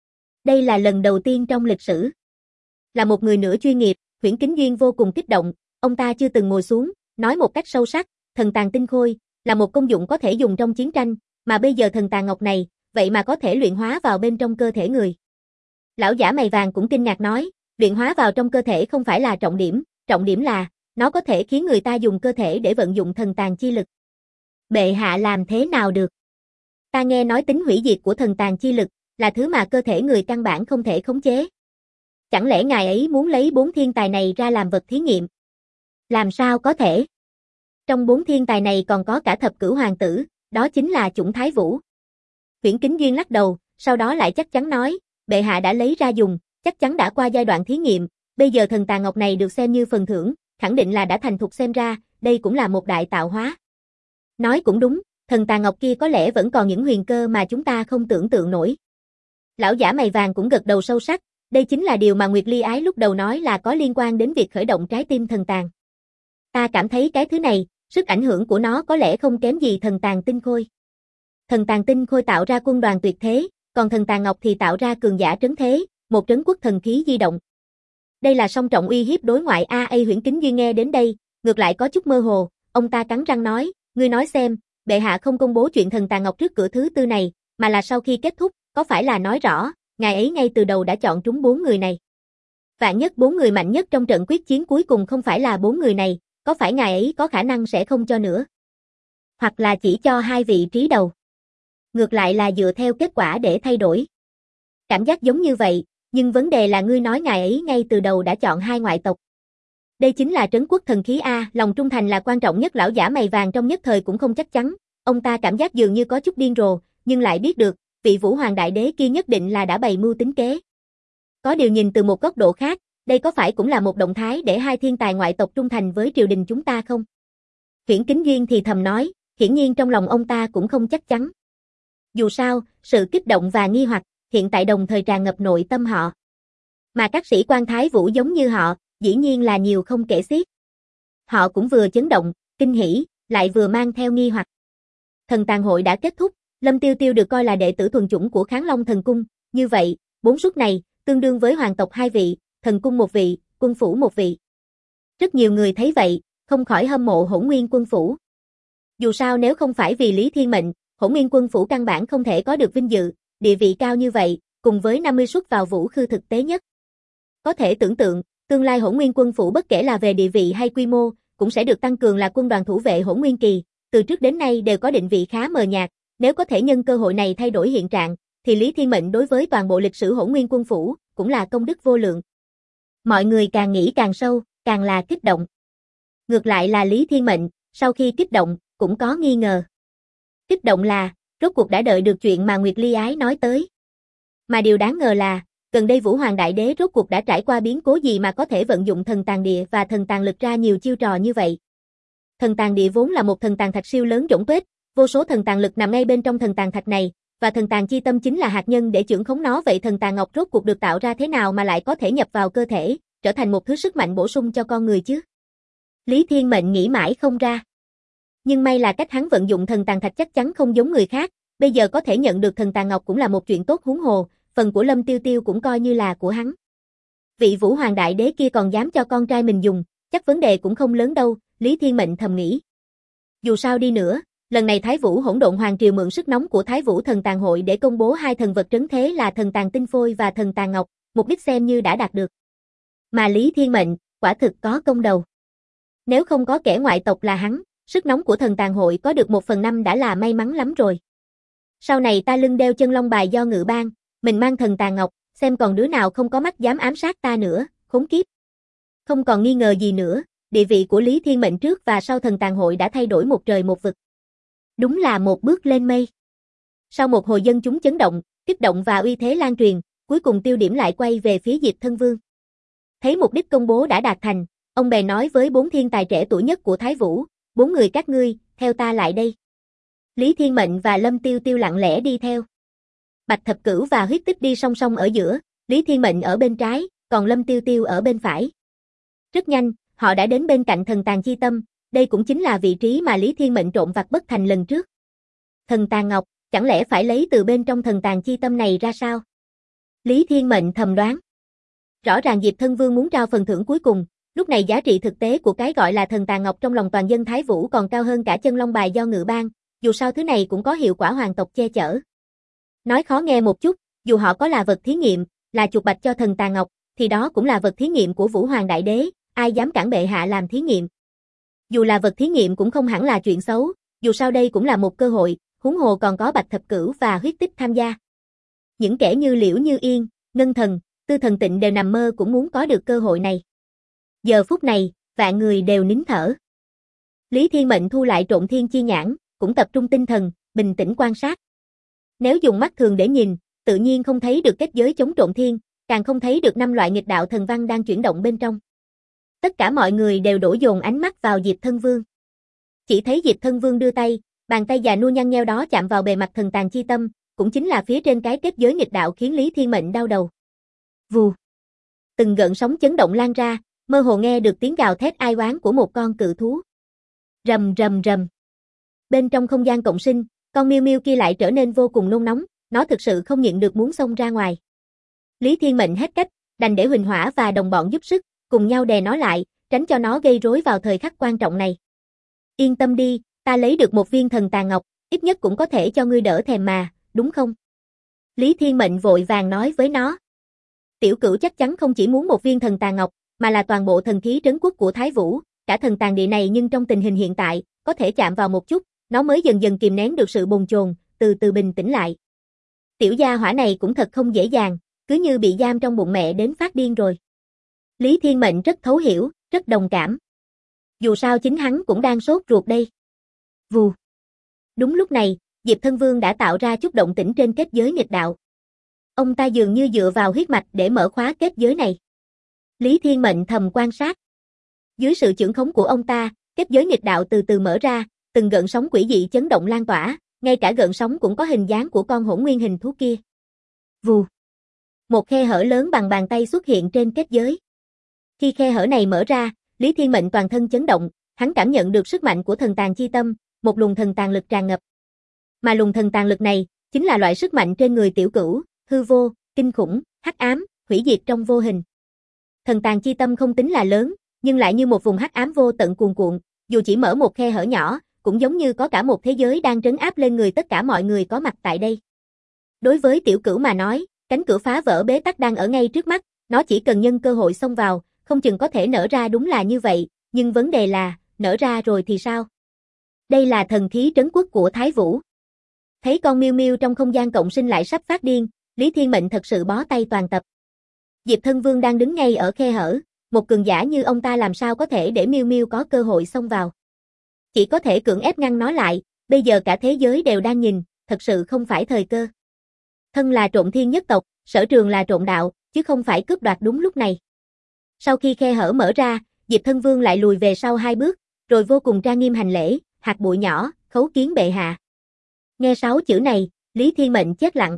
Đây là lần đầu tiên trong lịch sử. Là một người nửa chuyên nghiệp, Huyễn Kính Duyên vô cùng kích động, ông ta chưa từng ngồi xuống, nói một cách sâu sắc, thần tàn tinh khôi, là một công dụng có thể dùng trong chiến tranh, mà bây giờ thần tàn ngọc này, vậy mà có thể luyện hóa vào bên trong cơ thể người. Lão giả mày vàng cũng kinh ngạc nói, luyện hóa vào trong cơ thể không phải là trọng điểm là, nó có thể khiến người ta dùng cơ thể để vận dụng thần tàn chi lực. Bệ hạ làm thế nào được? Ta nghe nói tính hủy diệt của thần tàn chi lực, là thứ mà cơ thể người căn bản không thể khống chế. Chẳng lẽ ngài ấy muốn lấy 4 thiên tài này ra làm vật thí nghiệm? Làm sao có thể? Trong 4 thiên tài này còn có cả Thập Cửu Hoàng tử, đó chính là chủng Thái Vũ. Huyễn Kính Duyên lắc đầu, sau đó lại chắc chắn nói, bệ hạ đã lấy ra dùng, chắc chắn đã qua giai đoạn thí nghiệm, bây giờ thần tàn ngọc này được xem như phần thưởng, khẳng định là đã thành thục, xem ra, đây cũng là một đại tạo hóa. Nói cũng đúng, thần tàn ngọc kia có lẽ vẫn còn những huyền cơ mà chúng ta không tưởng tượng nổi. Lão giả mày vàng cũng gật đầu sâu sắc, đây chính là điều mà Nguyệt Ly Ái lúc đầu nói là có liên quan đến việc khởi động trái tim thần tàn. Ta cảm thấy cái thứ này, sức ảnh hưởng của nó có lẽ không kém gì thần tàn tinh khôi. Thần tàn tinh khôi tạo ra quân đoàn tuyệt thế, còn thần tàn ngọc thì tạo ra cường giả trấn thế, một trấn quốc thần khí di động. Đây là song trọng uy hiếp đối ngoại a. Huyễn Kính Duyên nghe đến đây, ngược lại có chút mơ hồ, ông ta cắn răng nói, ngươi nói xem, bệ hạ không công bố chuyện thần tàn ngọc trước cửa thứ tư này, mà là sau khi kết thúc, có phải là nói rõ, ngài ấy ngay từ đầu đã chọn trúng 4 người này. Vạn nhất 4 người mạnh nhất trong trận quyết chiến cuối cùng không phải là 4 người này, có phải ngài ấy có khả năng sẽ không cho nữa? Hoặc là chỉ cho 2 vị trí đầu. Ngược lại là dựa theo kết quả để thay đổi. Cảm giác giống như vậy, nhưng vấn đề là ngươi nói ngài ấy ngay từ đầu đã chọn 2 ngoại tộc, Đây chính là trấn quốc thần khí a, lòng trung thành là quan trọng nhất. Lão giả mày vàng trong nhất thời cũng không chắc chắn, ông ta cảm giác dường như có chút điên rồ, nhưng lại biết được, vị Vũ Hoàng Đại Đế kia nhất định là đã bày mưu tính kế. Có điều nhìn từ một góc độ khác, đây có phải cũng là một động thái để hai thiên tài ngoại tộc trung thành với triều đình chúng ta không? Huyễn Kính Duyên thì thầm nói, hiển nhiên trong lòng ông ta cũng không chắc chắn. Dù sao, sự kích động và nghi hoặc, hiện tại đồng thời tràn ngập nội tâm họ. Mà các sĩ quan Thái Vũ giống như họ, dĩ nhiên là nhiều không kể xiết. Họ cũng vừa chấn động, kinh hỉ, lại vừa mang theo nghi hoặc. Thần tàn hội đã kết thúc, Lâm Tiêu Tiêu được coi là đệ tử thuần chủng của Kháng Long Thần Cung, như vậy, 4 suất này, tương đương với hoàng tộc 2 vị, thần cung 1 vị, quân phủ 1 vị. Rất nhiều người thấy vậy, không khỏi hâm mộ Hỗn Nguyên quân phủ. Dù sao nếu không phải vì Lý Thiên Mệnh, Hỗn Nguyên quân phủ căn bản không thể có được vinh dự, địa vị cao như vậy, cùng với 50 suất vào vũ khư thực tế nhất. Có thể tưởng tượng, tương lai Hỗn Nguyên quân phủ bất kể là về địa vị hay quy mô, cũng sẽ được tăng cường là quân đoàn thủ vệ Hỗn Nguyên kỳ, từ trước đến nay đều có định vị khá mờ nhạt, nếu có thể nhân cơ hội này thay đổi hiện trạng, thì Lý Thiên Mệnh đối với toàn bộ lịch sử Hỗn Nguyên quân phủ, cũng là công đức vô lượng. Mọi người càng nghĩ càng sâu, càng là kích động. Ngược lại là Lý Thiên Mệnh, sau khi kích động, cũng có nghi ngờ. Kích động là, rốt cuộc đã đợi được chuyện mà Nguyệt Ly Ái nói tới. Mà điều đáng ngờ là, gần đây Vũ Hoàng Đại Đế rốt cuộc đã trải qua biến cố gì mà có thể vận dụng thần tàng địa và thần tàng lực ra nhiều chiêu trò như vậy. Thần tàng địa vốn là một thần tàng thạch siêu lớn rỗng tuếch, vô số thần tàng lực nằm ngay bên trong thần tàng thạch này, và thần tàng chi tâm chính là hạt nhân để chưởng khống nó. Vậy thần tàng ngọc rốt cuộc được tạo ra thế nào mà lại có thể nhập vào cơ thể, trở thành một thứ sức mạnh bổ sung cho con người chứ? Lý Thiên Mệnh nghĩ mãi không ra. Nhưng may là cách hắn vận dụng thần tàng thạch chắc chắn không giống người khác, bây giờ có thể nhận được thần tàng ngọc cũng là một chuyện tốt, huống hồ, phần của Lâm Tiêu Tiêu cũng coi như là của hắn. Vị Vũ Hoàng Đại Đế kia còn dám cho con trai mình dùng, chắc vấn đề cũng không lớn đâu, Lý Thiên Mệnh thầm nghĩ. Dù sao đi nữa, lần này Thái Vũ Hỗn Độn Hoàng Triều mượn sức nóng của Thái Vũ Thần Tàng Hội để công bố 2 thần vật trấn thế là thần tàng tinh phôi và thần tàng ngọc, mục đích xem như đã đạt được. Mà Lý Thiên Mệnh, quả thực có công đầu. Nếu không có kẻ ngoại tộc là hắn, sức nóng của thần tàng hội có được 1/5 đã là may mắn lắm rồi. Sau này ta lưng đeo chân long bài do Ngự ban, mình mang thần tàng ngọc, xem còn đứa nào không có mắt dám ám sát ta nữa, khốn kiếp. Không còn nghi ngờ gì nữa, địa vị của Lý Thiên Mệnh trước và sau thần tàng hội đã thay đổi một trời một vực. Đúng là một bước lên mây. Sau một hồi dân chúng chấn động, kích động và uy thế lan truyền, cuối cùng tiêu điểm lại quay về phía Diệp Thân Vương. Thấy mục đích công bố đã đạt thành, ông bèn nói với 4 thiên tài trẻ tuổi nhất của Thái Vũ, 4 người các ngươi, theo ta lại đây. Lý Thiên Mệnh và Lâm Tiêu Tiêu lặng lẽ đi theo. Bạch Thập Cửu và Huyết Tích đi song song ở giữa, Lý Thiên Mệnh ở bên trái, còn Lâm Tiêu Tiêu ở bên phải. Rất nhanh, họ đã đến bên cạnh thần tàng chi tâm, đây cũng chính là vị trí mà Lý Thiên Mệnh trộm vặt bất thành lần trước. Thần tàng ngọc, chẳng lẽ phải lấy từ bên trong thần tàng chi tâm này ra sao? Lý Thiên Mệnh thầm đoán. Rõ ràng Diệp Thân Vương muốn trao phần thưởng cuối cùng, lúc này giá trị thực tế của cái gọi là thần tàng ngọc trong lòng toàn dân Thái Vũ còn cao hơn cả chân long bài do Ngự ban, dù sao thứ này cũng có hiệu quả hoàng tộc che chở. Nói khó nghe một chút, dù họ có là vật thí nghiệm, là chuột bạch cho thần tàng ngọc, thì đó cũng là vật thí nghiệm của Vũ Hoàng Đại Đế, ai dám cản bệ hạ làm thí nghiệm. Dù là vật thí nghiệm cũng không hẳn là chuyện xấu, dù sao đây cũng là một cơ hội, huống hồ còn có Bạch Thập Cửu và Huyết Tích tham gia. Những kẻ như Liễu Như Yên, Ngân Thần, Tư Thần Tịnh đều nằm mơ cũng muốn có được cơ hội này. Giờ phút này, vạn người đều nín thở. Lý Thiên Mệnh thu lại Trộn Thiên chi nhãn, cũng tập trung tinh thần, bình tĩnh quan sát. Nếu dùng mắt thường để nhìn, tự nhiên không thấy được kết giới chống Trộn Thiên, càng không thấy được 5 loại nghịch đạo thần văn đang chuyển động bên trong. Tất cả mọi người đều đổ dồn ánh mắt vào Diệp Thân Vương. Chỉ thấy Diệp Thân Vương đưa tay, bàn tay già nua nhăn nheo đó chạm vào bề mặt thần tàng chi tâm, cũng chính là phía trên cái kết giới nghịch đạo khiến Lý Thiên Mệnh đau đầu. Vù. Từng gợn sóng chấn động lan ra, mơ hồ nghe được tiếng gào thét ai oán của một con cự thú. Rầm rầm rầm. Bên trong không gian cộng sinh, con miêu miêu kia lại trở nên vô cùng nôn nóng, nó thực sự không nhịn được muốn xông ra ngoài. Lý Thiên Mệnh hết cách, đành để Huỳnh Hỏa và đồng bọn giúp sức, cùng nhau đè nó lại, tránh cho nó gây rối vào thời khắc quan trọng này. Yên tâm đi, ta lấy được một viên thần tàng ngọc, ít nhất cũng có thể cho ngươi đỡ thèm mà, đúng không? Lý Thiên Mệnh vội vàng nói với nó. Tiểu Cửu chắc chắn không chỉ muốn một viên thần tàng ngọc, mà là toàn bộ thần khí trấn quốc của Thái Vũ, cả thần tàng địa này, nhưng trong tình hình hiện tại, có thể chạm vào một chút, nó mới dần dần kìm nén được sự bồn chồn, từ từ bình tĩnh lại. Tiểu gia hỏa này cũng thật không dễ dàng, cứ như bị giam trong bụng mẹ đến phát điên rồi. Lý Thiên Mệnh rất thấu hiểu, rất đồng cảm. Dù sao chính hắn cũng đang sốt ruột đây. Vù. Đúng lúc này, Diệp Thân Vương đã tạo ra chút động tĩnh trên kết giới nghịch đạo. Ông ta dường như dựa vào huyết mạch để mở khóa kết giới này. Lý Thiên Mệnh thầm quan sát. Dưới sự chưởng khống của ông ta, kết giới nghịch đạo từ từ mở ra, từng gợn sóng quỷ dị chấn động lan tỏa, ngay cả gợn sóng cũng có hình dáng của con hỗn nguyên hình thú kia. Vù. Một khe hở lớn bằng bàn tay xuất hiện trên kết giới. Khi khe hở này mở ra, Lý Thiên Mệnh toàn thân chấn động, hắn cảm nhận được sức mạnh của thần tàn chi tâm, một luồng thần tàn lực tràn ngập. Mà luồng thần tàn lực này, chính là loại sức mạnh trên người tiểu cửu, hư vô, kinh khủng, hắc ám, hủy diệt trong vô hình. Thần tàn chi tâm không tính là lớn, nhưng lại như một vùng hắc ám vô tận cuồn cuộn, dù chỉ mở một khe hở nhỏ, cũng giống như có cả một thế giới đang trấn áp lên người tất cả mọi người có mặt tại đây. Đối với tiểu cửu mà nói, cánh cửa phá vỡ bế tắc đang ở ngay trước mắt, nó chỉ cần nhân cơ hội xông vào, không chừng có thể nở ra đúng là như vậy, nhưng vấn đề là, nở ra rồi thì sao? Đây là thần khí trấn quốc của Thái Vũ. Thấy con miêu miêu trong không gian cộng sinh lại sắp phát điên, Lý Thiên Mệnh thật sự bó tay toàn tập. Diệp Thân Vương đang đứng ngay ở khe hở, một cường giả như ông ta làm sao có thể để miêu miêu có cơ hội xông vào. Chỉ có thể cưỡng ép ngăn nó lại, bây giờ cả thế giới đều đang nhìn, thật sự không phải thời cơ. Thân là Trộn Thiên nhất tộc, sở trường là trộn đạo, chứ không phải cướp đoạt đúng lúc này. Sau khi khe hở mở ra, Diệp Thân Vương lại lùi về sau 2 bước, rồi vô cùng trang nghiêm hành lễ, hạt bụi nhỏ, khấu kiến bệ hạ. Nghe 6 chữ này, Lý Thiên Mệnh chết lặng.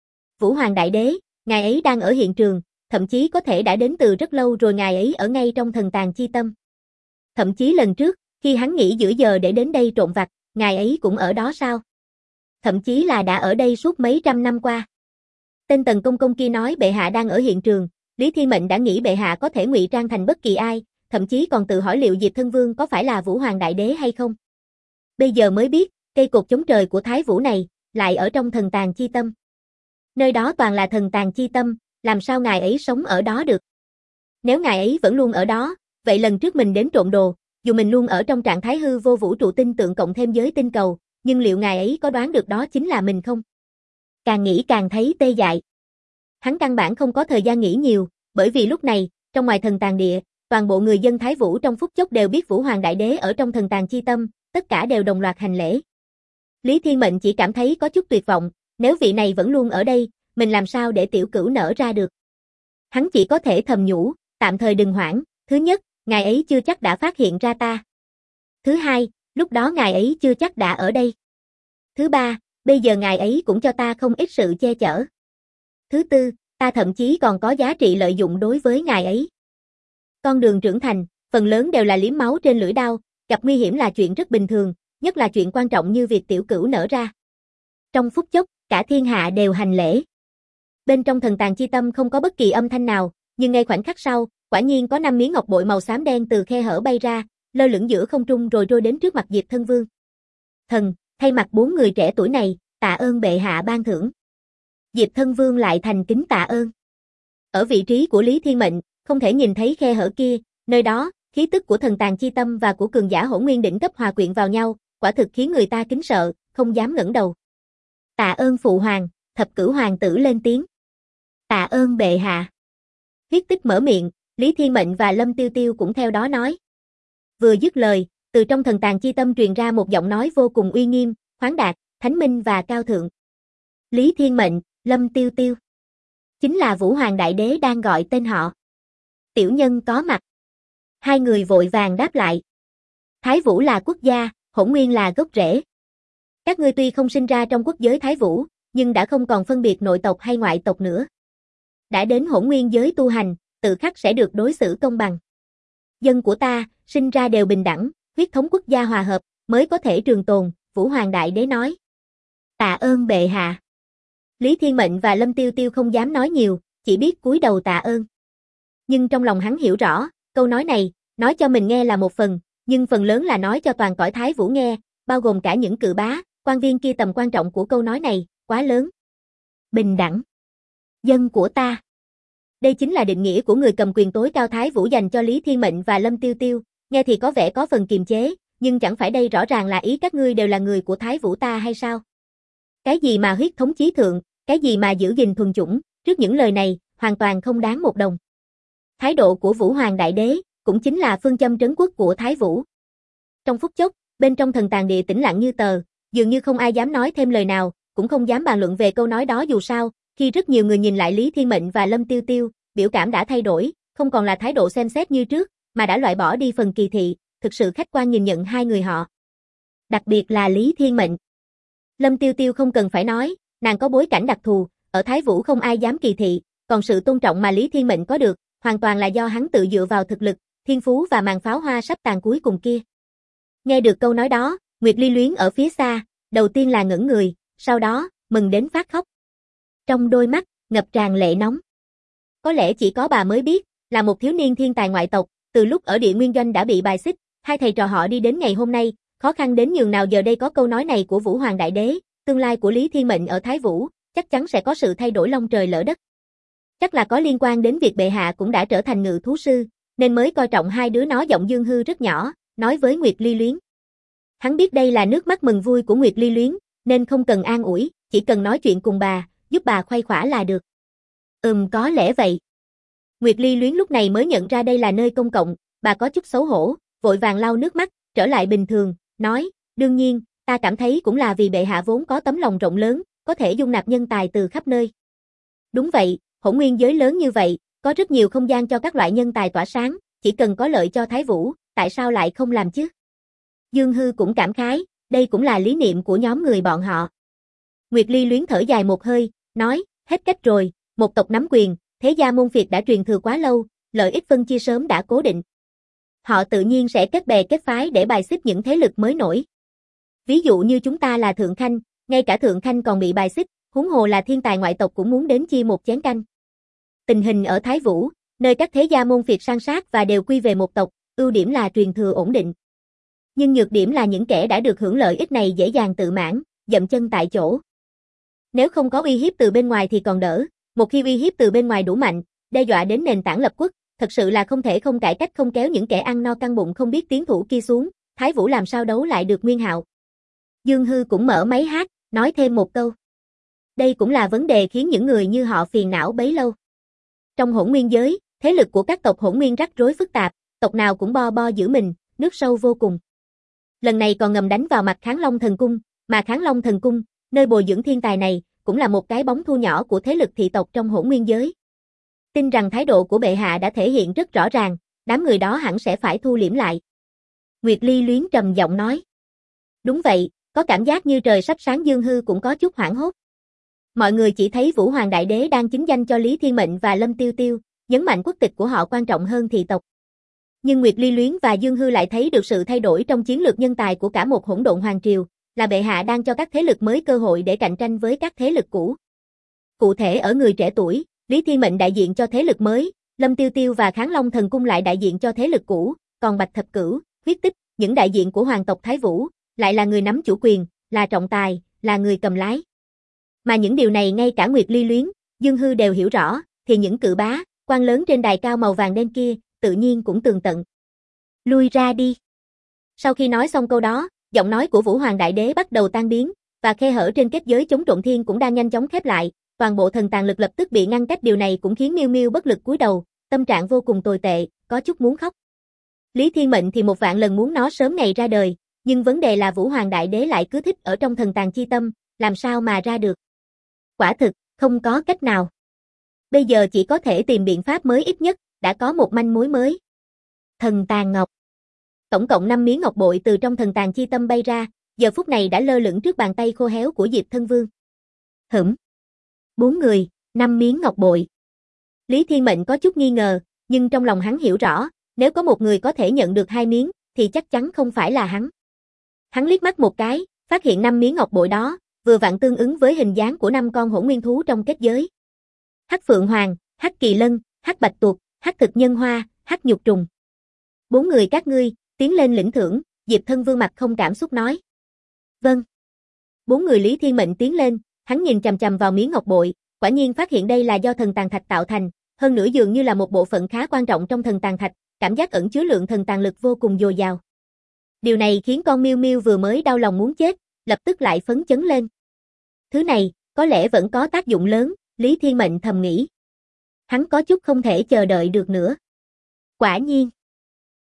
Vũ Hoàng Đại Đế, ngài ấy đang ở hiện trường, thậm chí có thể đã đến từ rất lâu rồi, ngài ấy ở ngay trong thần tàn chi tâm. Thậm chí lần trước, khi hắn nghỉ giữa giờ để đến đây trộn vặt, ngài ấy cũng ở đó sao? Thậm chí là đã ở đây suốt mấy trăm năm qua. Tên Tần Công Công kia nói bệ hạ đang ở hiện trường, Lý Thiên Mệnh đã nghĩ bệ hạ có thể ngụy trang thành bất kỳ ai, thậm chí còn tự hỏi liệu Diệp Thân Vương có phải là Vũ Hoàng Đại Đế hay không. Bây giờ mới biết, cây cột chống trời của Thái Vũ này, lại ở trong thần tàn chi tâm. Nơi đó toàn là thần tàn chi tâm, làm sao ngài ấy sống ở đó được? Nếu ngài ấy vẫn luôn ở đó, vậy lần trước mình đến trộn đồ, dù mình luôn ở trong trạng thái hư vô vũ trụ tinh tượng cộng thêm giới tinh cầu, nhưng liệu ngài ấy có đoán được đó chính là mình không? Càng nghĩ càng thấy tê dại. Hắn căn bản không có thời gian nghĩ nhiều, bởi vì lúc này, trong ngoài thần tàn địa, toàn bộ người dân Thái Vũ trong phút chốc đều biết Vũ Hoàng Đại Đế ở trong thần tàn chi tâm, tất cả đều đồng loạt hành lễ. Lý Thiên Mệnh chỉ cảm thấy có chút tuyệt vọng, nếu vị này vẫn luôn ở đây, mình làm sao để tiểu cửu nở ra được. Hắn chỉ có thể thầm nhủ, tạm thời đừng hoảng, thứ nhất, ngài ấy chưa chắc đã phát hiện ra ta. Thứ hai, lúc đó ngài ấy chưa chắc đã ở đây. Thứ ba, bây giờ ngài ấy cũng cho ta không ít sự che chở. Thứ tư, ta thậm chí còn có giá trị lợi dụng đối với ngài ấy. Con đường trưởng thành, phần lớn đều là liếm máu trên lưỡi đao, gặp nguy hiểm là chuyện rất bình thường, nhất là chuyện quan trọng như việc tiểu cửu nở ra. Trong phút chốc, cả thiên hạ đều hành lễ. Bên trong thần tàn chi tâm không có bất kỳ âm thanh nào, nhưng ngay khoảnh khắc sau, quả nhiên có 5 miếng ngọc bội màu xám đen từ khe hở bay ra, lơ lửng giữa không trung rồi trôi đến trước mặt Diệp Thân Vương. Thần, thay mặt 4 người trẻ tuổi này, tạ ơn bệ hạ ban thưởng. Diệp Thân Vương lại thành kính tạ ơn. Ở vị trí của Lý Thiên Mệnh, không thể nhìn thấy khe hở kia, nơi đó, khí tức của thần tàn chi tâm và của cường giả hỗn nguyên đỉnh cấp hòa quyện vào nhau, quả thực khiến người ta kính sợ, không dám ngẩng đầu. Tạ ơn phụ hoàng, Thập Cửu hoàng tử lên tiếng. Tạ ơn bệ hạ. Huyết Tích mở miệng, Lý Thiên Mệnh và Lâm Tiêu Tiêu cũng theo đó nói. Vừa dứt lời, từ trong thần tàn chi tâm truyền ra một giọng nói vô cùng uy nghiêm, khoáng đạt, thánh minh và cao thượng. Lý Thiên Mệnh, Lâm Tiêu Tiêu. Chính là Vũ Hoàng Đại Đế đang gọi tên họ. Tiểu nhân có mặt. Hai người vội vàng đáp lại. Thái Vũ là quốc gia, hỗn nguyên là gốc rễ. Các ngươi tuy không sinh ra trong quốc giới Thái Vũ, nhưng đã không còn phân biệt nội tộc hay ngoại tộc nữa. Đã đến hỗn nguyên giới tu hành, tự khắc sẽ được đối xử công bằng. Dân của ta, sinh ra đều bình đẳng, huyết thống quốc gia hòa hợp, mới có thể trường tồn, Vũ Hoàng Đại Đế nói. Tạ ơn bệ hạ. Lý Thiên Mệnh và Lâm Tiêu Tiêu không dám nói nhiều, chỉ biết cúi đầu tạ ơn. Nhưng trong lòng hắn hiểu rõ, câu nói này, nói cho mình nghe là một phần, nhưng phần lớn là nói cho toàn cõi Thái Vũ nghe, bao gồm cả những cự bá, quan viên kia. Tầm quan trọng của câu nói này, quá lớn. Bình đẳng. Dân của ta. Đây chính là định nghĩa của người cầm quyền tối cao Thái Vũ dành cho Lý Thiên Mệnh và Lâm Tiêu Tiêu, nghe thì có vẻ có phần kiềm chế, nhưng chẳng phải đây rõ ràng là ý các ngươi đều là người của Thái Vũ ta hay sao? Cái gì mà huyết thống chí thượng, cái gì mà giữ gìn thuần chủng, trước những lời này, hoàn toàn không đáng một đồng. Thái độ của Vũ Hoàng Đại Đế, cũng chính là phương châm trấn quốc của Thái Vũ. Trong phút chốc, bên trong thần tàng địa tĩnh lặng như tờ, dường như không ai dám nói thêm lời nào, cũng không dám bàn luận về câu nói đó dù sao, khi rất nhiều người nhìn lại Lý Thiên Mệnh và Lâm Tiêu Tiêu, biểu cảm đã thay đổi, không còn là thái độ xem xét như trước, mà đã loại bỏ đi phần kỳ thị, thực sự khách quan nhìn nhận hai người họ. Đặc biệt là Lý Thiên Mệnh. Lâm Tiêu Tiêu không cần phải nói, nàng có bối cảnh đặc thù, ở Thái Vũ không ai dám kỳ thị, còn sự tôn trọng mà Lý Thiên Mệnh có được, hoàn toàn là do hắn tự dựa vào thực lực, thiên phú và màn pháo hoa sắp tàn cuối cùng kia. Nghe được câu nói đó, Nguyệt Ly Luyến ở phía xa, đầu tiên là ngẩn người, sau đó, mừng đến phát khóc. Trong đôi mắt, ngập tràn lệ nóng. Có lẽ chỉ có bà mới biết, là một thiếu niên thiên tài ngoại tộc, từ lúc ở Địa Nguyên Doanh đã bị bài xích, hai thầy trò họ đi đến ngày hôm nay, khó khăn đến nhường nào giờ đây có câu nói này của Vũ Hoàng Đại Đế, tương lai của Lý Thiên Mệnh ở Thái Vũ, chắc chắn sẽ có sự thay đổi long trời lỡ đất. Chắc là có liên quan đến việc bệ hạ cũng đã trở thành ngự thú sư, nên mới coi trọng hai đứa nó. Giọng Dương Hư rất nhỏ, nói với Nguyệt Ly Luyến. Hắn biết đây là nước mắt mừng vui của Nguyệt Ly Luyến, nên không cần an ủi, chỉ cần nói chuyện cùng bà, giúp bà khuây khỏa là được. Có lẽ vậy. Nguyệt Ly Luyến lúc này mới nhận ra đây là nơi công cộng, bà có chút xấu hổ, vội vàng lau nước mắt, trở lại bình thường, nói, đương nhiên, ta cảm thấy cũng là vì bệ hạ vốn có tấm lòng rộng lớn, có thể dung nạp nhân tài từ khắp nơi. Đúng vậy, hỗn nguyên giới lớn như vậy, có rất nhiều không gian cho các loại nhân tài tỏa sáng, chỉ cần có lợi cho Thái Vũ, tại sao lại không làm chứ? Dương Hư cũng cảm khái, đây cũng là lý niệm của nhóm người bọn họ. Nguyệt Ly Luyến thở dài một hơi, nói, hết cách rồi, một tộc nắm quyền, thế gia môn phiệt đã truyền thừa quá lâu, lợi ích phân chia sớm đã cố định. Họ tự nhiên sẽ kết bè kết phái để bài xích những thế lực mới nổi. Ví dụ như chúng ta là Thượng Khanh, ngay cả Thượng Khanh còn bị bài xích, huống hồ là thiên tài ngoại tộc cũng muốn đến chia một chén canh. Tình hình ở Thái Vũ, nơi các thế gia môn phiệt san sát và đều quy về một tộc, ưu điểm là truyền thừa ổn định. Nhưng nhược điểm là những kẻ đã được hưởng lợi ích này dễ dàng tự mãn, dậm chân tại chỗ. Nếu không có uy hiếp từ bên ngoài thì còn đỡ, một khi uy hiếp từ bên ngoài đủ mạnh, đe dọa đến nền tảng lập quốc, thật sự là không thể không cải cách không kéo những kẻ ăn no căng bụng không biết tiến thủ kia xuống, Thái Vũ làm sao đấu lại được Nguyên Hạo. Dương Hư cũng mở máy hát, nói thêm một câu. Đây cũng là vấn đề khiến những người như họ phiền não bấy lâu. Trong hỗn nguyên giới, thế lực của các tộc hỗn nguyên rắc rối phức tạp, tộc nào cũng bo bo giữ mình, nước sâu vô cùng. Lần này còn ngầm đánh vào mặt Kháng Long Thần Cung, mà Kháng Long Thần Cung, nơi bồi dưỡng thiên tài này, cũng là một cái bóng thu nhỏ của thế lực thị tộc trong hỗn nguyên giới. Tin rằng thái độ của bệ hạ đã thể hiện rất rõ ràng, đám người đó hẳn sẽ phải thu liễm lại. Nguyệt Ly Luyến trầm giọng nói. Đúng vậy, có cảm giác như trời sắp sáng. Dương Hư cũng có chút hoảng hốt. Mọi người chỉ thấy Vũ Hoàng Đại Đế đang chính danh cho Lý Thiên Mệnh và Lâm Tiêu Tiêu, nhấn mạnh quốc tịch của họ quan trọng hơn thị tộc. Nhưng Nguyệt Ly Luyến và Dương Hư lại thấy được sự thay đổi trong chiến lược nhân tài của cả một hỗn độn hoàng triều, là bệ hạ đang cho các thế lực mới cơ hội để cạnh tranh với các thế lực cũ. Cụ thể ở người trẻ tuổi, Lý Thiên Mệnh đại diện cho thế lực mới, Lâm Tiêu Tiêu và Kháng Long Thần Cung lại đại diện cho thế lực cũ, còn Bạch Thập Cửu, Huyết Tích, những đại diện của hoàng tộc Thái Vũ, lại là người nắm chủ quyền, là trọng tài, là người cầm lái. Mà những điều này ngay cả Nguyệt Ly Luyến, Dương Hư đều hiểu rõ, thì những cự bá, quan lớn trên đài cao màu vàng đen kia, tự nhiên cũng tường tận. Lui ra đi. Sau khi nói xong câu đó, giọng nói của Vũ Hoàng Đại Đế bắt đầu tan biến, và khe hở trên kết giới chống trộn thiên cũng đang nhanh chóng khép lại, toàn bộ thần tàng lực lập tức bị ngăn cách. Điều này cũng khiến Miêu Miêu bất lực cúi đầu, tâm trạng vô cùng tồi tệ, có chút muốn khóc. Lý Thiên Mệnh thì một vạn lần muốn nó sớm ngày ra đời, nhưng vấn đề là Vũ Hoàng Đại Đế lại cứ thích ở trong thần tàng chi tâm, làm sao mà ra được. Quả thực, không có cách nào. Bây giờ chỉ có thể tìm biện pháp mới, ít nhất đã có một manh mối mới. Thần tàng ngọc. Tổng cộng 5 miếng ngọc bội từ trong thần tàng chi tâm bay ra, giờ phút này đã lơ lửng trước bàn tay khô héo của Diệp Thân Vương. 4 người, 5 miếng ngọc bội. Lý Thiên Mệnh có chút nghi ngờ, nhưng trong lòng hắn hiểu rõ, nếu có một người có thể nhận được 2 miếng, thì chắc chắn không phải là hắn. Hắn liếc mắt một cái, phát hiện 5 miếng ngọc bội đó, vừa vặn tương ứng với hình dáng của 5 con hỗn nguyên thú trong kết giới. Hắc Phượng Hoàng, Hắc Kỳ Lân, Hắc Bạch Tuộc, Hắc Thực Nhân Hoa, Hắc Nhục Trùng. 4 người các ngươi, tiến lên lĩnh thưởng, Diệp Thân Vương mặt không cảm xúc nói. Vâng. 4 người Lý Thiên Mệnh tiến lên, hắn nhìn chằm chằm vào miếng ngọc bội, quả nhiên phát hiện đây là do thần tàng thạch tạo thành, hơn nữa dường như là một bộ phận khá quan trọng trong thần tàng thạch, cảm giác ẩn chứa lượng thần tàng lực vô cùng dồi dào. Điều này khiến con Miêu Miêu vừa mới đau lòng muốn chết, lập tức lại phấn chấn lên. Thứ này, có lẽ vẫn có tác dụng lớn, Lý Thiên Mệnh thầm nghĩ. Hắn có chút không thể chờ đợi được nữa. Quả nhiên.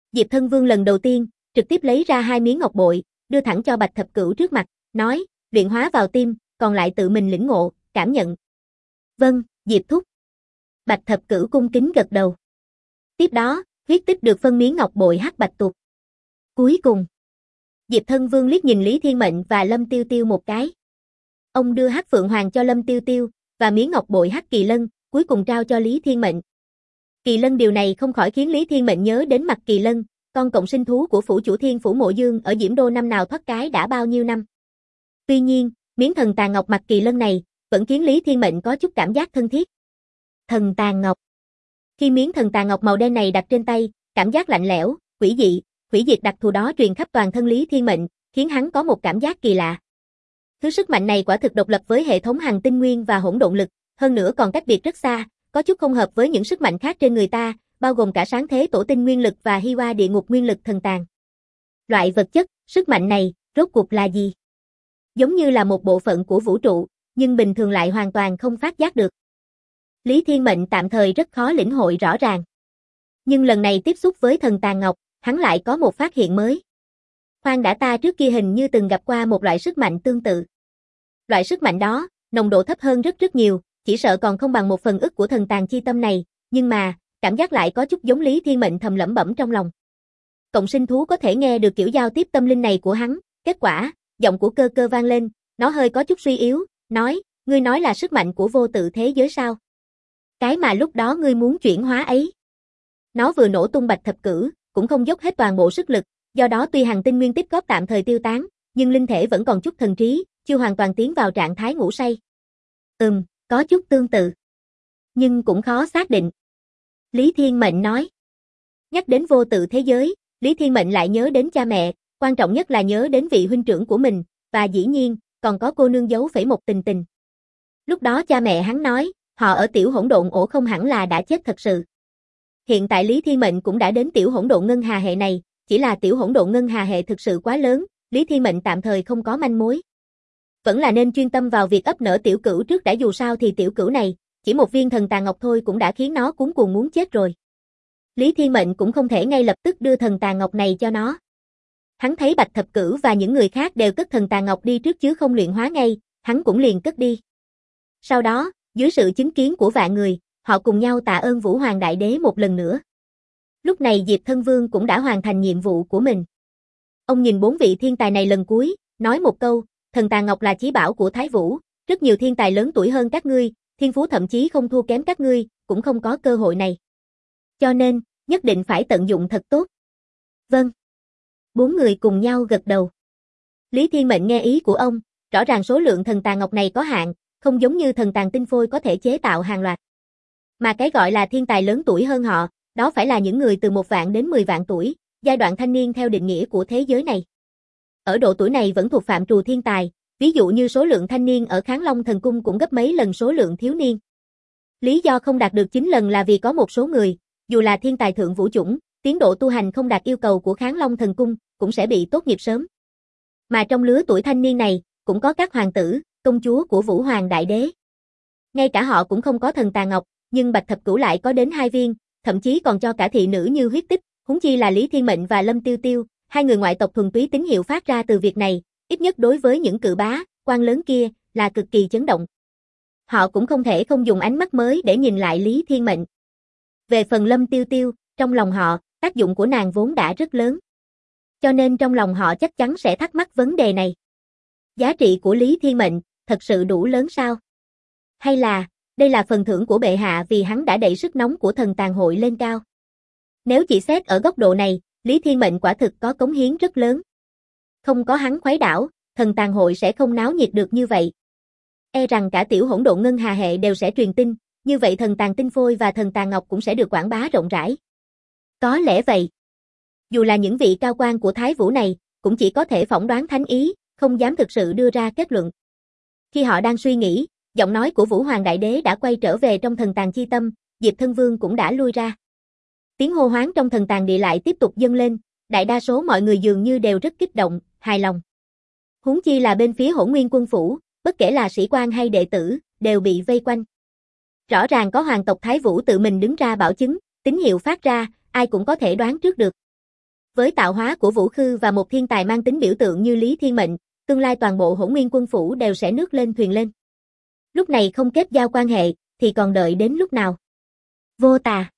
Diệp Thân Vương lần đầu tiên, trực tiếp lấy ra 2 miếng ngọc bội, đưa thẳng cho Bạch Thập Cửu trước mặt, nói, luyện hóa vào tim, còn lại tự mình lĩnh ngộ, cảm nhận. Vâng, Diệp thúc. Bạch Thập Cửu cung kính gật đầu. Tiếp đó, huyết tích được phân miếng ngọc bội hắc bạch tuộc. Cuối cùng, Diệp Thân Vương liếc nhìn Lý Thiên Mệnh và Lâm Tiêu Tiêu một cái. Ông đưa hắc phượng hoàng cho Lâm Tiêu Tiêu, và miếng ngọc bội hắc kỳ lân, cuối cùng trao cho Lý Thiên Mệnh. Kỳ lân điều này không khỏi khiến Lý Thiên Mệnh nhớ đến mặt kỳ lân, con cộng sinh thú của phủ chủ Thiên Phủ Mộ Dương ở Diễm Đô năm nào thoát cái đã bao nhiêu năm. Tuy nhiên, miếng thần tàn ngọc mặt kỳ lân này, vẫn khiến Lý Thiên Mệnh có chút cảm giác thân thiết. Thần tàn ngọc. Khi miếng thần tàn ngọc màu đen này đặt trên tay, cảm giác lạnh lẽo, quỷ dị, hủy diệt đặc thù đó truyền khắp toàn thân Lý Thiên Mệnh, khiến hắn có một cảm giác kỳ lạ. Thứ sức mạnh này quả thực độc lập với hệ thống hằng tinh nguyên và hỗn độn lực, hơn nữa còn cách biệt rất xa, có chút không hợp với những sức mạnh khác trên người ta, bao gồm cả sáng thế tổ tinh nguyên lực và Hi Hoa địa ngục nguyên lực thần tàn. Loại vật chất, sức mạnh này, rốt cuộc là gì? Giống như là một bộ phận của vũ trụ, nhưng bình thường lại hoàn toàn không phát giác được. Lý Thiên Mệnh tạm thời rất khó lĩnh hội rõ ràng. Nhưng lần này tiếp xúc với thần tàn ngọc, hắn lại có một phát hiện mới. Khoan đã, ta trước kia hình như từng gặp qua một loại sức mạnh tương tự. Loại sức mạnh đó, nồng độ thấp hơn rất nhiều, chỉ sợ còn không bằng 1/10 của thần tàn chi tâm này, nhưng mà, cảm giác lại có chút giống. Lý Thiên Mệnh thầm lẩm bẩm trong lòng. Cộng sinh thú có thể nghe được kiểu giao tiếp tâm linh này của hắn, kết quả, giọng của Cơ Cơ vang lên, nó hơi có chút suy yếu, nói, ngươi nói là sức mạnh của vô tự thế giới sao? Cái mà lúc đó ngươi muốn chuyển hóa ấy. Nó vừa nổ tung Bạch Thập Cửu, cũng không dốc hết toàn bộ sức lực, do đó tuy hằng tinh nguyên tích góp tạm thời tiêu tán, nhưng linh thể vẫn còn chút thần trí, chưa hoàn toàn tiến vào trạng thái ngủ say. Có chút tương tự, nhưng cũng khó xác định. Lý Thiên Mệnh nói. Nhắc đến vô tự thế giới, Lý Thiên Mệnh lại nhớ đến cha mẹ, quan trọng nhất là nhớ đến vị huynh trưởng của mình, và dĩ nhiên, còn có cô nương dấu phẩy một tình tình. Lúc đó cha mẹ hắn nói, họ ở tiểu hỗn độn ổ không hẳn là đã chết thật sự. Hiện tại Lý Thiên Mệnh cũng đã đến tiểu hỗn độn ngân hà hệ này, chỉ là tiểu hỗn độn ngân hà hệ thực sự quá lớn, Lý Thiên Mệnh tạm thời không có manh mối. Vẫn là nên chuyên tâm vào việc ấp nở tiểu cửu trước đã, dù sao thì tiểu cửu này, chỉ một viên thần tàn ngọc thôi cũng đã khiến nó cuống cuồng muốn chết rồi. Lý Thiên Mệnh cũng không thể ngay lập tức đưa thần tàn ngọc này cho nó. Hắn thấy Bạch Thập Cửu và những người khác đều cất thần tàn ngọc đi trước chứ không luyện hóa ngay, hắn cũng liền cất đi. Sau đó, dưới sự chứng kiến của vạn người, họ cùng nhau tạ ơn Vũ Hoàng Đại Đế một lần nữa. Lúc này Diệp Thân Vương cũng đã hoàn thành nhiệm vụ của mình. Ông nhìn 4 vị thiên tài này lần cuối, nói một câu, thần tàn ngọc là chí bảo của Thái Vũ, rất nhiều thiên tài lớn tuổi hơn các ngươi, thiên phú thậm chí không thua kém các ngươi, cũng không có cơ hội này. Cho nên, nhất định phải tận dụng thật tốt. Vâng. 4 người cùng nhau gật đầu. Lý Thiên Mệnh nghe ý của ông, rõ ràng số lượng thần tàn ngọc này có hạn, không giống như thần tàn tinh phôi có thể chế tạo hàng loạt. Mà cái gọi là thiên tài lớn tuổi hơn họ, đó phải là những người từ 1 vạn đến 10 vạn tuổi, giai đoạn thanh niên theo định nghĩa của thế giới này. Ở độ tuổi này vẫn thuộc phạm trù thiên tài, ví dụ như số lượng thanh niên ở Kháng Long Thần Cung cũng gấp mấy lần số lượng thiếu niên. Lý do không đạt được 9 lần là vì có một số người, dù là thiên tài thượng vũ chủng, tiến độ tu hành không đạt yêu cầu của Kháng Long Thần Cung, cũng sẽ bị tốt nghiệp sớm. Mà trong lứa tuổi thanh niên này, cũng có các hoàng tử, công chúa của Vũ Hoàng Đại Đế. Ngay cả họ cũng không có thần tàn ngọc, nhưng Bạch Thập Cửu lại có đến 2 viên, thậm chí còn cho cả thị nữ như huyết tích, huống chi là Lý Thiên Mệnh và Lâm Tiêu Tiêu, 2 người ngoại tộc thuần túy tín hiệu phát ra từ việc này, ít nhất đối với những cự bá, quan lớn kia, là cực kỳ chấn động. Họ cũng không thể không dùng ánh mắt mới để nhìn lại Lý Thiên Mệnh. Về phần Lâm Tiêu Tiêu, trong lòng họ, tác dụng của nàng vốn đã rất lớn. Cho nên trong lòng họ chắc chắn sẽ thắc mắc vấn đề này. Giá trị của Lý Thiên Mệnh, thật sự đủ lớn sao? Hay là, đây là phần thưởng của bệ hạ vì hắn đã đẩy sức nóng của thần tàn hội lên cao? Nếu chỉ xét ở góc độ này, Lý Thiên Mệnh quả thực có cống hiến rất lớn. Không có hắn khuấy đảo, thần tàn hội sẽ không náo nhiệt được như vậy. E rằng cả tiểu hỗn độn ngân hà hệ đều sẽ truyền tin, như vậy thần tàn tinh phôi và thần tàn ngọc cũng sẽ được quảng bá rộng rãi. Có lẽ vậy. Dù là những vị cao quan của Thái Vũ này, cũng chỉ có thể phỏng đoán thánh ý, không dám thực sự đưa ra kết luận. Khi họ đang suy nghĩ, giọng nói của Vũ Hoàng Đại Đế đã quay trở về trong thần tàn chi tâm, Diệp Thân Vương cũng đã lui ra. Tiếng hô hoáng trong thần tàn địa lại tiếp tục dâng lên, đại đa số mọi người dường như đều rất kích động, hài lòng. Huống chi là bên phía Hỗn Nguyên quân phủ, bất kể là sĩ quan hay đệ tử, đều bị vây quanh. Rõ ràng có hoàng tộc Thái Vũ tự mình đứng ra bảo chứng, tín hiệu phát ra, ai cũng có thể đoán trước được. Với tạo hóa của Vũ Khư và một thiên tài mang tính biểu tượng như Lý Thiên Mệnh, tương lai toàn bộ Hỗn Nguyên Quân phủ đều sẽ nước lên thuyền lên. Lúc này không kết giao quan hệ, thì còn đợi đến lúc nào? Vô tà.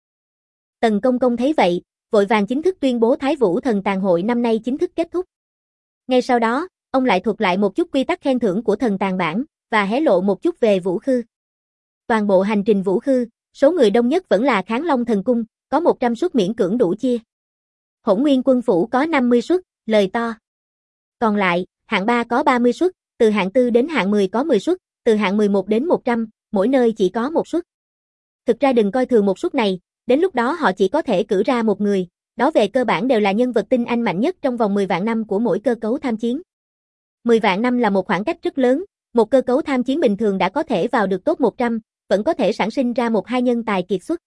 Tần Công Công thấy vậy, vội vàng chính thức tuyên bố Thái Vũ Thần Tàn Hội năm nay chính thức kết thúc. Ngay sau đó, ông lại thuật lại một chút quy tắc khen thưởng của Thần Tàn bản, và hé lộ một chút về Vũ Khư. Toàn bộ hành trình Vũ Khư, số người đông nhất vẫn là Kháng Long Thần Cung, có 100 suất miễn cưỡng đủ chia. Hỗn Nguyên Quân phủ có 50 suất, lời to. Còn lại, hạng 3 có 30 suất, từ hạng 4 đến hạng 10 có 10 suất, từ hạng 11 đến 100, mỗi nơi chỉ có một suất. Thực ra đừng coi thường một suất này, đến lúc đó họ chỉ có thể cử ra một người, đó về cơ bản đều là nhân vật tinh anh mạnh nhất trong vòng 10 vạn năm của mỗi cơ cấu tham chiến. 10 vạn năm là một khoảng cách rất lớn, một cơ cấu tham chiến bình thường đã có thể vào được top 100, vẫn có thể sản sinh ra một hai nhân tài kiệt xuất.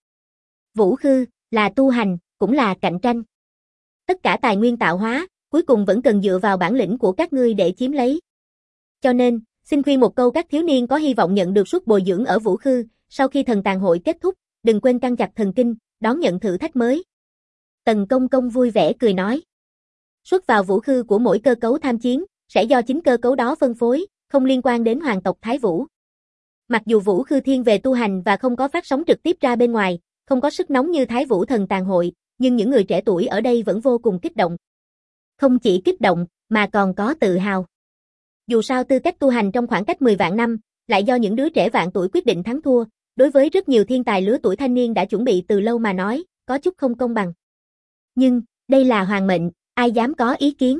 Vũ Khư, là tu hành, cũng là cạnh tranh. Tất cả tài nguyên tạo hóa, cuối cùng vẫn cần dựa vào bản lĩnh của các ngươi để chiếm lấy. Cho nên, xin khuyên một câu các thiếu niên có hy vọng nhận được suất bồi dưỡng ở Vũ Khư, sau khi thần tàn hội kết thúc, đừng quên căng chặt thần kinh, đón nhận thử thách mới. Tần Công Công vui vẻ cười nói. Suất vào Vũ Khư của mỗi cơ cấu tham chiến, sẽ do chính cơ cấu đó phân phối, không liên quan đến hoàng tộc Thái Vũ. Mặc dù Vũ Khư thiên về tu hành và không có phát sóng trực tiếp ra bên ngoài, không có sức nóng như Thái Vũ Thần Tàn hội, nhưng những người trẻ tuổi ở đây vẫn vô cùng kích động. Không chỉ kích động, mà còn có tự hào. Dù sao tư cách tu hành trong khoảng cách 10 vạn năm, lại do những đứa trẻ vạn tuổi quyết định thắng thua, đối với rất nhiều thiên tài lứa tuổi thanh niên đã chuẩn bị từ lâu mà nói, có chút không công bằng. Nhưng, đây là hoàng mệnh, ai dám có ý kiến.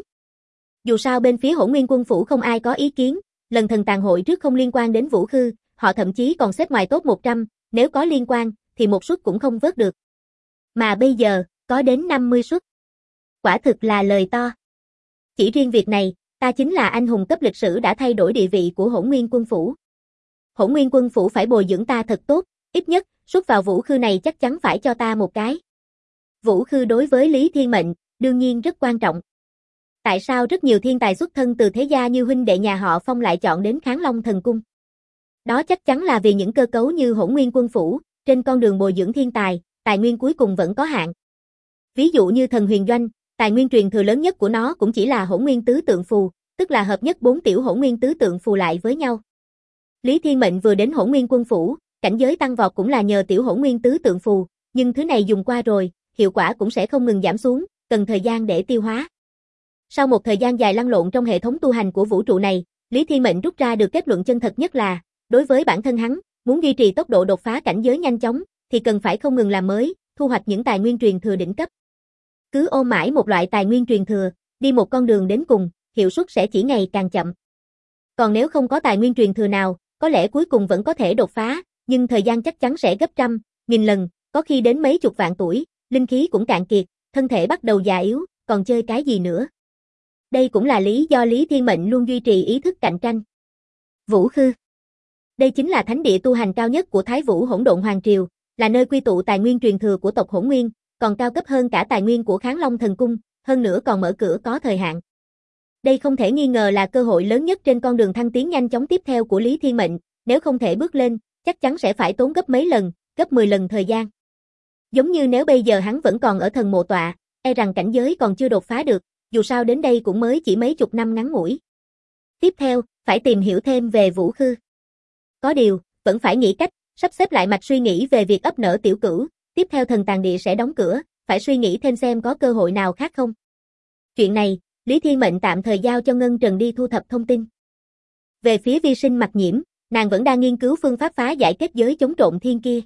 Dù sao bên phía Hỗn Nguyên Quân phủ không ai có ý kiến, lần thần tàn hội trước không liên quan đến Vũ Khư, họ thậm chí còn xếp ngoài top 100, nếu có liên quan, thì một suất cũng không vớt được. Mà bây giờ, có đến 50 suất. Quả thực là lời to. Chỉ riêng việc này, ta chính là anh hùng cấp lịch sử đã thay đổi địa vị của Hỗn Nguyên Quân phủ. Hỗn Nguyên Quân phủ phải bồi dưỡng ta thật tốt, ít nhất, suất vào Vũ Khư này chắc chắn phải cho ta một cái. Vũ Khư đối với Lý Thiên Mệnh, đương nhiên rất quan trọng. Tại sao rất nhiều thiên tài xuất thân từ thế gia như huynh đệ nhà họ Phong lại chọn đến Kháng Long Thần Cung? Đó chắc chắn là vì những cơ cấu như Hỗn Nguyên Quân phủ, trên con đường bồi dưỡng thiên tài, tài nguyên cuối cùng vẫn có hạn. Ví dụ như Thần Huyền Doanh, tài nguyên truyền thừa lớn nhất của nó cũng chỉ là Hỗn Nguyên Tứ Tượng Phù, tức là hợp nhất 4 tiểu Hỗn Nguyên Tứ Tượng Phù lại với nhau. Lý Thiên Mệnh vừa đến Hỗn Nguyên Quân phủ, cảnh giới tăng vọt cũng là nhờ tiểu Hỗn Nguyên Tứ Tượng Phù, nhưng thứ này dùng qua rồi, hiệu quả cũng sẽ không ngừng giảm xuống, cần thời gian để tiêu hóa. Sau một thời gian dài lăn lộn trong hệ thống tu hành của vũ trụ này, Lý Thiên Mệnh rút ra được kết luận chân thật nhất là, đối với bản thân hắn, muốn duy trì tốc độ đột phá cảnh giới nhanh chóng, thì cần phải không ngừng làm mới, thu hoạch những tài nguyên truyền thừa đỉnh cấp. Cứ ôm mãi một loại tài nguyên truyền thừa, đi một con đường đến cùng, hiệu suất sẽ chỉ ngày càng chậm. Còn nếu không có tài nguyên truyền thừa nào, có lẽ cuối cùng vẫn có thể đột phá, nhưng thời gian chắc chắn sẽ gấp trăm, nghìn lần, có khi đến mấy chục vạn tuổi, linh khí cũng cạn kiệt, thân thể bắt đầu già yếu, còn chơi cái gì nữa. Đây cũng là lý do Lý Thiên Mệnh luôn duy trì ý thức cạnh tranh. Vũ Khư. Đây chính là thánh địa tu hành cao nhất của Thái Vũ Hỗn Độn Hoàng Triều, là nơi quy tụ tài nguyên truyền thừa của tộc Hỗn Nguyên, còn cao cấp hơn cả tài nguyên của Kháng Long Thần Cung, hơn nữa còn mở cửa có thời hạn. Đây không thể nghi ngờ là cơ hội lớn nhất trên con đường thăng tiến nhanh chóng tiếp theo của Lý Thiên Mệnh, nếu không thể bước lên, chắc chắn sẽ phải tốn gấp mấy lần, gấp 10 lần thời gian. Giống như nếu bây giờ hắn vẫn còn ở thần mộ tọa, e rằng cảnh giới còn chưa đột phá được, dù sao đến đây cũng mới chỉ mấy chục năm ngắn ngủi. Tiếp theo, phải tìm hiểu thêm về Vũ Khư. Có điều, vẫn phải nghĩ cách, sắp xếp lại mạch suy nghĩ về việc ấp nở tiểu cửu, tiếp theo thần tàn địa sẽ đóng cửa, phải suy nghĩ thêm xem có cơ hội nào khác không. Chuyện này, Lý Thiên Mệnh tạm thời giao cho Ngân Trần đi thu thập thông tin. Về phía Vi Sinh Mặc Nhiễm, nàng vẫn đang nghiên cứu phương pháp phá giải kết giới chống trộn thiên kia.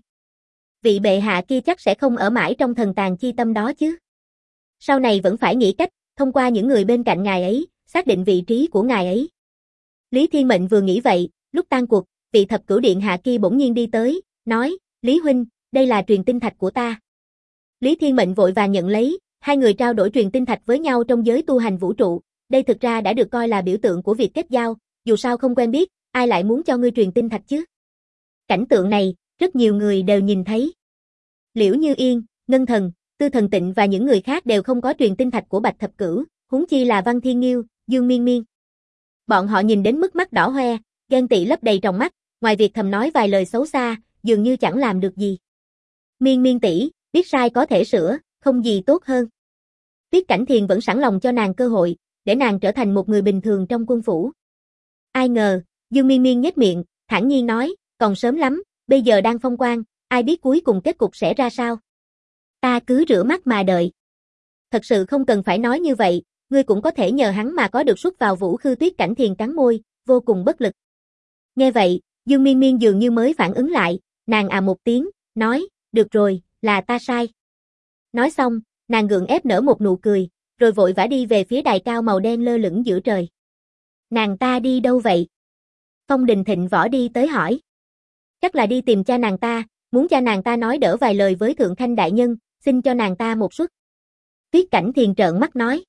Vị bệ hạ kia chắc sẽ không ở mãi trong thần tàn chi tâm đó chứ. Sau này vẫn phải nghĩ cách, thông qua những người bên cạnh ngài ấy, xác định vị trí của ngài ấy. Lý Thiên Mệnh vừa nghĩ vậy, lúc tan cuộc, vị thập cửu điện hạ kia bỗng nhiên đi tới, nói, Lý huynh, đây là truyền tinh thạch của ta. Lý Thiên Mệnh vội vàng nhận lấy, hai người trao đổi truyền tinh thạch với nhau trong giới tu hành vũ trụ, đây thực ra đã được coi là biểu tượng của việc kết giao, dù sao không quen biết, ai lại muốn cho ngươi truyền tinh thạch chứ. Cảnh tượng này, rất nhiều người đều nhìn thấy. Liễu Như Yên, Ngân Thần, Tư Thần Tịnh và những người khác đều không có truyền tinh thạch của Bạch Thập Cửu, huống chi là Văn Thiên Nghiêu, Dương Miên Miên. Bọn họ nhìn đến mức mắt đỏ hoe, ghen tị lấp đầy trong mắt, ngoài việc thầm nói vài lời xấu xa, dường như chẳng làm được gì. Miên Miên tỷ, biết sai có thể sửa, không gì tốt hơn. Tuyết Cảnh Thiền vẫn sẵn lòng cho nàng cơ hội, để nàng trở thành một người bình thường trong quân phủ. Ai ngờ, Dương Miên Miên nhếch miệng, thản nhiên nói, còn sớm lắm, bây giờ đang phong quan, ai biết cuối cùng kết cục sẽ ra sao. Ta cứ rửa mắt mà đợi. Thật sự không cần phải nói như vậy, ngươi cũng có thể nhờ hắn mà có được suất vào Vũ Khư. Tuyết Cảnh Thiền cắn môi, vô cùng bất lực. Nghe vậy, Dương Miên Miên dường như mới phản ứng lại, nàng một tiếng, nói, được rồi, là ta sai. Nói xong, nàng gượng ép nở một nụ cười, rồi vội vã đi về phía đài cao màu đen lơ lửng giữa trời. Nàng ta đi đâu vậy? Phong Đình Thịnh Võ đi tới hỏi. Chắc là đi tìm cha nàng ta, muốn cha nàng ta nói đỡ vài lời với Thượng Khanh đại nhân, xin cho nàng ta một suất. Tuyết Cảnh Thiền trợn mắt nói.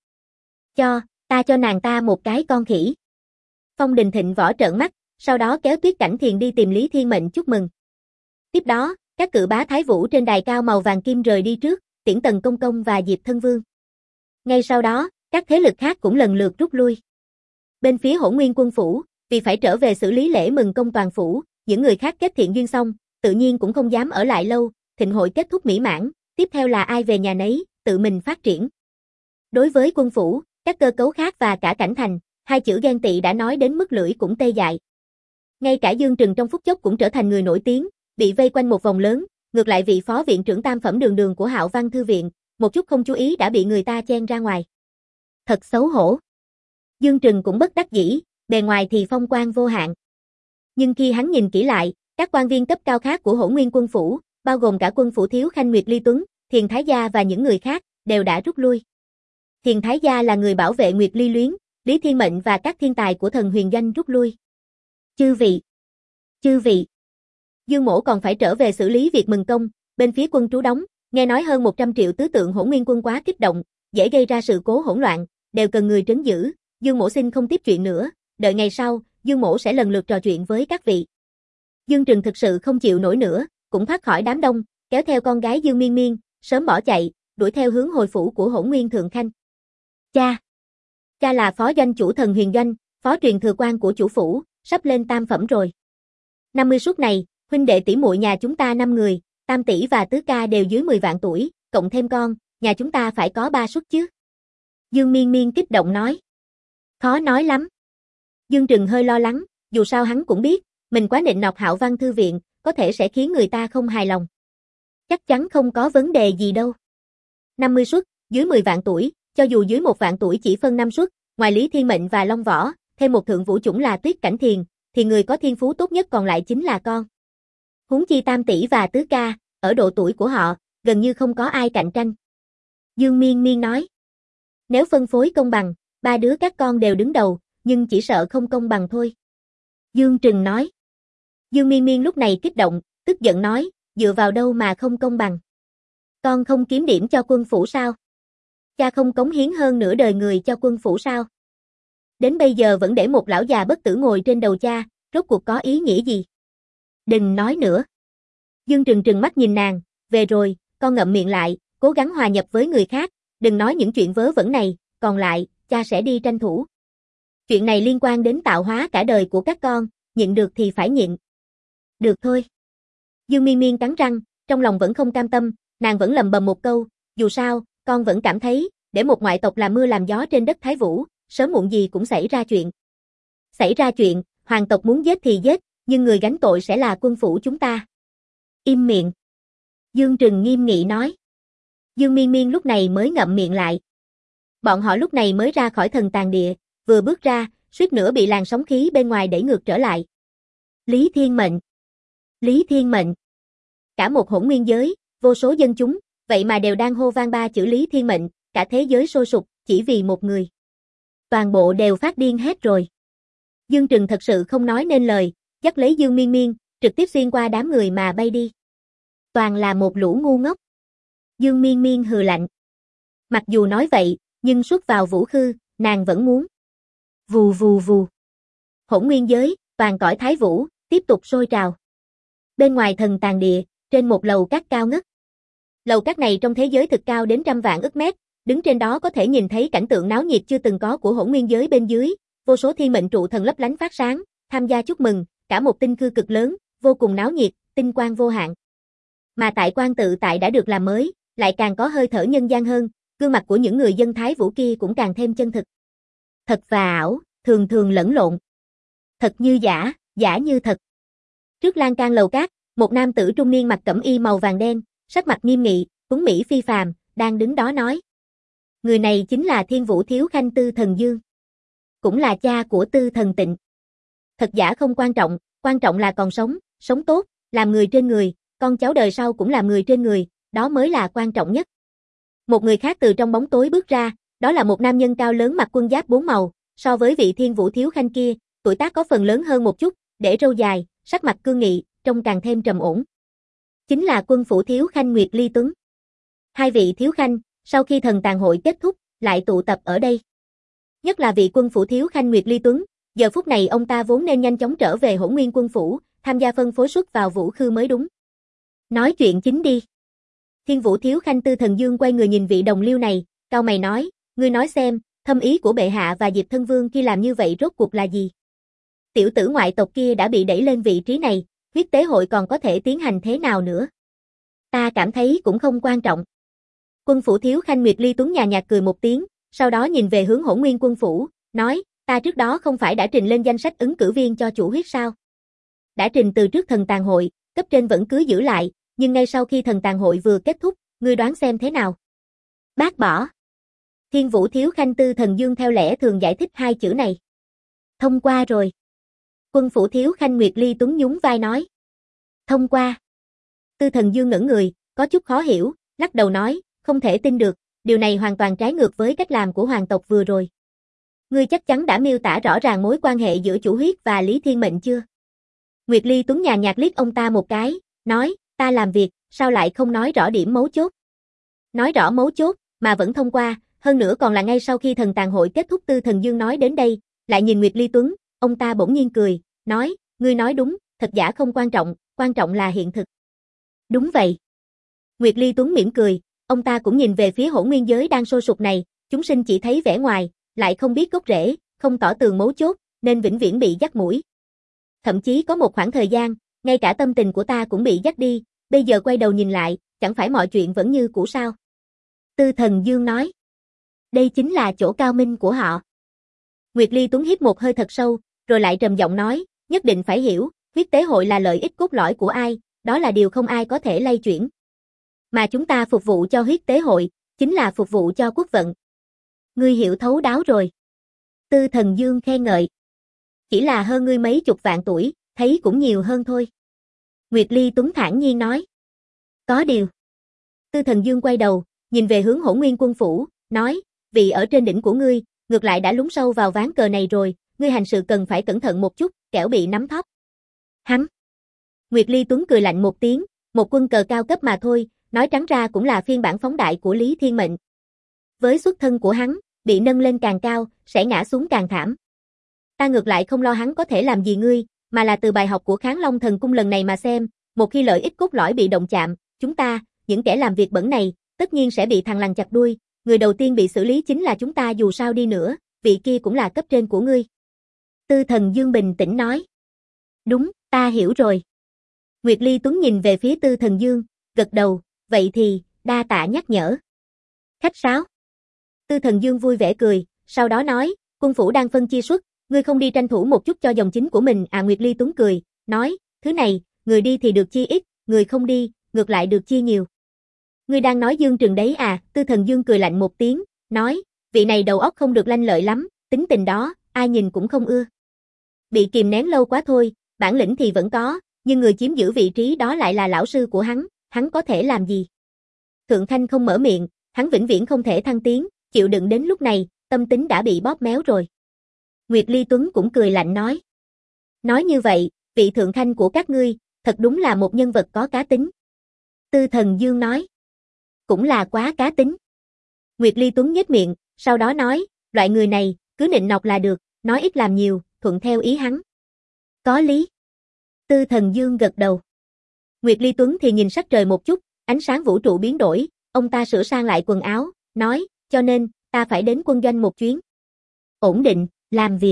Ta cho nàng ta một cái con khỉ. Phong Đình Thịnh Võ trợn mắt, sau đó kéo Tuyết Cảnh Thiền đi tìm Lý Thiên Mệnh chúc mừng. Tiếp đó, các cự bá Thái Vũ trên đài cao màu vàng kim rời đi trước, tiễn Tần Công Công và Diệp Thân Vương. Ngay sau đó, các thế lực khác cũng lần lượt rút lui. Bên phía Hỗn Nguyên quân phủ, vì phải trở về xử lý lễ mừng công toàn phủ, những người khác kết thiện duyên xong, tự nhiên cũng không dám ở lại lâu, thịnh hội kết thúc mỹ mãn, tiếp theo là ai về nhà nấy, tự mình phát triển. Đối với quân phủ, các cơ cấu khác và cả cảnh thành, hai chữ ghen tị đã nói đến mức lưỡi cũng tê dại. Ngay cả Dương Trừng trong phút chốc cũng trở thành người nổi tiếng, bị vây quanh một vòng lớn, ngược lại vị phó viện trưởng tam phẩm Đường Đường của Hạo Văn thư viện, một chút không chú ý đã bị người ta chen ra ngoài. Thật xấu hổ. Dương Trừng cũng bất đắc dĩ, bề ngoài thì phong quang vô hạn. Nhưng khi hắn nhìn kỹ lại, các quan viên cấp cao khác của Hỗn Nguyên quân phủ, bao gồm cả quân phủ thiếu khanh Nguyệt Ly Tuấn, Thiền Thái Gia và những người khác, đều đã rút lui. Thiền Thái Gia là người bảo vệ Nguyệt Ly Luyến, Lý Thiên Mệnh và các thiên tài của Thần Huyền Doanh rút lui. Chư vị. Dương Mỗ còn phải trở về xử lý việc mừng công, bên phía quân trú đóng, nghe nói hơn 100 triệu tứ tượng Hỗn Nguyên quân quá kích động, dễ gây ra sự cố hỗn loạn, đều cần người trấn giữ, Dương Mỗ xin không tiếp chuyện nữa, đợi ngày sau, Dương Mỗ sẽ lần lượt trò chuyện với các vị. Dương Trừng thực sự không chịu nổi nữa, cũng thoát khỏi đám đông, kéo theo con gái Dương Miên Miên, sớm bỏ chạy, đuổi theo hướng hồi phủ của Hỗn Nguyên thượng khanh. Cha là phó doanh chủ Thần Huyền Doanh, phó truyền thừa quan của chủ phủ, sắp lên tam phẩm rồi. 50 suất này, huynh đệ tỷ muội nhà chúng ta 5 người, Tam tỷ và Tứ ca đều dưới 10 vạn tuổi, cộng thêm con, nhà chúng ta phải có 3 suất chứ. Dương Miên Miên kích động nói. Khó nói lắm. Dương Trừng hơi lo lắng, dù sao hắn cũng biết, mình quá nịnh nọt Hạo Văn thư viện, có thể sẽ khiến người ta không hài lòng. Chắc chắn không có vấn đề gì đâu. 50 suất, dưới 10 vạn tuổi, cho dù dưới 1 vạn tuổi chỉ phân 5 suất, ngoài Lý Thiên Mệnh và Long Võ, thêm một thượng vũ chủng là Tuyết Cảnh Thiền, thì người có thiên phú tốt nhất còn lại chính là con. Huống chi Tam tỷ và Tứ ca, ở độ tuổi của họ, gần như không có ai cạnh tranh. Dương Miên Miên nói. Nếu phân phối công bằng, 3 đứa các con đều đứng đầu, nhưng chỉ sợ không công bằng thôi. Dương Trừng nói. Dương Miên Miên lúc này kích động, tức giận nói, dựa vào đâu mà không công bằng. Con không kiếm điểm cho quân phủ sao? Cha không cống hiến hơn nửa đời người cho quân phủ sao? Đến bây giờ vẫn để một lão già bất tử ngồi trên đầu cha, rốt cuộc có ý nghĩa gì? Đừng nói nữa. Dương Trừng trừng mắt nhìn nàng, về rồi, con ngậm miệng lại, cố gắng hòa nhập với người khác, đừng nói những chuyện vớ vẩn này, còn lại, cha sẽ đi tranh thủ. Chuyện này liên quan đến tạo hóa cả đời của các con, nhịn được thì phải nhịn. Được thôi. Dương Miên Miên cắn răng, trong lòng vẫn không cam tâm, nàng vẫn lầm bầm một câu, dù sao, con vẫn cảm thấy, để một ngoại tộc làm mưa làm gió trên đất Thái Vũ, sớm muộn gì cũng xảy ra chuyện. Xảy ra chuyện, hoàng tộc muốn giết thì giết, nhưng người gánh tội sẽ là quân phủ chúng ta. Im miệng. Dương Trừng nghiêm nghị nói. Dương Miên Miên lúc này mới ngậm miệng lại. Bọn họ lúc này mới ra khỏi thần tàn địa, vừa bước ra, suýt nữa bị làn sóng khí bên ngoài đẩy ngược trở lại. Lý Thiên Mệnh. Lý Thiên Mệnh. Cả một Hỗn Nguyên giới, vô số dân chúng, vậy mà đều đang hô vang 3 chữ Lý Thiên Mệnh, cả thế giới sôi sục, chỉ vì một người. Toàn bộ đều phát điên hết rồi. Dương Trừng thật sự không nói nên lời, dắt lấy Dương Miên Miên, trực tiếp xuyên qua đám người mà bay đi. Toàn là một lũ ngu ngốc. Dương Miên Miên hừ lạnh. Mặc dù nói vậy, nhưng suốt vào Vũ Khư, nàng vẫn muốn. Vù vù vù. Hỗn Nguyên giới, toàn cõi Thái Vũ, tiếp tục sôi trào. Bên ngoài thần tàn địa, trên một lầu cát cao ngất. Lầu cát này trong thế giới thực cao đến trăm vạn ức mét, đứng trên đó có thể nhìn thấy cảnh tượng náo nhiệt chưa từng có của Hỗn Nguyên giới bên dưới, vô số thiên mệnh trụ thần lấp lánh phát sáng, tham gia chúc mừng, cả một tinh khư cực lớn, vô cùng náo nhiệt, tinh quang vô hạn. Mà tại quan tự tại đã được làm mới, lại càng có hơi thở nhân gian hơn, gương mặt của những người dân Thái Vũ kia cũng càng thêm chân thực. Thật và ảo, thường thường lẫn lộn. Thật như giả, giả như thật. Trước lan can lầu cát, một nam tử trung niên mặc cẩm y màu vàng đen, sắc mặt nghiêm nghị, tuấn mỹ phi phàm, đang đứng đó nói. Người này chính là Thiên Vũ Thiếu Khanh Tư Thần Dương. Cũng là cha của Tư Thần Tịnh. Thật giả không quan trọng là còn sống, sống tốt, làm người trên người, con cháu đời sau cũng làm người trên người, đó mới là quan trọng nhất. Một người khác từ trong bóng tối bước ra, đó là một nam nhân cao lớn mặc quân giáp 4 màu, so với vị Thiên Vũ Thiếu Khanh kia, tuổi tác có phần lớn hơn một chút, để râu dài, sắc mặt cương nghị, trông càng thêm trầm ổn. Chính là Quân Phủ Thiếu Khanh Nguyệt Ly Tuấn. Hai vị thiếu khanh, sau khi thần tàn hội kết thúc, lại tụ tập ở đây. Nhất là vị Quân Phủ Thiếu Khanh Nguyệt Ly Tuấn, giờ phút này ông ta vốn nên nhanh chóng trở về Hỗn Nguyên Quân Phủ, tham gia phân phối suất vào Vũ Khư mới đúng. Nói chuyện chính đi. Thiên Vũ Thiếu Khanh Tư Thần Dương quay người nhìn vị đồng liêu này, cau mày nói, ngươi nói xem, thâm ý của bệ hạ và Diệp Thân Vương khi làm như vậy rốt cuộc là gì? Tiểu tử ngoại tộc kia đã bị đẩy lên vị trí này, huyết tế hội còn có thể tiến hành thế nào nữa? Ta cảm thấy cũng không quan trọng. Quân Phủ Thiếu Khanh Nguyệt Ly Tuấn nhàn nhạt cười một tiếng, sau đó nhìn về hướng Hỗn Nguyên Quân Phủ, nói, ta trước đó không phải đã trình lên danh sách ứng cử viên cho chủ huyết sao? Đã trình từ trước thần tàn hội, cấp trên vẫn cứ giữ lại, nhưng ngay sau khi thần tàn hội vừa kết thúc, ngươi đoán xem thế nào? Bác bỏ. Thiên Vũ Thiếu Khanh Tư Thần Dương theo lẽ thường giải thích hai chữ này. Thông qua rồi. Quân Phủ Thiếu Khanh Nguyệt Ly Tuấn nhún vai nói. Thông qua. Tư Thần Dương ngẩn người, có chút khó hiểu, lắc đầu nói, không thể tin được, điều này hoàn toàn trái ngược với cách làm của hoàng tộc vừa rồi. Ngươi chắc chắn đã miêu tả rõ ràng mối quan hệ giữa chủ huyết và Lý Thiên Mệnh chưa? Nguyệt Ly Tuấn nhàn nhạt liếc ông ta một cái, nói, ta làm việc, sao lại không nói rõ điểm mấu chốt? Nói rõ mấu chốt, mà vẫn thông qua, hơn nữa còn là ngay sau khi thần tàn hội kết thúc. Tư Thần Dương nói đến đây, lại nhìn Nguyệt Ly Tuấn, ông ta bỗng nhiên cười, nói, ngươi nói đúng, thật giả không quan trọng là hiện thực. Đúng vậy. Nguyệt Ly Tuấn mỉm cười, ông ta cũng nhìn về phía Hỗn Nguyên giới đang sôi sục này, chúng sinh chỉ thấy vẻ ngoài, lại không biết gốc rễ, không tỏ tường mấu chốt, nên vĩnh viễn bị dắt mũi. Thậm chí có một khoảng thời gian, ngay cả tâm tình của ta cũng bị dắt đi, bây giờ quay đầu nhìn lại, chẳng phải mọi chuyện vẫn như cũ sao? Tư Thần Dương nói. Đây chính là chỗ cao minh của họ. Nguyệt Ly Tuấn hít một hơi thật sâu, rồi lại trầm giọng nói, nhất định phải hiểu, huyết tế hội là lợi ích cốt lõi của ai, đó là điều không ai có thể lay chuyển. Mà chúng ta phục vụ cho huyết tế hội, chính là phục vụ cho quốc vận. Ngươi hiểu thấu đáo rồi. Tư Thần Dương khen ngợi. Chỉ là hơn ngươi mấy chục vạn tuổi, thấy cũng nhiều hơn thôi. Nguyệt Ly Tuấn thản nhiên nói. Có điều. Tư Thần Dương quay đầu, nhìn về hướng Hỗn Nguyên Quân Phủ, nói, vì ở trên đỉnh của ngươi, ngược lại đã lún sâu vào ván cờ này rồi, ngươi hành sự cần phải cẩn thận một chút, kẻo bị nắm thóp. Hắn. Nguyệt Ly Tuấn cười lạnh một tiếng, một quân cờ cao cấp mà thôi, nói trắng ra cũng là phiên bản phóng đại của Lý Thiên Mệnh. Với xuất thân của hắn, bị nâng lên càng cao, sẽ ngã xuống càng thảm. Ta ngược lại không lo hắn có thể làm gì ngươi, mà là từ bài học của Kháng Long Thần Cung lần này mà xem, một khi lợi ích cốt lõi bị động chạm, chúng ta, những kẻ làm việc bẩn này, tất nhiên sẽ bị thằn lằn chặt đuôi, người đầu tiên bị xử lý chính là chúng ta dù sao đi nữa, vị kia cũng là cấp trên của ngươi. Tư Thần Dương bình tĩnh nói. Đúng, ta hiểu rồi. Nguyệt Ly Tuấn nhìn về phía Tư Thần Dương, gật đầu, vậy thì, đa tạ nhắc nhở. Khách sáo. Tư Thần Dương vui vẻ cười, sau đó nói, quân phủ đang phân chia suất, ngươi không đi tranh thủ một chút cho dòng chính của mình à? Nguyệt Ly Tuấn cười, nói, thứ này, người đi thì được chia ít, người không đi, ngược lại được chia nhiều. Ngươi đang nói Dương Trừng đấy à? Tư Thần Dương cười lạnh một tiếng, nói, vị này đầu óc không được lanh lợi lắm, tính tình đó, ai nhìn cũng không ưa. Bị kìm nén lâu quá thôi, bản lĩnh thì vẫn có, nhưng người chiếm giữ vị trí đó lại là lão sư của hắn có thể làm gì? Thượng Khanh không mở miệng, hắn vĩnh viễn không thể thăng tiến, chịu đựng đến lúc này, tâm tính đã bị bóp méo rồi. Nguyệt Ly Tuấn cũng cười lạnh nói. Nói như vậy, vị Thượng Khanh của các ngươi, thật đúng là một nhân vật có cá tính. Tư Thần Dương nói. Cũng là quá cá tính. Nguyệt Ly Tuấn nhếch miệng, sau đó nói, loại người này, cứ nịnh nọt là được, nói ít làm nhiều, thuận theo ý hắn. Có lý. Tư Thần Dương gật đầu. Nguyệt Ly Tuấn thì nhìn sắc trời một chút, ánh sáng vũ trụ biến đổi, ông ta sửa sang lại quần áo, nói, cho nên, ta phải đến quân doanh một chuyến. Ổn định, làm việc.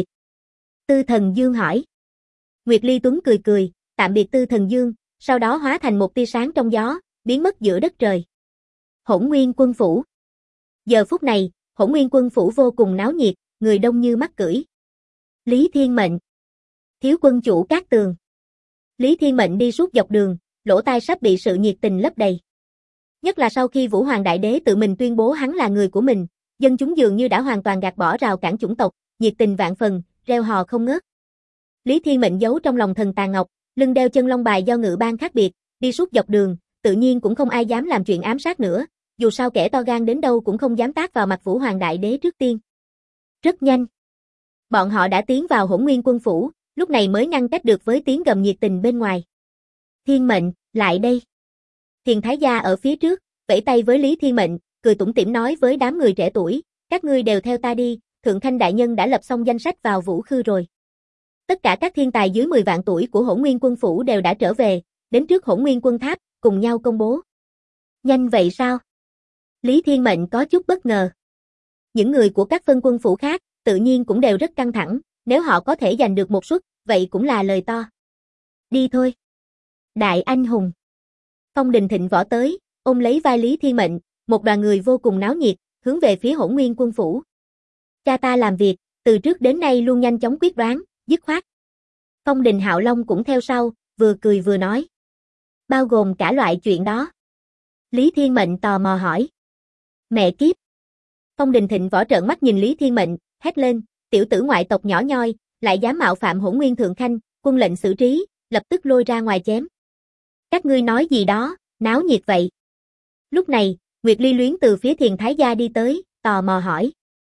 Tư Thần Dương hỏi. Nguyệt Ly Tuấn cười cười, tạm biệt Tư Thần Dương, sau đó hóa thành một tia sáng trong gió, biến mất giữa đất trời. Hỗn Nguyên Quân Phủ. Giờ phút này, Hỗn Nguyên Quân phủ vô cùng náo nhiệt, người đông như mắc cưỡi. Lý Thiên Mệnh. Thiếu quân chủ Cát Tường. Lý Thiên Mệnh đi suốt dọc đường, lỗ tai sắp bị sự nhiệt tình lấp đầy. Nhất là sau khi Vũ Hoàng Đại Đế tự mình tuyên bố hắn là người của mình, dân chúng dường như đã hoàn toàn gạt bỏ rào cản chủng tộc, nhiệt tình vạn phần, reo hò không ngớt. Lý Thiên Mệnh giấu trong lòng thần tàn ngọc, lưng đeo chân long bài do ngự ban khác biệt, đi suốt dọc đường, tự nhiên cũng không ai dám làm chuyện ám sát nữa, dù sao kẻ to gan đến đâu cũng không dám tác vào mặt Vũ Hoàng Đại Đế trước tiên. Rất nhanh, bọn họ đã tiến vào Hỗn Nguyên Quân phủ, lúc này mới ngăn cách được với tiếng gầm nhiệt tình bên ngoài. Thiên Mệnh, lại đây. Thiền Thái Gia ở phía trước, vẫy tay với Lý Thiên Mệnh, cười tủm tỉm nói với đám người trẻ tuổi, các ngươi đều theo ta đi, Thượng Khanh Đại Nhân đã lập xong danh sách vào Vũ Khư rồi. Tất cả các thiên tài dưới 10 vạn tuổi của Hỗn Nguyên Quân phủ đều đã trở về, đến trước Hỗn Nguyên Quân tháp, cùng nhau công bố. Nhanh vậy sao? Lý Thiên Mệnh có chút bất ngờ. Những người của các phân quân phủ khác, tự nhiên cũng đều rất căng thẳng, nếu họ có thể giành được một suất, vậy cũng là lời to. Đi thôi. Đại anh hùng. Phong Đình Thịnh võ tới, ôm lấy vai Lý Thiên Mệnh, một đoàn người vô cùng náo nhiệt, hướng về phía Hỗn Nguyên Quân phủ. Cha ta làm việc, từ trước đến nay luôn nhanh chóng quyết đoán, dứt khoát. Phong Đình Hạo Long cũng theo sau, vừa cười vừa nói. Bao gồm cả loại chuyện đó. Lý Thiên Mệnh tò mò hỏi. Mẹ kiếp. Phong Đình Thịnh võ trợn mắt nhìn Lý Thiên Mệnh, hét lên, tiểu tử ngoại tộc nhỏ nhoi, lại dám mạo phạm Hỗn Nguyên Thượng Khanh, quân lệnh xử trí, lập tức lôi ra ngoài chém. Các ngươi nói gì đó, náo nhiệt vậy. Lúc này, Nguyệt Ly Luyến từ phía Thiền Thái Gia đi tới, tò mò hỏi.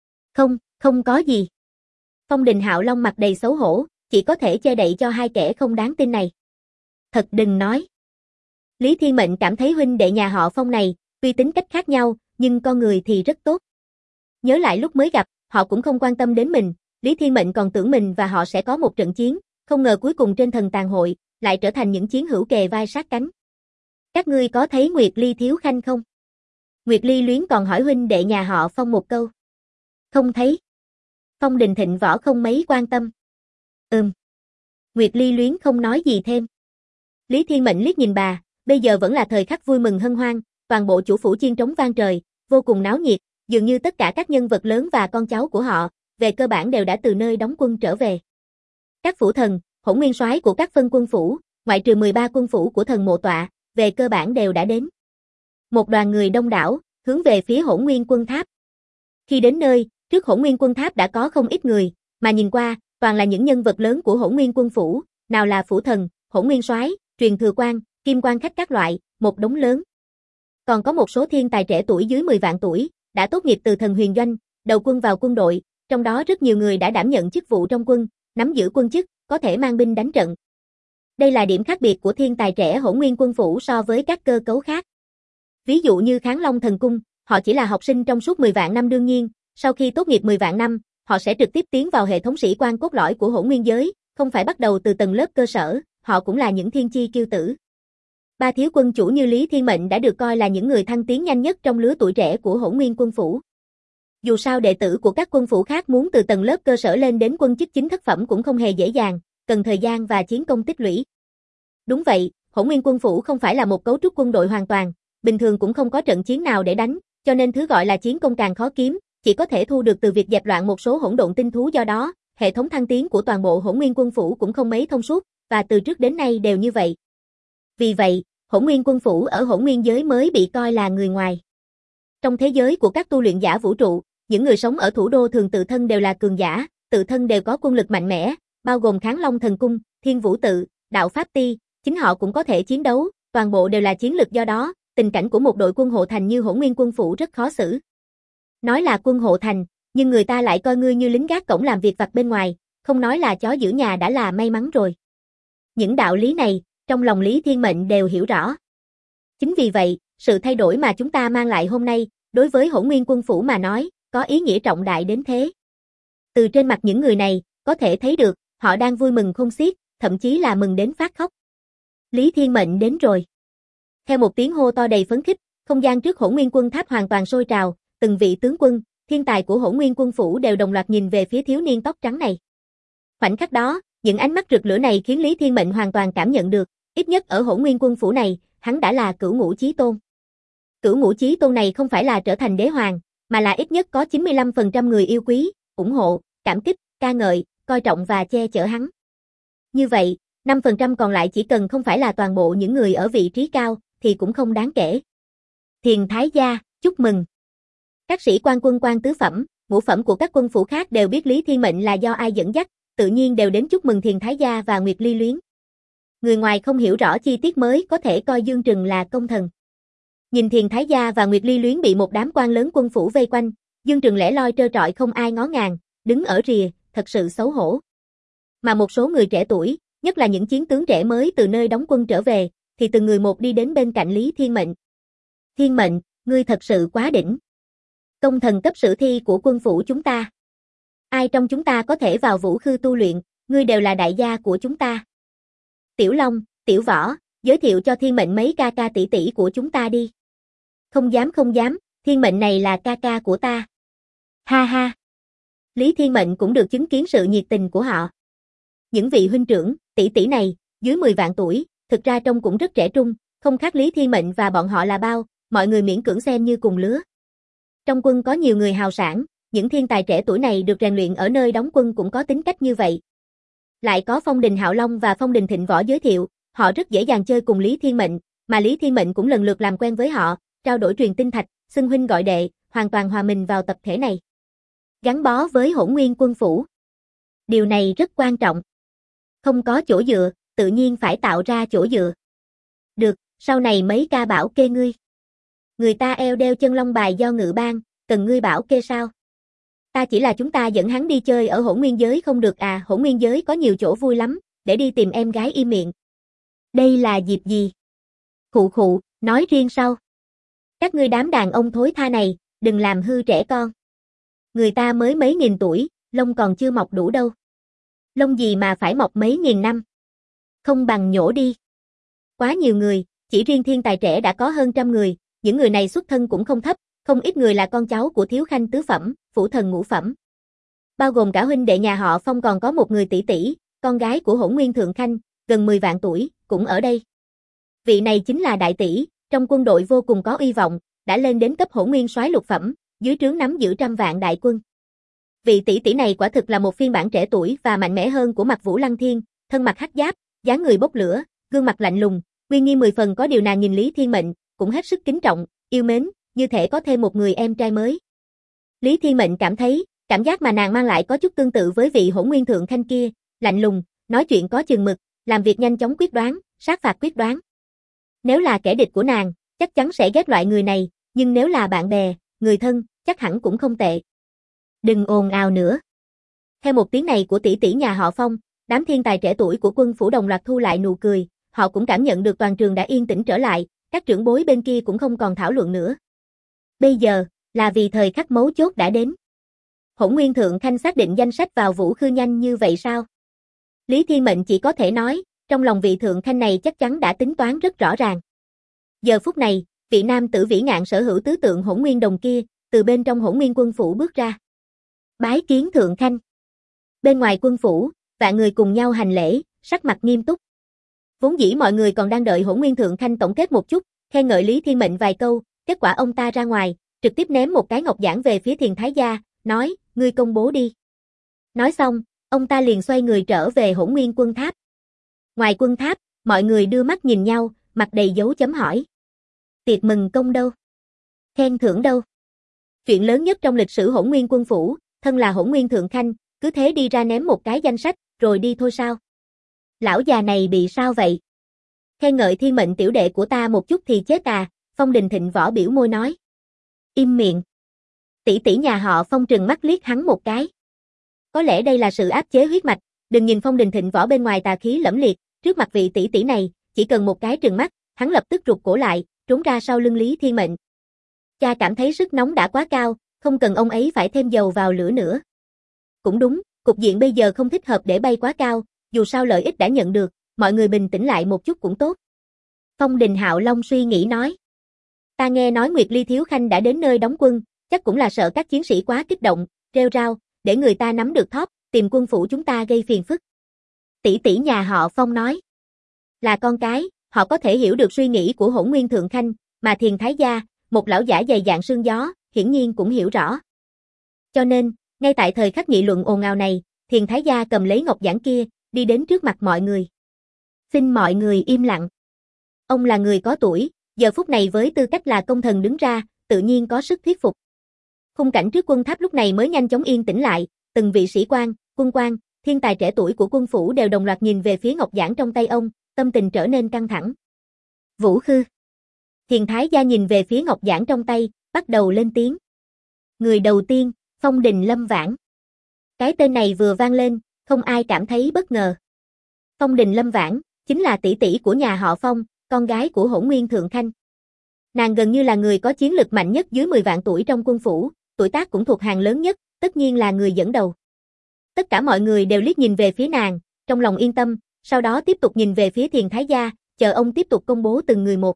Không có gì. Phong Đình Hạo Long mặt đầy xấu hổ, chỉ có thể che đậy cho hai kẻ không đáng tin này. Thật đừng nói. Lý Thiên Mệnh cảm thấy huynh đệ nhà họ Phong này, tuy tính cách khác nhau, nhưng con người thì rất tốt. Nhớ lại lúc mới gặp, họ cũng không quan tâm đến mình, Lý Thiên Mệnh còn tưởng mình và họ sẽ có một trận chiến, không ngờ cuối cùng trên thần tàn hội, lại trở thành những chiến hữu kề vai sát cánh. Các ngươi có thấy Nguyệt Ly thiếu khanh không? Nguyệt Ly Luyến còn hỏi huynh đệ nhà họ Phong một câu. Không thấy. Phong Đình Thịnh võ không mấy quan tâm. Nguyệt Ly Luyến không nói gì thêm. Lý Thiên Mệnh liếc nhìn bà, bây giờ vẫn là thời khắc vui mừng hân hoan, toàn bộ chủ phủ chiên trống vang trời, vô cùng náo nhiệt, dường như tất cả các nhân vật lớn và con cháu của họ, về cơ bản đều đã từ nơi đóng quân trở về. Các phủ thần, hỗn nguyên soái của các phân quân phủ, ngoại trừ 13 quân phủ của thần mộ tọa, về cơ bản đều đã đến. Một đoàn người đông đảo, hướng về phía Hỗn Nguyên Quân tháp. Khi đến nơi, trước Hỗn Nguyên Quân tháp đã có không ít người, mà nhìn qua, toàn là những nhân vật lớn của Hỗn Nguyên Quân phủ, nào là phủ thần, hỗn nguyên soái, truyền thừa quan, kim quan khách các loại, một đống lớn. Còn có một số thiên tài trẻ tuổi dưới 10 vạn tuổi, đã tốt nghiệp từ thần huyền doanh, đầu quân vào quân đội, trong đó rất nhiều người đã đảm nhận chức vụ trong quân, nắm giữ quân chức, có thể mang binh đánh trận. Đây là điểm khác biệt của thiên tài trẻ Hỗn Nguyên Quân phủ so với các cơ cấu khác. Ví dụ như Kháng Long Thần Cung, họ chỉ là học sinh trong suốt 10 vạn năm đương nhiên, sau khi tốt nghiệp 10 vạn năm, họ sẽ trực tiếp tiến vào hệ thống sĩ quan cốt lõi của hỗn nguyên giới, không phải bắt đầu từ tầng lớp cơ sở, họ cũng là những thiên chi kiêu tử. Ba thiếu quân chủ như Lý Thiên Mệnh đã được coi là những người thăng tiến nhanh nhất trong lứa tuổi trẻ của Hỗn Nguyên Quân phủ. Dù sao đệ tử của các quân phủ khác muốn từ tầng lớp cơ sở lên đến quân chức chính thất phẩm cũng không hề dễ dàng, cần thời gian và chiến công tích lũy. Đúng vậy, Hỗn Nguyên Quân phủ không phải là một cấu trúc quân đội hoàn toàn, bình thường cũng không có trận chiến nào để đánh, cho nên thứ gọi là chiến công càng khó kiếm, chỉ có thể thu được từ việc dẹp loạn một số hỗn độn tinh thú, do đó, hệ thống thăng tiến của toàn bộ Hỗn Nguyên Quân phủ cũng không mấy thông suốt, và từ trước đến nay đều như vậy. Vì vậy, Hỗn Nguyên Quân phủ ở hỗn nguyên giới mới bị coi là người ngoài. Trong thế giới của các tu luyện giả vũ trụ, những người sống ở thủ đô thường tự thân đều là cường giả, tự thân đều có quân lực mạnh mẽ, bao gồm Kháng Long Thần Cung, Thiên Vũ Tự, Đạo Pháp Ti, chính họ cũng có thể chiến đấu, toàn bộ đều là chiến lực, do đó, tình cảnh của một đội quân hộ thành như Hỗn Nguyên Quân phủ rất khó xử. Nói là quân hộ thành, nhưng người ta lại coi ngươi như lính gác cổng làm việc vặt bên ngoài, không nói là chó giữ nhà đã là may mắn rồi. Những đạo lý này, trong lòng Lý Thiên Mệnh đều hiểu rõ. Chính vì vậy, sự thay đổi mà chúng ta mang lại hôm nay, đối với Hỗn Nguyên Quân phủ mà nói, có ý nghĩa trọng đại đến thế. Từ trên mặt những người này, có thể thấy được, họ đang vui mừng khôn xiết, thậm chí là mừng đến phát khóc. Lý Thiên Mệnh đến rồi. Theo một tiếng hô to đầy phấn khích, không gian trước Hỗn Nguyên Quân tháp hoàn toàn sôi trào, từng vị tướng quân, thiên tài của Hỗn Nguyên Quân phủ đều đồng loạt nhìn về phía thiếu niên tóc trắng này. Khoảnh khắc đó, những ánh mắt rực lửa này khiến Lý Thiên Mệnh hoàn toàn cảm nhận được, ít nhất ở Hỗn Nguyên Quân phủ này, hắn đã là cửu ngũ chí tôn. Cửu ngũ chí tôn này không phải là trở thành đế hoàng, mà là ít nhất có 95% người yêu quý, ủng hộ, cảm kích, ca ngợi, coi trọng và che chở hắn. Như vậy, 5% còn lại chỉ cần không phải là toàn bộ những người ở vị trí cao, thì cũng không đáng kể. Thiền Thái Gia, chúc mừng. Các sĩ quan quân quan tứ phẩm, ngũ phẩm của các quân phủ khác đều biết Lý Thiên Mệnh là do ai dẫn dắt, tự nhiên đều đến chúc mừng Thiền Thái Gia và Nguyệt Ly Luyến. Người ngoài không hiểu rõ chi tiết mới có thể coi Dương Trừng là công thần. Nhìn Thiền Thái Gia và Nguyệt Ly Luyến bị một đám quan lớn quân phủ vây quanh, Dương Trừng lẻ loi trơ trọi không ai ngó ngàng, đứng ở rìa, thật sự xấu hổ. Mà một số người trẻ tuổi, nhất là những chiến tướng trẻ mới từ nơi đóng quân trở về, thì từng người một đi đến bên cạnh Lý Thiên Mệnh. Thiên Mệnh, ngươi thật sự quá đỉnh. Công thần cấp sử thi của quân phủ chúng ta. Ai trong chúng ta có thể vào vũ khư tu luyện, ngươi đều là đại gia của chúng ta. Tiểu Long, Tiểu Võ, giới thiệu cho Thiên Mệnh mấy ca ca tỷ tỷ của chúng ta đi. Không dám không dám, Thiên Mệnh này là ca ca của ta. Ha ha. Lý Thiên Mệnh cũng được chứng kiến sự nhiệt tình của họ. Những vị huynh trưởng, tỷ tỷ này, dưới 10 vạn tuổi, thực ra trông cũng rất trẻ trung, không khác Lý Thiên Mệnh và bọn họ là bao, mọi người miễn cưỡng xem như cùng lứa. Trong quân có nhiều người hào sản, những thiên tài trẻ tuổi này được rèn luyện ở nơi đóng quân cũng có tính cách như vậy. Lại có Phong Đình Hạo Long và Phong Đình Thịnh Võ giới thiệu, họ rất dễ dàng chơi cùng Lý Thiên Mệnh, mà Lý Thiên Mệnh cũng lần lượt làm quen với họ, trao đổi truyền tinh thạch, xưng huynh gọi đệ, hoàn toàn hòa mình vào tập thể này. Gắn bó với Hỗn Nguyên quân phủ. Điều này rất quan trọng. Không có chỗ dựa, tự nhiên phải tạo ra chỗ dựa. Được, sau này mấy ca bảo kê ngươi. Người ta eo đeo chân long bài do Ngự ban, cần ngươi bảo kê sao? Ta chỉ là chúng ta dẫn hắn đi chơi ở Hỗn Nguyên giới không được à, Hỗn Nguyên giới có nhiều chỗ vui lắm, để đi tìm em gái im miệng. Đây là dịp gì? Khụ khụ, nói riêng sau. Các ngươi đám đàn ông thối tha này, đừng làm hư trẻ con. Người ta mới mấy nghìn tuổi, lông còn chưa mọc đủ đâu. Lông gì mà phải mọc mấy nghìn năm? Không bằng nhổ đi. Quá nhiều người, chỉ riêng thiên tài trẻ đã có hơn 100 người, những người này xuất thân cũng không thấp, không ít người là con cháu của thiếu khanh tứ phẩm, phủ thần ngũ phẩm. Bao gồm cả huynh đệ nhà họ Phong, còn có một người tỷ tỷ, con gái của Hỗn Nguyên thượng khanh, gần 10 vạn tuổi, cũng ở đây. Vị này chính là đại tỷ, trong quân đội vô cùng có uy vọng, đã lên đến cấp Hỗn Nguyên soái lục phẩm, dưới trướng nắm giữ 100 vạn đại quân. Vị tỷ tỷ này quả thực là một phiên bản trẻ tuổi và mạnh mẽ hơn của Mặc Vũ Lăng Thiên, thân mặc hắc giáp, dáng người bốc lửa, gương mặt lạnh lùng, uy nghi 10 phần, có điều nàng nhìn Lý Thiên Mệnh, cũng hết sức kính trọng, yêu mến, như thể có thêm một người em trai mới. Lý Thiên Mệnh cảm thấy, cảm giác mà nàng mang lại có chút tương tự với vị Hỗn Nguyên thượng khanh kia, lạnh lùng, nói chuyện có chừng mực, làm việc nhanh chóng quyết đoán, sát phạt quyết đoán. Nếu là kẻ địch của nàng, chắc chắn sẽ ghét loại người này, nhưng nếu là bạn bè, người thân, chắc hẳn cũng không tệ. Đừng ồn ào nữa. Theo một tiếng này của tỷ tỷ nhà họ Phong, đám thiên tài trẻ tuổi của quân phủ đồng loạt thu lại nụ cười, họ cũng cảm nhận được toàn trường đã yên tĩnh trở lại, các trưởng bối bên kia cũng không còn thảo luận nữa. Bây giờ, là vì thời khắc mấu chốt đã đến. Hỗn Nguyên thượng khanh xác định danh sách vào vũ khư nhanh như vậy sao? Lý Thiên Mệnh chỉ có thể nói, trong lòng vị thượng khanh này chắc chắn đã tính toán rất rõ ràng. Giờ phút này, vị nam tử vĩ ngạn sở hữu tứ tượng Hỗn Nguyên đồng kia, từ bên trong Hỗn Nguyên quân phủ bước ra. Bái kiến thượng khanh. Bên ngoài quân phủ, vạn người cùng nhau hành lễ, sắc mặt nghiêm túc. Vốn dĩ mọi người còn đang đợi Hỗn Nguyên thượng khanh tổng kết một chút, khen ngợi Lý Thiên Mệnh vài câu, kết quả ông ta ra ngoài, trực tiếp ném một cái ngọc giản về phía Thiền Thái Gia, nói, ngươi công bố đi. Nói xong, ông ta liền xoay người trở về Hỗn Nguyên quân tháp. Ngoài quân tháp, mọi người đưa mắt nhìn nhau, mặt đầy dấu chấm hỏi. Tiệc mừng công đâu? Khen thưởng đâu? Chuyện lớn nhất trong lịch sử Hỗn Nguyên quân phủ, thân là Hỗn Nguyên thượng khanh, cứ thế đi ra ném một cái danh sách, rồi đi thôi sao? Lão già này bị sao vậy? Khen ngợi Thiên Mệnh tiểu đệ của ta một chút thì chết à, Phong Đình Thịnh Võ biểu môi nói. Im miệng. Tỷ tỷ nhà họ Phong trừng mắt liếc hắn một cái. Có lẽ đây là sự áp chế huyết mạch, đừng nhìn Phong Đình Thịnh Võ bên ngoài tà khí lẫm liệt, trước mặt vị tỷ tỷ này, chỉ cần một cái trừng mắt, hắn lập tức rụt cổ lại, trốn ra sau lưng Lý Thiên Mệnh. Cha cảm thấy sức nóng đã quá cao, không cần ông ấy phải thêm dầu vào lửa nữa. Cũng đúng, cục diện bây giờ không thích hợp để bay quá cao, dù sao lợi ích đã nhận được, mọi người bình tĩnh lại một chút cũng tốt. Phong Đình Hạo Long suy nghĩ nói. Ta nghe nói Nguyệt Ly Thiếu Khanh đã đến nơi đóng quân, chắc cũng là sợ các chiến sĩ quá kích động, rêu rao, để người ta nắm được thóp, tìm quân phủ chúng ta gây phiền phức. Tỷ tỷ nhà họ Phong nói. Là con cái, họ có thể hiểu được suy nghĩ của Hỗn Nguyên thượng khanh, mà Thiền Thái Gia, một lão giả dày dạn sương gió, hiển nhiên cũng hiểu rõ. Cho nên, ngay tại thời khắc nghị luận ồn ào này, Thiền Thái Gia cầm lấy ngọc giản kia, đi đến trước mặt mọi người. Xin mọi người im lặng. Ông là người có tuổi, giờ phút này với tư cách là công thần đứng ra, tự nhiên có sức thuyết phục. Khung cảnh trước quân tháp lúc này mới nhanh chóng yên tĩnh lại, từng vị sĩ quan, quân quan, thiên tài trẻ tuổi của quân phủ đều đồng loạt nhìn về phía ngọc giản trong tay ông, tâm tình trở nên căng thẳng. Vũ Khư. Thiền Thái Gia nhìn về phía ngọc giản trong tay, bắt đầu lên tiếng. Người đầu tiên, Phong Đình Lâm Vãn. Cái tên này vừa vang lên, không ai cảm thấy bất ngờ. Phong Đình Lâm Vãn, chính là tỷ tỷ của nhà họ Phong, con gái của Hỗn Nguyên Thượng Khanh. Nàng gần như là người có chiến lực mạnh nhất dưới 10 vạn tuổi trong quân phủ, tuổi tác cũng thuộc hàng lớn nhất, tất nhiên là người dẫn đầu. Tất cả mọi người đều liếc nhìn về phía nàng, trong lòng yên tâm, sau đó tiếp tục nhìn về phía Thiền Thái Gia, chờ ông tiếp tục công bố từng người một.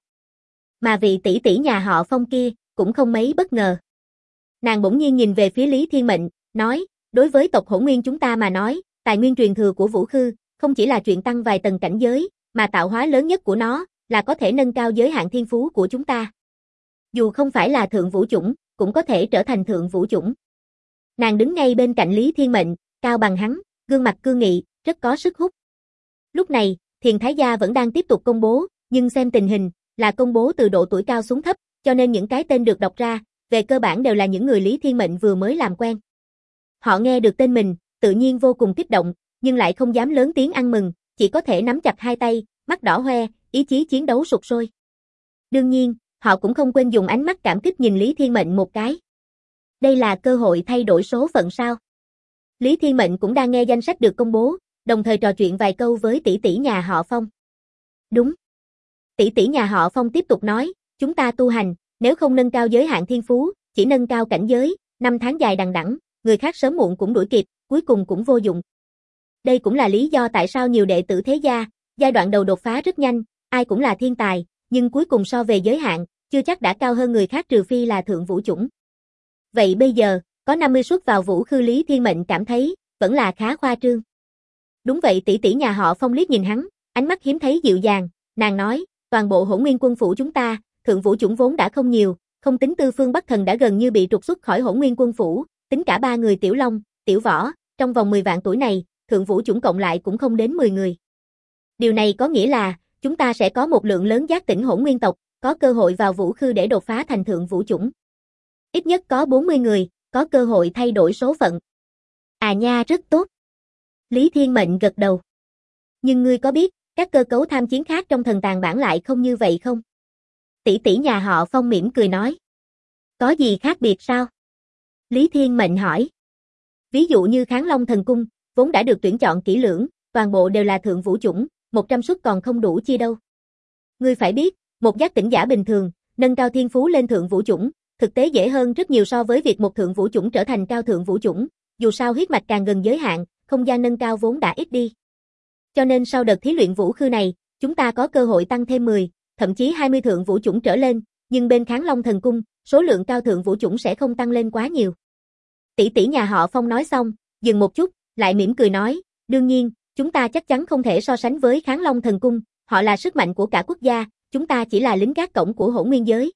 Mà vị tỷ tỷ nhà họ Phong kia, cũng không mấy bất ngờ. Nàng bỗng nhiên nhìn về phía Lý Thiên Mệnh, nói, đối với tộc Hỗn Nguyên chúng ta mà nói, tài nguyên truyền thừa của Vũ Khư, không chỉ là chuyện tăng vài tầng cảnh giới, mà tạo hóa lớn nhất của nó, là có thể nâng cao giới hạn thiên phú của chúng ta. Dù không phải là thượng vũ chủng, cũng có thể trở thành thượng vũ chủng. Nàng đứng ngay bên cạnh Lý Thiên Mệnh, cao bằng hắn, gương mặt cương nghị, rất có sức hút. Lúc này, Thiền Thái Gia vẫn đang tiếp tục công bố, nhưng xem tình hình, là công bố từ độ tuổi cao xuống thấp, cho nên những cái tên được đọc ra, về cơ bản đều là những người Lý Thiên Mệnh vừa mới làm quen. Họ nghe được tên mình, tự nhiên vô cùng kích động, nhưng lại không dám lớn tiếng ăn mừng, chỉ có thể nắm chặt hai tay, mắt đỏ hoe, ý chí chiến đấu sục sôi. Đương nhiên, họ cũng không quên dùng ánh mắt cảm kích nhìn Lý Thiên Mệnh một cái. Đây là cơ hội thay đổi số phận sao? Lý Thiên Mệnh cũng đang nghe danh sách được công bố, đồng thời trò chuyện vài câu với tỷ tỷ nhà họ Phong. Đúng. Tỷ tỷ nhà họ Phong tiếp tục nói, chúng ta tu hành, nếu không nâng cao giới hạn thiên phú, chỉ nâng cao cảnh giới, 5 tháng dài đằng đẵng, người khác sớm muộn cũng đuổi kịp, cuối cùng cũng vô dụng. Đây cũng là lý do tại sao nhiều đệ tử thế gia, giai đoạn đầu đột phá rất nhanh, ai cũng là thiên tài, nhưng cuối cùng so về giới hạn, chưa chắc đã cao hơn người khác trừ phi là thượng vũ chủng. Vậy bây giờ, có 50 suất vào Vũ Khư, Lý Thiên Mệnh cảm thấy, vẫn là khá khoa trương. Đúng vậy, tỷ tỷ nhà họ Phong liếc nhìn hắn, ánh mắt hiếm thấy dịu dàng, nàng nói, toàn bộ Hỗn Nguyên quân phủ chúng ta, thượng vũ chủng vốn đã không nhiều, không tính Tư Phương Bắc Thần đã gần như bị trục xuất khỏi Hỗn Nguyên quân phủ, tính cả 3 người Tiểu Long, Tiểu Võ, trong vòng 10 vạn tuổi này, thượng vũ chủng cộng lại cũng không đến 10 người. Điều này có nghĩa là, chúng ta sẽ có một lượng lớn giác tỉnh Hỗn Nguyên tộc, có cơ hội vào Vũ Khư để đột phá thành thượng vũ chủng. Ít nhất có 40 người, có cơ hội thay đổi số phận. À nha, rất tốt. Lý Thiên Mệnh gật đầu. Nhưng ngươi có biết, các cơ cấu tham chiến khác trong thần tàng bản lại không như vậy không? Tỷ tỷ nhà họ Phong mỉm cười nói. Có gì khác biệt sao? Lý Thiên Mệnh hỏi. Ví dụ như Kháng Long thần cung, vốn đã được tuyển chọn kỹ lưỡng, toàn bộ đều là thượng vũ chủng, 100 suất còn không đủ chia đâu. Ngươi phải biết, một giác tỉnh giả bình thường, nâng cao thiên phú lên thượng vũ chủng, thực tế dễ hơn rất nhiều so với việc một thượng vũ chủng trở thành cao thượng vũ chủng, dù sao huyết mạch càng gần giới hạn, không gian nâng cao vốn đã ít đi. Cho nên sau đợt thí luyện Vũ Khư này, chúng ta có cơ hội tăng thêm 10, thậm chí 20 thượng vũ chủng trở lên, nhưng bên Kháng Long thần cung, số lượng cao thượng vũ chủng sẽ không tăng lên quá nhiều. Tỷ tỷ nhà họ Phong nói xong, dừng một chút, lại mỉm cười nói, đương nhiên, chúng ta chắc chắn không thể so sánh với Kháng Long thần cung, họ là sức mạnh của cả quốc gia, chúng ta chỉ là lính gác cổng của Hỗn Nguyên giới.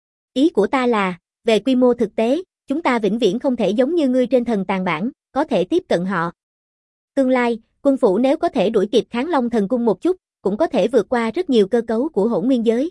Ý của ta là, về quy mô thực tế, chúng ta vĩnh viễn không thể giống như ngươi trên thần tàng bản, có thể tiếp cận họ. Tương lai, quân phủ nếu có thể đuổi kịp Kháng Long thần cung một chút, cũng có thể vượt qua rất nhiều cơ cấu của Hỗn Nguyên giới.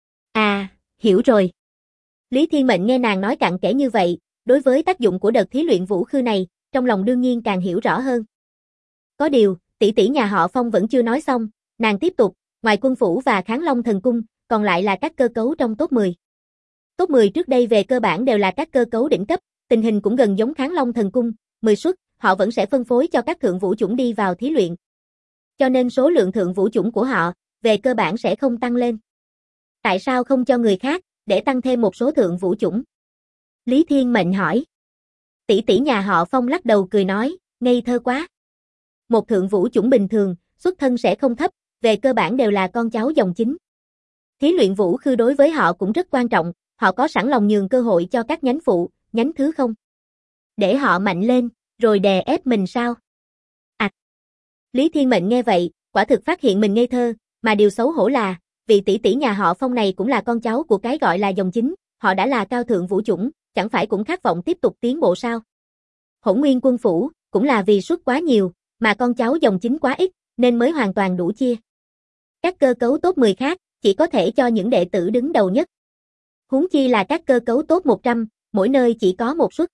À, hiểu rồi. Lý Thiên Mệnh nghe nàng nói cặn kẽ như vậy, đối với tác dụng của đợt thí luyện Vũ Khư này, trong lòng đương nhiên càng hiểu rõ hơn. Có điều, tỷ tỷ nhà họ Phong vẫn chưa nói xong, nàng tiếp tục, ngoài quân phủ và Kháng Long thần cung, còn lại là các cơ cấu trong top 10. Top 10 trước đây về cơ bản đều là các cơ cấu đỉnh cấp, tình hình cũng gần giống Kháng Long thần cung, 10 suất, họ vẫn sẽ phân phối cho các thượng vũ chủng đi vào thí luyện. Cho nên số lượng thượng vũ chủng của họ, về cơ bản sẽ không tăng lên. Tại sao không cho người khác, để tăng thêm một số thượng vũ chủng? Lý Thiên Mệnh hỏi. Tỷ tỷ nhà họ Phong lắc đầu cười nói, ngây thơ quá. Một thượng vũ chủng bình thường, xuất thân sẽ không thấp, về cơ bản đều là con cháu dòng chính. Thí luyện Vũ Khư đối với họ cũng rất quan trọng, họ có sẵn lòng nhường cơ hội cho các nhánh phụ, nhánh thứ không? Để họ mạnh lên, rồi đè ép mình sao? À! Lý Thiên Mệnh nghe vậy, quả thực phát hiện mình ngây thơ, mà điều xấu hổ là, vị tỷ tỷ nhà họ Phong này cũng là con cháu của cái gọi là dòng chính, họ đã là cao thượng vũ chủng, chẳng phải cũng khát vọng tiếp tục tiến bộ sao? Hỗn Nguyên Quân phủ, cũng là vì suất quá nhiều, mà con cháu dòng chính quá ít, nên mới hoàn toàn đủ chia. Các cơ cấu top 10 khác, chỉ có thể cho những đệ tử đứng đầu nhất. Huống chi là các cơ cấu top 100, mỗi nơi chỉ có một suất.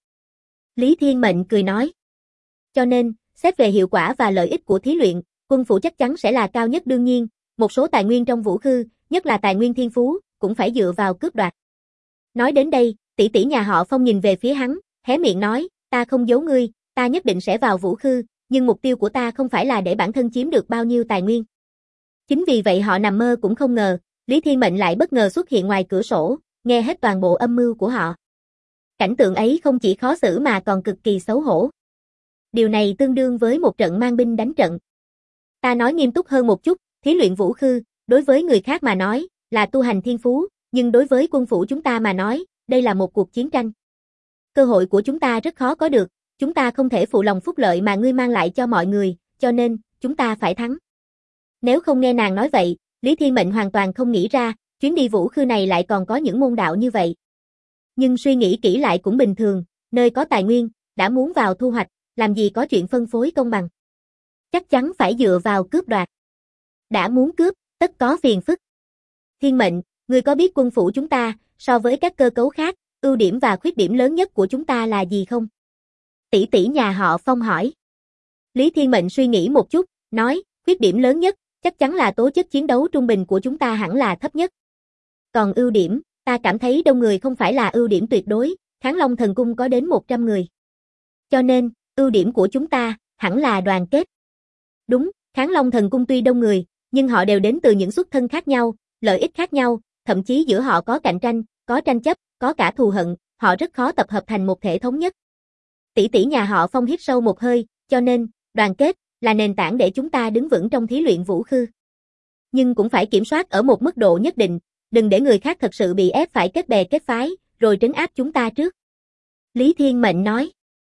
Lý Thiên Mệnh cười nói. Cho nên, xét về hiệu quả và lợi ích của thí luyện, quân phủ chắc chắn sẽ là cao nhất đương nhiên, một số tài nguyên trong vũ khư, nhất là tài nguyên thiên phú, cũng phải dựa vào cướp đoạt. Nói đến đây, tỷ tỷ nhà họ Phong nhìn về phía hắn, hé miệng nói, ta không giấu ngươi, ta nhất định sẽ vào vũ khư, nhưng mục tiêu của ta không phải là để bản thân chiếm được bao nhiêu tài nguyên. Chính vì vậy họ nằm mơ cũng không ngờ, Lý Thiên Mệnh lại bất ngờ xuất hiện ngoài cửa sổ, nghe hết toàn bộ âm mưu của họ. Cảnh tượng ấy không chỉ khó xử mà còn cực kỳ xấu hổ. Điều này tương đương với một trận mang binh đánh trận. Ta nói nghiêm túc hơn một chút, thí luyện vũ khư, đối với người khác mà nói, là tu hành thiên phú, nhưng đối với quân phủ chúng ta mà nói, đây là một cuộc chiến tranh. Cơ hội của chúng ta rất khó có được, chúng ta không thể phụ lòng phúc lợi mà ngươi mang lại cho mọi người, cho nên, chúng ta phải thắng. Nếu không nghe nàng nói vậy, Lý Thiên Mệnh hoàn toàn không nghĩ ra, chuyến đi vũ khư này lại còn có những môn đạo như vậy. Nhưng suy nghĩ kỹ lại cũng bình thường, nơi có tài nguyên, đã muốn vào thu hoạch, làm gì có chuyện phân phối công bằng. Chắc chắn phải dựa vào cướp đoạt. Đã muốn cướp, tất có phiền phức. Thiên Mệnh, ngươi có biết quân phủ chúng ta, so với các cơ cấu khác, ưu điểm và khuyết điểm lớn nhất của chúng ta là gì không? Tỷ tỷ nhà họ Phong hỏi. Lý Thiên Mệnh suy nghĩ một chút, nói, khuyết điểm lớn nhất, chắc chắn là tố chất chiến đấu trung bình của chúng ta hẳn là thấp nhất. Còn ưu điểm, ta cảm thấy đông người không phải là ưu điểm tuyệt đối, Kháng Long Thần Cung có đến 100 người. Cho nên, ưu điểm của chúng ta, hẳn là đoàn kết. Đúng, Kháng Long Thần Cung tuy đông người, nhưng họ đều đến từ những xuất thân khác nhau, lợi ích khác nhau, thậm chí giữa họ có cạnh tranh, có tranh chấp, có cả thù hận, họ rất khó tập hợp thành một thể thống nhất. Tỷ tỷ nhà họ Phong hít sâu một hơi, cho nên, đoàn kết, là nền tảng để chúng ta đứng vững trong thí luyện vũ khư. Nhưng cũng phải kiểm soát ở một mức độ nhất định, đừng để người khác thật sự bị ép phải kết bè kết phái, rồi trấn áp chúng ta trước. Lý Thiên Mệnh nói.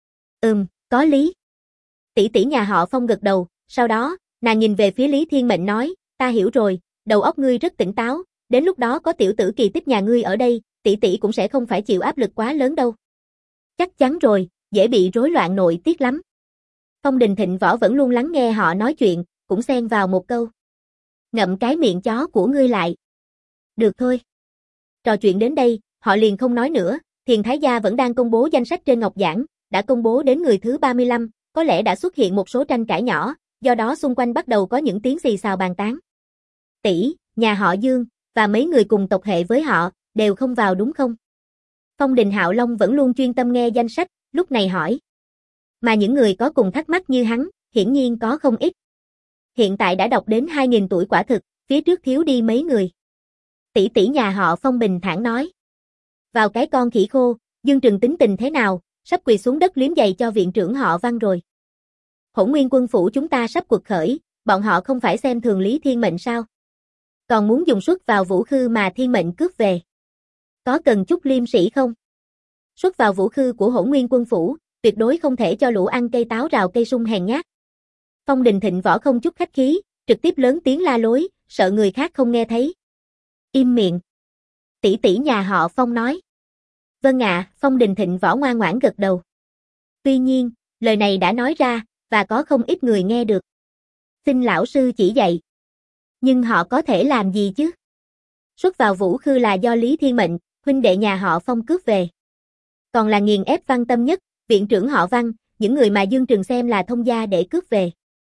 Có lý. Tỷ tỷ nhà họ Phong gật đầu, sau đó, nàng nhìn về phía Lý Thiên Mệnh nói, ta hiểu rồi, đầu óc ngươi rất tỉnh táo, đến lúc đó có tiểu tử Kỳ Tích nhà ngươi ở đây, tỷ tỷ cũng sẽ không phải chịu áp lực quá lớn đâu. Chắc chắn rồi, dễ bị rối loạn nội tiết lắm. Phong Đình Thịnh Võ vẫn luôn lắng nghe họ nói chuyện, cũng xen vào một câu. Ngậm cái miệng chó của ngươi lại. Được thôi. Trò chuyện đến đây, họ liền không nói nữa, Thiền Thái Gia vẫn đang công bố danh sách trên ngọc giảng, đã công bố đến người thứ 35, có lẽ đã xuất hiện một số tranh cãi nhỏ, do đó xung quanh bắt đầu có những tiếng xì xào bàn tán. Tỷ, nhà họ Dương, và mấy người cùng tộc hệ với họ, đều không vào đúng không? Phong Đình Hạo Long vẫn luôn chuyên tâm nghe danh sách, lúc này hỏi. Mà những người có cùng thắc mắc như hắn, hiển nhiên có không ít. Hiện tại đã đọc đến 2.000 tuổi quả thực, phía trước thiếu đi mấy người. Tỷ tỷ nhà họ Phong bình thản nói. Vào cái con khỉ khô, Dương Trừng tính tình thế nào, sắp quỳ xuống đất liếm giày cho viện trưởng họ Văn rồi. Hỗn Nguyên Quân phủ chúng ta sắp cuộc khởi, bọn họ không phải xem thường Lý Thiên Mệnh sao? Còn muốn dùng suất vào vũ khư mà Thiên Mệnh cướp về. Có cần chút liêm sĩ không? Suất vào vũ khư của Hỗn Nguyên Quân phủ, tuyệt đối không thể cho lũ ăn cây táo rào cây sung hèn nhát. Phong Đình Thịnh Võ không chút khách khí, trực tiếp lớn tiếng la lối, sợ người khác không nghe thấy. Im miệng. Tỷ tỷ nhà họ Phong nói. Vâng ạ, Phong Đình Thịnh Võ ngoan ngoãn gật đầu. Tuy nhiên, lời này đã nói ra, và có không ít người nghe được. Xin lão sư chỉ dạy. Nhưng họ có thể làm gì chứ? Xuất vào vũ khư là do Lý Thiên Mệnh, huynh đệ nhà họ Phong cướp về. Còn là nghiền ép Văn Tâm Nhất, viện trưởng họ Văn, những người mà Dương Trừng xem là thông gia để cướp về.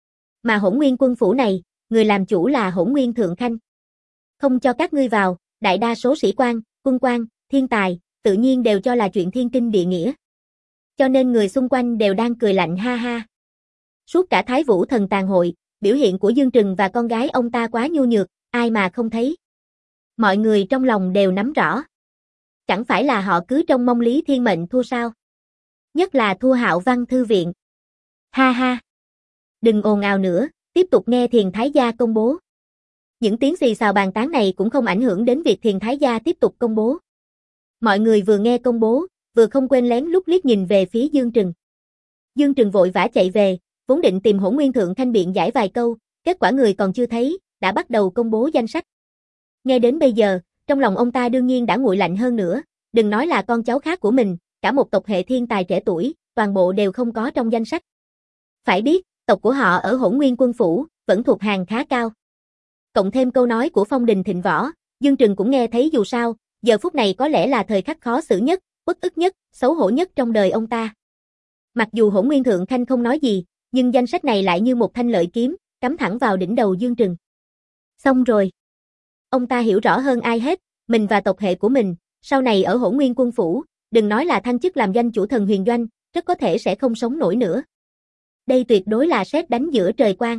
Mà Hỗn Nguyên Quân phủ này, người làm chủ là Hỗn Nguyên Thượng Khanh. Không cho các ngươi vào, đại đa số sĩ quan, quân quan, thiên tài, tự nhiên đều cho là chuyện thiên kinh địa nghĩa. Cho nên người xung quanh đều đang cười lạnh ha ha. Suốt cả Thái Vũ Thần Tàn hội, biểu hiện của Dương Trừng và con gái ông ta quá nhu nhược, ai mà không thấy. Mọi người trong lòng đều nắm rõ. Chẳng phải là họ cứ trông mong Lý Thiên Mệnh thua sao? Nhất là thua Hạo Văn Thư viện. Ha ha. Đừng ồn ào nữa, tiếp tục nghe Thiền Thái Gia công bố. Những tiếng xì xào bàn tán này cũng không ảnh hưởng đến việc Thiền Thái Gia tiếp tục công bố. Mọi người vừa nghe công bố, vừa không quên lén lút liếc nhìn về phía Dương Trừng. Dương Trừng vội vã chạy về, vốn định tìm Hỗn Nguyên Thượng Khanh biện giải vài câu, kết quả người còn chưa thấy, đã bắt đầu công bố danh sách. Nghe đến bây giờ, trong lòng ông ta đương nhiên đã nguội lạnh hơn nữa, đừng nói là con cháu khác của mình, cả một tộc hệ thiên tài trẻ tuổi, toàn bộ đều không có trong danh sách. Phải biết, tộc của họ ở Hỗn Nguyên Quân Phủ, vẫn thuộc hàng khá cao. Cộng thêm câu nói của Phong Đình Thịnh Võ, Dương Trừng cũng nghe thấy dù sao, giờ phút này có lẽ là thời khắc khó xử nhất, uất ức nhất, xấu hổ nhất trong đời ông ta. Mặc dù Hỗn Nguyên Thượng Khanh không nói gì, nhưng danh sách này lại như một thanh lợi kiếm, cắm thẳng vào đỉnh đầu Dương Trừng. Xong rồi. Ông ta hiểu rõ hơn ai hết, mình và tộc hệ của mình, sau này ở Hỗn Nguyên Quân Phủ, đừng nói là thăng chức làm doanh chủ Thần Huyền Doanh, rất có thể sẽ không sống nổi nữa. Đây tuyệt đối là sét đánh giữa trời quang.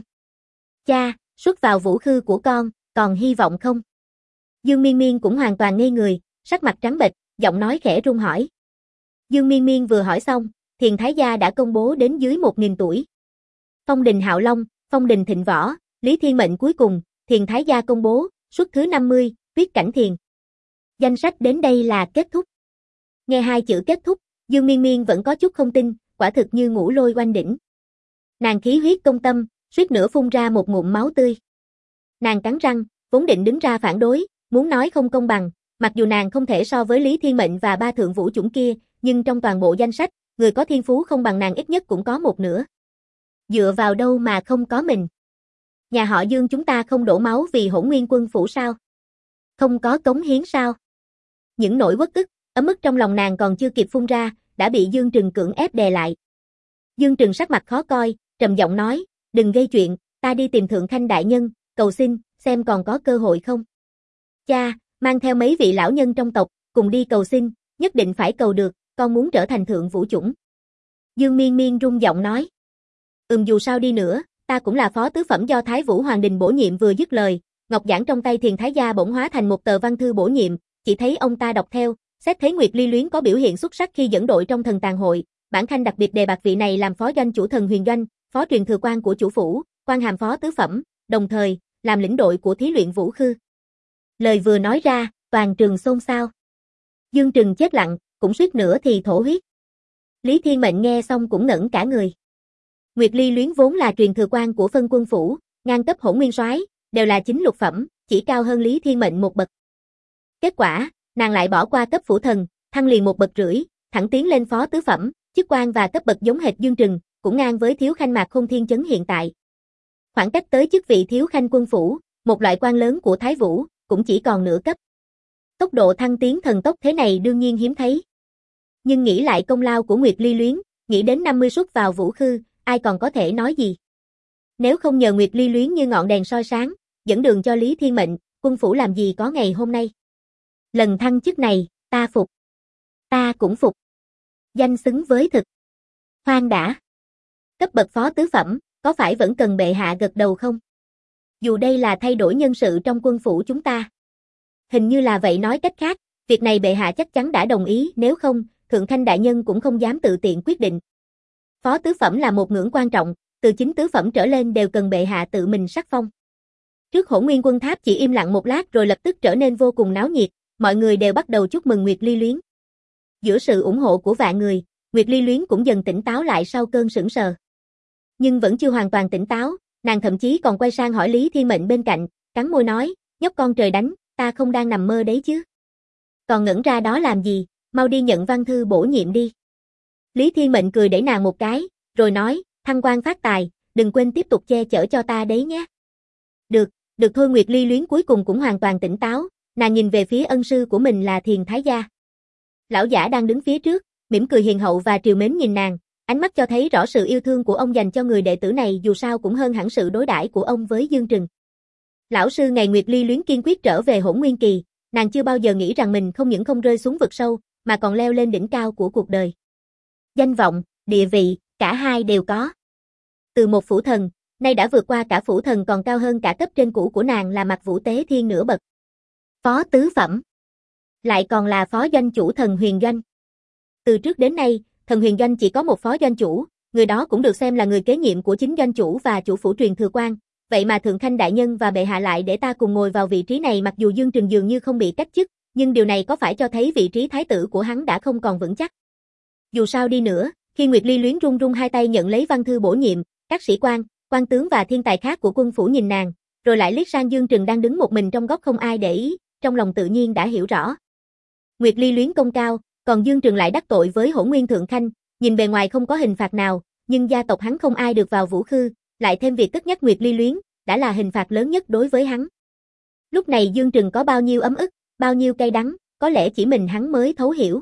Cha, xuất vào vũ khư của con, còn hy vọng không? Dương Miên Miên cũng hoàn toàn ngây người, sắc mặt trắng bệch, giọng nói khẽ run hỏi. Dương Miên Miên vừa hỏi xong, Thiền Thái Gia đã công bố đến dưới 1000 tuổi. Phong Đình Hạo Long, Phong Đình Thịnh Võ, Lý Thiên Mệnh cuối cùng, Thiền Thái Gia công bố, suất thứ 50, Tuyết Cảnh Thiền. Danh sách đến đây là kết thúc. Nghe hai chữ kết thúc, Dương Miên Miên vẫn có chút không tin, quả thực như ngũ lôi oanh đỉnh. Nàng khí huyết công tâm, suýt nữa phun ra một ngụm máu tươi. Nàng cắn răng, vốn định đứng ra phản đối, muốn nói không công bằng, mặc dù nàng không thể so với Lý Thiên Mệnh và ba thượng vũ chủng kia, nhưng trong toàn bộ danh sách, người có thiên phú không bằng nàng ít nhất cũng có một nửa. Dựa vào đâu mà không có mình? Nhà họ Dương chúng ta không đổ máu vì Hỗn Nguyên Quân Phủ sao? Không có cống hiến sao? Những nỗi uất ức, ấm ức trong lòng nàng còn chưa kịp phun ra, đã bị Dương Trừng cưỡng ép đè lại. Dương Trừng sắc mặt khó coi, trầm giọng nói, đừng gây chuyện, ta đi tìm Thượng Khanh đại nhân, cầu xin, xem còn có cơ hội không. Cha, mang theo mấy vị lão nhân trong tộc, cùng đi cầu xin, nhất định phải cầu được, con muốn trở thành thượng vũ chủng. Dương Miên Miên rung giọng nói. Dù sao đi nữa, ta cũng là phó tứ phẩm do Thái Vũ Hoàng Đình bổ nhiệm. Vừa dứt lời, ngọc giản trong tay Thiền Thái Gia bỗng hóa thành một tờ văn thư bổ nhiệm, chỉ thấy ông ta đọc theo, xét thấy Nguyệt Ly Luyến có biểu hiện xuất sắc khi dẫn đội trong thần tàn hội, bản khanh đặc biệt đề bạt vị này làm phó doanh chủ Thần Huyền Doanh, phó truyền thừa quan của chủ phủ, quan hàm phó tứ phẩm, đồng thời làm lĩnh đội của thí luyện vũ khư. Lời vừa nói ra, toàn trường xôn xao. Dương Trừng chết lặng, cũng suýt nữa thì thổ huyết. Lý Thiên Mệnh nghe xong cũng ngẩn cả người. Nguyệt Ly Luyến vốn là truyền thừa quan của phân quân phủ, ngang cấp Hỗn Nguyên Soái, đều là chính lục phẩm, chỉ cao hơn Lý Thiên Mệnh một bậc. Kết quả, nàng lại bỏ qua cấp phủ thần, thăng liền một bậc rưỡi, thẳng tiến lên phó tứ phẩm, chức quan và cấp bậc giống hệt Dương Trừng, cũng ngang với thiếu khanh Mạc Khôn Thiên Chấn hiện tại. Khoảng cách tới chức vị thiếu khanh quân phủ, một loại quan lớn của Thái Vũ, cũng chỉ còn nửa cấp. Tốc độ thăng tiến thần tốc thế này đương nhiên hiếm thấy. Nhưng nghĩ lại công lao của Nguyệt Ly Luyến, nghĩ đến 50 suất vào vũ khư, ai còn có thể nói gì. Nếu không nhờ Nguyệt Ly Luyến như ngọn đèn soi sáng, dẫn đường cho Lý Thiên Mệnh, quân phủ làm gì có ngày hôm nay. Lần thăng chức này, ta phục. Ta cũng phục. Danh xứng với thực. Khoan đã. Cấp bậc phó tứ phẩm, có phải vẫn cần bệ hạ gật đầu không? Dù đây là thay đổi nhân sự trong quân phủ chúng ta. Hình như là vậy, nói cách khác, việc này bệ hạ chắc chắn đã đồng ý, nếu không, Thượng Khanh đại nhân cũng không dám tự tiện quyết định. Phó tứ phẩm là một ngưỡng quan trọng, từ chính tứ phẩm trở lên đều cần bệ hạ tự mình sắc phong. Trước Hỗn Nguyên Quân Tháp chỉ im lặng một lát rồi lập tức trở nên vô cùng náo nhiệt, mọi người đều bắt đầu chúc mừng Nguyệt Ly Luyến. Giữa sự ủng hộ của vạn người, Nguyệt Ly Luyến cũng dần tỉnh táo lại sau cơn sững sờ. Nhưng vẫn chưa hoàn toàn tỉnh táo, nàng thậm chí còn quay sang hỏi Lý Thiên Mệnh bên cạnh, cắn môi nói, nhóc con trời đánh, ta không đang nằm mơ đấy chứ. Còn ngẩn ra đó làm gì, mau đi nhận văn thư bổ nhiệm đi. Lý Thiên Mệnh cười đẩy nàng một cái, rồi nói, thăng quan phát tài, đừng quên tiếp tục che chở cho ta đấy nhé. Được, được thôi. Nguyệt Ly Luyến cuối cùng cũng hoàn toàn tỉnh táo, nàng nhìn về phía ân sư của mình là Thiền Thái Gia. Lão giả đang đứng phía trước, mỉm cười hiền hậu và trìu mến nhìn nàng, ánh mắt cho thấy rõ sự yêu thương của ông dành cho người đệ tử này, dù sao cũng hơn hẳn sự đối đãi của ông với Dương Trừng. Lão sư ngày Nguyệt Ly Luyến kiên quyết trở về Hỗn Nguyên Kỳ, nàng chưa bao giờ nghĩ rằng mình không những không rơi xuống vực sâu, mà còn leo lên đỉnh cao của cuộc đời. Danh vọng, địa vị, cả hai đều có. Từ một phủ thần, nay đã vượt qua cả phủ thần, còn cao hơn cả cấp trên cũ của nàng là Mặc Vũ Tế Thiên nửa bậc. Phó tứ phẩm. Lại còn là phó doanh chủ Thần Huyền Doanh. Từ trước đến nay, Thần Huyền Doanh chỉ có một phó doanh chủ, người đó cũng được xem là người kế nhiệm của chính doanh chủ và chủ phủ truyền thừa quan. Vậy mà Thượng Khanh đại nhân và bệ hạ lại để ta cùng ngồi vào vị trí này. Mặc dù Dương Trừng dường như không bị cách chức, nhưng điều này có phải cho thấy vị trí thái tử của hắn đã không còn vững chắc. Dù sao đi nữa, khi Nguyệt Ly Luyến run run hai tay nhận lấy văn thư bổ nhiệm, các sĩ quan, quan tướng và thiên tài khác của quân phủ nhìn nàng, rồi lại liếc sang Dương Trừng đang đứng một mình trong góc không ai để ý, trong lòng tự nhiên đã hiểu rõ. Nguyệt Ly Luyến công cao, Còn Dương Trường lại đắc tội với Hỗn Nguyên Thượng Khanh, nhìn bề ngoài không có hình phạt nào, nhưng gia tộc hắn không ai được vào Vũ Khư, lại thêm việc cất nhắc Nguyệt Ly Luyến, đã là hình phạt lớn nhất đối với hắn. Lúc này Dương Trừng có bao nhiêu ấm ức, bao nhiêu cay đắng, có lẽ chỉ mình hắn mới thấu hiểu.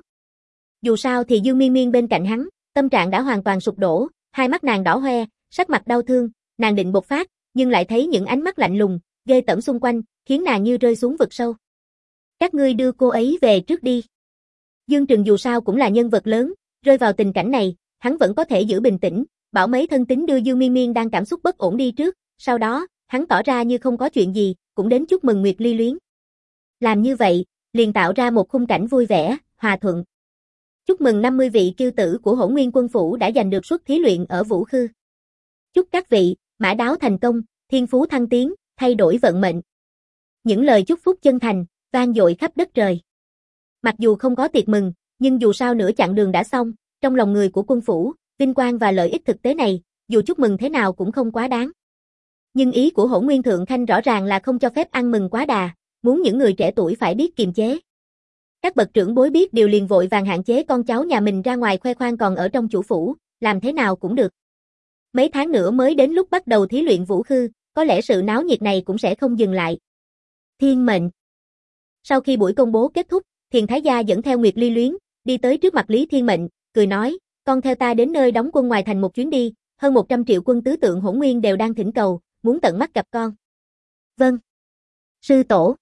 Dù sao thì Dương Miên Miên bên cạnh hắn, tâm trạng đã hoàn toàn sụp đổ, hai mắt nàng đỏ hoe, sắc mặt đau thương, nàng định bộc phát, nhưng lại thấy những ánh mắt lạnh lùng, ghê tởm xung quanh, khiến nàng như rơi xuống vực sâu. Các ngươi đưa cô ấy về trước đi. Dương Trừng dù sao cũng là nhân vật lớn, rơi vào tình cảnh này, hắn vẫn có thể giữ bình tĩnh, bảo mấy thân tín đưa Dương Miên Miên đang cảm xúc bất ổn đi trước, sau đó, hắn tỏ ra như không có chuyện gì, cũng đến chúc mừng Nguyệt Ly Luyến. Làm như vậy, liền tạo ra một khung cảnh vui vẻ, hòa thuận. Chúc mừng 50 vị kiêu tử của Hỗn Nguyên Quân Phủ đã giành được suất thí luyện ở Vũ Khư. Chúc các vị, mã đáo thành công, thiên phú thăng tiến, thay đổi vận mệnh. Những lời chúc phúc chân thành, vang dội khắp đất trời. Mặc dù không có tiệc mừng, nhưng dù sao nửa chặng đường đã xong, trong lòng người của quân phủ, vinh quang và lợi ích thực tế này, dù chúc mừng thế nào cũng không quá đáng. Nhưng ý của Hỗn Nguyên Thượng Khanh rõ ràng là không cho phép ăn mừng quá đà, muốn những người trẻ tuổi phải biết kiềm chế. Các bậc trưởng bối biết điều liền vội vàng hạn chế con cháu nhà mình ra ngoài khoe khoang còn ở trong chủ phủ, làm thế nào cũng được. Mấy tháng nữa mới đến lúc bắt đầu thí luyện Vũ Khư, có lẽ sự náo nhiệt này cũng sẽ không dừng lại. Thiên mệnh. Sau khi buổi công bố kết thúc, Thiền Thái Gia dẫn theo Nguyệt Ly Luyến, đi tới trước mặt Lý Thiên Mệnh, cười nói, con theo ta đến nơi đóng quân ngoài thành một chuyến đi, hơn 100 triệu quân tứ tượng Hỗn Nguyên đều đang thỉnh cầu, muốn tận mắt gặp con. Vâng. Sư tổ.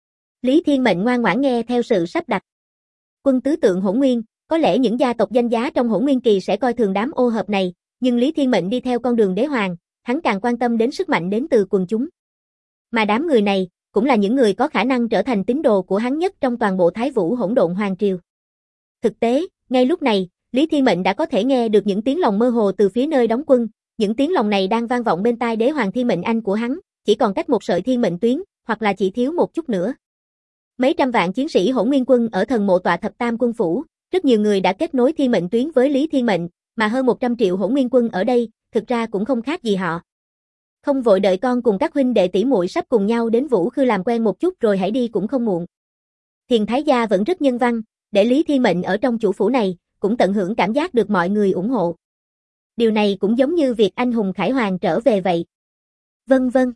Lý Thiên Mệnh ngoan ngoãn nghe theo sự sắp đặt. Quân tứ tượng Hỗn Nguyên, có lẽ những gia tộc danh giá trong Hỗn Nguyên Kỳ sẽ coi thường đám ô hợp này, nhưng Lý Thiên Mệnh đi theo con đường đế hoàng, hắn càng quan tâm đến sức mạnh đến từ quần chúng. Mà đám người này, cũng là những người có khả năng trở thành tín đồ của hắn nhất trong toàn bộ Thái Vũ Hỗn Độn Hoàng Triều. Thực tế, ngay lúc này, Lý Thiên Mệnh đã có thể nghe được những tiếng lòng mơ hồ từ phía nơi đóng quân, những tiếng lòng này đang vang vọng bên tai đế hoàng Thiên Mệnh Anh của hắn, chỉ còn cách một sợi thiên mệnh tuyến, hoặc là chỉ thiếu một chút nữa. Mấy trăm vạn chiến sĩ Hỗn Nguyên quân ở thần mộ tọa thập tam quân phủ, rất nhiều người đã kết nối thiên mệnh tuyến với Lý Thiên Mệnh, mà hơn 100 triệu Hỗn Nguyên quân ở đây, thực ra cũng không khác gì họ. Không vội đợi con cùng các huynh đệ tỷ muội sắp cùng nhau đến Vũ Khư làm quen một chút rồi hãy đi cũng không muộn. Thiền Thái Gia vẫn rất nhân văn, để Lý Thiên Mệnh ở trong chủ phủ này, cũng tận hưởng cảm giác được mọi người ủng hộ. Điều này cũng giống như việc anh hùng Khải Hoàng trở về vậy. Vâng vâng.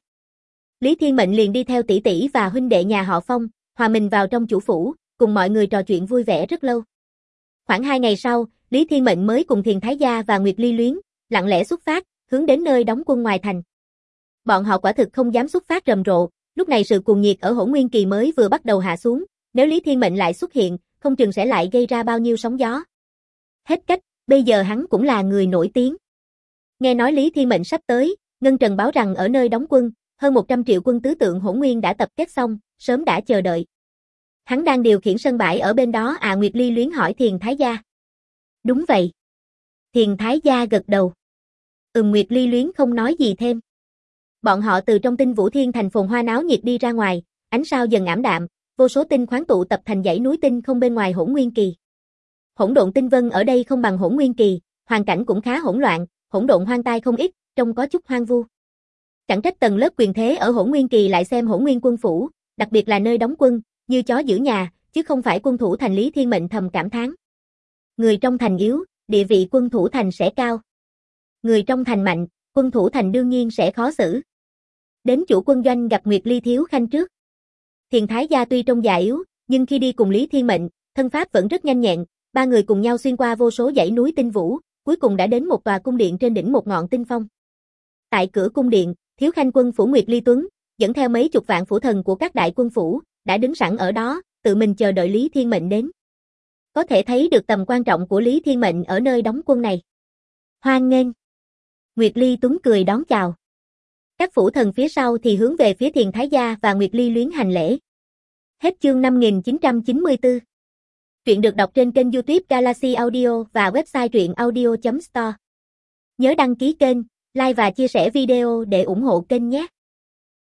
Lý Thiên Mệnh liền đi theo tỷ tỷ và huynh đệ nhà họ Phong, hòa mình vào trong chủ phủ, cùng mọi người trò chuyện vui vẻ rất lâu. Khoảng 2 ngày sau, Lý Thiên Mệnh mới cùng Thiền Thái Gia và Nguyệt Ly Luyến, lặng lẽ xuất phát, hướng đến nơi đóng quân ngoài thành. Bọn họ quả thực không dám xuất phát rầm rộ, lúc này sự cuồng nhiệt ở Hỗn Nguyên Kỳ mới vừa bắt đầu hạ xuống, nếu Lý Thiên Mệnh lại xuất hiện, không chừng sẽ lại gây ra bao nhiêu sóng gió. Hết cách, bây giờ hắn cũng là người nổi tiếng. Nghe nói Lý Thiên Mệnh sắp tới, Ngân Trần báo rằng ở nơi đóng quân, hơn 100 triệu quân tứ tượng Hỗn Nguyên đã tập kết xong, sớm đã chờ đợi. Hắn đang điều khiển sân bãi ở bên đó à? Nguyệt Ly Luyến hỏi Thiền Thái Gia. Đúng vậy. Thiền Thái Gia gật đầu. Nguyệt Ly Luyến không nói gì thêm. Bọn họ từ trong Tinh Vũ Thiên thành phồn hoa náo nhiệt đi ra ngoài, ánh sao dần ảm đạm, vô số tinh khoáng tụ tập thành dãy núi tinh không bên ngoài Hỗn Nguyên Kỳ. Hỗn độn tinh vân ở đây không bằng Hỗn Nguyên Kỳ, hoàn cảnh cũng khá hỗn loạn, hỗn độn hoang tai không ít, trông có chút hoang vu. Chẳng trách tầng lớp quyền thế ở Hỗn Nguyên Kỳ lại xem Hỗn Nguyên quân phủ, đặc biệt là nơi đóng quân, như chó giữ nhà, chứ không phải quân thủ thành. Lý Thiên Mệnh thầm cảm thán. Người trong thành yếu, địa vị quân thủ thành sẽ cao. Người trong thành mạnh, quân thủ thành đương nhiên sẽ khó xử. Đến chủ quân doanh gặp Nguyệt Ly Thiếu Khanh trước. Thiền Thái Gia tuy trông già yếu, nhưng khi đi cùng Lý Thiên Mệnh, thân pháp vẫn rất nhanh nhẹn, ba người cùng nhau xuyên qua vô số dãy núi tinh vũ, cuối cùng đã đến một tòa cung điện trên đỉnh một ngọn tinh phong. Tại cửa cung điện, Thiếu Khanh quân phủ Nguyệt Ly Tuấn, dẫn theo mấy chục vạn phủ thần của các đại quân phủ, đã đứng sẵn ở đó, tự mình chờ đợi Lý Thiên Mệnh đến. Có thể thấy được tầm quan trọng của Lý Thiên Mệnh ở nơi đóng quân này. Hoan nghênh. Nguyệt Ly Tuấn cười đón chào. Các phủ thần phía sau thì hướng về phía Thiền Thái Gia và Nguyệt Ly Luyến hành lễ. Hết chương 5994. Truyện được đọc trên kênh YouTube Galaxy Audio và website truyệnaudio.store. Nhớ đăng ký kênh, like và chia sẻ video để ủng hộ kênh nhé.